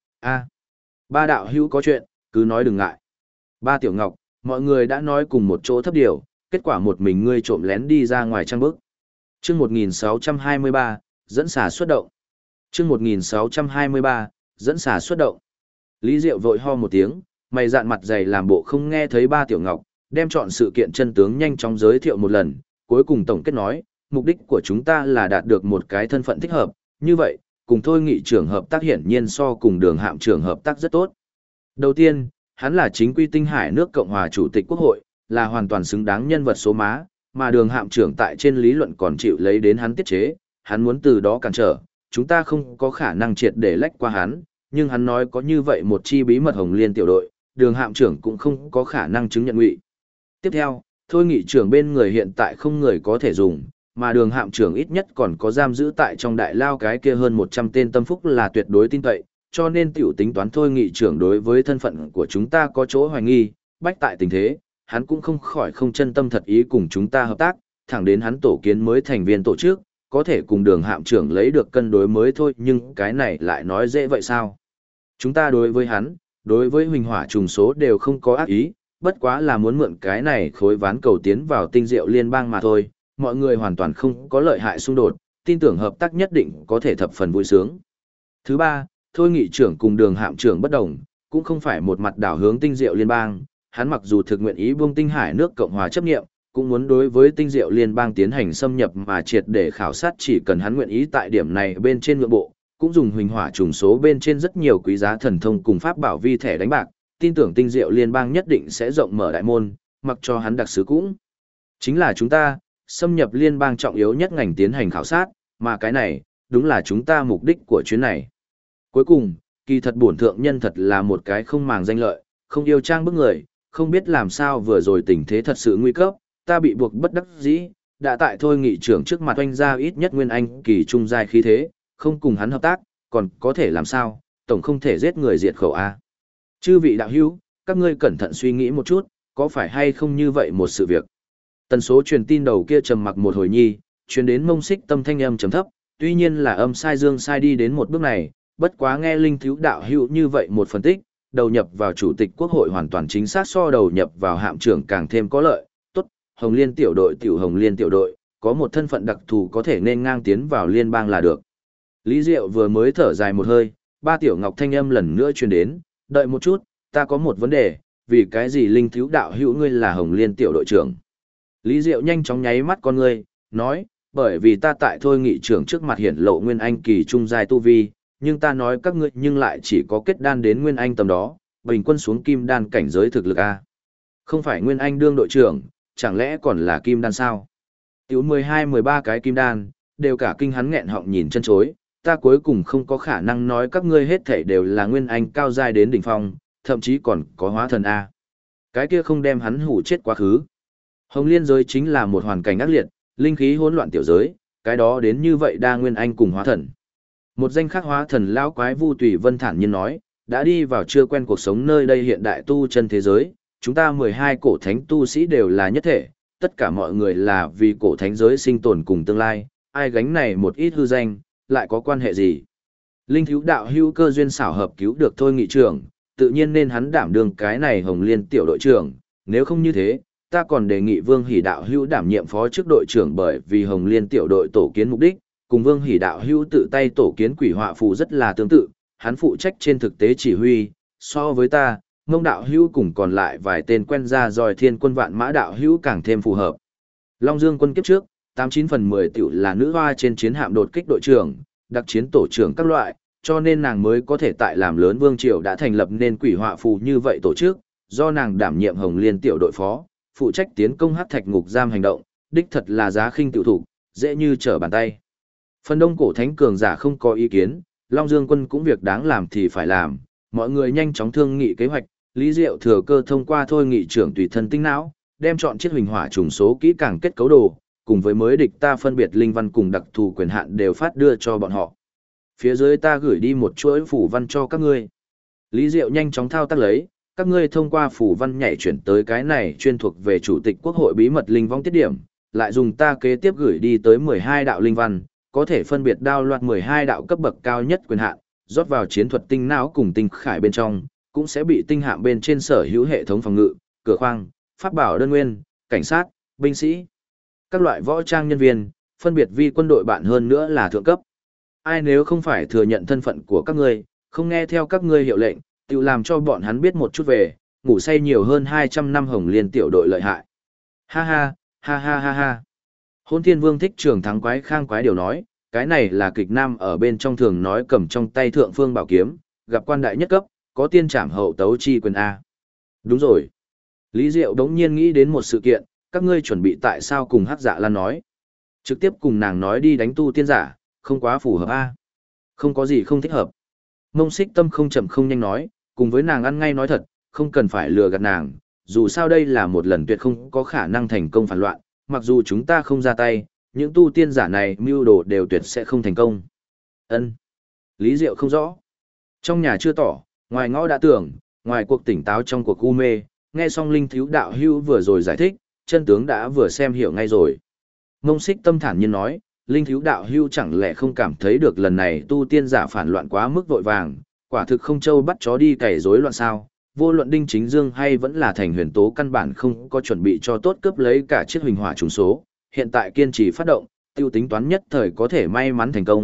ba đạo hữu có chuyện, cứ nói đừng ngại. Ba Tiểu Ngọc, mọi người đã nói cùng một chỗ thấp điều, kết quả một mình ngươi trộm lén đi ra ngoài trang bức. Chương 1623, dẫn xả xuất động. Chương 1623, dẫn xả xuất động. Lý Diệu vội ho một tiếng, mày dạn mặt dày làm bộ không nghe thấy Ba Tiểu Ngọc, đem chọn sự kiện chân tướng nhanh chóng giới thiệu một lần, cuối cùng tổng kết nói, mục đích của chúng ta là đạt được một cái thân phận thích hợp, như vậy, cùng thôi nghị trưởng hợp tác hiển nhiên so cùng Đường Hạm trưởng hợp tác rất tốt. Đầu tiên, hắn là chính quy Tinh Hải nước Cộng hòa chủ tịch quốc hội, là hoàn toàn xứng đáng nhân vật số má, mà Đường Hạm trưởng tại trên lý luận còn chịu lấy đến hắn tiết chế, hắn muốn từ đó cản trở, chúng ta không có khả năng triệt để lách qua hắn, nhưng hắn nói có như vậy một chi bí mật Hồng Liên tiểu đội, Đường Hạm trưởng cũng không có khả năng chứng nhận ngụy. Tiếp theo, thôi nghị trưởng bên người hiện tại không người có thể dùng, mà Đường Hạm trưởng ít nhất còn có giam giữ tại trong đại lao cái kia hơn 100 tên tâm phúc là tuyệt đối tin cậy, cho nên tiểu tính toán thôi nghị trưởng đối với thân phận của chúng ta có chỗ hoài nghi, bách tại tình thế, hắn cũng không khỏi không chân tâm thật ý cùng chúng ta hợp tác, thẳng đến hắn tổ kiến mới thành viên tổ chức, có thể cùng Đường Hạm trưởng lấy được cân đối mới thôi, nhưng cái này lại nói dễ vậy sao? Chúng ta đối với hắn, đối với huỳnh hỏa trùng số đều không có ác ý, bất quá là muốn mượn cái này khối ván cầu tiến vào tinh diệu liên bang mà thôi, mọi người hoàn toàn không có lợi hại xung đột, tin tưởng hợp tác nhất định có thể thập phần vui sướng. Thứ ba, thôi nghị trưởng cùng đường hạm trưởng bất đồng, cũng không phải một mặt đảo hướng tinh diệu liên bang, hắn mặc dù thực nguyện ý buông tinh hải nước Cộng hòa chấp nghiệm, cũng muốn đối với tinh diệu liên bang tiến hành xâm nhập mà triệt để khảo sát, chỉ cần hắn nguyện ý tại điểm này bên trên nhượng bộ, cũng dùng huỳnh hỏa trùng số bên trên rất nhiều quý giá thần thông cùng pháp bảo vi thẻ đánh bạc, tin tưởng tinh diệu liên bang nhất định sẽ rộng mở đại môn, mặc cho hắn đặc sứ cũng. Chính là chúng ta, xâm nhập liên bang trọng yếu nhất ngành tiến hành khảo sát, mà cái này, đúng là chúng ta mục đích của chuyến này. Cuối cùng, kỳ thật bổn thượng nhân thật là một cái không màng danh lợi, không yêu trang bức người, không biết làm sao vừa rồi tình thế thật sự nguy cấp, ta bị buộc bất đắc dĩ, đã tại thôi nghị trưởng trước mặt oanh ra ít nhất nguyên anh kỳ trung giai khí thế, không cùng hắn hợp tác, còn có thể làm sao, tổng không thể giết người diệt khẩu a. Chư vị đạo hữu, các ngươi cẩn thận suy nghĩ một chút, có phải hay không như vậy một sự việc. Tần số truyền tin đầu kia trầm mặc một hồi nhi, truyền đến Mông Xích Tâm thanh âm trầm thấp, tuy nhiên là âm sai dương sai đi đến một bước này, bất quá nghe linh thiếu đạo hữu như vậy một phân tích, đầu nhập vào chủ tịch quốc hội hoàn toàn chính xác so đầu nhập vào hạm trưởng càng thêm có lợi. Tốt, Hồng Liên tiểu đội tiểu Hồng Liên tiểu đội, có một thân phận đặc thù có thể nên ngang tiến vào liên bang là được. Lý Diệu vừa mới thở dài một hơi, ba tiểu ngọc thanh âm lần nữa truyền đến, đợi một chút, ta có một vấn đề, vì cái gì linh thiếu đạo hữu ngươi là Hồng Liên tiểu đội trưởng? Lý Diệu nhanh chóng nháy mắt con ngươi, nói, bởi vì ta tại thôi nghị trưởng trước mặt hiển lộ nguyên anh kỳ trung giai tu vi, nhưng ta nói các ngươi nhưng lại chỉ có kết đan đến nguyên anh tầm đó, bình quân xuống kim đan cảnh giới thực lực a. Không phải nguyên anh đương đội trưởng, chẳng lẽ còn là kim đan sao? Tiểu 12-13 cái kim đan, đều cả kinh hắn nghẹn họng nhìn chân chối, ta cuối cùng không có khả năng nói các ngươi hết thảy đều là nguyên anh cao giai đến đỉnh phong, thậm chí còn có hóa thần a. Cái kia không đem hắn hủ chết quá khứ. Hồng Liên giới chính là một hoàn cảnh ác liệt, linh khí hỗn loạn tiểu giới, cái đó đến như vậy đa nguyên anh cùng hóa thần. Một danh khắc hóa thần lão quái Vu Tùy Vân thản nhiên nói, đã đi vào chưa quen cuộc sống nơi đây hiện đại tu chân thế giới, chúng ta 12 cổ thánh tu sĩ đều là nhất thể, tất cả mọi người là vì cổ thánh giới sinh tồn cùng tương lai, ai gánh này một ít hư danh, lại có quan hệ gì? Linh thiếu đạo hữu cơ duyên xảo hợp cứu được thôi nghị trưởng, tự nhiên nên hắn đảm đương cái này Hồng Liên tiểu đội trưởng, nếu không như thế, ta còn đề nghị Vương Hỷ đạo hữu đảm nhiệm phó chức đội trưởng, bởi vì Hồng Liên tiểu đội tổ kiến mục đích, cùng Vương Hỷ đạo hữu tự tay tổ kiến quỷ họa phù rất là tương tự, hắn phụ trách trên thực tế chỉ huy, so với ta, Mông đạo hữu cùng còn lại vài tên quen ra rồi Thiên Quân Vạn Mã đạo hữu càng thêm phù hợp. Long Dương quân kiếp trước, 89/10 tiểu là nữ hoa trên chiến hạm đột kích đội trưởng, đặc chiến tổ trưởng các loại, cho nên nàng mới có thể tại làm lớn vương triều đã thành lập nên quỷ họa phù như vậy tổ chức, do nàng đảm nhiệm Hồng Liên tiểu đội phó, phụ trách tiến công hắc thạch ngục giam hành động, đích thật là giá khinh tiểu thủ, dễ như trở bàn tay. Phần đông cổ thánh cường giả không có ý kiến, Long Dương quân cũng việc đáng làm thì phải làm, mọi người nhanh chóng thương nghị kế hoạch, Lý Diệu thừa cơ thông qua thôi nghị trưởng tùy thân tinh não, đem chọn chiếc huỳnh hỏa trùng số kỹ càng kết cấu đồ, cùng với mới địch ta phân biệt linh văn cùng đặc thù quyền hạn đều phát đưa cho bọn họ. Phía dưới ta gửi đi một chuỗi phủ văn cho các ngươi. Lý Diệu nhanh chóng thao tác lấy, các ngươi thông qua phủ văn nhảy chuyển tới cái này chuyên thuộc về chủ tịch quốc hội bí mật linh vong tiết điểm, lại dùng ta kế tiếp gửi đi tới 12 đạo linh văn, có thể phân biệt đao loạt 12 đạo cấp bậc cao nhất quyền hạn, rót vào chiến thuật tinh não cùng tinh khải bên trong, cũng sẽ bị tinh hạm bên trên sở hữu hệ thống phòng ngự, cửa khoang, pháp bảo đơn nguyên, cảnh sát, binh sĩ, các loại võ trang nhân viên, phân biệt vi quân đội bạn hơn nữa là thượng cấp. Ai nếu không phải thừa nhận thân phận của các ngươi, không nghe theo các ngươi hiệu lệnh, tự làm cho bọn hắn biết một chút về, ngủ say nhiều hơn 200 năm Hồng Liên tiểu đội lợi hại. Ha ha, ha ha ha ha. Hôn Thiên Vương Thích Trường Thắng quái khang quái điều nói, cái này là kịch nam ở bên trong thường nói cầm trong tay thượng phương bảo kiếm, gặp quan đại nhất cấp, có tiên trảm hậu tấu chi quyền A. Đúng rồi. Lý Diệu đống nhiên nghĩ đến một sự kiện, các ngươi chuẩn bị tại sao cùng Hắc Dạ Lan nói. Trực tiếp cùng nàng nói đi đánh tu tiên giả, không quá phù hợp A. Không có gì không thích hợp. Mông Xích Tâm không chậm không nhanh nói, cùng với nàng ăn ngay nói thật, không cần phải lừa gạt nàng, dù sao đây là một lần tuyệt không có khả năng thành công phản loạn, mặc dù chúng ta không ra tay, những tu tiên giả này mưu đồ đều tuyệt sẽ không thành công. Ân. Lý Diệu không rõ. Trong nhà chưa tỏ, ngoài ngõ đã tưởng, ngoài cuộc tỉnh táo trong cuộc u mê, nghe xong Linh Thiếu đạo hữu vừa rồi giải thích, chân tướng đã vừa xem hiểu ngay rồi. Mông Xích Tâm thản nhiên nói, Linh Thiếu đạo hữu chẳng lẽ không cảm thấy được lần này tu tiên giả phản loạn quá mức vội vàng, quả thực không châu bắt chó đi cày rối loạn sao? Vô luận Đinh Chính Dương hay vẫn là Thành Huyền Tố căn bản không có chuẩn bị cho tốt cướp lấy cả chiếc huỳnh hỏa trùng số, hiện tại kiên trì phát động, tiêu tính toán nhất thời có thể may mắn thành công,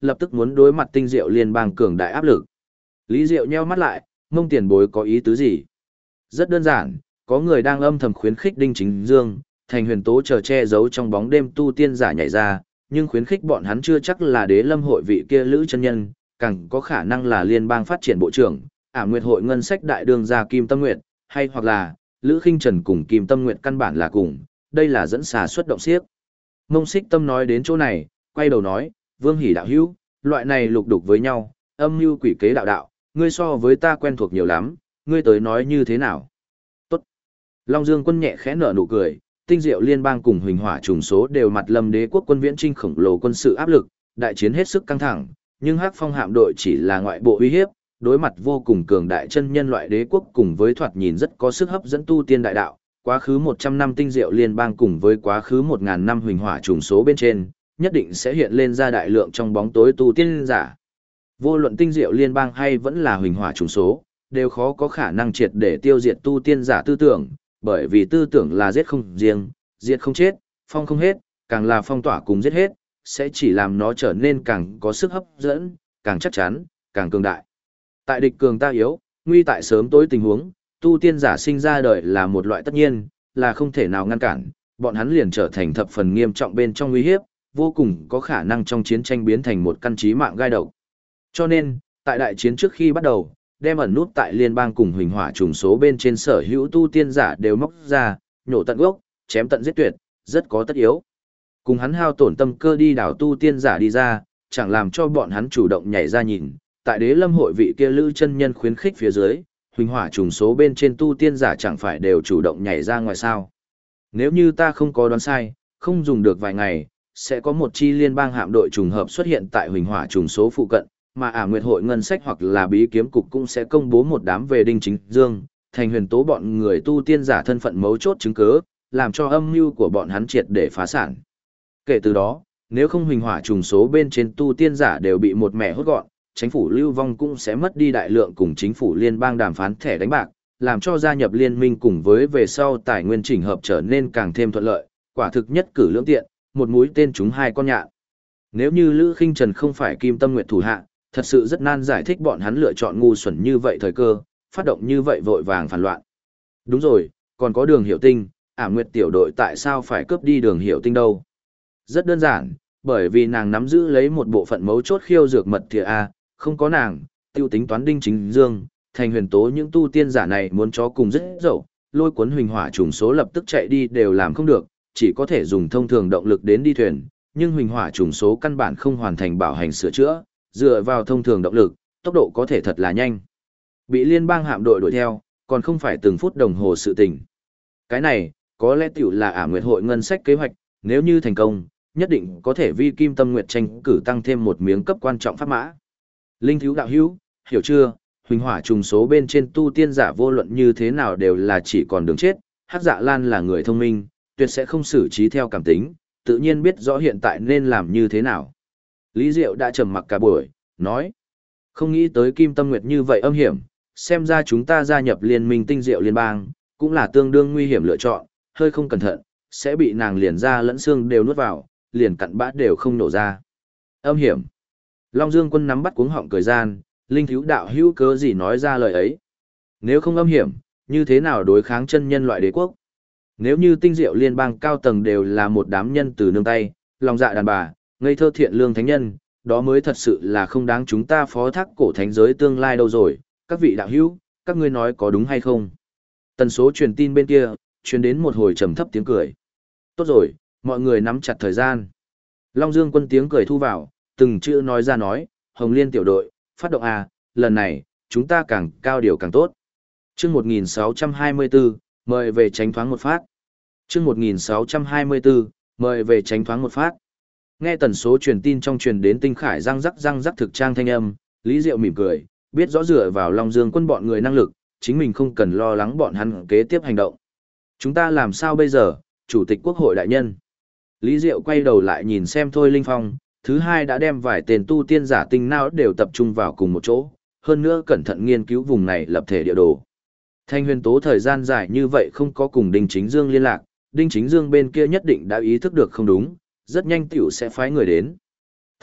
lập tức muốn đối mặt Tinh Diệu Liên bang cường đại áp lực. Lý Diệu nheo mắt lại, Mông tiền bối có ý tứ gì? Rất đơn giản, có người đang âm thầm khuyến khích Đinh Chính Dương, Thành Huyền Tố chờ che giấu trong bóng đêm tu tiên giả nhảy ra, nhưng khuyến khích bọn hắn chưa chắc là Đế Lâm hội vị kia Lữ chân nhân, càng có khả năng là liên bang phát triển bộ trưởng, Ảm Nguyệt hội ngân sách đại đương gia Kim Tâm Nguyệt, hay hoặc là Lữ Khinh Trần cùng Kim Tâm Nguyệt căn bản là cùng, đây là dẫn xà xuất động xiếc. Mông Xích Tâm nói đến chỗ này, quay đầu nói, Vương Hỷ đạo hữu, loại này lục đục với nhau, âm mưu quỷ kế đạo đạo, ngươi so với ta quen thuộc nhiều lắm, ngươi tới nói như thế nào? Tốt. Long Dương quân nhẹ khẽ nở nụ cười, Tinh Diệu Liên bang cùng Huỳnh Hỏa trùng số đều mặt lâm đế quốc quân viễn trinh khổng lồ quân sự áp lực, đại chiến hết sức căng thẳng, nhưng Hắc Phong hạm đội chỉ là ngoại bộ uy hiếp, đối mặt vô cùng cường đại chân nhân loại đế quốc cùng với thoạt nhìn rất có sức hấp dẫn tu tiên đại đạo, quá khứ 100 năm Tinh Diệu Liên bang cùng với quá khứ 1000 năm Huỳnh Hỏa trùng số bên trên, nhất định sẽ hiện lên ra đại lượng trong bóng tối tu tiên giả. Vô luận Tinh Diệu Liên bang hay vẫn là Huỳnh Hỏa trùng số, đều khó có khả năng triệt để tiêu diệt tu tiên giả tư tưởng, bởi vì tư tưởng là giết không riêng, diệt không chết, phong không hết, càng là phong tỏa cùng giết hết, sẽ chỉ làm nó trở nên càng có sức hấp dẫn, càng chắc chắn, càng cường đại. Tại địch cường ta yếu, nguy tại sớm tối tình huống, tu tiên giả sinh ra đời là một loại tất nhiên, là không thể nào ngăn cản, bọn hắn liền trở thành thập phần nghiêm trọng bên trong nguy hiếp, vô cùng có khả năng trong chiến tranh biến thành một căn chí mạng gai độc. Cho nên, tại đại chiến trước khi bắt đầu, đem ẩn nút tại liên bang cùng Huỳnh Hỏa trùng số bên trên sở hữu tu tiên giả đều móc ra, nhổ tận gốc, chém tận giết tuyệt, rất có tất yếu. Cùng hắn hao tổn tâm cơ đi đảo tu tiên giả đi ra, chẳng làm cho bọn hắn chủ động nhảy ra nhìn, tại Đế Lâm hội vị kia Lữ chân nhân khuyến khích phía dưới, Huỳnh Hỏa trùng số bên trên tu tiên giả chẳng phải đều chủ động nhảy ra ngoài sao? Nếu như ta không có đoán sai, không dùng được vài ngày, sẽ có một chi liên bang hạm đội trùng hợp xuất hiện tại Huỳnh Hỏa trùng số phụ cận, mà Ả Nguyệt hội ngân sách hoặc là bí kiếm cục cũng sẽ công bố một đám về Đinh Chính Dương, Thành Huyền Tố bọn người tu tiên giả thân phận mấu chốt chứng cứ, làm cho âm mưu của bọn hắn triệt để phá sản. Kể từ đó, nếu không Huỳnh Hỏa trùng số bên trên tu tiên giả đều bị một mẻ hốt gọn, chính phủ lưu vong cũng sẽ mất đi đại lượng cùng chính phủ liên bang đàm phán thẻ đánh bạc, làm cho gia nhập liên minh cùng với về sau tài nguyên chỉnh hợp trở nên càng thêm thuận lợi, quả thực nhất cử lưỡng tiện, một mũi tên trúng hai con nhạn. Nếu như Lữ Khinh Trần không phải Kim Tâm Nguyệt thủ hạ, thật sự rất nan giải thích bọn hắn lựa chọn ngu xuẩn như vậy thời cơ, phát động như vậy vội vàng phản loạn. Đúng rồi, còn có Đường Hiểu Tinh, Ả Nguyệt tiểu đội tại sao phải cướp đi Đường Hiểu Tinh đâu? Rất đơn giản, bởi vì nàng nắm giữ lấy một bộ phận mấu chốt khiêu dược mật thìa A, không có nàng, tiêu tính toán Đinh Chính Dương, Thành Huyền Tố những tu tiên giả này muốn chó cùng rất dậu, lôi cuốn Huỳnh Hỏa trùng số lập tức chạy đi đều làm không được, chỉ có thể dùng thông thường động lực đến đi thuyền, nhưng Huỳnh Hỏa trùng số căn bản không hoàn thành bảo hành sửa chữa, dựa vào thông thường động lực, tốc độ có thể thật là nhanh. Bị liên bang hạm đội đuổi theo, còn không phải từng phút đồng hồ sự tình. Cái này, có lẽ tiểu là Ả Nguyệt hội ngân sách kế hoạch, nếu như thành công, nhất định có thể vi Kim Tâm Nguyệt tranh cử tăng thêm một miếng cấp quan trọng pháp mã. Linh thiếu đạo hữu, hiểu chưa, Huỳnh Hỏa trùng số bên trên tu tiên giả vô luận như thế nào đều là chỉ còn đường chết, Hắc Dạ Lan là người thông minh, tuyệt sẽ không xử trí theo cảm tính, tự nhiên biết rõ hiện tại nên làm như thế nào. Lý Diệu đã trầm mặc cả buổi, nói, không nghĩ tới Kim Tâm Nguyệt như vậy âm hiểm, xem ra chúng ta gia nhập liên minh Tinh Diệu liên bang, cũng là tương đương nguy hiểm lựa chọn, hơi không cẩn thận, sẽ bị nàng liền ra lẫn xương đều nuốt vào, liền cặn bã đều không nổ ra. Âm hiểm. Long Dương quân nắm bắt cuống họng cười gian, linh thiếu đạo hữu cớ gì nói ra lời ấy. Nếu không âm hiểm, như thế nào đối kháng chân nhân loại đế quốc? Nếu như Tinh Diệu liên bang cao tầng đều là một đám nhân từ nương tay, lòng dạ đàn bà, ngây thơ thiện lương thánh nhân, đó mới thật sự là không đáng chúng ta phó thác cổ thánh giới tương lai đâu rồi. Các vị đạo hữu, các ngươi nói có đúng hay không? Tần số truyền tin bên kia, truyền đến một hồi trầm thấp tiếng cười. Tốt rồi, mọi người nắm chặt thời gian. Long Dương quân tiếng cười thu vào, từng chữ nói ra nói, Hồng Liên tiểu đội, phát động A, lần này, chúng ta càng cao điều càng tốt. Chương 1624, mời về tránh thoáng một phát. Chương 1624, mời về tránh thoáng một phát. Nghe tần số truyền tin trong truyền đến tinh khải răng rắc thực trang thanh âm, Lý Diệu mỉm cười, biết rõ dựa vào Long Dương quân bọn người năng lực, chính mình không cần lo lắng bọn hắn kế tiếp hành động. Chúng ta làm sao bây giờ, Chủ tịch Quốc hội đại nhân? Lý Diệu quay đầu lại nhìn xem Thôi Linh Phong, thứ hai đã đem vài tên tu tiên giả tinh não đều tập trung vào cùng một chỗ, hơn nữa cẩn thận nghiên cứu vùng này lập thể địa đồ. Thanh Huyền Tố thời gian dài như vậy không có cùng Đinh Chính Dương liên lạc, Đinh Chính Dương bên kia nhất định đã ý thức được không đúng, rất nhanh tiểu sẽ phái người đến.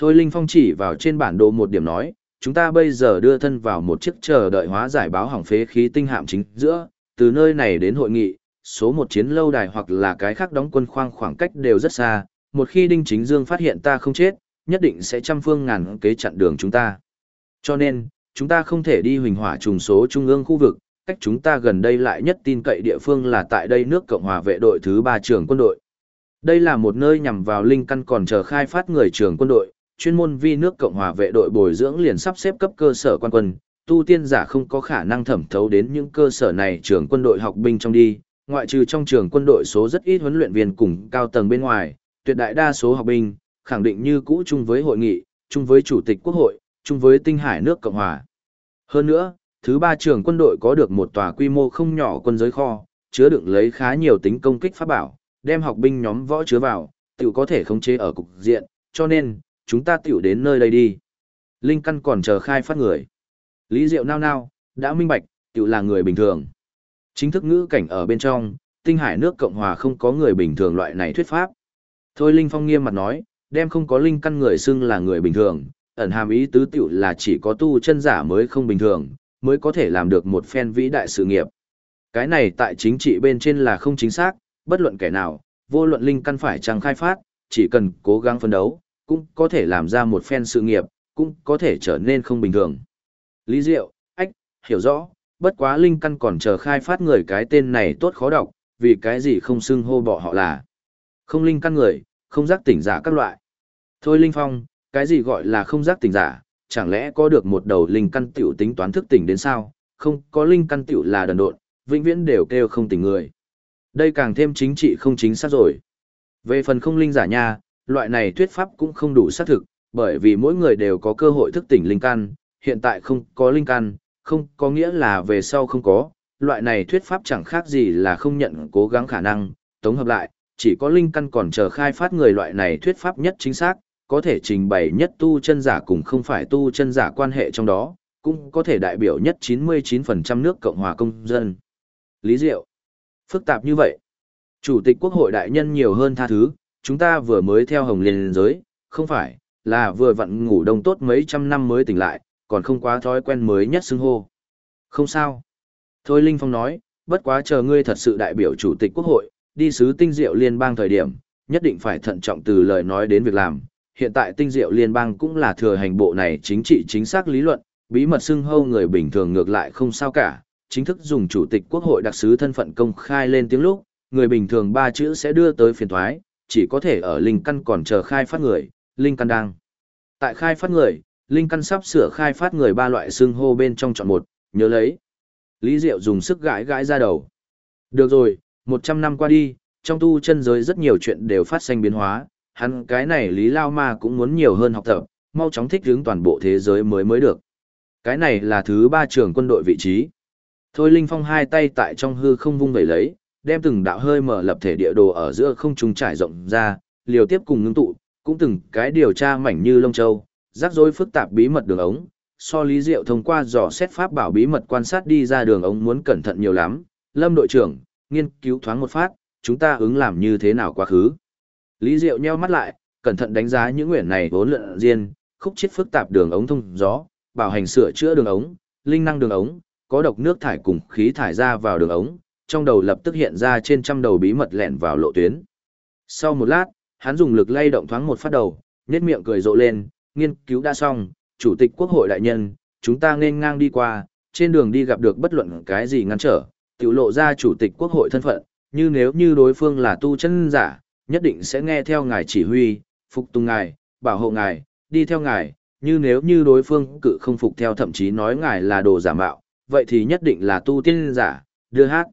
Thôi Linh Phong chỉ vào trên bản đồ một điểm nói, chúng ta bây giờ đưa thân vào một chiếc chờ đợi hóa giải báo hỏng phế khí tinh hạm chính giữa, từ nơi này đến hội nghị, số một chiến lâu đài hoặc là cái khác đóng quân khoang khoảng cách đều rất xa, một khi Đinh Chính Dương phát hiện ta không chết, nhất định sẽ trăm phương ngàn kế chặn đường chúng ta. Cho nên, chúng ta không thể đi huỳnh hỏa trùng số trung ương khu vực, cách chúng ta gần đây lại nhất tin cậy địa phương là tại đây nước Cộng hòa vệ đội thứ 3 trường quân đội. Đây là một nơi nhằm vào linh căn còn chờ khai phát người trường quân đội, chuyên môn vì nước Cộng hòa vệ đội bồi dưỡng liền sắp xếp cấp cơ sở quan quân, tu tiên giả không có khả năng thẩm thấu đến những cơ sở này trường quân đội học binh trong đi, ngoại trừ trong trường quân đội số rất ít huấn luyện viên cùng cao tầng bên ngoài, tuyệt đại đa số học binh, khẳng định như cũ chung với hội nghị, chung với chủ tịch quốc hội, chung với tinh hải nước Cộng hòa. Hơn nữa, thứ 3 trường quân đội có được một tòa quy mô không nhỏ quân giới kho, chứa đựng lấy khá nhiều tính công kích pháp bảo, đem học binh nhóm võ chứa vào, tiểu có thể khống chế ở cục diện, cho nên, chúng ta tiểu đến nơi đây đi. Linh căn còn chờ khai phát người. Lý Diệu nao nao, đã minh bạch, tiểu là người bình thường. Chính thức ngữ cảnh ở bên trong, tinh hải nước Cộng hòa không có người bình thường loại này thuyết pháp. Thôi Linh Phong nghiêm mặt nói, đem không có linh căn người xưng là người bình thường, ẩn hàm ý tứ tiểu là chỉ có tu chân giả mới không bình thường, mới có thể làm được một phen vĩ đại sự nghiệp. Cái này tại chính trị bên trên là không chính xác, bất luận kẻ nào, vô luận linh căn phải chăng khai phát, chỉ cần cố gắng phấn đấu, cũng có thể làm ra một phen sự nghiệp, cũng có thể trở nên không bình thường. Lý Diệu, ách, hiểu rõ, bất quá linh căn còn chờ khai phát người cái tên này tốt khó đọc, vì cái gì không xưng hô bỏ họ là không linh căn người, không giác tỉnh giả các loại. Thôi Linh Phong, cái gì gọi là không giác tỉnh giả, chẳng lẽ có được một đầu linh căn tiểu tính toán thức tỉnh đến sao, không có linh căn tiểu là đần độn, vĩnh viễn đều kêu không tỉnh người. Đây càng thêm chính trị không chính xác rồi. Về phần không linh giả nha, loại này thuyết pháp cũng không đủ xác thực, bởi vì mỗi người đều có cơ hội thức tỉnh linh căn, hiện tại không có linh căn, không có nghĩa là về sau không có, loại này thuyết pháp chẳng khác gì là không nhận cố gắng khả năng, tống hợp lại, chỉ có linh căn còn chờ khai phát người loại này thuyết pháp nhất chính xác, có thể trình bày nhất tu chân giả cùng không phải tu chân giả quan hệ trong đó, cũng có thể đại biểu nhất 99% nước Cộng hòa công dân. Lý Diệu, phức tạp như vậy. Chủ tịch Quốc hội đại nhân nhiều hơn tha thứ, chúng ta vừa mới theo Hồng Liên giới, không phải, là vừa vặn ngủ đông tốt mấy trăm năm mới tỉnh lại, còn không quá thói quen mới nhất xưng hô. Không sao. Thôi Linh Phong nói, bất quá chờ ngươi thật sự đại biểu Chủ tịch Quốc hội, đi sứ tinh diệu liên bang thời điểm, nhất định phải thận trọng từ lời nói đến việc làm. Hiện tại tinh diệu liên bang cũng là thừa hành bộ này chính trị chính xác lý luận, bí mật xưng hô người bình thường ngược lại không sao cả, chính thức dùng Chủ tịch Quốc hội đặc sứ thân phận công khai lên tiếng lúc, người bình thường 3 chữ sẽ đưa tới phiền toái, chỉ có thể ở linh căn còn chờ khai phát người, linh căn đang. Tại khai phát người, linh căn sắp sửa khai phát người 3 loại xưng hô bên trong chọn một, nhớ lấy. Lý Diệu dùng sức gãi gãi ra đầu. Được rồi, 100 năm qua đi, trong tu chân giới rất nhiều chuyện đều phát sinh biến hóa, hắn cái này Lý Lao Ma cũng muốn nhiều hơn học tập, mau chóng thích ứng toàn bộ thế giới mới được. Cái này là thứ 3 trường quân đội vị trí. Thôi Linh Phong hai tay tại trong hư không vung vẩy lấy, đem từng đạo hơi mở lập thể địa đồ ở giữa không trung trải rộng ra, liều tiếp cùng ngưng tụ, cũng từng cái điều tra mảnh như lông châu, rắc rối phức tạp bí mật đường ống, so Lý Diệu thông qua dò xét pháp bảo bí mật quan sát đi ra đường ống muốn cẩn thận nhiều lắm. Lâm đội trưởng, nghiên cứu thoáng một phát, chúng ta ứng làm như thế nào quá khứ. Lý Diệu nheo mắt lại, cẩn thận đánh giá những nguyện này vốn lượn riêng, khúc chiết phức tạp đường ống thông gió, bảo hành sửa chữa đường ống, linh năng đường ống, có độc nước thải cùng khí thải ra vào đường ống, trong đầu lập tức hiện ra trên trăm đầu bí mật lẻn vào lộ tuyến. Sau một lát, hắn dùng lực lay động thoáng một phát đầu, nhếch miệng cười rộ lên, nghiên cứu đã xong, Chủ tịch Quốc hội đại nhân, chúng ta nên ngang đi qua, trên đường đi gặp được bất luận cái gì ngăn trở, tiểu lộ ra Chủ tịch Quốc hội thân phận, như nếu như đối phương là tu chân giả, nhất định sẽ nghe theo ngài chỉ huy, phục tùng ngài, bảo hộ ngài, đi theo ngài, như nếu như đối phương cự không phục theo thậm chí nói ngài là đồ giả mạo, vậy thì nhất định là tu tiên giả, đưa hát.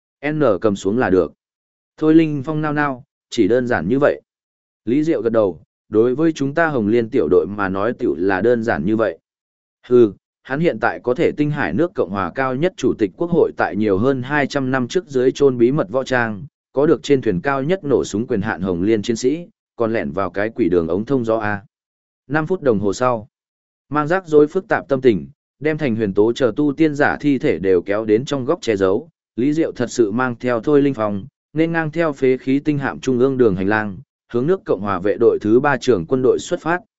N cầm xuống là được. Thôi Linh Phong nao nao, chỉ đơn giản như vậy. Lý Diệu gật đầu, đối với chúng ta Hồng Liên tiểu đội mà nói tiểu là đơn giản như vậy. Hừ, hắn hiện tại có thể tinh hải nước Cộng hòa cao nhất Chủ tịch Quốc hội tại nhiều hơn 200 năm trước dưới chôn bí mật võ trang, có được trên thuyền cao nhất nổ súng quyền hạn Hồng Liên chiến sĩ, còn lẻn vào cái quỷ đường ống thông gió A. 5 phút đồng hồ sau, mang rắc rối phức tạp tâm tình, đem Thành Huyền Tố chờ tu tiên giả thi thể đều kéo đến trong góc che giấu, Lý Diệu thật sự mang theo Thôi Linh Phong, nên ngang theo phế khí tinh hạm trung ương đường hành lang, hướng nước Cộng hòa vệ đội thứ 3 trường quân đội xuất phát.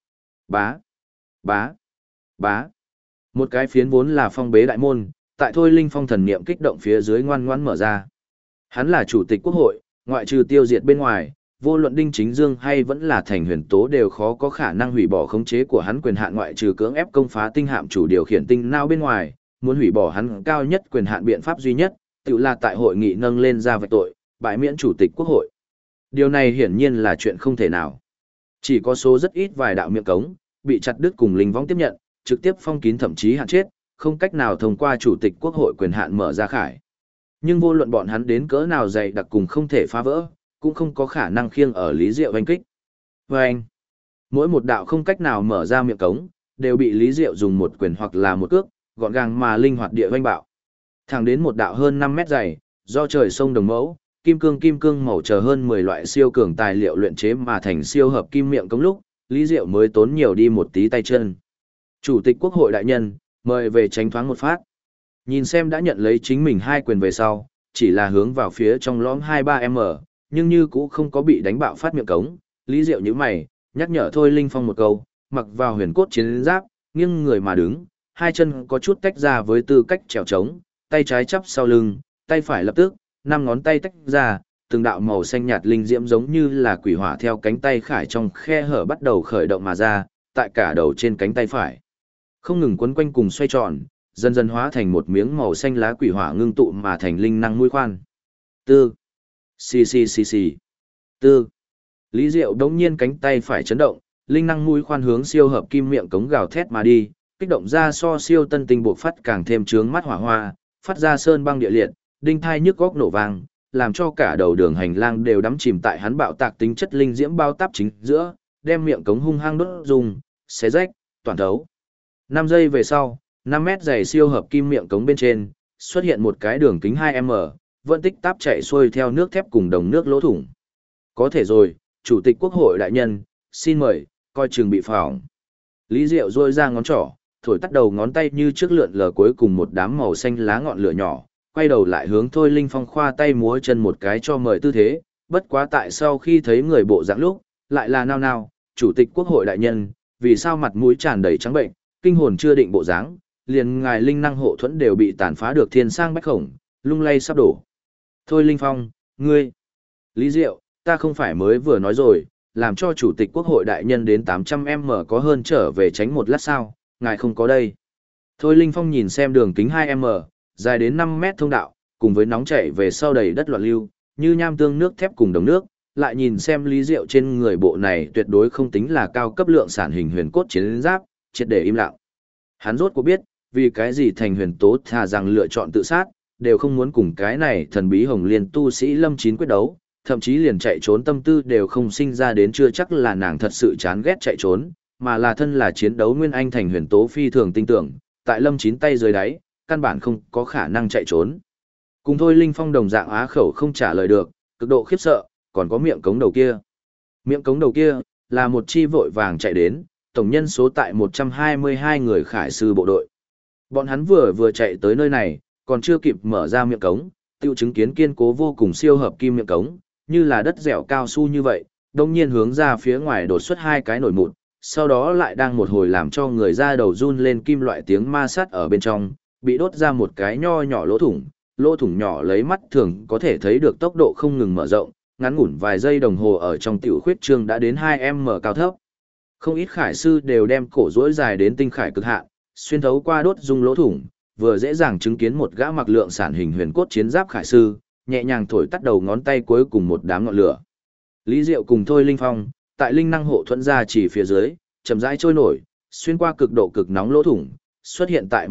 Bá, bá, bá. Một cái phiến vốn là phong bế đại môn, tại Thôi Linh Phong thần niệm kích động phía dưới ngoan ngoãn mở ra. Hắn là chủ tịch quốc hội, ngoại trừ tiêu diệt bên ngoài, vô luận Đinh Chính Dương hay vẫn là Thành Huyền Tố đều khó có khả năng hủy bỏ khống chế của hắn quyền hạn, ngoại trừ cưỡng ép công phá tinh hạm chủ điều khiển tinh não bên ngoài, muốn hủy bỏ hắn cao nhất quyền hạn biện pháp duy nhất, tự là tại hội nghị nâng lên ra vạch tội, bãi miễn chủ tịch quốc hội. Điều này hiển nhiên là chuyện không thể nào. Chỉ có số rất ít vài đạo miệng cống, bị chặt đứt cùng linh vong tiếp nhận, trực tiếp phong kín thậm chí hạn chết, không cách nào thông qua chủ tịch quốc hội quyền hạn mở ra khải. Nhưng vô luận bọn hắn đến cỡ nào dày đặc cùng không thể phá vỡ, cũng không có khả năng khiêng ở Lý Diệu oanh kích. Vâng! Mỗi một đạo không cách nào mở ra miệng cống, đều bị Lý Diệu dùng một quyền hoặc là một cước, gọn gàng mà linh hoạt địa oanh bạo. Thẳng đến một đạo hơn 5 mét dày, do trời sông đồng mẫu, kim cương màu chờ hơn 10 loại siêu cường tài liệu luyện chế mà thành siêu hợp kim miệng cống lúc, Lý Diệu mới tốn nhiều đi một tí tay chân. Chủ tịch quốc hội đại nhân, mời về tránh thoáng một phát. Nhìn xem đã nhận lấy chính mình hai quyền về sau, chỉ là hướng vào phía trong lõm 2-3m, nhưng như cũ không có bị đánh bạo phát miệng cống. Lý Diệu như mày, nhắc nhở Thôi Linh Phong một câu, mặc vào huyền cốt chiến giáp, nghiêng người mà đứng, hai chân có chút tách ra với tư cách trèo trống, tay trái chắp sau lưng, tay phải lập tức, 5 ngón tay tách ra, từng đạo màu xanh nhạt linh diễm giống như là quỷ hỏa theo cánh tay khải trong khe hở bắt đầu khởi động mà ra, tại cả đầu trên cánh tay phải. Không ngừng quấn quanh cùng xoay tròn, dần dần hóa thành một miếng màu xanh lá quỷ hỏa ngưng tụ mà thành linh năng mũi khoan. Tư. Xì xì xì xì. Tư. Lý Diệu đống nhiên cánh tay phải chấn động, linh năng mũi khoan hướng siêu hợp kim miệng cống gào thét mà đi, kích động ra so siêu tân tinh buộc phát càng thêm trướng mắt hỏa hoa, phát ra sơn băng địa liệt, đinh thai nhức góc nổ vang, làm cho cả đầu đường hành lang đều đắm chìm tại hắn bạo tạc tính chất linh diễm bao táp chính giữa, đem miệng cống hung hăng đốt dùng, xé rách, toàn thấu. 5 giây về sau, 5 mét dày siêu hợp kim miệng cống bên trên, xuất hiện một cái đường kính 2m, vẫn tích táp chạy xuôi theo nước thép cùng đồng nước lỗ thủng. Có thể rồi, Chủ tịch Quốc hội đại nhân, xin mời, coi chừng bị phỏng. Lý Diệu rôi ra ngón trỏ, thổi tắt đầu ngón tay như trước lượn lờ cuối cùng một đám màu xanh lá ngọn lửa nhỏ, quay đầu lại hướng Thôi Linh Phong khoa tay múa chân một cái cho mời tư thế, bất quá tại sau khi thấy người bộ dạng lúc, lại là nao nao, Chủ tịch Quốc hội đại nhân, vì sao mặt mũi tràn đầy trắng bệnh, kinh hồn chưa định bộ dáng, liền ngài linh năng hộ thuẫn đều bị tàn phá được thiên sang bách khổng, lung lay sắp đổ. Thôi Linh Phong, ngươi, Lý Diệu, ta không phải mới vừa nói rồi, làm cho Chủ tịch Quốc hội đại nhân đến 800m có hơn trở về tránh một lát sao, ngài không có đây. Thôi Linh Phong nhìn xem đường kính 2m, dài đến 5 mét thông đạo, cùng với nóng chảy về sau đầy đất loạn lưu, như nham tương nước thép cùng đồng nước, lại nhìn xem Lý Diệu trên người bộ này tuyệt đối không tính là cao cấp lượng sản hình huyền cốt chiến giáp, triệt để im lặng. Hắn rốt cuộc biết, vì cái gì Thành Huyền Tố thà rằng lựa chọn tự sát, đều không muốn cùng cái này thần bí hồng liên tu sĩ Lâm Chín quyết đấu, thậm chí liền chạy trốn tâm tư đều không sinh ra đến, chưa chắc là nàng thật sự chán ghét chạy trốn, mà là thân là chiến đấu nguyên anh Thành Huyền Tố phi thường tin tưởng, tại Lâm Chín tay dưới đáy, căn bản không có khả năng chạy trốn. Cùng Thôi Linh Phong đồng dạng á khẩu không trả lời được, cực độ khiếp sợ, còn có miệng cống đầu kia. Miệng cống đầu kia, là một chi vội vàng chạy đến, tổng nhân số tại 122 người khải sư bộ đội. Bọn hắn vừa chạy tới nơi này, còn chưa kịp mở ra miệng cống, tiêu chứng kiến kiên cố vô cùng siêu hợp kim miệng cống, như là đất dẻo cao su như vậy, đồng nhiên hướng ra phía ngoài đột xuất hai cái nổi mụn, sau đó lại đang một hồi làm cho người ra đầu run lên kim loại tiếng ma sát ở bên trong, bị đốt ra một cái nho nhỏ lỗ thủng nhỏ lấy mắt thường có thể thấy được tốc độ không ngừng mở rộng, ngắn ngủn vài giây đồng hồ ở trong tiểu khuyết trương đã đến 2m cao thấp. Không ít khải sư đều đem cổ rỗi dài đến tinh khải cực hạn, xuyên thấu qua đốt dung lỗ thủng, vừa dễ dàng chứng kiến một gã mặc lượng sản hình huyền cốt chiến giáp khải sư, nhẹ nhàng thổi tắt đầu ngón tay cuối cùng một đám ngọn lửa. Lý Diệu cùng Thôi Linh Phong, tại linh năng hộ thuẫn ra chỉ phía dưới, chậm rãi trôi nổi, xuyên qua cực độ cực nóng lỗ thủng, xuất hiện tại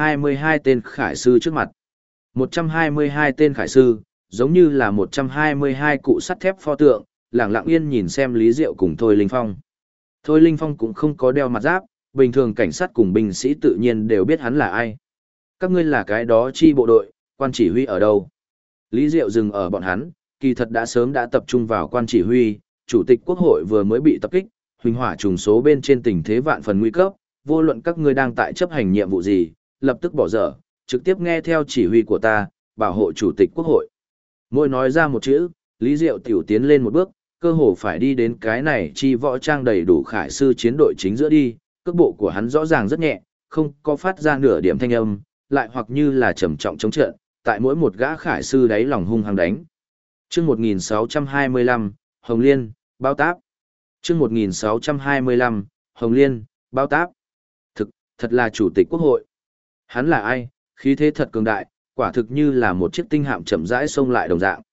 122 tên khải sư trước mặt. 122 tên khải sư, giống như là 122 cụ sắt thép pho tượng, lặng lặng yên nhìn xem Lý Diệu cùng Thôi Linh Phong. Thôi Linh Phong cũng không có đeo mặt giáp, bình thường cảnh sát cùng binh sĩ tự nhiên đều biết hắn là ai. Các ngươi là cái đó chi bộ đội, quan chỉ huy ở đâu? Lý Diệu dừng ở bọn hắn, kỳ thật đã sớm đã tập trung vào quan chỉ huy, chủ tịch quốc hội vừa mới bị tập kích, huỳnh hỏa trùng số bên trên tình thế vạn phần nguy cấp, vô luận các ngươi đang tại chấp hành nhiệm vụ gì, lập tức bỏ dở, trực tiếp nghe theo chỉ huy của ta, bảo hộ chủ tịch quốc hội. Mỗi nói ra một chữ, Lý Diệu tiểu tiến lên một bước, cơ hồ phải đi đến cái này chi võ trang đầy đủ khải sư chiến đội chính giữa đi, cước bộ của hắn rõ ràng rất nhẹ, không có phát ra nửa điểm thanh âm, lại hoặc như là trầm trọng chống trận, tại mỗi một gã khải sư đáy lòng hung hăng đánh. Chương 1625, Hồng Liên, bao táp. Chương 1625, Hồng Liên, bao táp. Thật là chủ tịch quốc hội. Hắn là ai? Khí thế thật cường đại, quả thực như là một chiếc tinh hạm chậm rãi xông lại đồng dạng.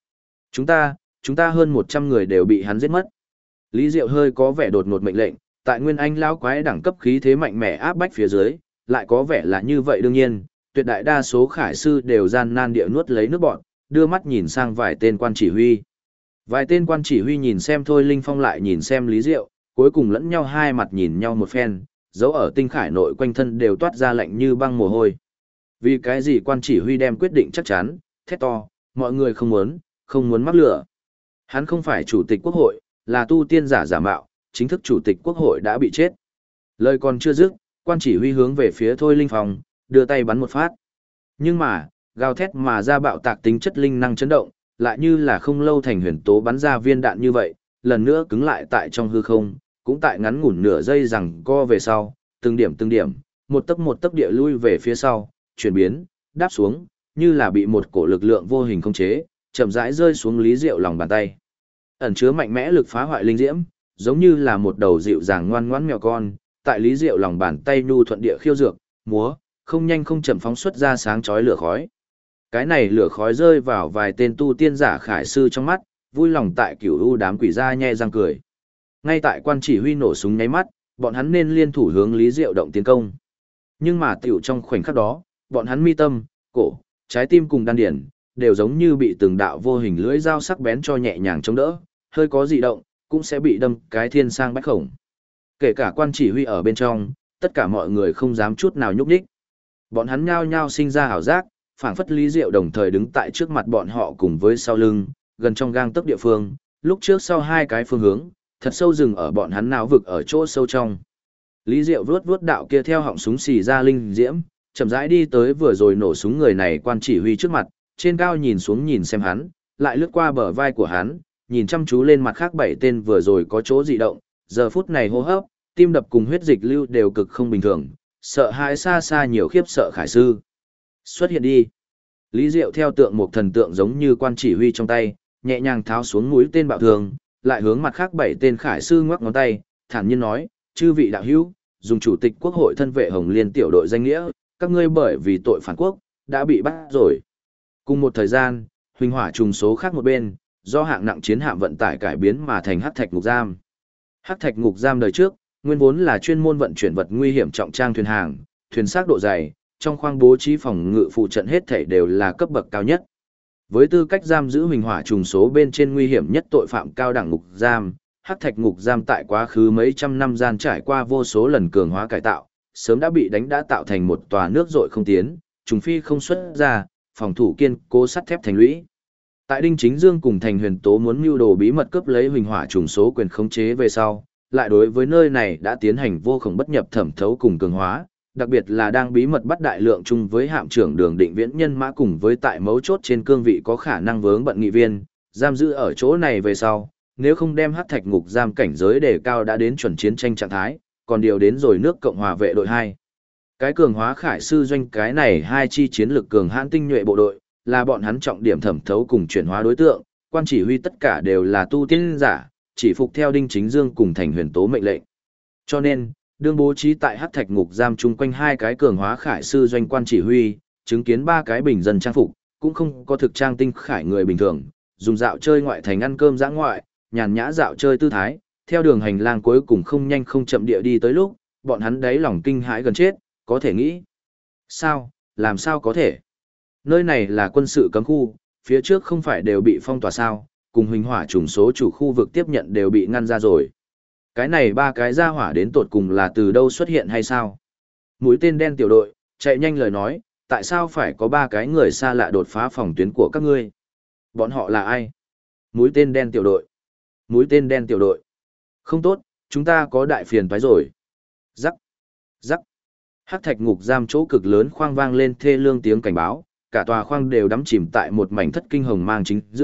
Chúng ta hơn 100 người đều bị hắn giết mất. Lý Diệu hơi có vẻ đột ngột mệnh lệnh, tại Nguyên Anh lão quái đẳng cấp khí thế mạnh mẽ áp bách phía dưới, lại có vẻ là như vậy đương nhiên, tuyệt đại đa số khải sư đều gian nan địa nuốt lấy nước bọn, đưa mắt nhìn sang vài tên quan chỉ huy. Vài tên quan chỉ huy nhìn xem Thôi Linh Phong lại nhìn xem Lý Diệu, cuối cùng lẫn nhau hai mặt nhìn nhau một phen, dấu ở tinh khải nội quanh thân đều toát ra lạnh như băng mồ hôi. Vì cái gì quan chỉ huy đem quyết định chắc chắn, thét to, mọi người không muốn mắc lửa. Hắn không phải chủ tịch quốc hội, là tu tiên giả giả mạo, chính thức chủ tịch quốc hội đã bị chết. Lời còn chưa dứt, quan chỉ huy hướng về phía Thôi Linh Phong, đưa tay bắn một phát. Nhưng mà, gào thét mà ra bạo tạc tính chất linh năng chấn động, lại như là không lâu thành huyền tố bắn ra viên đạn như vậy, lần nữa cứng lại tại trong hư không, cũng tại ngắn ngủn nửa giây rằng co về sau, từng điểm, một tấc địa lui về phía sau, chuyển biến, đáp xuống, như là bị một cổ lực lượng vô hình khống chế, chậm rãi rơi xuống Lý Diệu lòng bàn tay. Ẩn chứa mạnh mẽ lực phá hoại linh diễm, giống như là một đầu dịu dàng ngoan ngoãn mèo con, tại Lý Diệu lòng bàn tay nhu thuận địa khiêu dược, múa, không nhanh không chậm phóng xuất ra sáng chói lửa khói. Cái này lửa khói rơi vào vài tên tu tiên giả khải sư trong mắt, vui lòng tại cửu u đám quỷ gia nhe răng cười. Ngay tại quan chỉ huy nổ súng nháy mắt, bọn hắn nên liên thủ hướng Lý Diệu động tiến công. Nhưng mà tiểu trong khoảnh khắc đó, bọn hắn mi tâm, cổ, trái tim cùng đan điển, đều giống như bị từng đạo vô hình lưỡi dao sắc bén cho nhẹ nhàng chống đỡ, hơi có dị động, cũng sẽ bị đâm cái thiên sang bách khổng. Kể cả quan chỉ huy ở bên trong, tất cả mọi người không dám chút nào nhúc nhích. Bọn hắn nhao nhao sinh ra ảo giác, phảng phất Lý Diệu đồng thời đứng tại trước mặt bọn họ cùng với sau lưng, gần trong gang tấc địa phương, lúc trước sau hai cái phương hướng, thật sâu rừng ở bọn hắn não vực ở chỗ sâu trong. Lý Diệu vuốt đạo kia theo họng súng xì ra linh diễm, chậm rãi đi tới vừa rồi nổ súng người này quan chỉ huy trước mặt, trên cao nhìn xuống nhìn xem hắn, lại lướt qua bờ vai của hắn, nhìn chăm chú lên mặt khác bảy tên vừa rồi có chỗ dị động, giờ phút này hô hấp, tim đập cùng huyết dịch lưu đều cực không bình thường, sợ hãi xa xa nhiều khiếp sợ khải sư. Xuất hiện đi. Lý Diệu theo tượng một thần tượng giống như quan chỉ huy trong tay, nhẹ nhàng tháo xuống mũi tên bạo thường, lại hướng mặt khác bảy tên khải sư ngoắc ngón tay, thản nhiên nói, chư vị đạo hữu, dùng chủ tịch quốc hội thân vệ Hồng Liên tiểu đội danh nghĩa, các ngươi bởi vì tội phản quốc, đã bị bắt rồi. Cùng một thời gian, huỳnh hỏa trùng số khác một bên, do hạng nặng chiến hạm vận tải cải biến mà thành hắc thạch ngục giam. Hắc thạch ngục giam đời trước, nguyên vốn là chuyên môn vận chuyển vật nguy hiểm trọng trang thuyền hàng, thuyền xác độ dày, trong khoang bố trí phòng ngự phụ trận hết thảy đều là cấp bậc cao nhất. Với tư cách giam giữ huỳnh hỏa trùng số bên trên nguy hiểm nhất tội phạm cao đẳng ngục giam, hắc thạch ngục giam tại quá khứ mấy trăm năm gian trải qua vô số lần cường hóa cải tạo, sớm đã bị đánh đã tạo thành một tòa nước dội không tiến, trùng phi không xuất ra, phòng thủ kiên cố sắt thép thành lũy. Tại Đinh Chính Dương cùng Thành Huyền Tố muốn mưu đồ bí mật cướp lấy huỳnh hỏa trùng số quyền khống chế về sau, lại đối với nơi này đã tiến hành vô khổng bất nhập thẩm thấu cùng cường hóa, đặc biệt là đang bí mật bắt đại lượng chung với hạm trưởng Đường Định Viễn nhân mã cùng với tại mấu chốt trên cương vị có khả năng vướng bận nghị viên, giam giữ ở chỗ này về sau, nếu không đem hắc thạch ngục giam cảnh giới đề cao đã đến chuẩn chiến tranh trạng thái, còn điều đến rồi nước Cộng hòa vệ đội 2. Cái cường hóa khải sư doanh cái này hai chi chiến lực cường hãn tinh nhuệ bộ đội, là bọn hắn trọng điểm thẩm thấu cùng chuyển hóa đối tượng, quan chỉ huy tất cả đều là tu tiên giả, chỉ phục theo Đinh Chính Dương cùng Thành Huyền Tố mệnh lệnh. Cho nên, đương bố trí tại hắc thạch ngục giam chung quanh hai cái cường hóa khải sư doanh quan chỉ huy, chứng kiến ba cái bình dân trang phục, cũng không có thực trang tinh khải người bình thường, dùng dạo chơi ngoại thành ăn cơm dã ngoại, nhàn nhã dạo chơi tư thái, theo đường hành lang cuối cùng không nhanh không chậm địa đi tới lúc, bọn hắn đáy lòng kinh hãi gần chết, có thể nghĩ. Sao, làm sao có thể? Nơi này là quân sự cấm khu, phía trước không phải đều bị phong tỏa sao, cùng huỳnh hỏa trùng số chủ khu vực tiếp nhận đều bị ngăn ra rồi. Cái này ba cái ra hỏa đến tột cùng là từ đâu xuất hiện hay sao? Mũi tên đen tiểu đội, chạy nhanh lời nói, tại sao phải có ba cái người xa lạ đột phá phòng tuyến của các ngươi? Bọn họ là ai? Mũi tên đen tiểu đội. Mũi tên đen tiểu đội. Không tốt, chúng ta có đại phiền toái rồi. Rắc. Rắc. Hắc thạch ngục giam chỗ cực lớn khoang vang lên thê lương tiếng cảnh báo, cả tòa khoang đều đắm chìm tại một mảnh thất kinh hồng mang chính giữa,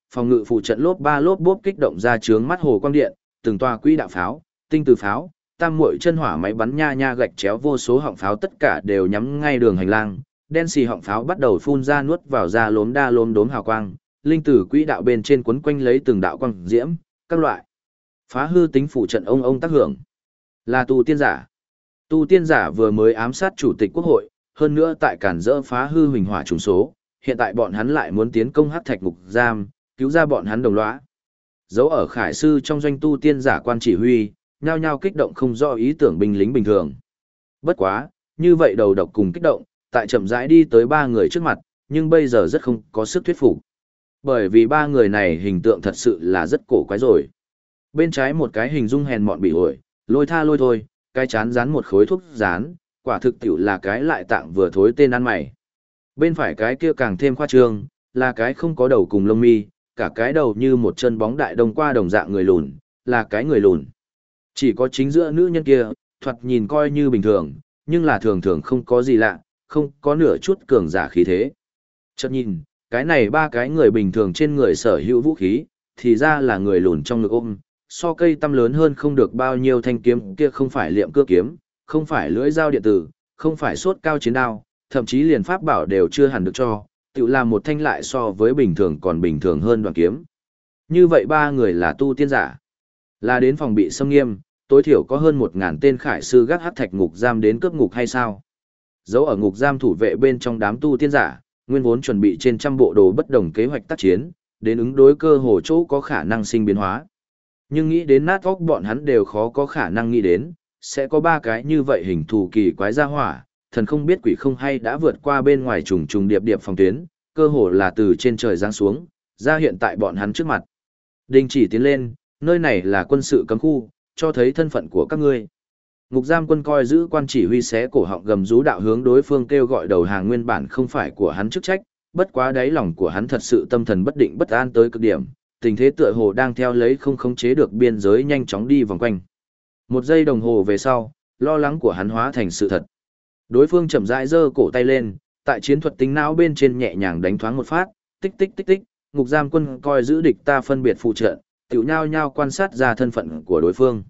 Phòng ngự phụ trận lốp ba lốp bốp kích động ra chướng mắt hồ quang điện, từng toa quỹ đạo pháo, tinh từ pháo, tam muội chân hỏa máy bắn nha nha gạch chéo vô số họng pháo tất cả đều nhắm ngay đường hành lang, đen xì họng pháo bắt đầu phun ra nuốt vào ra lốm đa lốm đốm hào quang, linh tử quỹ đạo bên trên quấn quanh lấy từng đạo quang diễm, các loại phá hư tính phụ trận ông tác hưởng. Là tu tiên giả. Tu tiên giả vừa mới ám sát chủ tịch quốc hội, hơn nữa tại cản rỡ phá hư huỳnh hỏa trùng số, hiện tại bọn hắn lại muốn tiến công hắc thạch ngục giam, cứu ra bọn hắn đồng lõa. Dấu ở khải sư trong doanh tu tiên giả quan chỉ huy, nhao nhao kích động không rõ ý tưởng binh lính bình thường. Bất quá, như vậy đầu độc cùng kích động, tại chậm rãi đi tới ba người trước mặt, nhưng bây giờ rất không có sức thuyết phục. Bởi vì ba người này hình tượng thật sự là rất cổ quái rồi. Bên trái một cái hình dung hèn mọn bị ổi, lôi tha lôi thôi, cái chán dán một khối thuốc dán, quả thực tiểu là cái lại tạng vừa thối tên ăn mày. Bên phải cái kia càng thêm khoa trương, là cái không có đầu cùng lông mi, cả cái đầu như một chân bóng đại đông qua đồng dạng người lùn, là cái người lùn. Chỉ có chính giữa nữ nhân kia, thoạt nhìn coi như bình thường, nhưng là thường thường không có gì lạ, không có nửa chút cường giả khí thế. Chợt nhìn, cái này ba cái người bình thường trên người sở hữu vũ khí, thì ra là người lùn trong ngực ôm, so cây tăm lớn hơn không được bao nhiêu thanh kiếm kia không phải liệm cưa kiếm, không phải lưỡi dao điện tử, không phải sốt cao chiến đao, thậm chí liền pháp bảo đều chưa hẳn được cho, tự làm một thanh lại so với bình thường còn bình thường hơn đoạn kiếm. Như vậy ba người là tu tiên giả, là đến phòng bị xâm nghiêm, tối thiểu có hơn 1.000 tên khải sư gác hắc thạch ngục giam đến cướp ngục hay sao? Dấu ở ngục giam thủ vệ bên trong đám tu tiên giả, nguyên vốn chuẩn bị trên trăm bộ đồ bất đồng kế hoạch tác chiến, đến ứng đối cơ hồ chỗ có khả năng sinh biến hóa. Nhưng nghĩ đến nát óc bọn hắn đều khó có khả năng nghĩ đến, sẽ có ba cái như vậy hình thù kỳ quái ra hỏa, thần không biết quỷ không hay đã vượt qua bên ngoài trùng trùng điệp điệp phòng tuyến, cơ hồ là từ trên trời giáng xuống, ra hiện tại bọn hắn trước mặt. Đình chỉ tiến lên, nơi này là quân sự cấm khu, cho thấy thân phận của các ngươi. Ngục giam quân coi giữ quan chỉ huy xé cổ họng gầm rú đạo hướng đối phương kêu gọi đầu hàng nguyên bản không phải của hắn chức trách, bất quá đáy lòng của hắn thật sự tâm thần bất định bất an tới cực điểm, tình thế tựa hồ đang theo lấy không khống chế được biên giới nhanh chóng đi vòng quanh. Một giây đồng hồ về sau, lo lắng của hắn hóa thành sự thật. Đối phương chậm rãi giơ cổ tay lên, tại chiến thuật tính não bên trên nhẹ nhàng đánh thoáng một phát, tích tích tích tích, ngục giam quân coi giữ địch ta phân biệt phụ trợ, tiểu nhao nhao quan sát ra thân phận của đối phương.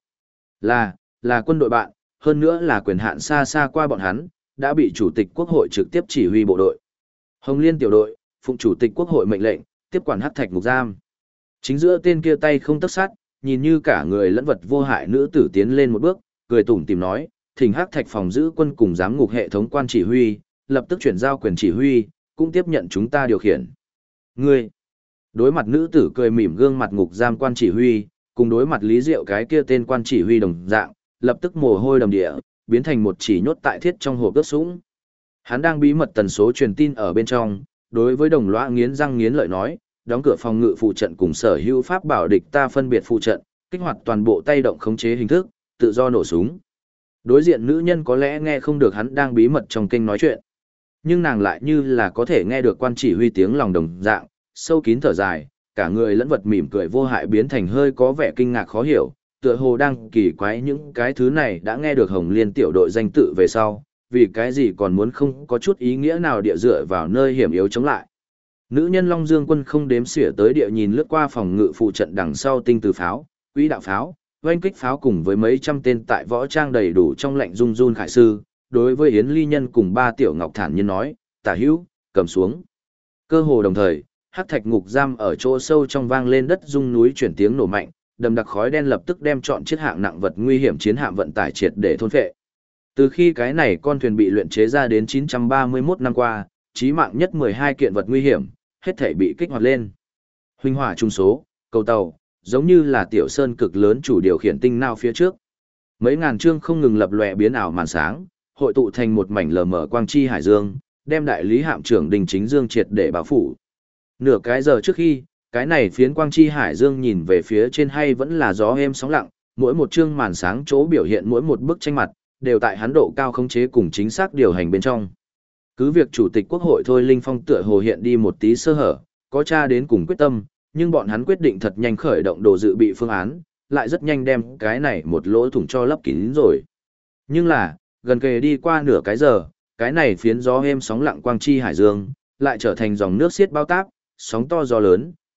Là quân đội bạn, hơn nữa là quyền hạn xa xa qua bọn hắn, đã bị chủ tịch quốc hội trực tiếp chỉ huy bộ đội. Hồng Liên tiểu đội, phụng chủ tịch quốc hội mệnh lệnh, tiếp quản hắc thạch ngục giam. Chính giữa tên kia tay không tấc sắt, nhìn như cả người lẫn vật vô hại nữ tử tiến lên một bước, cười tủm tỉm nói, thỉnh hắc thạch phòng giữ quân cùng giám ngục hệ thống quan chỉ huy, lập tức chuyển giao quyền chỉ huy, cũng tiếp nhận chúng ta điều khiển. Ngươi, đối mặt nữ tử cười mỉm gương mặt ngục giam quan chỉ huy, cùng đối mặt Lý Diệu cái kia tên quan chỉ huy đồng dạng, lập tức mồ hôi đầm địa, biến thành một chỉ nhốt tại thiết trong hộp ướt sũng. Hắn đang bí mật tần số truyền tin ở bên trong, đối với đồng lõa nghiến răng nghiến lợi nói, đóng cửa phòng ngự phụ trận cùng sở hữu pháp bảo địch ta phân biệt phụ trận, kích hoạt toàn bộ tay động khống chế hình thức, tự do nổ súng. Đối diện nữ nhân có lẽ nghe không được hắn đang bí mật trong kênh nói chuyện, nhưng nàng lại như là có thể nghe được quan chỉ huy tiếng lòng đồng dạng, sâu kín thở dài, cả người lẫn vật mỉm cười vô hại biến thành hơi có vẻ kinh ngạc khó hiểu, tựa hồ đang kỳ quái những cái thứ này đã nghe được Hồng Liên tiểu đội danh tự về sau, vì cái gì còn muốn không có chút ý nghĩa nào địa dựa vào nơi hiểm yếu chống lại. Nữ nhân Long Dương quân không đếm xỉa tới địa nhìn lướt qua phòng ngự phụ trận đằng sau tinh từ pháo, quỹ đạo pháo, oanh kích pháo cùng với mấy trăm tên tại võ trang đầy đủ trong lạnh run run khải sư, đối với Yến Ly Nhân cùng ba tiểu ngọc thản nhiên nói, tả hữu, cầm xuống. Cơ hồ đồng thời, hắc thạch ngục giam ở chỗ sâu trong vang lên đất rung núi chuyển tiếng nổ mạnh, đầm đặc khói đen lập tức đem trọn chiếc hạng nặng vật nguy hiểm chiến hạm vận tải triệt để thôn phệ. Từ khi cái này con thuyền bị luyện chế ra đến 931 năm qua, chí mạng nhất 12 kiện vật nguy hiểm, hết thể bị kích hoạt lên. Huỳnh hỏa trung số, cầu tàu, giống như là tiểu sơn cực lớn chủ điều khiển tinh nào phía trước. Mấy ngàn chương không ngừng lập lòe biến ảo màn sáng, hội tụ thành một mảnh lờ mờ quang chi hải dương, đem đại lý hạm trưởng Đình Chính Dương triệt để bao phủ. Nửa cái giờ trước khi, cái này phiến quang chi hải dương nhìn về phía trên hay vẫn là gió êm sóng lặng, mỗi một chương màn sáng chỗ biểu hiện mỗi một bức tranh mặt, đều tại hắn độ cao khống chế cùng chính xác điều hành bên trong. Cứ việc chủ tịch quốc hội Thôi Linh Phong tựa hồ hiện đi một tí sơ hở, có tra đến cùng quyết tâm, nhưng bọn hắn quyết định thật nhanh khởi động đồ dự bị phương án, lại rất nhanh đem cái này một lỗ thủng cho lấp kín rồi. Nhưng là, gần kề đi qua nửa cái giờ, cái này phiến gió êm sóng lặng quang chi hải dương, lại trở thành dòng nước xiết bao táp, sóng to gió lớn,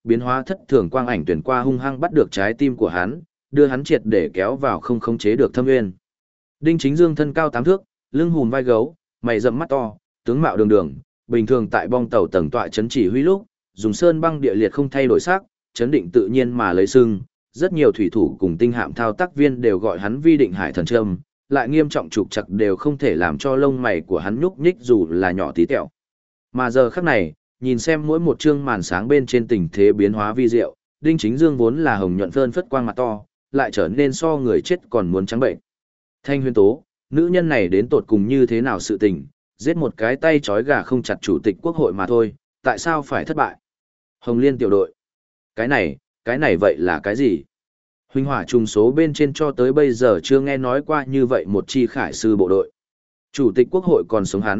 biến hóa thất thường quang ảnh tuyển qua hung hăng bắt được trái tim của hắn, đưa hắn triệt để kéo vào không khống chế được thâm nguyên. Đinh Chính Dương thân cao 8 thước, lưng hùm vai gấu, mày rậm mắt to, tướng mạo đường đường, bình thường tại bong tàu tầng tọa chấn chỉ huy lúc, dùng sơn băng địa liệt không thay đổi sắc, chấn định tự nhiên mà lấy sưng, rất nhiều thủy thủ cùng tinh hạm thao tác viên đều gọi hắn Vi Định Hải thần trâm, lại nghiêm trọng trục trặc đều không thể làm cho lông mày của hắn nhúc nhích dù là nhỏ tí tẹo. Mà giờ khắc này, nhìn xem mỗi một chương màn sáng bên trên tình thế biến hóa vi diệu, Đinh Chính Dương vốn là hồng nhuận phơn phất quang mặt to, lại trở nên so người chết còn muốn trắng bệnh. Thanh Huyên Tố, nữ nhân này đến tột cùng như thế nào sự tình, giết một cái tay trói gà không chặt chủ tịch quốc hội mà thôi, tại sao phải thất bại? Hồng Liên tiểu đội. Cái này vậy là cái gì? Huỳnh hỏa trùng số bên trên cho tới bây giờ chưa nghe nói qua như vậy một chi khải sư bộ đội. Chủ tịch quốc hội còn sống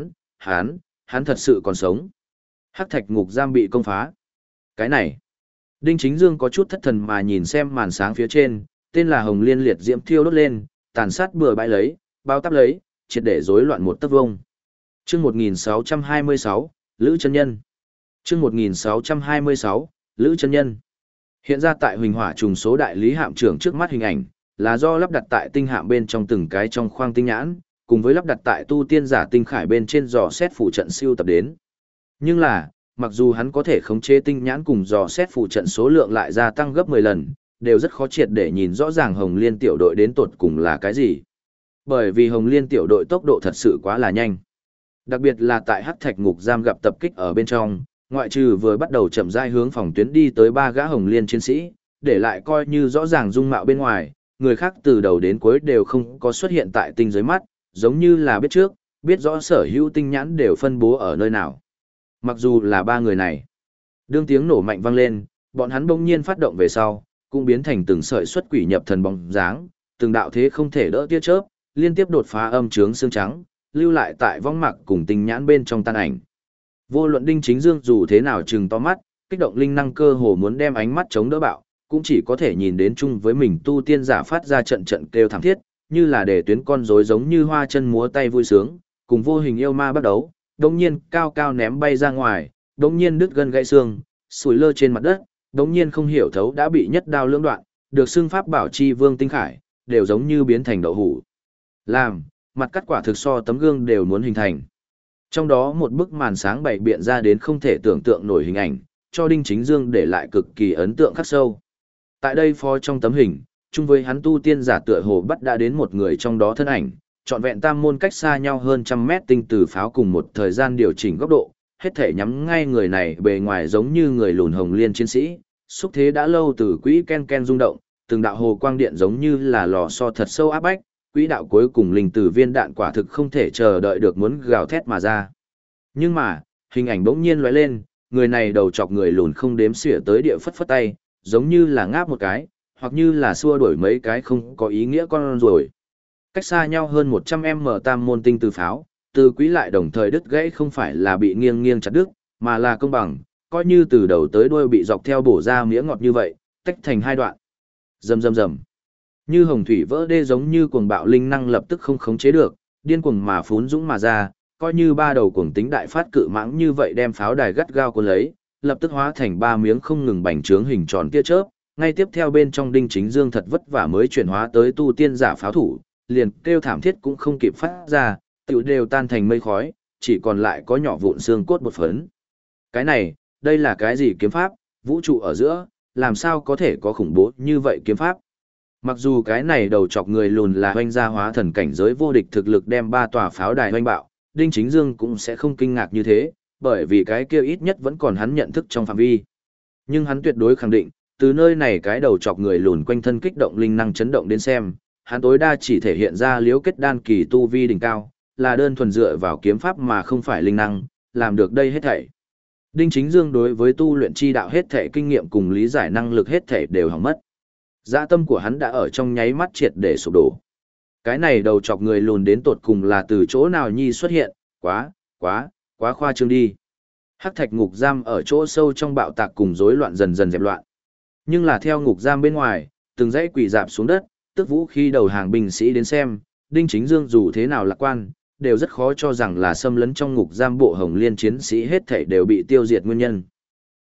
hắn thật sự còn sống. Hắc thạch ngục giam bị công phá. Cái này. Đinh Chính Dương có chút thất thần mà nhìn xem màn sáng phía trên, tên là Hồng Liên liệt diễm thiêu đốt lên, tàn sát bừa bãi lấy, bao táp lấy, triệt để rối loạn một tấc vông. Chương 1626, Lữ Chân Nhân. Chương 1626, Lữ Chân Nhân. Hiện ra tại Huỳnh hỏa trùng số đại lý hạm trưởng trước mắt hình ảnh, là do lắp đặt tại tinh hạm bên trong từng cái trong khoang tinh nhãn, cùng với lắp đặt tại tu tiên giả tinh khải bên trên dò xét phụ trận siêu tập đến. Nhưng là, mặc dù hắn có thể khống chế tinh nhãn cùng dò xét phụ trận số lượng lại gia tăng gấp 10 lần, đều rất khó triệt để nhìn rõ ràng Hồng Liên tiểu đội đến tột cùng là cái gì. Bởi vì Hồng Liên tiểu đội tốc độ thật sự quá là nhanh. Đặc biệt là tại Hắc Thạch ngục giam gặp tập kích ở bên trong, ngoại trừ vừa bắt đầu chậm rãi hướng phòng tuyến đi tới 3 gã Hồng Liên chiến sĩ, để lại coi như rõ ràng dung mạo bên ngoài, người khác từ đầu đến cuối đều không có xuất hiện tại tinh dưới mắt, giống như là biết trước, biết rõ sở hữu tinh nhãn đều phân bố ở nơi nào. Mặc dù là 3 người này, đương tiếng nổ mạnh vang lên, bọn hắn bỗng nhiên phát động về sau, cũng biến thành từng sợi xuất quỷ nhập thần bóng dáng, từng đạo thế không thể đỡ tia chớp, liên tiếp đột phá âm trướng xương trắng, lưu lại tại vong mạc cùng tinh nhãn bên trong tan ảnh. Vô luận Đinh Chính Dương dù thế nào trừng to mắt, kích động linh năng cơ hồ muốn đem ánh mắt chống đỡ bạo, cũng chỉ có thể nhìn đến chung với mình tu tiên giả phát ra trận trận kêu thảm thiết, như là để tuyến con rối giống như hoa chân múa tay vui sướng, cùng vô hình yêu ma bắt đấu, đống nhiên cao cao ném bay ra ngoài, đống nhiên đứt gân gãy xương, sủi lơ trên mặt đất, đống nhiên không hiểu thấu đã bị nhất đao lưỡng đoạn, được xưng pháp bảo chi vương tinh khải, đều giống như biến thành đậu hũ. Làm, mặt cắt quả thực so tấm gương đều muốn hình thành. Trong đó một bức màn sáng bày biện ra đến không thể tưởng tượng nổi hình ảnh, cho Đinh Chính Dương để lại cực kỳ ấn tượng khắc sâu. Tại đây phó trong tấm hình, chung với hắn tu tiên giả tựa hồ bắt đã đến một người trong đó thân ảnh, trọn vẹn tam môn cách xa nhau hơn 100 mét tinh từ pháo cùng một thời gian điều chỉnh góc độ, hết thể nhắm ngay người này bề ngoài giống như người lùn Hồng Liên chiến sĩ, xúc thế đã lâu từ quỹ ken ken rung động, từng đạo hồ quang điện giống như là lò xo thật sâu áp bách, quỹ đạo cuối cùng linh tử viên đạn quả thực không thể chờ đợi được muốn gào thét mà ra. Nhưng mà, hình ảnh bỗng nhiên lóe lên, người này đầu chọc người lùn không đếm xỉa tới địa phất phất tay, giống như là ngáp một cái, hoặc như là xua đuổi mấy cái không có ý nghĩa con rồi. Cách xa nhau hơn 100m tam môn tinh từ pháo, từ quỹ lại đồng thời đứt gãy không phải là bị nghiêng nghiêng chặt đứt, mà là công bằng, coi như từ đầu tới đuôi bị dọc theo bổ ra mía ngọt như vậy, tách thành hai đoạn. Rầm rầm rầm. Như hồng thủy vỡ đê giống như cuồng bạo linh năng lập tức không khống chế được, điên cuồng mà phún dũng mà ra, coi như 3 đầu cuồng tính đại phát cự mãng như vậy đem pháo đài gắt gao cuốn lấy, lập tức hóa thành 3 miếng không ngừng bành trướng hình tròn tia chớp, ngay tiếp theo bên trong Đinh Chính Dương thật vất vả mới chuyển hóa tới tu tiên giả pháo thủ, liền kêu thảm thiết cũng không kịp phát ra, tựu đều tan thành mây khói, chỉ còn lại có nhỏ vụn xương cốt bột phấn. Cái này, đây là cái gì kiếm pháp, vũ trụ ở giữa, làm sao có thể có khủng bố như vậy kiếm pháp? Mặc dù cái này đầu chọc người lùn là hoanh gia hóa thần cảnh giới vô địch thực lực đem 3 tòa pháo đài hoanh bạo, Đinh Chính Dương cũng sẽ không kinh ngạc như thế, bởi vì cái kia ít nhất vẫn còn hắn nhận thức trong phạm vi. Nhưng hắn tuyệt đối khẳng định, từ nơi này cái đầu chọc người lùn quanh thân kích động linh năng chấn động đến xem, hắn tối đa chỉ thể hiện ra liếu kết đan kỳ tu vi đỉnh cao, là đơn thuần dựa vào kiếm pháp mà không phải linh năng, làm được đây hết thảy. Đinh Chính Dương đối với tu luyện chi đạo hết thảy kinh nghiệm cùng lý giải năng lực hết thảy đều hỏng mất. Dạ tâm của hắn đã ở trong nháy mắt triệt để sụp đổ. Cái này đầu chọc người lùn đến tột cùng là từ chỗ nào nhi xuất hiện, quá khoa trương đi. Hắc thạch ngục giam ở chỗ sâu trong bạo tạc cùng rối loạn dần dần dẹp loạn. Nhưng là theo ngục giam bên ngoài, từng dãy quỷ dạp xuống đất, tức vũ khi đầu hàng binh sĩ đến xem, Đinh Chính Dương dù thế nào lạc quan, đều rất khó cho rằng là xâm lấn trong ngục giam bộ Hồng Liên chiến sĩ hết thảy đều bị tiêu diệt nguyên nhân.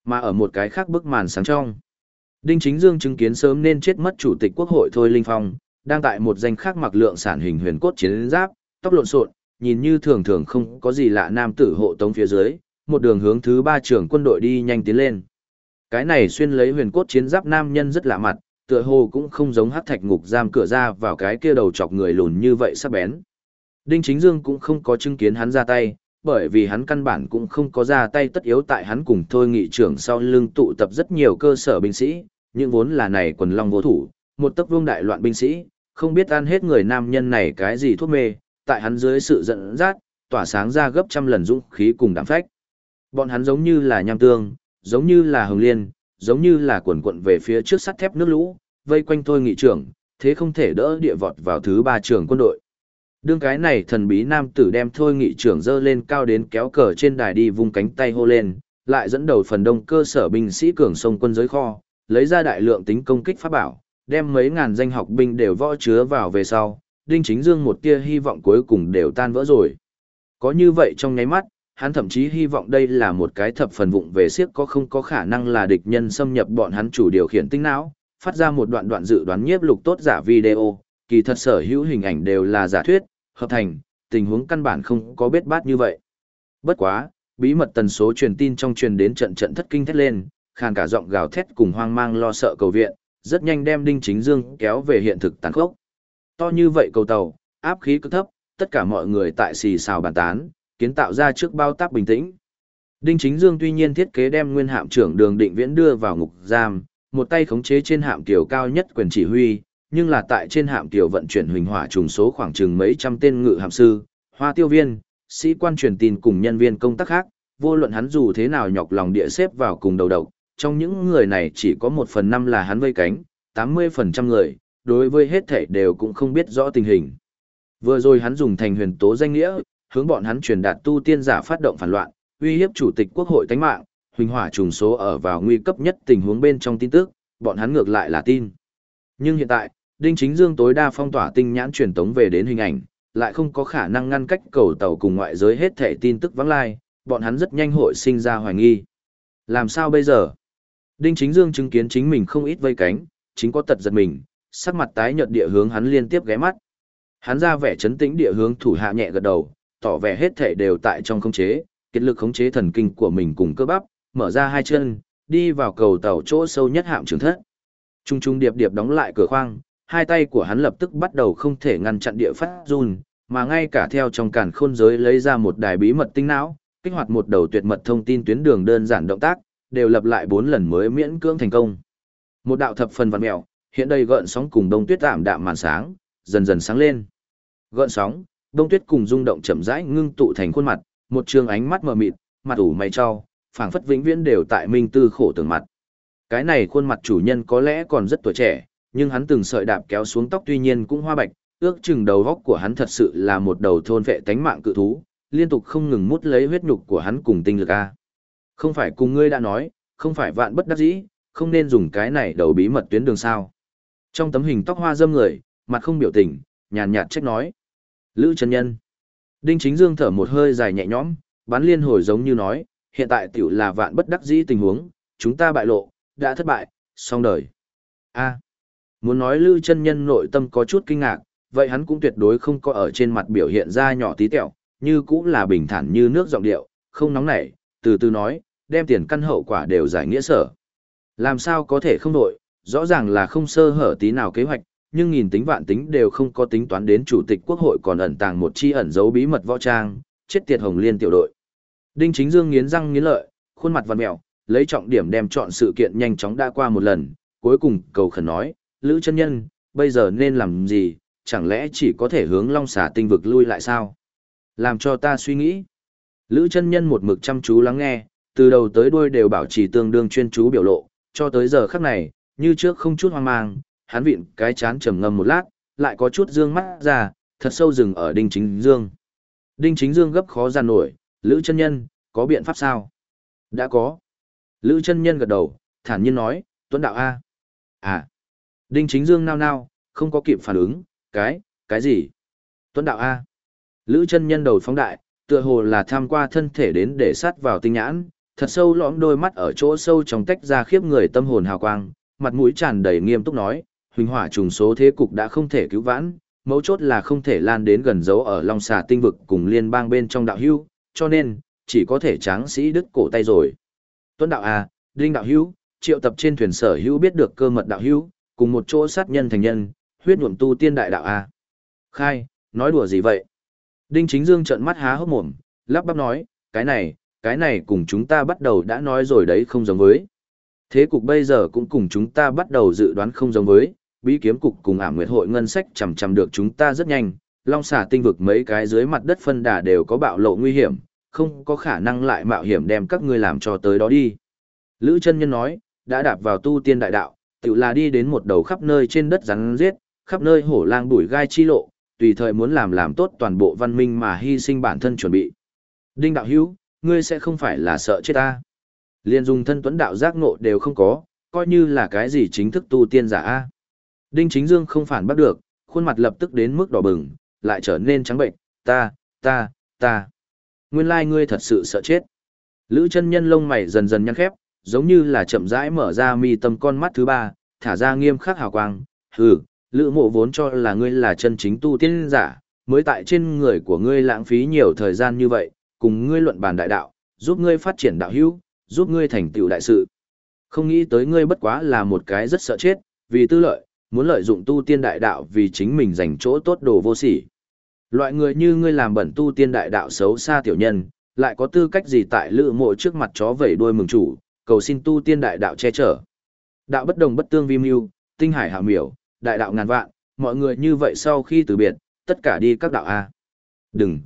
Mà ở một cái khác bức màn sáng trong, Đinh Chính Dương chứng kiến sớm nên chết mất chủ tịch quốc hội Thôi Linh Phong, đang tại một danh khác mặc lượng sản hình huyền cốt chiến giáp, tóc lộn xộn, nhìn như thường thường không có gì lạ nam tử hộ tống phía dưới, một đường hướng thứ 3 trưởng quân đội đi nhanh tiến lên. Cái này xuyên lấy huyền cốt chiến giáp nam nhân rất lạ mặt, tựa hồ cũng không giống hắc thạch ngục giam cửa ra vào cái kia đầu chọc người lùn như vậy sắc bén. Đinh Chính Dương cũng không có chứng kiến hắn ra tay, bởi vì hắn căn bản cũng không có ra tay tất yếu tại hắn cùng Thôi nghị trưởng sau lưng tụ tập rất nhiều cơ sở binh sĩ, nhưng vốn là này quần long vô thủ, một tấc vương đại loạn binh sĩ, không biết ăn hết người nam nhân này cái gì thuốc mê, tại hắn dưới sự dẫn dắt, tỏa sáng ra gấp trăm lần dũng khí cùng đảm phách. Bọn hắn giống như là nham tương, giống như là hồng liên, giống như là quần quận về phía trước sắt thép nước lũ, vây quanh Thôi nghị trưởng, thế không thể đỡ địa vọt vào thứ 3 trường quân đội. Đương cái này thần bí nam tử đem Thôi nghị trưởng dơ lên cao đến kéo cờ trên đài đi vung cánh tay hô lên, lại dẫn đầu phần đông cơ sở binh sĩ cường sông quân giới kho, lấy ra đại lượng tính công kích pháp bảo, đem mấy ngàn danh học binh đều võ chứa vào về sau, Đinh Chính Dương một tia hy vọng cuối cùng đều tan vỡ rồi. Có như vậy trong nháy mắt, hắn thậm chí hy vọng đây là một cái thập phần vụng về siếc có không có khả năng là địch nhân xâm nhập bọn hắn chủ điều khiển tinh não, phát ra một đoạn đoạn dự đoán nhiếp lục tốt giả video, kỳ thật sở hữu hình ảnh đều là giả thuyết, hợp thành, tình huống căn bản không có bết bát như vậy. Bất quá, bí mật tần số truyền tin trong truyền đến trận trận thất kinh thét lên, khàn cả giọng gào thét cùng hoang mang lo sợ cầu viện, rất nhanh đem Đinh Chính Dương kéo về hiện thực tàn khốc. To như vậy cầu tàu, áp khí cực thấp, tất cả mọi người tại xì xào bàn tán, kiến tạo ra trước bao táp bình tĩnh. Đinh Chính Dương tuy nhiên thiết kế đem nguyên hạm trưởng Đường Định Viễn đưa vào ngục giam, một tay khống chế trên hạm tiểu cao nhất quyền chỉ huy, nhưng là tại trên hạm tiểu vận chuyển huỳnh hỏa trùng số khoảng chừng mấy trăm tên ngự hạm sư, hoa tiêu viên, sĩ quan truyền tin cùng nhân viên công tác khác, vô luận hắn dù thế nào nhọc lòng địa xếp vào cùng đầu độc, trong những người này chỉ có 1/5 là hắn vây cánh, 80% người, đối với hết thảy đều cũng không biết rõ tình hình. Vừa rồi hắn dùng thành huyền tố danh nghĩa, hướng bọn hắn truyền đạt tu tiên giả phát động phản loạn, uy hiếp chủ tịch quốc hội tánh mạng, huỳnh hỏa trùng số ở vào nguy cấp nhất tình huống bên trong tin tức, bọn hắn ngược lại là tin. Nhưng hiện tại, Đinh Chính Dương tối đa phong tỏa tinh nhãn truyền tống về đến hình ảnh, lại không có khả năng ngăn cách cầu tàu cùng ngoại giới hết thảy tin tức vắng lai, bọn hắn rất nhanh hội sinh ra hoài nghi. Làm sao bây giờ? Đinh Chính Dương chứng kiến chính mình không ít vây cánh, chính có tật giật mình, sắc mặt tái nhợt địa hướng hắn liên tiếp ghé mắt. Hắn ra vẻ trấn tĩnh địa hướng thủ hạ nhẹ gật đầu, tỏ vẻ hết thảy đều tại trong khống chế, kết lực khống chế thần kinh của mình cùng cơ bắp, mở ra hai chân, đi vào cầu tàu chỗ sâu nhất hạm trưởng thất. Trung trung điệp điệp đóng lại cửa khoang, hai tay của hắn lập tức bắt đầu không thể ngăn chặn địa phát run, mà ngay cả theo trong càn khôn giới lấy ra một đài bí mật tinh não, kích hoạt một đầu tuyệt mật thông tin tuyến đường đơn giản động tác, đều lặp lại 4 lần mới miễn cưỡng thành công. Một đạo thập phần vặn mèo, hiện đây gợn sóng cùng đông tuyết tạm đạm màn sáng, dần dần sáng lên. Gợn sóng, đông tuyết cùng rung động chậm rãi ngưng tụ thành khuôn mặt, một trường ánh mắt mờ mịt, mặt ủ mày cho, phảng phất vĩnh viễn đều tại minh tư khổ tưởng mặt. Cái này khuôn mặt chủ nhân có lẽ còn rất tuổi trẻ, nhưng hắn từng sợi đạp kéo xuống tóc tuy nhiên cũng hoa bạch, ước chừng đầu góc của hắn thật sự là một đầu thôn vệ tánh mạng cự thú, liên tục không ngừng mút lấy huyết nhục của hắn cùng tinh lực a. Không phải cùng ngươi đã nói, không phải vạn bất đắc dĩ, không nên dùng cái này đầu bí mật tuyến đường sao? Trong tấm hình tóc hoa râm người, mặt không biểu tình, nhàn nhạt trách nói. Lữ chân nhân. Đinh Chính Dương thở một hơi dài nhẹ nhõm, bắn liên hồi giống như nói, hiện tại tiểu là vạn bất đắc dĩ tình huống, chúng ta bại lộ, đã thất bại, xong đời. A. Muốn nói Lữ chân nhân nội tâm có chút kinh ngạc, vậy hắn cũng tuyệt đối không có ở trên mặt biểu hiện ra nhỏ tí tẹo, như cũng là bình thản như nước giọng điệu, không nóng nảy, từ từ nói, đem tiền căn hậu quả đều giải nghĩa sở. Làm sao có thể không đội, rõ ràng là không sơ hở tí nào kế hoạch, nhưng nghìn tính vạn tính đều không có tính toán đến chủ tịch quốc hội còn ẩn tàng một chi ẩn giấu bí mật võ trang, chết tiệt Hồng Liên tiểu đội. Đinh Chính Dương nghiến răng nghiến lợi, khuôn mặt vặn mèo, lấy trọng điểm đem chọn sự kiện nhanh chóng đã qua một lần, cuối cùng cầu khẩn nói, Lữ chân nhân, bây giờ nên làm gì, chẳng lẽ chỉ có thể hướng Long Xà tinh vực lui lại sao? Làm cho ta suy nghĩ. Lữ chân nhân một mực chăm chú lắng nghe, từ đầu tới đuôi đều bảo trì tương đương chuyên chú biểu lộ, cho tới giờ khắc này, như trước không chút hoang mang, hắn vịn cái chán trầm ngâm một lát, lại có chút dương mắt ra, thật sâu dừng ở Đinh Chính Dương. Đinh Chính Dương gấp khó giàn nổi, Lữ chân nhân, có biện pháp sao? Đã có. Lữ chân nhân gật đầu, thản nhiên nói, Tuấn đạo A. À. Đinh Chính Dương nao nao, không có kịp phản ứng, cái gì? Tuấn đạo A. Lữ chân nhân đầu phóng đại, tựa hồ là tham qua thân thể đến để sát vào tinh nhãn, thật sâu lõm đôi mắt ở chỗ sâu trong tách ra khiếp người tâm hồn hào quang, mặt mũi tràn đầy nghiêm túc nói, huỳnh hỏa trùng số thế cục đã không thể cứu vãn, mấu chốt là không thể lan đến gần dấu ở Long Xà tinh vực cùng liên bang bên trong đạo hữu, cho nên chỉ có thể tráng sĩ đứt cổ tay rồi. Tuấn đạo à, Đinh đạo hữu, triệu tập trên thuyền sở hữu biết được cơ mật đạo hữu, cùng một chỗ sát nhân thành nhân, huyết nhuộm tu tiên đại đạo à. Khai, nói đùa gì vậy? Đinh Chính Dương trợn mắt há hốc mồm, lắp bắp nói, cái này cùng chúng ta bắt đầu đã nói rồi đấy không giống với. Thế cục bây giờ cũng cùng chúng ta bắt đầu dự đoán không giống với, bí kiếm cục cùng Ảm Nguyệt hội ngân sách chằm được chúng ta rất nhanh, Long Xà tinh vực mấy cái dưới mặt đất phân đà đều có bạo lộ nguy hiểm, không có khả năng lại mạo hiểm đem các ngươi làm cho tới đó đi. Lữ Chân Nhân nói, đã đạp vào tu tiên đại đạo, tự là đi đến một đầu khắp nơi trên đất rắn giết, khắp nơi hổ lang bụi gai chi lộ, tùy thời muốn làm tốt toàn bộ văn minh mà hy sinh bản thân chuẩn bị. Đinh đạo hữu, ngươi sẽ không phải là sợ chết ta? Liên dùng thân tuấn đạo giác ngộ đều không có, coi như là cái gì chính thức tu tiên giả a. Đinh Chính Dương không phản bắt được, khuôn mặt lập tức đến mức đỏ bừng, lại trở nên trắng bệnh, ta. Nguyên lai ngươi thật sự sợ chết. Lữ Chân Nhân lông mày dần dần nhăn khép, giống như là chậm rãi mở ra mi tâm con mắt thứ ba, thả ra nghiêm khắc hào quang. Hừ, Lữ Mộ vốn cho là ngươi là chân chính tu tiên giả, mới tại trên người của ngươi lãng phí nhiều thời gian như vậy, cùng ngươi luận bàn đại đạo, giúp ngươi phát triển đạo hữu, giúp ngươi thành tựu đại sự. Không nghĩ tới ngươi bất quá là một cái rất sợ chết, vì tư lợi, muốn lợi dụng tu tiên đại đạo vì chính mình giành chỗ tốt đồ vô sỉ. Loại người như ngươi làm bẩn tu tiên đại đạo xấu xa tiểu nhân, lại có tư cách gì tại Lữ Mộ trước mặt chó vẩy đuôi mừng chủ, cầu xin tu tiên đại đạo che chở. Đạo bất đồng bất tương vi mưu, tinh hải hảo miểu, đại đạo ngàn vạn, mọi người như vậy sau khi từ biệt, tất cả đi các đạo a. Đừng.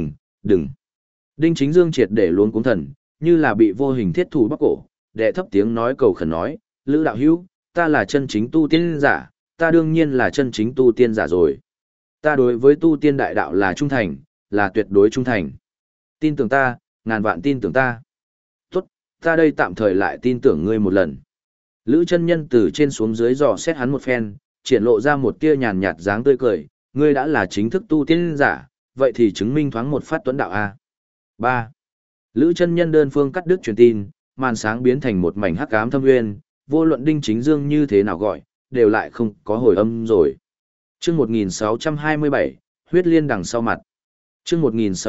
Đinh Chính Dương triệt để luống cuống thần, như là bị vô hình thiết thủ bóc cổ, đệ thấp tiếng nói cầu khẩn nói, Lữ đạo hữu, ta là chân chính tu tiên giả, ta đương nhiên là chân chính tu tiên giả rồi. Ta đối với tu tiên đại đạo là trung thành, là tuyệt đối trung thành. Tin tưởng ta, ngàn vạn tin tưởng ta. Tốt, ta đây tạm thời lại tin tưởng ngươi một lần. Lữ Chân Nhân từ trên xuống dưới dò xét hắn một phen, triển lộ ra một tia nhàn nhạt dáng tươi cười, ngươi đã là chính thức tu tiên giả, vậy thì chứng minh thoáng một phát tuấn đạo a. 3. Lữ Chân Nhân đơn phương cắt đứt truyền tin, màn sáng biến thành một mảnh hắc ám thâm nguyên, vô luận Đinh Chính Dương như thế nào gọi, đều lại không có hồi âm rồi. Chương 1627, huyết liên đằng sau mặt. Chương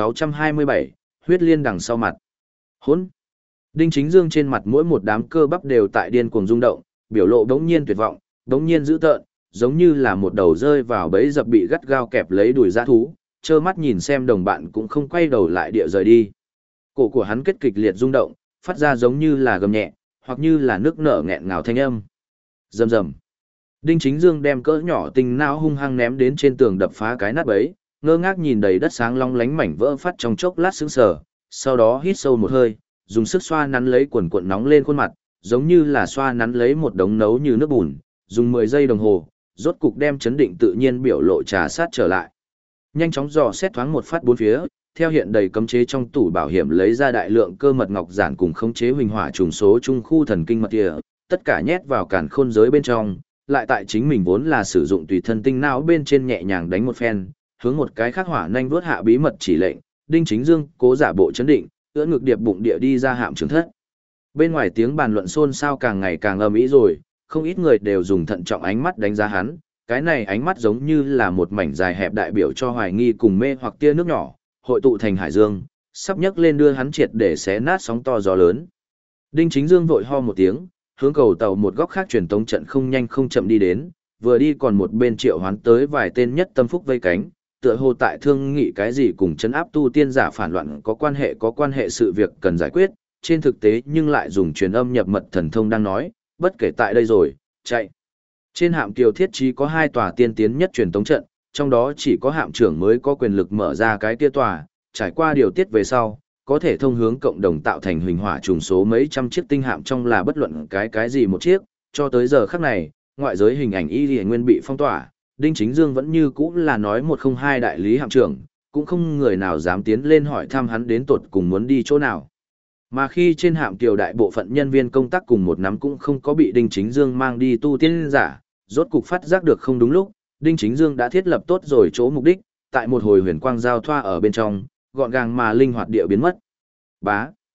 1627, huyết liên đằng sau mặt. Hỗn. Đinh Chính Dương trên mặt mỗi một đám cơ bắp đều tại điên cuồng rung động, biểu lộ đống nhiên tuyệt vọng, đống nhiên dữ tợn, giống như là một đầu rơi vào bẫy dập bị gắt gao kẹp lấy đuổi dã thú, trơ mắt nhìn xem đồng bạn cũng không quay đầu lại địa rời đi. Cổ của hắn kết kịch liệt rung động, phát ra giống như là gầm nhẹ, hoặc như là nước nở nghẹn ngào thanh âm. Rầm rầm. Đinh Chính Dương đem cỡ nhỏ tinh não hung hăng ném đến trên tường đập phá cái nát bấy, ngơ ngác nhìn đầy đất sáng long lánh mảnh vỡ phát trong chốc lát sững sờ, sau đó hít sâu một hơi, dùng sức xoa nắn lấy quần cuộn nóng lên khuôn mặt, giống như là xoa nắn lấy một đống nấu như nước bùn, dùng 10 giây đồng hồ, rốt cục đem chấn định tự nhiên biểu lộ trà sát trở lại. Nhanh chóng dò xét thoáng một phát bốn phía, theo hiện đầy cấm chế trong tủ bảo hiểm lấy ra đại lượng cơ mật ngọc giản cùng khống chế huỳnh hỏa trùng số trung khu thần kinh mật địa, tất cả nhét vào càn khôn giới bên trong, lại tại chính mình vốn là sử dụng tùy thân tinh não bên trên nhẹ nhàng đánh một phen, hướng một cái khác hỏa nhanh vuốt hạ bí mật chỉ lệnh, Đinh Chính Dương cố giả bộ chấn định, ưỡn ngực điệp bụng địa đi ra hạm trưởng thất. Bên ngoài tiếng bàn luận xôn xao càng ngày càng ầm ĩ rồi, không ít người đều dùng thận trọng ánh mắt đánh giá hắn, cái này ánh mắt giống như là một mảnh dài hẹp đại biểu cho hoài nghi cùng mê hoặc tia nước nhỏ, hội tụ thành hải dương, sắp nhấc lên đưa hắn triệt để xé nát sóng to gió lớn. Đinh Chính Dương vội ho một tiếng, hướng cầu tàu một góc khác truyền tống trận không nhanh không chậm đi đến, vừa đi còn một bên triệu hoán tới vài tên nhất tâm phúc vây cánh, tựa hồ tại thương nghị cái gì cùng chấn áp tu tiên giả phản loạn có quan hệ sự việc cần giải quyết, trên thực tế nhưng lại dùng truyền âm nhập mật thần thông đang nói, bất kể tại đây rồi, chạy. Trên hạm kiều thiết trí có 2 tòa tiên tiến nhất truyền tống trận, trong đó chỉ có hạm trưởng mới có quyền lực mở ra cái kia tòa, trải qua điều tiết về sau, có thể thông hướng cộng đồng tạo thành huỳnh hỏa trùng số mấy trăm chiếc tinh hạm trong là bất luận cái gì một chiếc, cho tới giờ khắc này, ngoại giới hình ảnh y liễu nguyên bị phong tỏa, Đinh Chính Dương vẫn như cũ là nói 102 đại lý hạm trưởng, cũng không người nào dám tiến lên hỏi thăm hắn đến tột cùng muốn đi chỗ nào. Mà khi trên hạm kiều đại bộ phận nhân viên công tác cùng một nắm cũng không có bị Đinh Chính Dương mang đi tu tiên giả, rốt cục phát giác được không đúng lúc, Đinh Chính Dương đã thiết lập tốt rồi chỗ mục đích, tại một hồi huyền quang giao thoa ở bên trong, gọn gàng mà linh hoạt địa biến mất. Bá.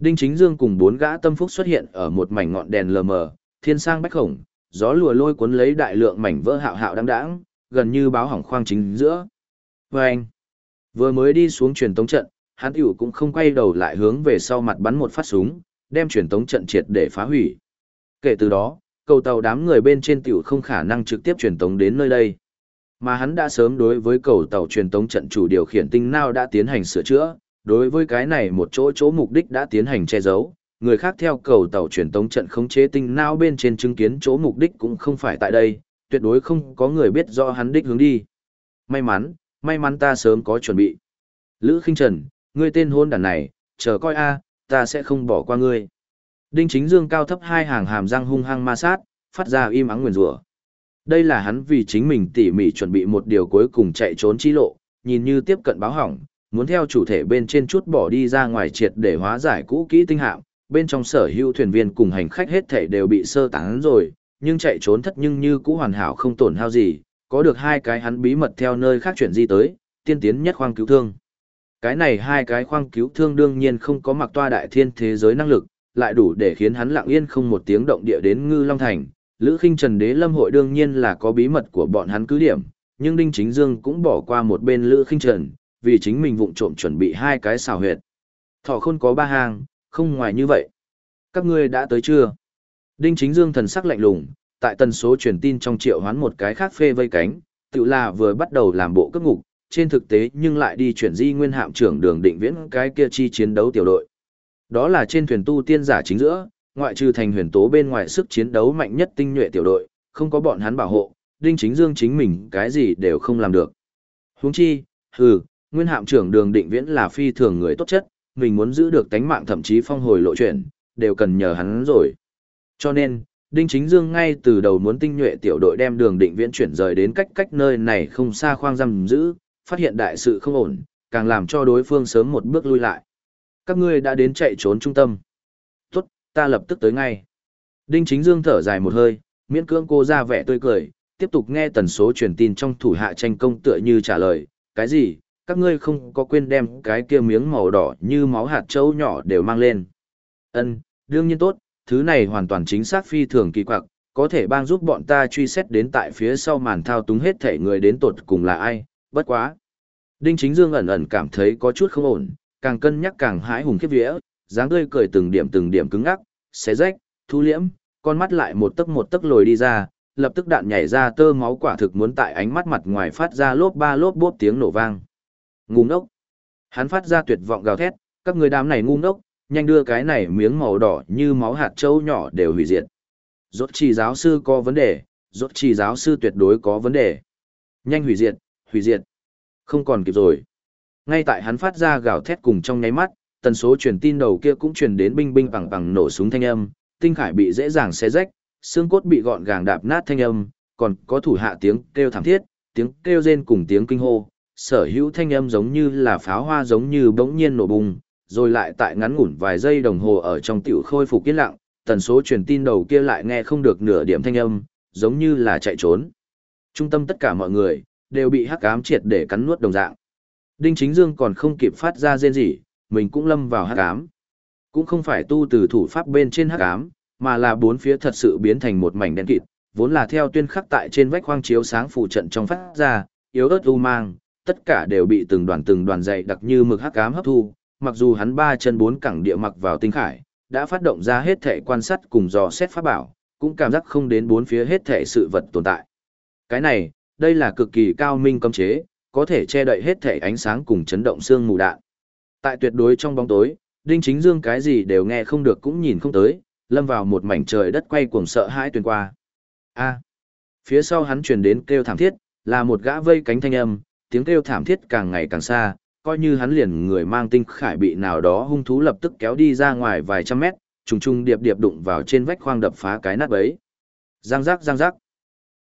Đinh Chính Dương cùng 4 gã tâm phúc xuất hiện ở một mảnh ngọn đèn lờ mờ, thiên sang bách khổng, gió lùa lôi cuốn lấy đại lượng mảnh vỡ hạo hạo đáng đáng, gần như báo hỏng khoang chính giữa. Vâng! Vừa mới đi xuống truyền tống trận, hắn tiểu cũng không quay đầu lại hướng về sau mặt bắn một phát súng, đem truyền tống trận triệt để phá hủy. Kể từ đó, cầu tàu đám người bên trên tiểu không khả năng trực tiếp truyền tống đến nơi đây. Mà hắn đã sớm đối với cầu tàu truyền tống trận chủ điều khiển tinh não đã tiến hành sửa chữa, đối với cái này một chỗ mục đích đã tiến hành che giấu, người khác theo cầu tàu truyền tống trận khống chế tinh não bên trên chứng kiến chỗ mục đích cũng không phải tại đây, tuyệt đối không có người biết rõ hắn đích hướng đi. May mắn ta sớm có chuẩn bị. Lữ Khinh Trần, ngươi tên hôn đàn này, chờ coi ta sẽ không bỏ qua ngươi. Đinh Chính Dương cao thấp hai hàng hàm răng hung hăng ma sát, phát ra im ắng nguyền rủa. Đây là hắn vì chính mình tỉ mỉ chuẩn bị một điều cuối cùng chạy trốn chi lộ, nhìn như tiếp cận báo hỏng, muốn theo chủ thể bên trên chút bỏ đi ra ngoài triệt để hóa giải cũ kỹ tinh hạm, bên trong sở hữu thuyền viên cùng hành khách hết thảy đều bị sơ tán rồi, nhưng chạy trốn thất nhưng như cũ hoàn hảo không tổn hao gì, có được 2 cái hắn bí mật theo nơi khác chuyển di tới, tiên tiến nhất khoang cứu thương. Cái này 2 cái khoang cứu thương đương nhiên không có mặc toa đại thiên thế giới năng lực, lại đủ để khiến hắn lặng yên không một tiếng động địa đến Ngư Long Thành. Lữ Khinh Trần Đế Lâm hội đương nhiên là có bí mật của bọn hắn cứ điểm, nhưng Đinh Chính Dương cũng bỏ qua một bên Lữ Khinh Trần, vì chính mình vụng trộm chuẩn bị 2 cái xào huyệt. Thỏ khôn có 3 hàng, không ngoài như vậy. Các ngươi đã tới chưa? Đinh Chính Dương thần sắc lạnh lùng, tại tần số truyền tin trong triệu hoán một cái khác phê vây cánh, tự là vừa bắt đầu làm bộ cướp ngục, trên thực tế nhưng lại đi chuyển di nguyên hạm trưởng Đường Định Viễn cái kia chi chiến đấu tiểu đội. Đó là trên thuyền tu tiên giả chính giữa, ngoại trừ thành huyền tố bên ngoài sức chiến đấu mạnh nhất tinh nhuệ tiểu đội, không có bọn hắn bảo hộ, Đinh Chính Dương chính mình cái gì đều không làm được. Huống chi, nguyên hạm trưởng Đường Định Viễn là phi thường người tốt chất, mình muốn giữ được tánh mạng thậm chí phong hồi lộ chuyển, đều cần nhờ hắn rồi. Cho nên, Đinh Chính Dương ngay từ đầu muốn tinh nhuệ tiểu đội đem Đường Định Viễn chuyển rời đến cách nơi này không xa khoang giam giữ, phát hiện đại sự không ổn, càng làm cho đối phương sớm một bước lui lại. Các ngươi đã đến chạy trốn trung tâm. Tốt, ta lập tức tới ngay. Đinh Chính Dương thở dài một hơi, miễn cưỡng cô ra vẻ tươi cười, tiếp tục nghe tần số truyền tin trong thủ hạ tranh công tựa như trả lời, cái gì, các ngươi không có quên đem cái kia miếng màu đỏ như máu hạt châu nhỏ đều mang lên. Đương nhiên tốt, thứ này hoàn toàn chính xác phi thường kỳ quặc, có thể bang giúp bọn ta truy xét đến tại phía sau màn thao túng hết thể người đến tột cùng là ai, bất quá. Đinh Chính Dương ẩn ẩn cảm thấy có chút không ổn, càng cân nhắc càng hãi hùng khiếp vía, dáng tươi cười từng điểm cứng ngắc, xé rách, thu liễm, con mắt lại một tấc lồi đi ra, lập tức đạn nhảy ra tơ máu quả thực muốn tại ánh mắt mặt ngoài phát ra lốp ba lốp bốp tiếng nổ vang. Ngu ngốc. Hắn phát ra tuyệt vọng gào thét, các người đám này ngu ngốc, nhanh đưa cái này miếng màu đỏ như máu hạt châu nhỏ đều hủy diệt. Rốt chỉ giáo sư có vấn đề, rốt chỉ giáo sư tuyệt đối có vấn đề. Nhanh hủy diệt. Không còn kịp rồi. Ngay tại hắn phát ra gào thét cùng trong nháy mắt, tần số truyền tin đầu kia cũng truyền đến binh binh bằng nổ súng thanh âm, tinh khải bị dễ dàng xé rách, xương cốt bị gọn gàng đạp nát thanh âm, còn có thủ hạ tiếng kêu thảm thiết, tiếng kêu rên cùng tiếng kinh hô, sở hữu thanh âm giống như là pháo hoa giống như bỗng nhiên nổ bùng, rồi lại tại ngắn ngủn vài giây đồng hồ ở trong tiểu khôi phục yên lặng, tần số truyền tin đầu kia lại nghe không được nửa điểm thanh âm, giống như là chạy trốn. Trung tâm tất cả mọi người đều bị hắc ám triệt để cắn nuốt đồng dạng. Đinh Chính Dương còn không kịp phát ra rên rỉ, mình cũng lâm vào hắc ám. Cũng không phải tu từ thủ pháp bên trên hắc ám, mà là bốn phía thật sự biến thành một mảnh đen kịt, vốn là theo tuyên khắc tại trên vách khoang chiếu sáng phụ trận trong phát ra, yếu ớt u mang, tất cả đều bị từng đoàn dày đặc như mực hắc ám hấp thu, mặc dù hắn 3 chân 4 cẳng địa mặc vào tinh khải, đã phát động ra hết thể quan sát cùng dò xét pháp bảo, cũng cảm giác không đến bốn phía hết thể sự vật tồn tại. Cái này, đây là cực kỳ cao minh cấm chế, có thể che đậy hết thể ánh sáng cùng chấn động xương mù đạn. Tại tuyệt đối trong bóng tối, Đinh Chính Dương cái gì đều nghe không được cũng nhìn không tới, lâm vào một mảnh trời đất quay cuồng sợ hãi tuyền qua. Phía sau hắn truyền đến kêu thảm thiết, là một gã vây cánh thanh âm, tiếng kêu thảm thiết càng ngày càng xa, coi như hắn liền người mang tinh khải bị nào đó hung thú lập tức kéo đi ra ngoài vài trăm mét, trùng trùng điệp điệp đụng vào trên vách khoang đập phá cái nát bấy. Giang giác,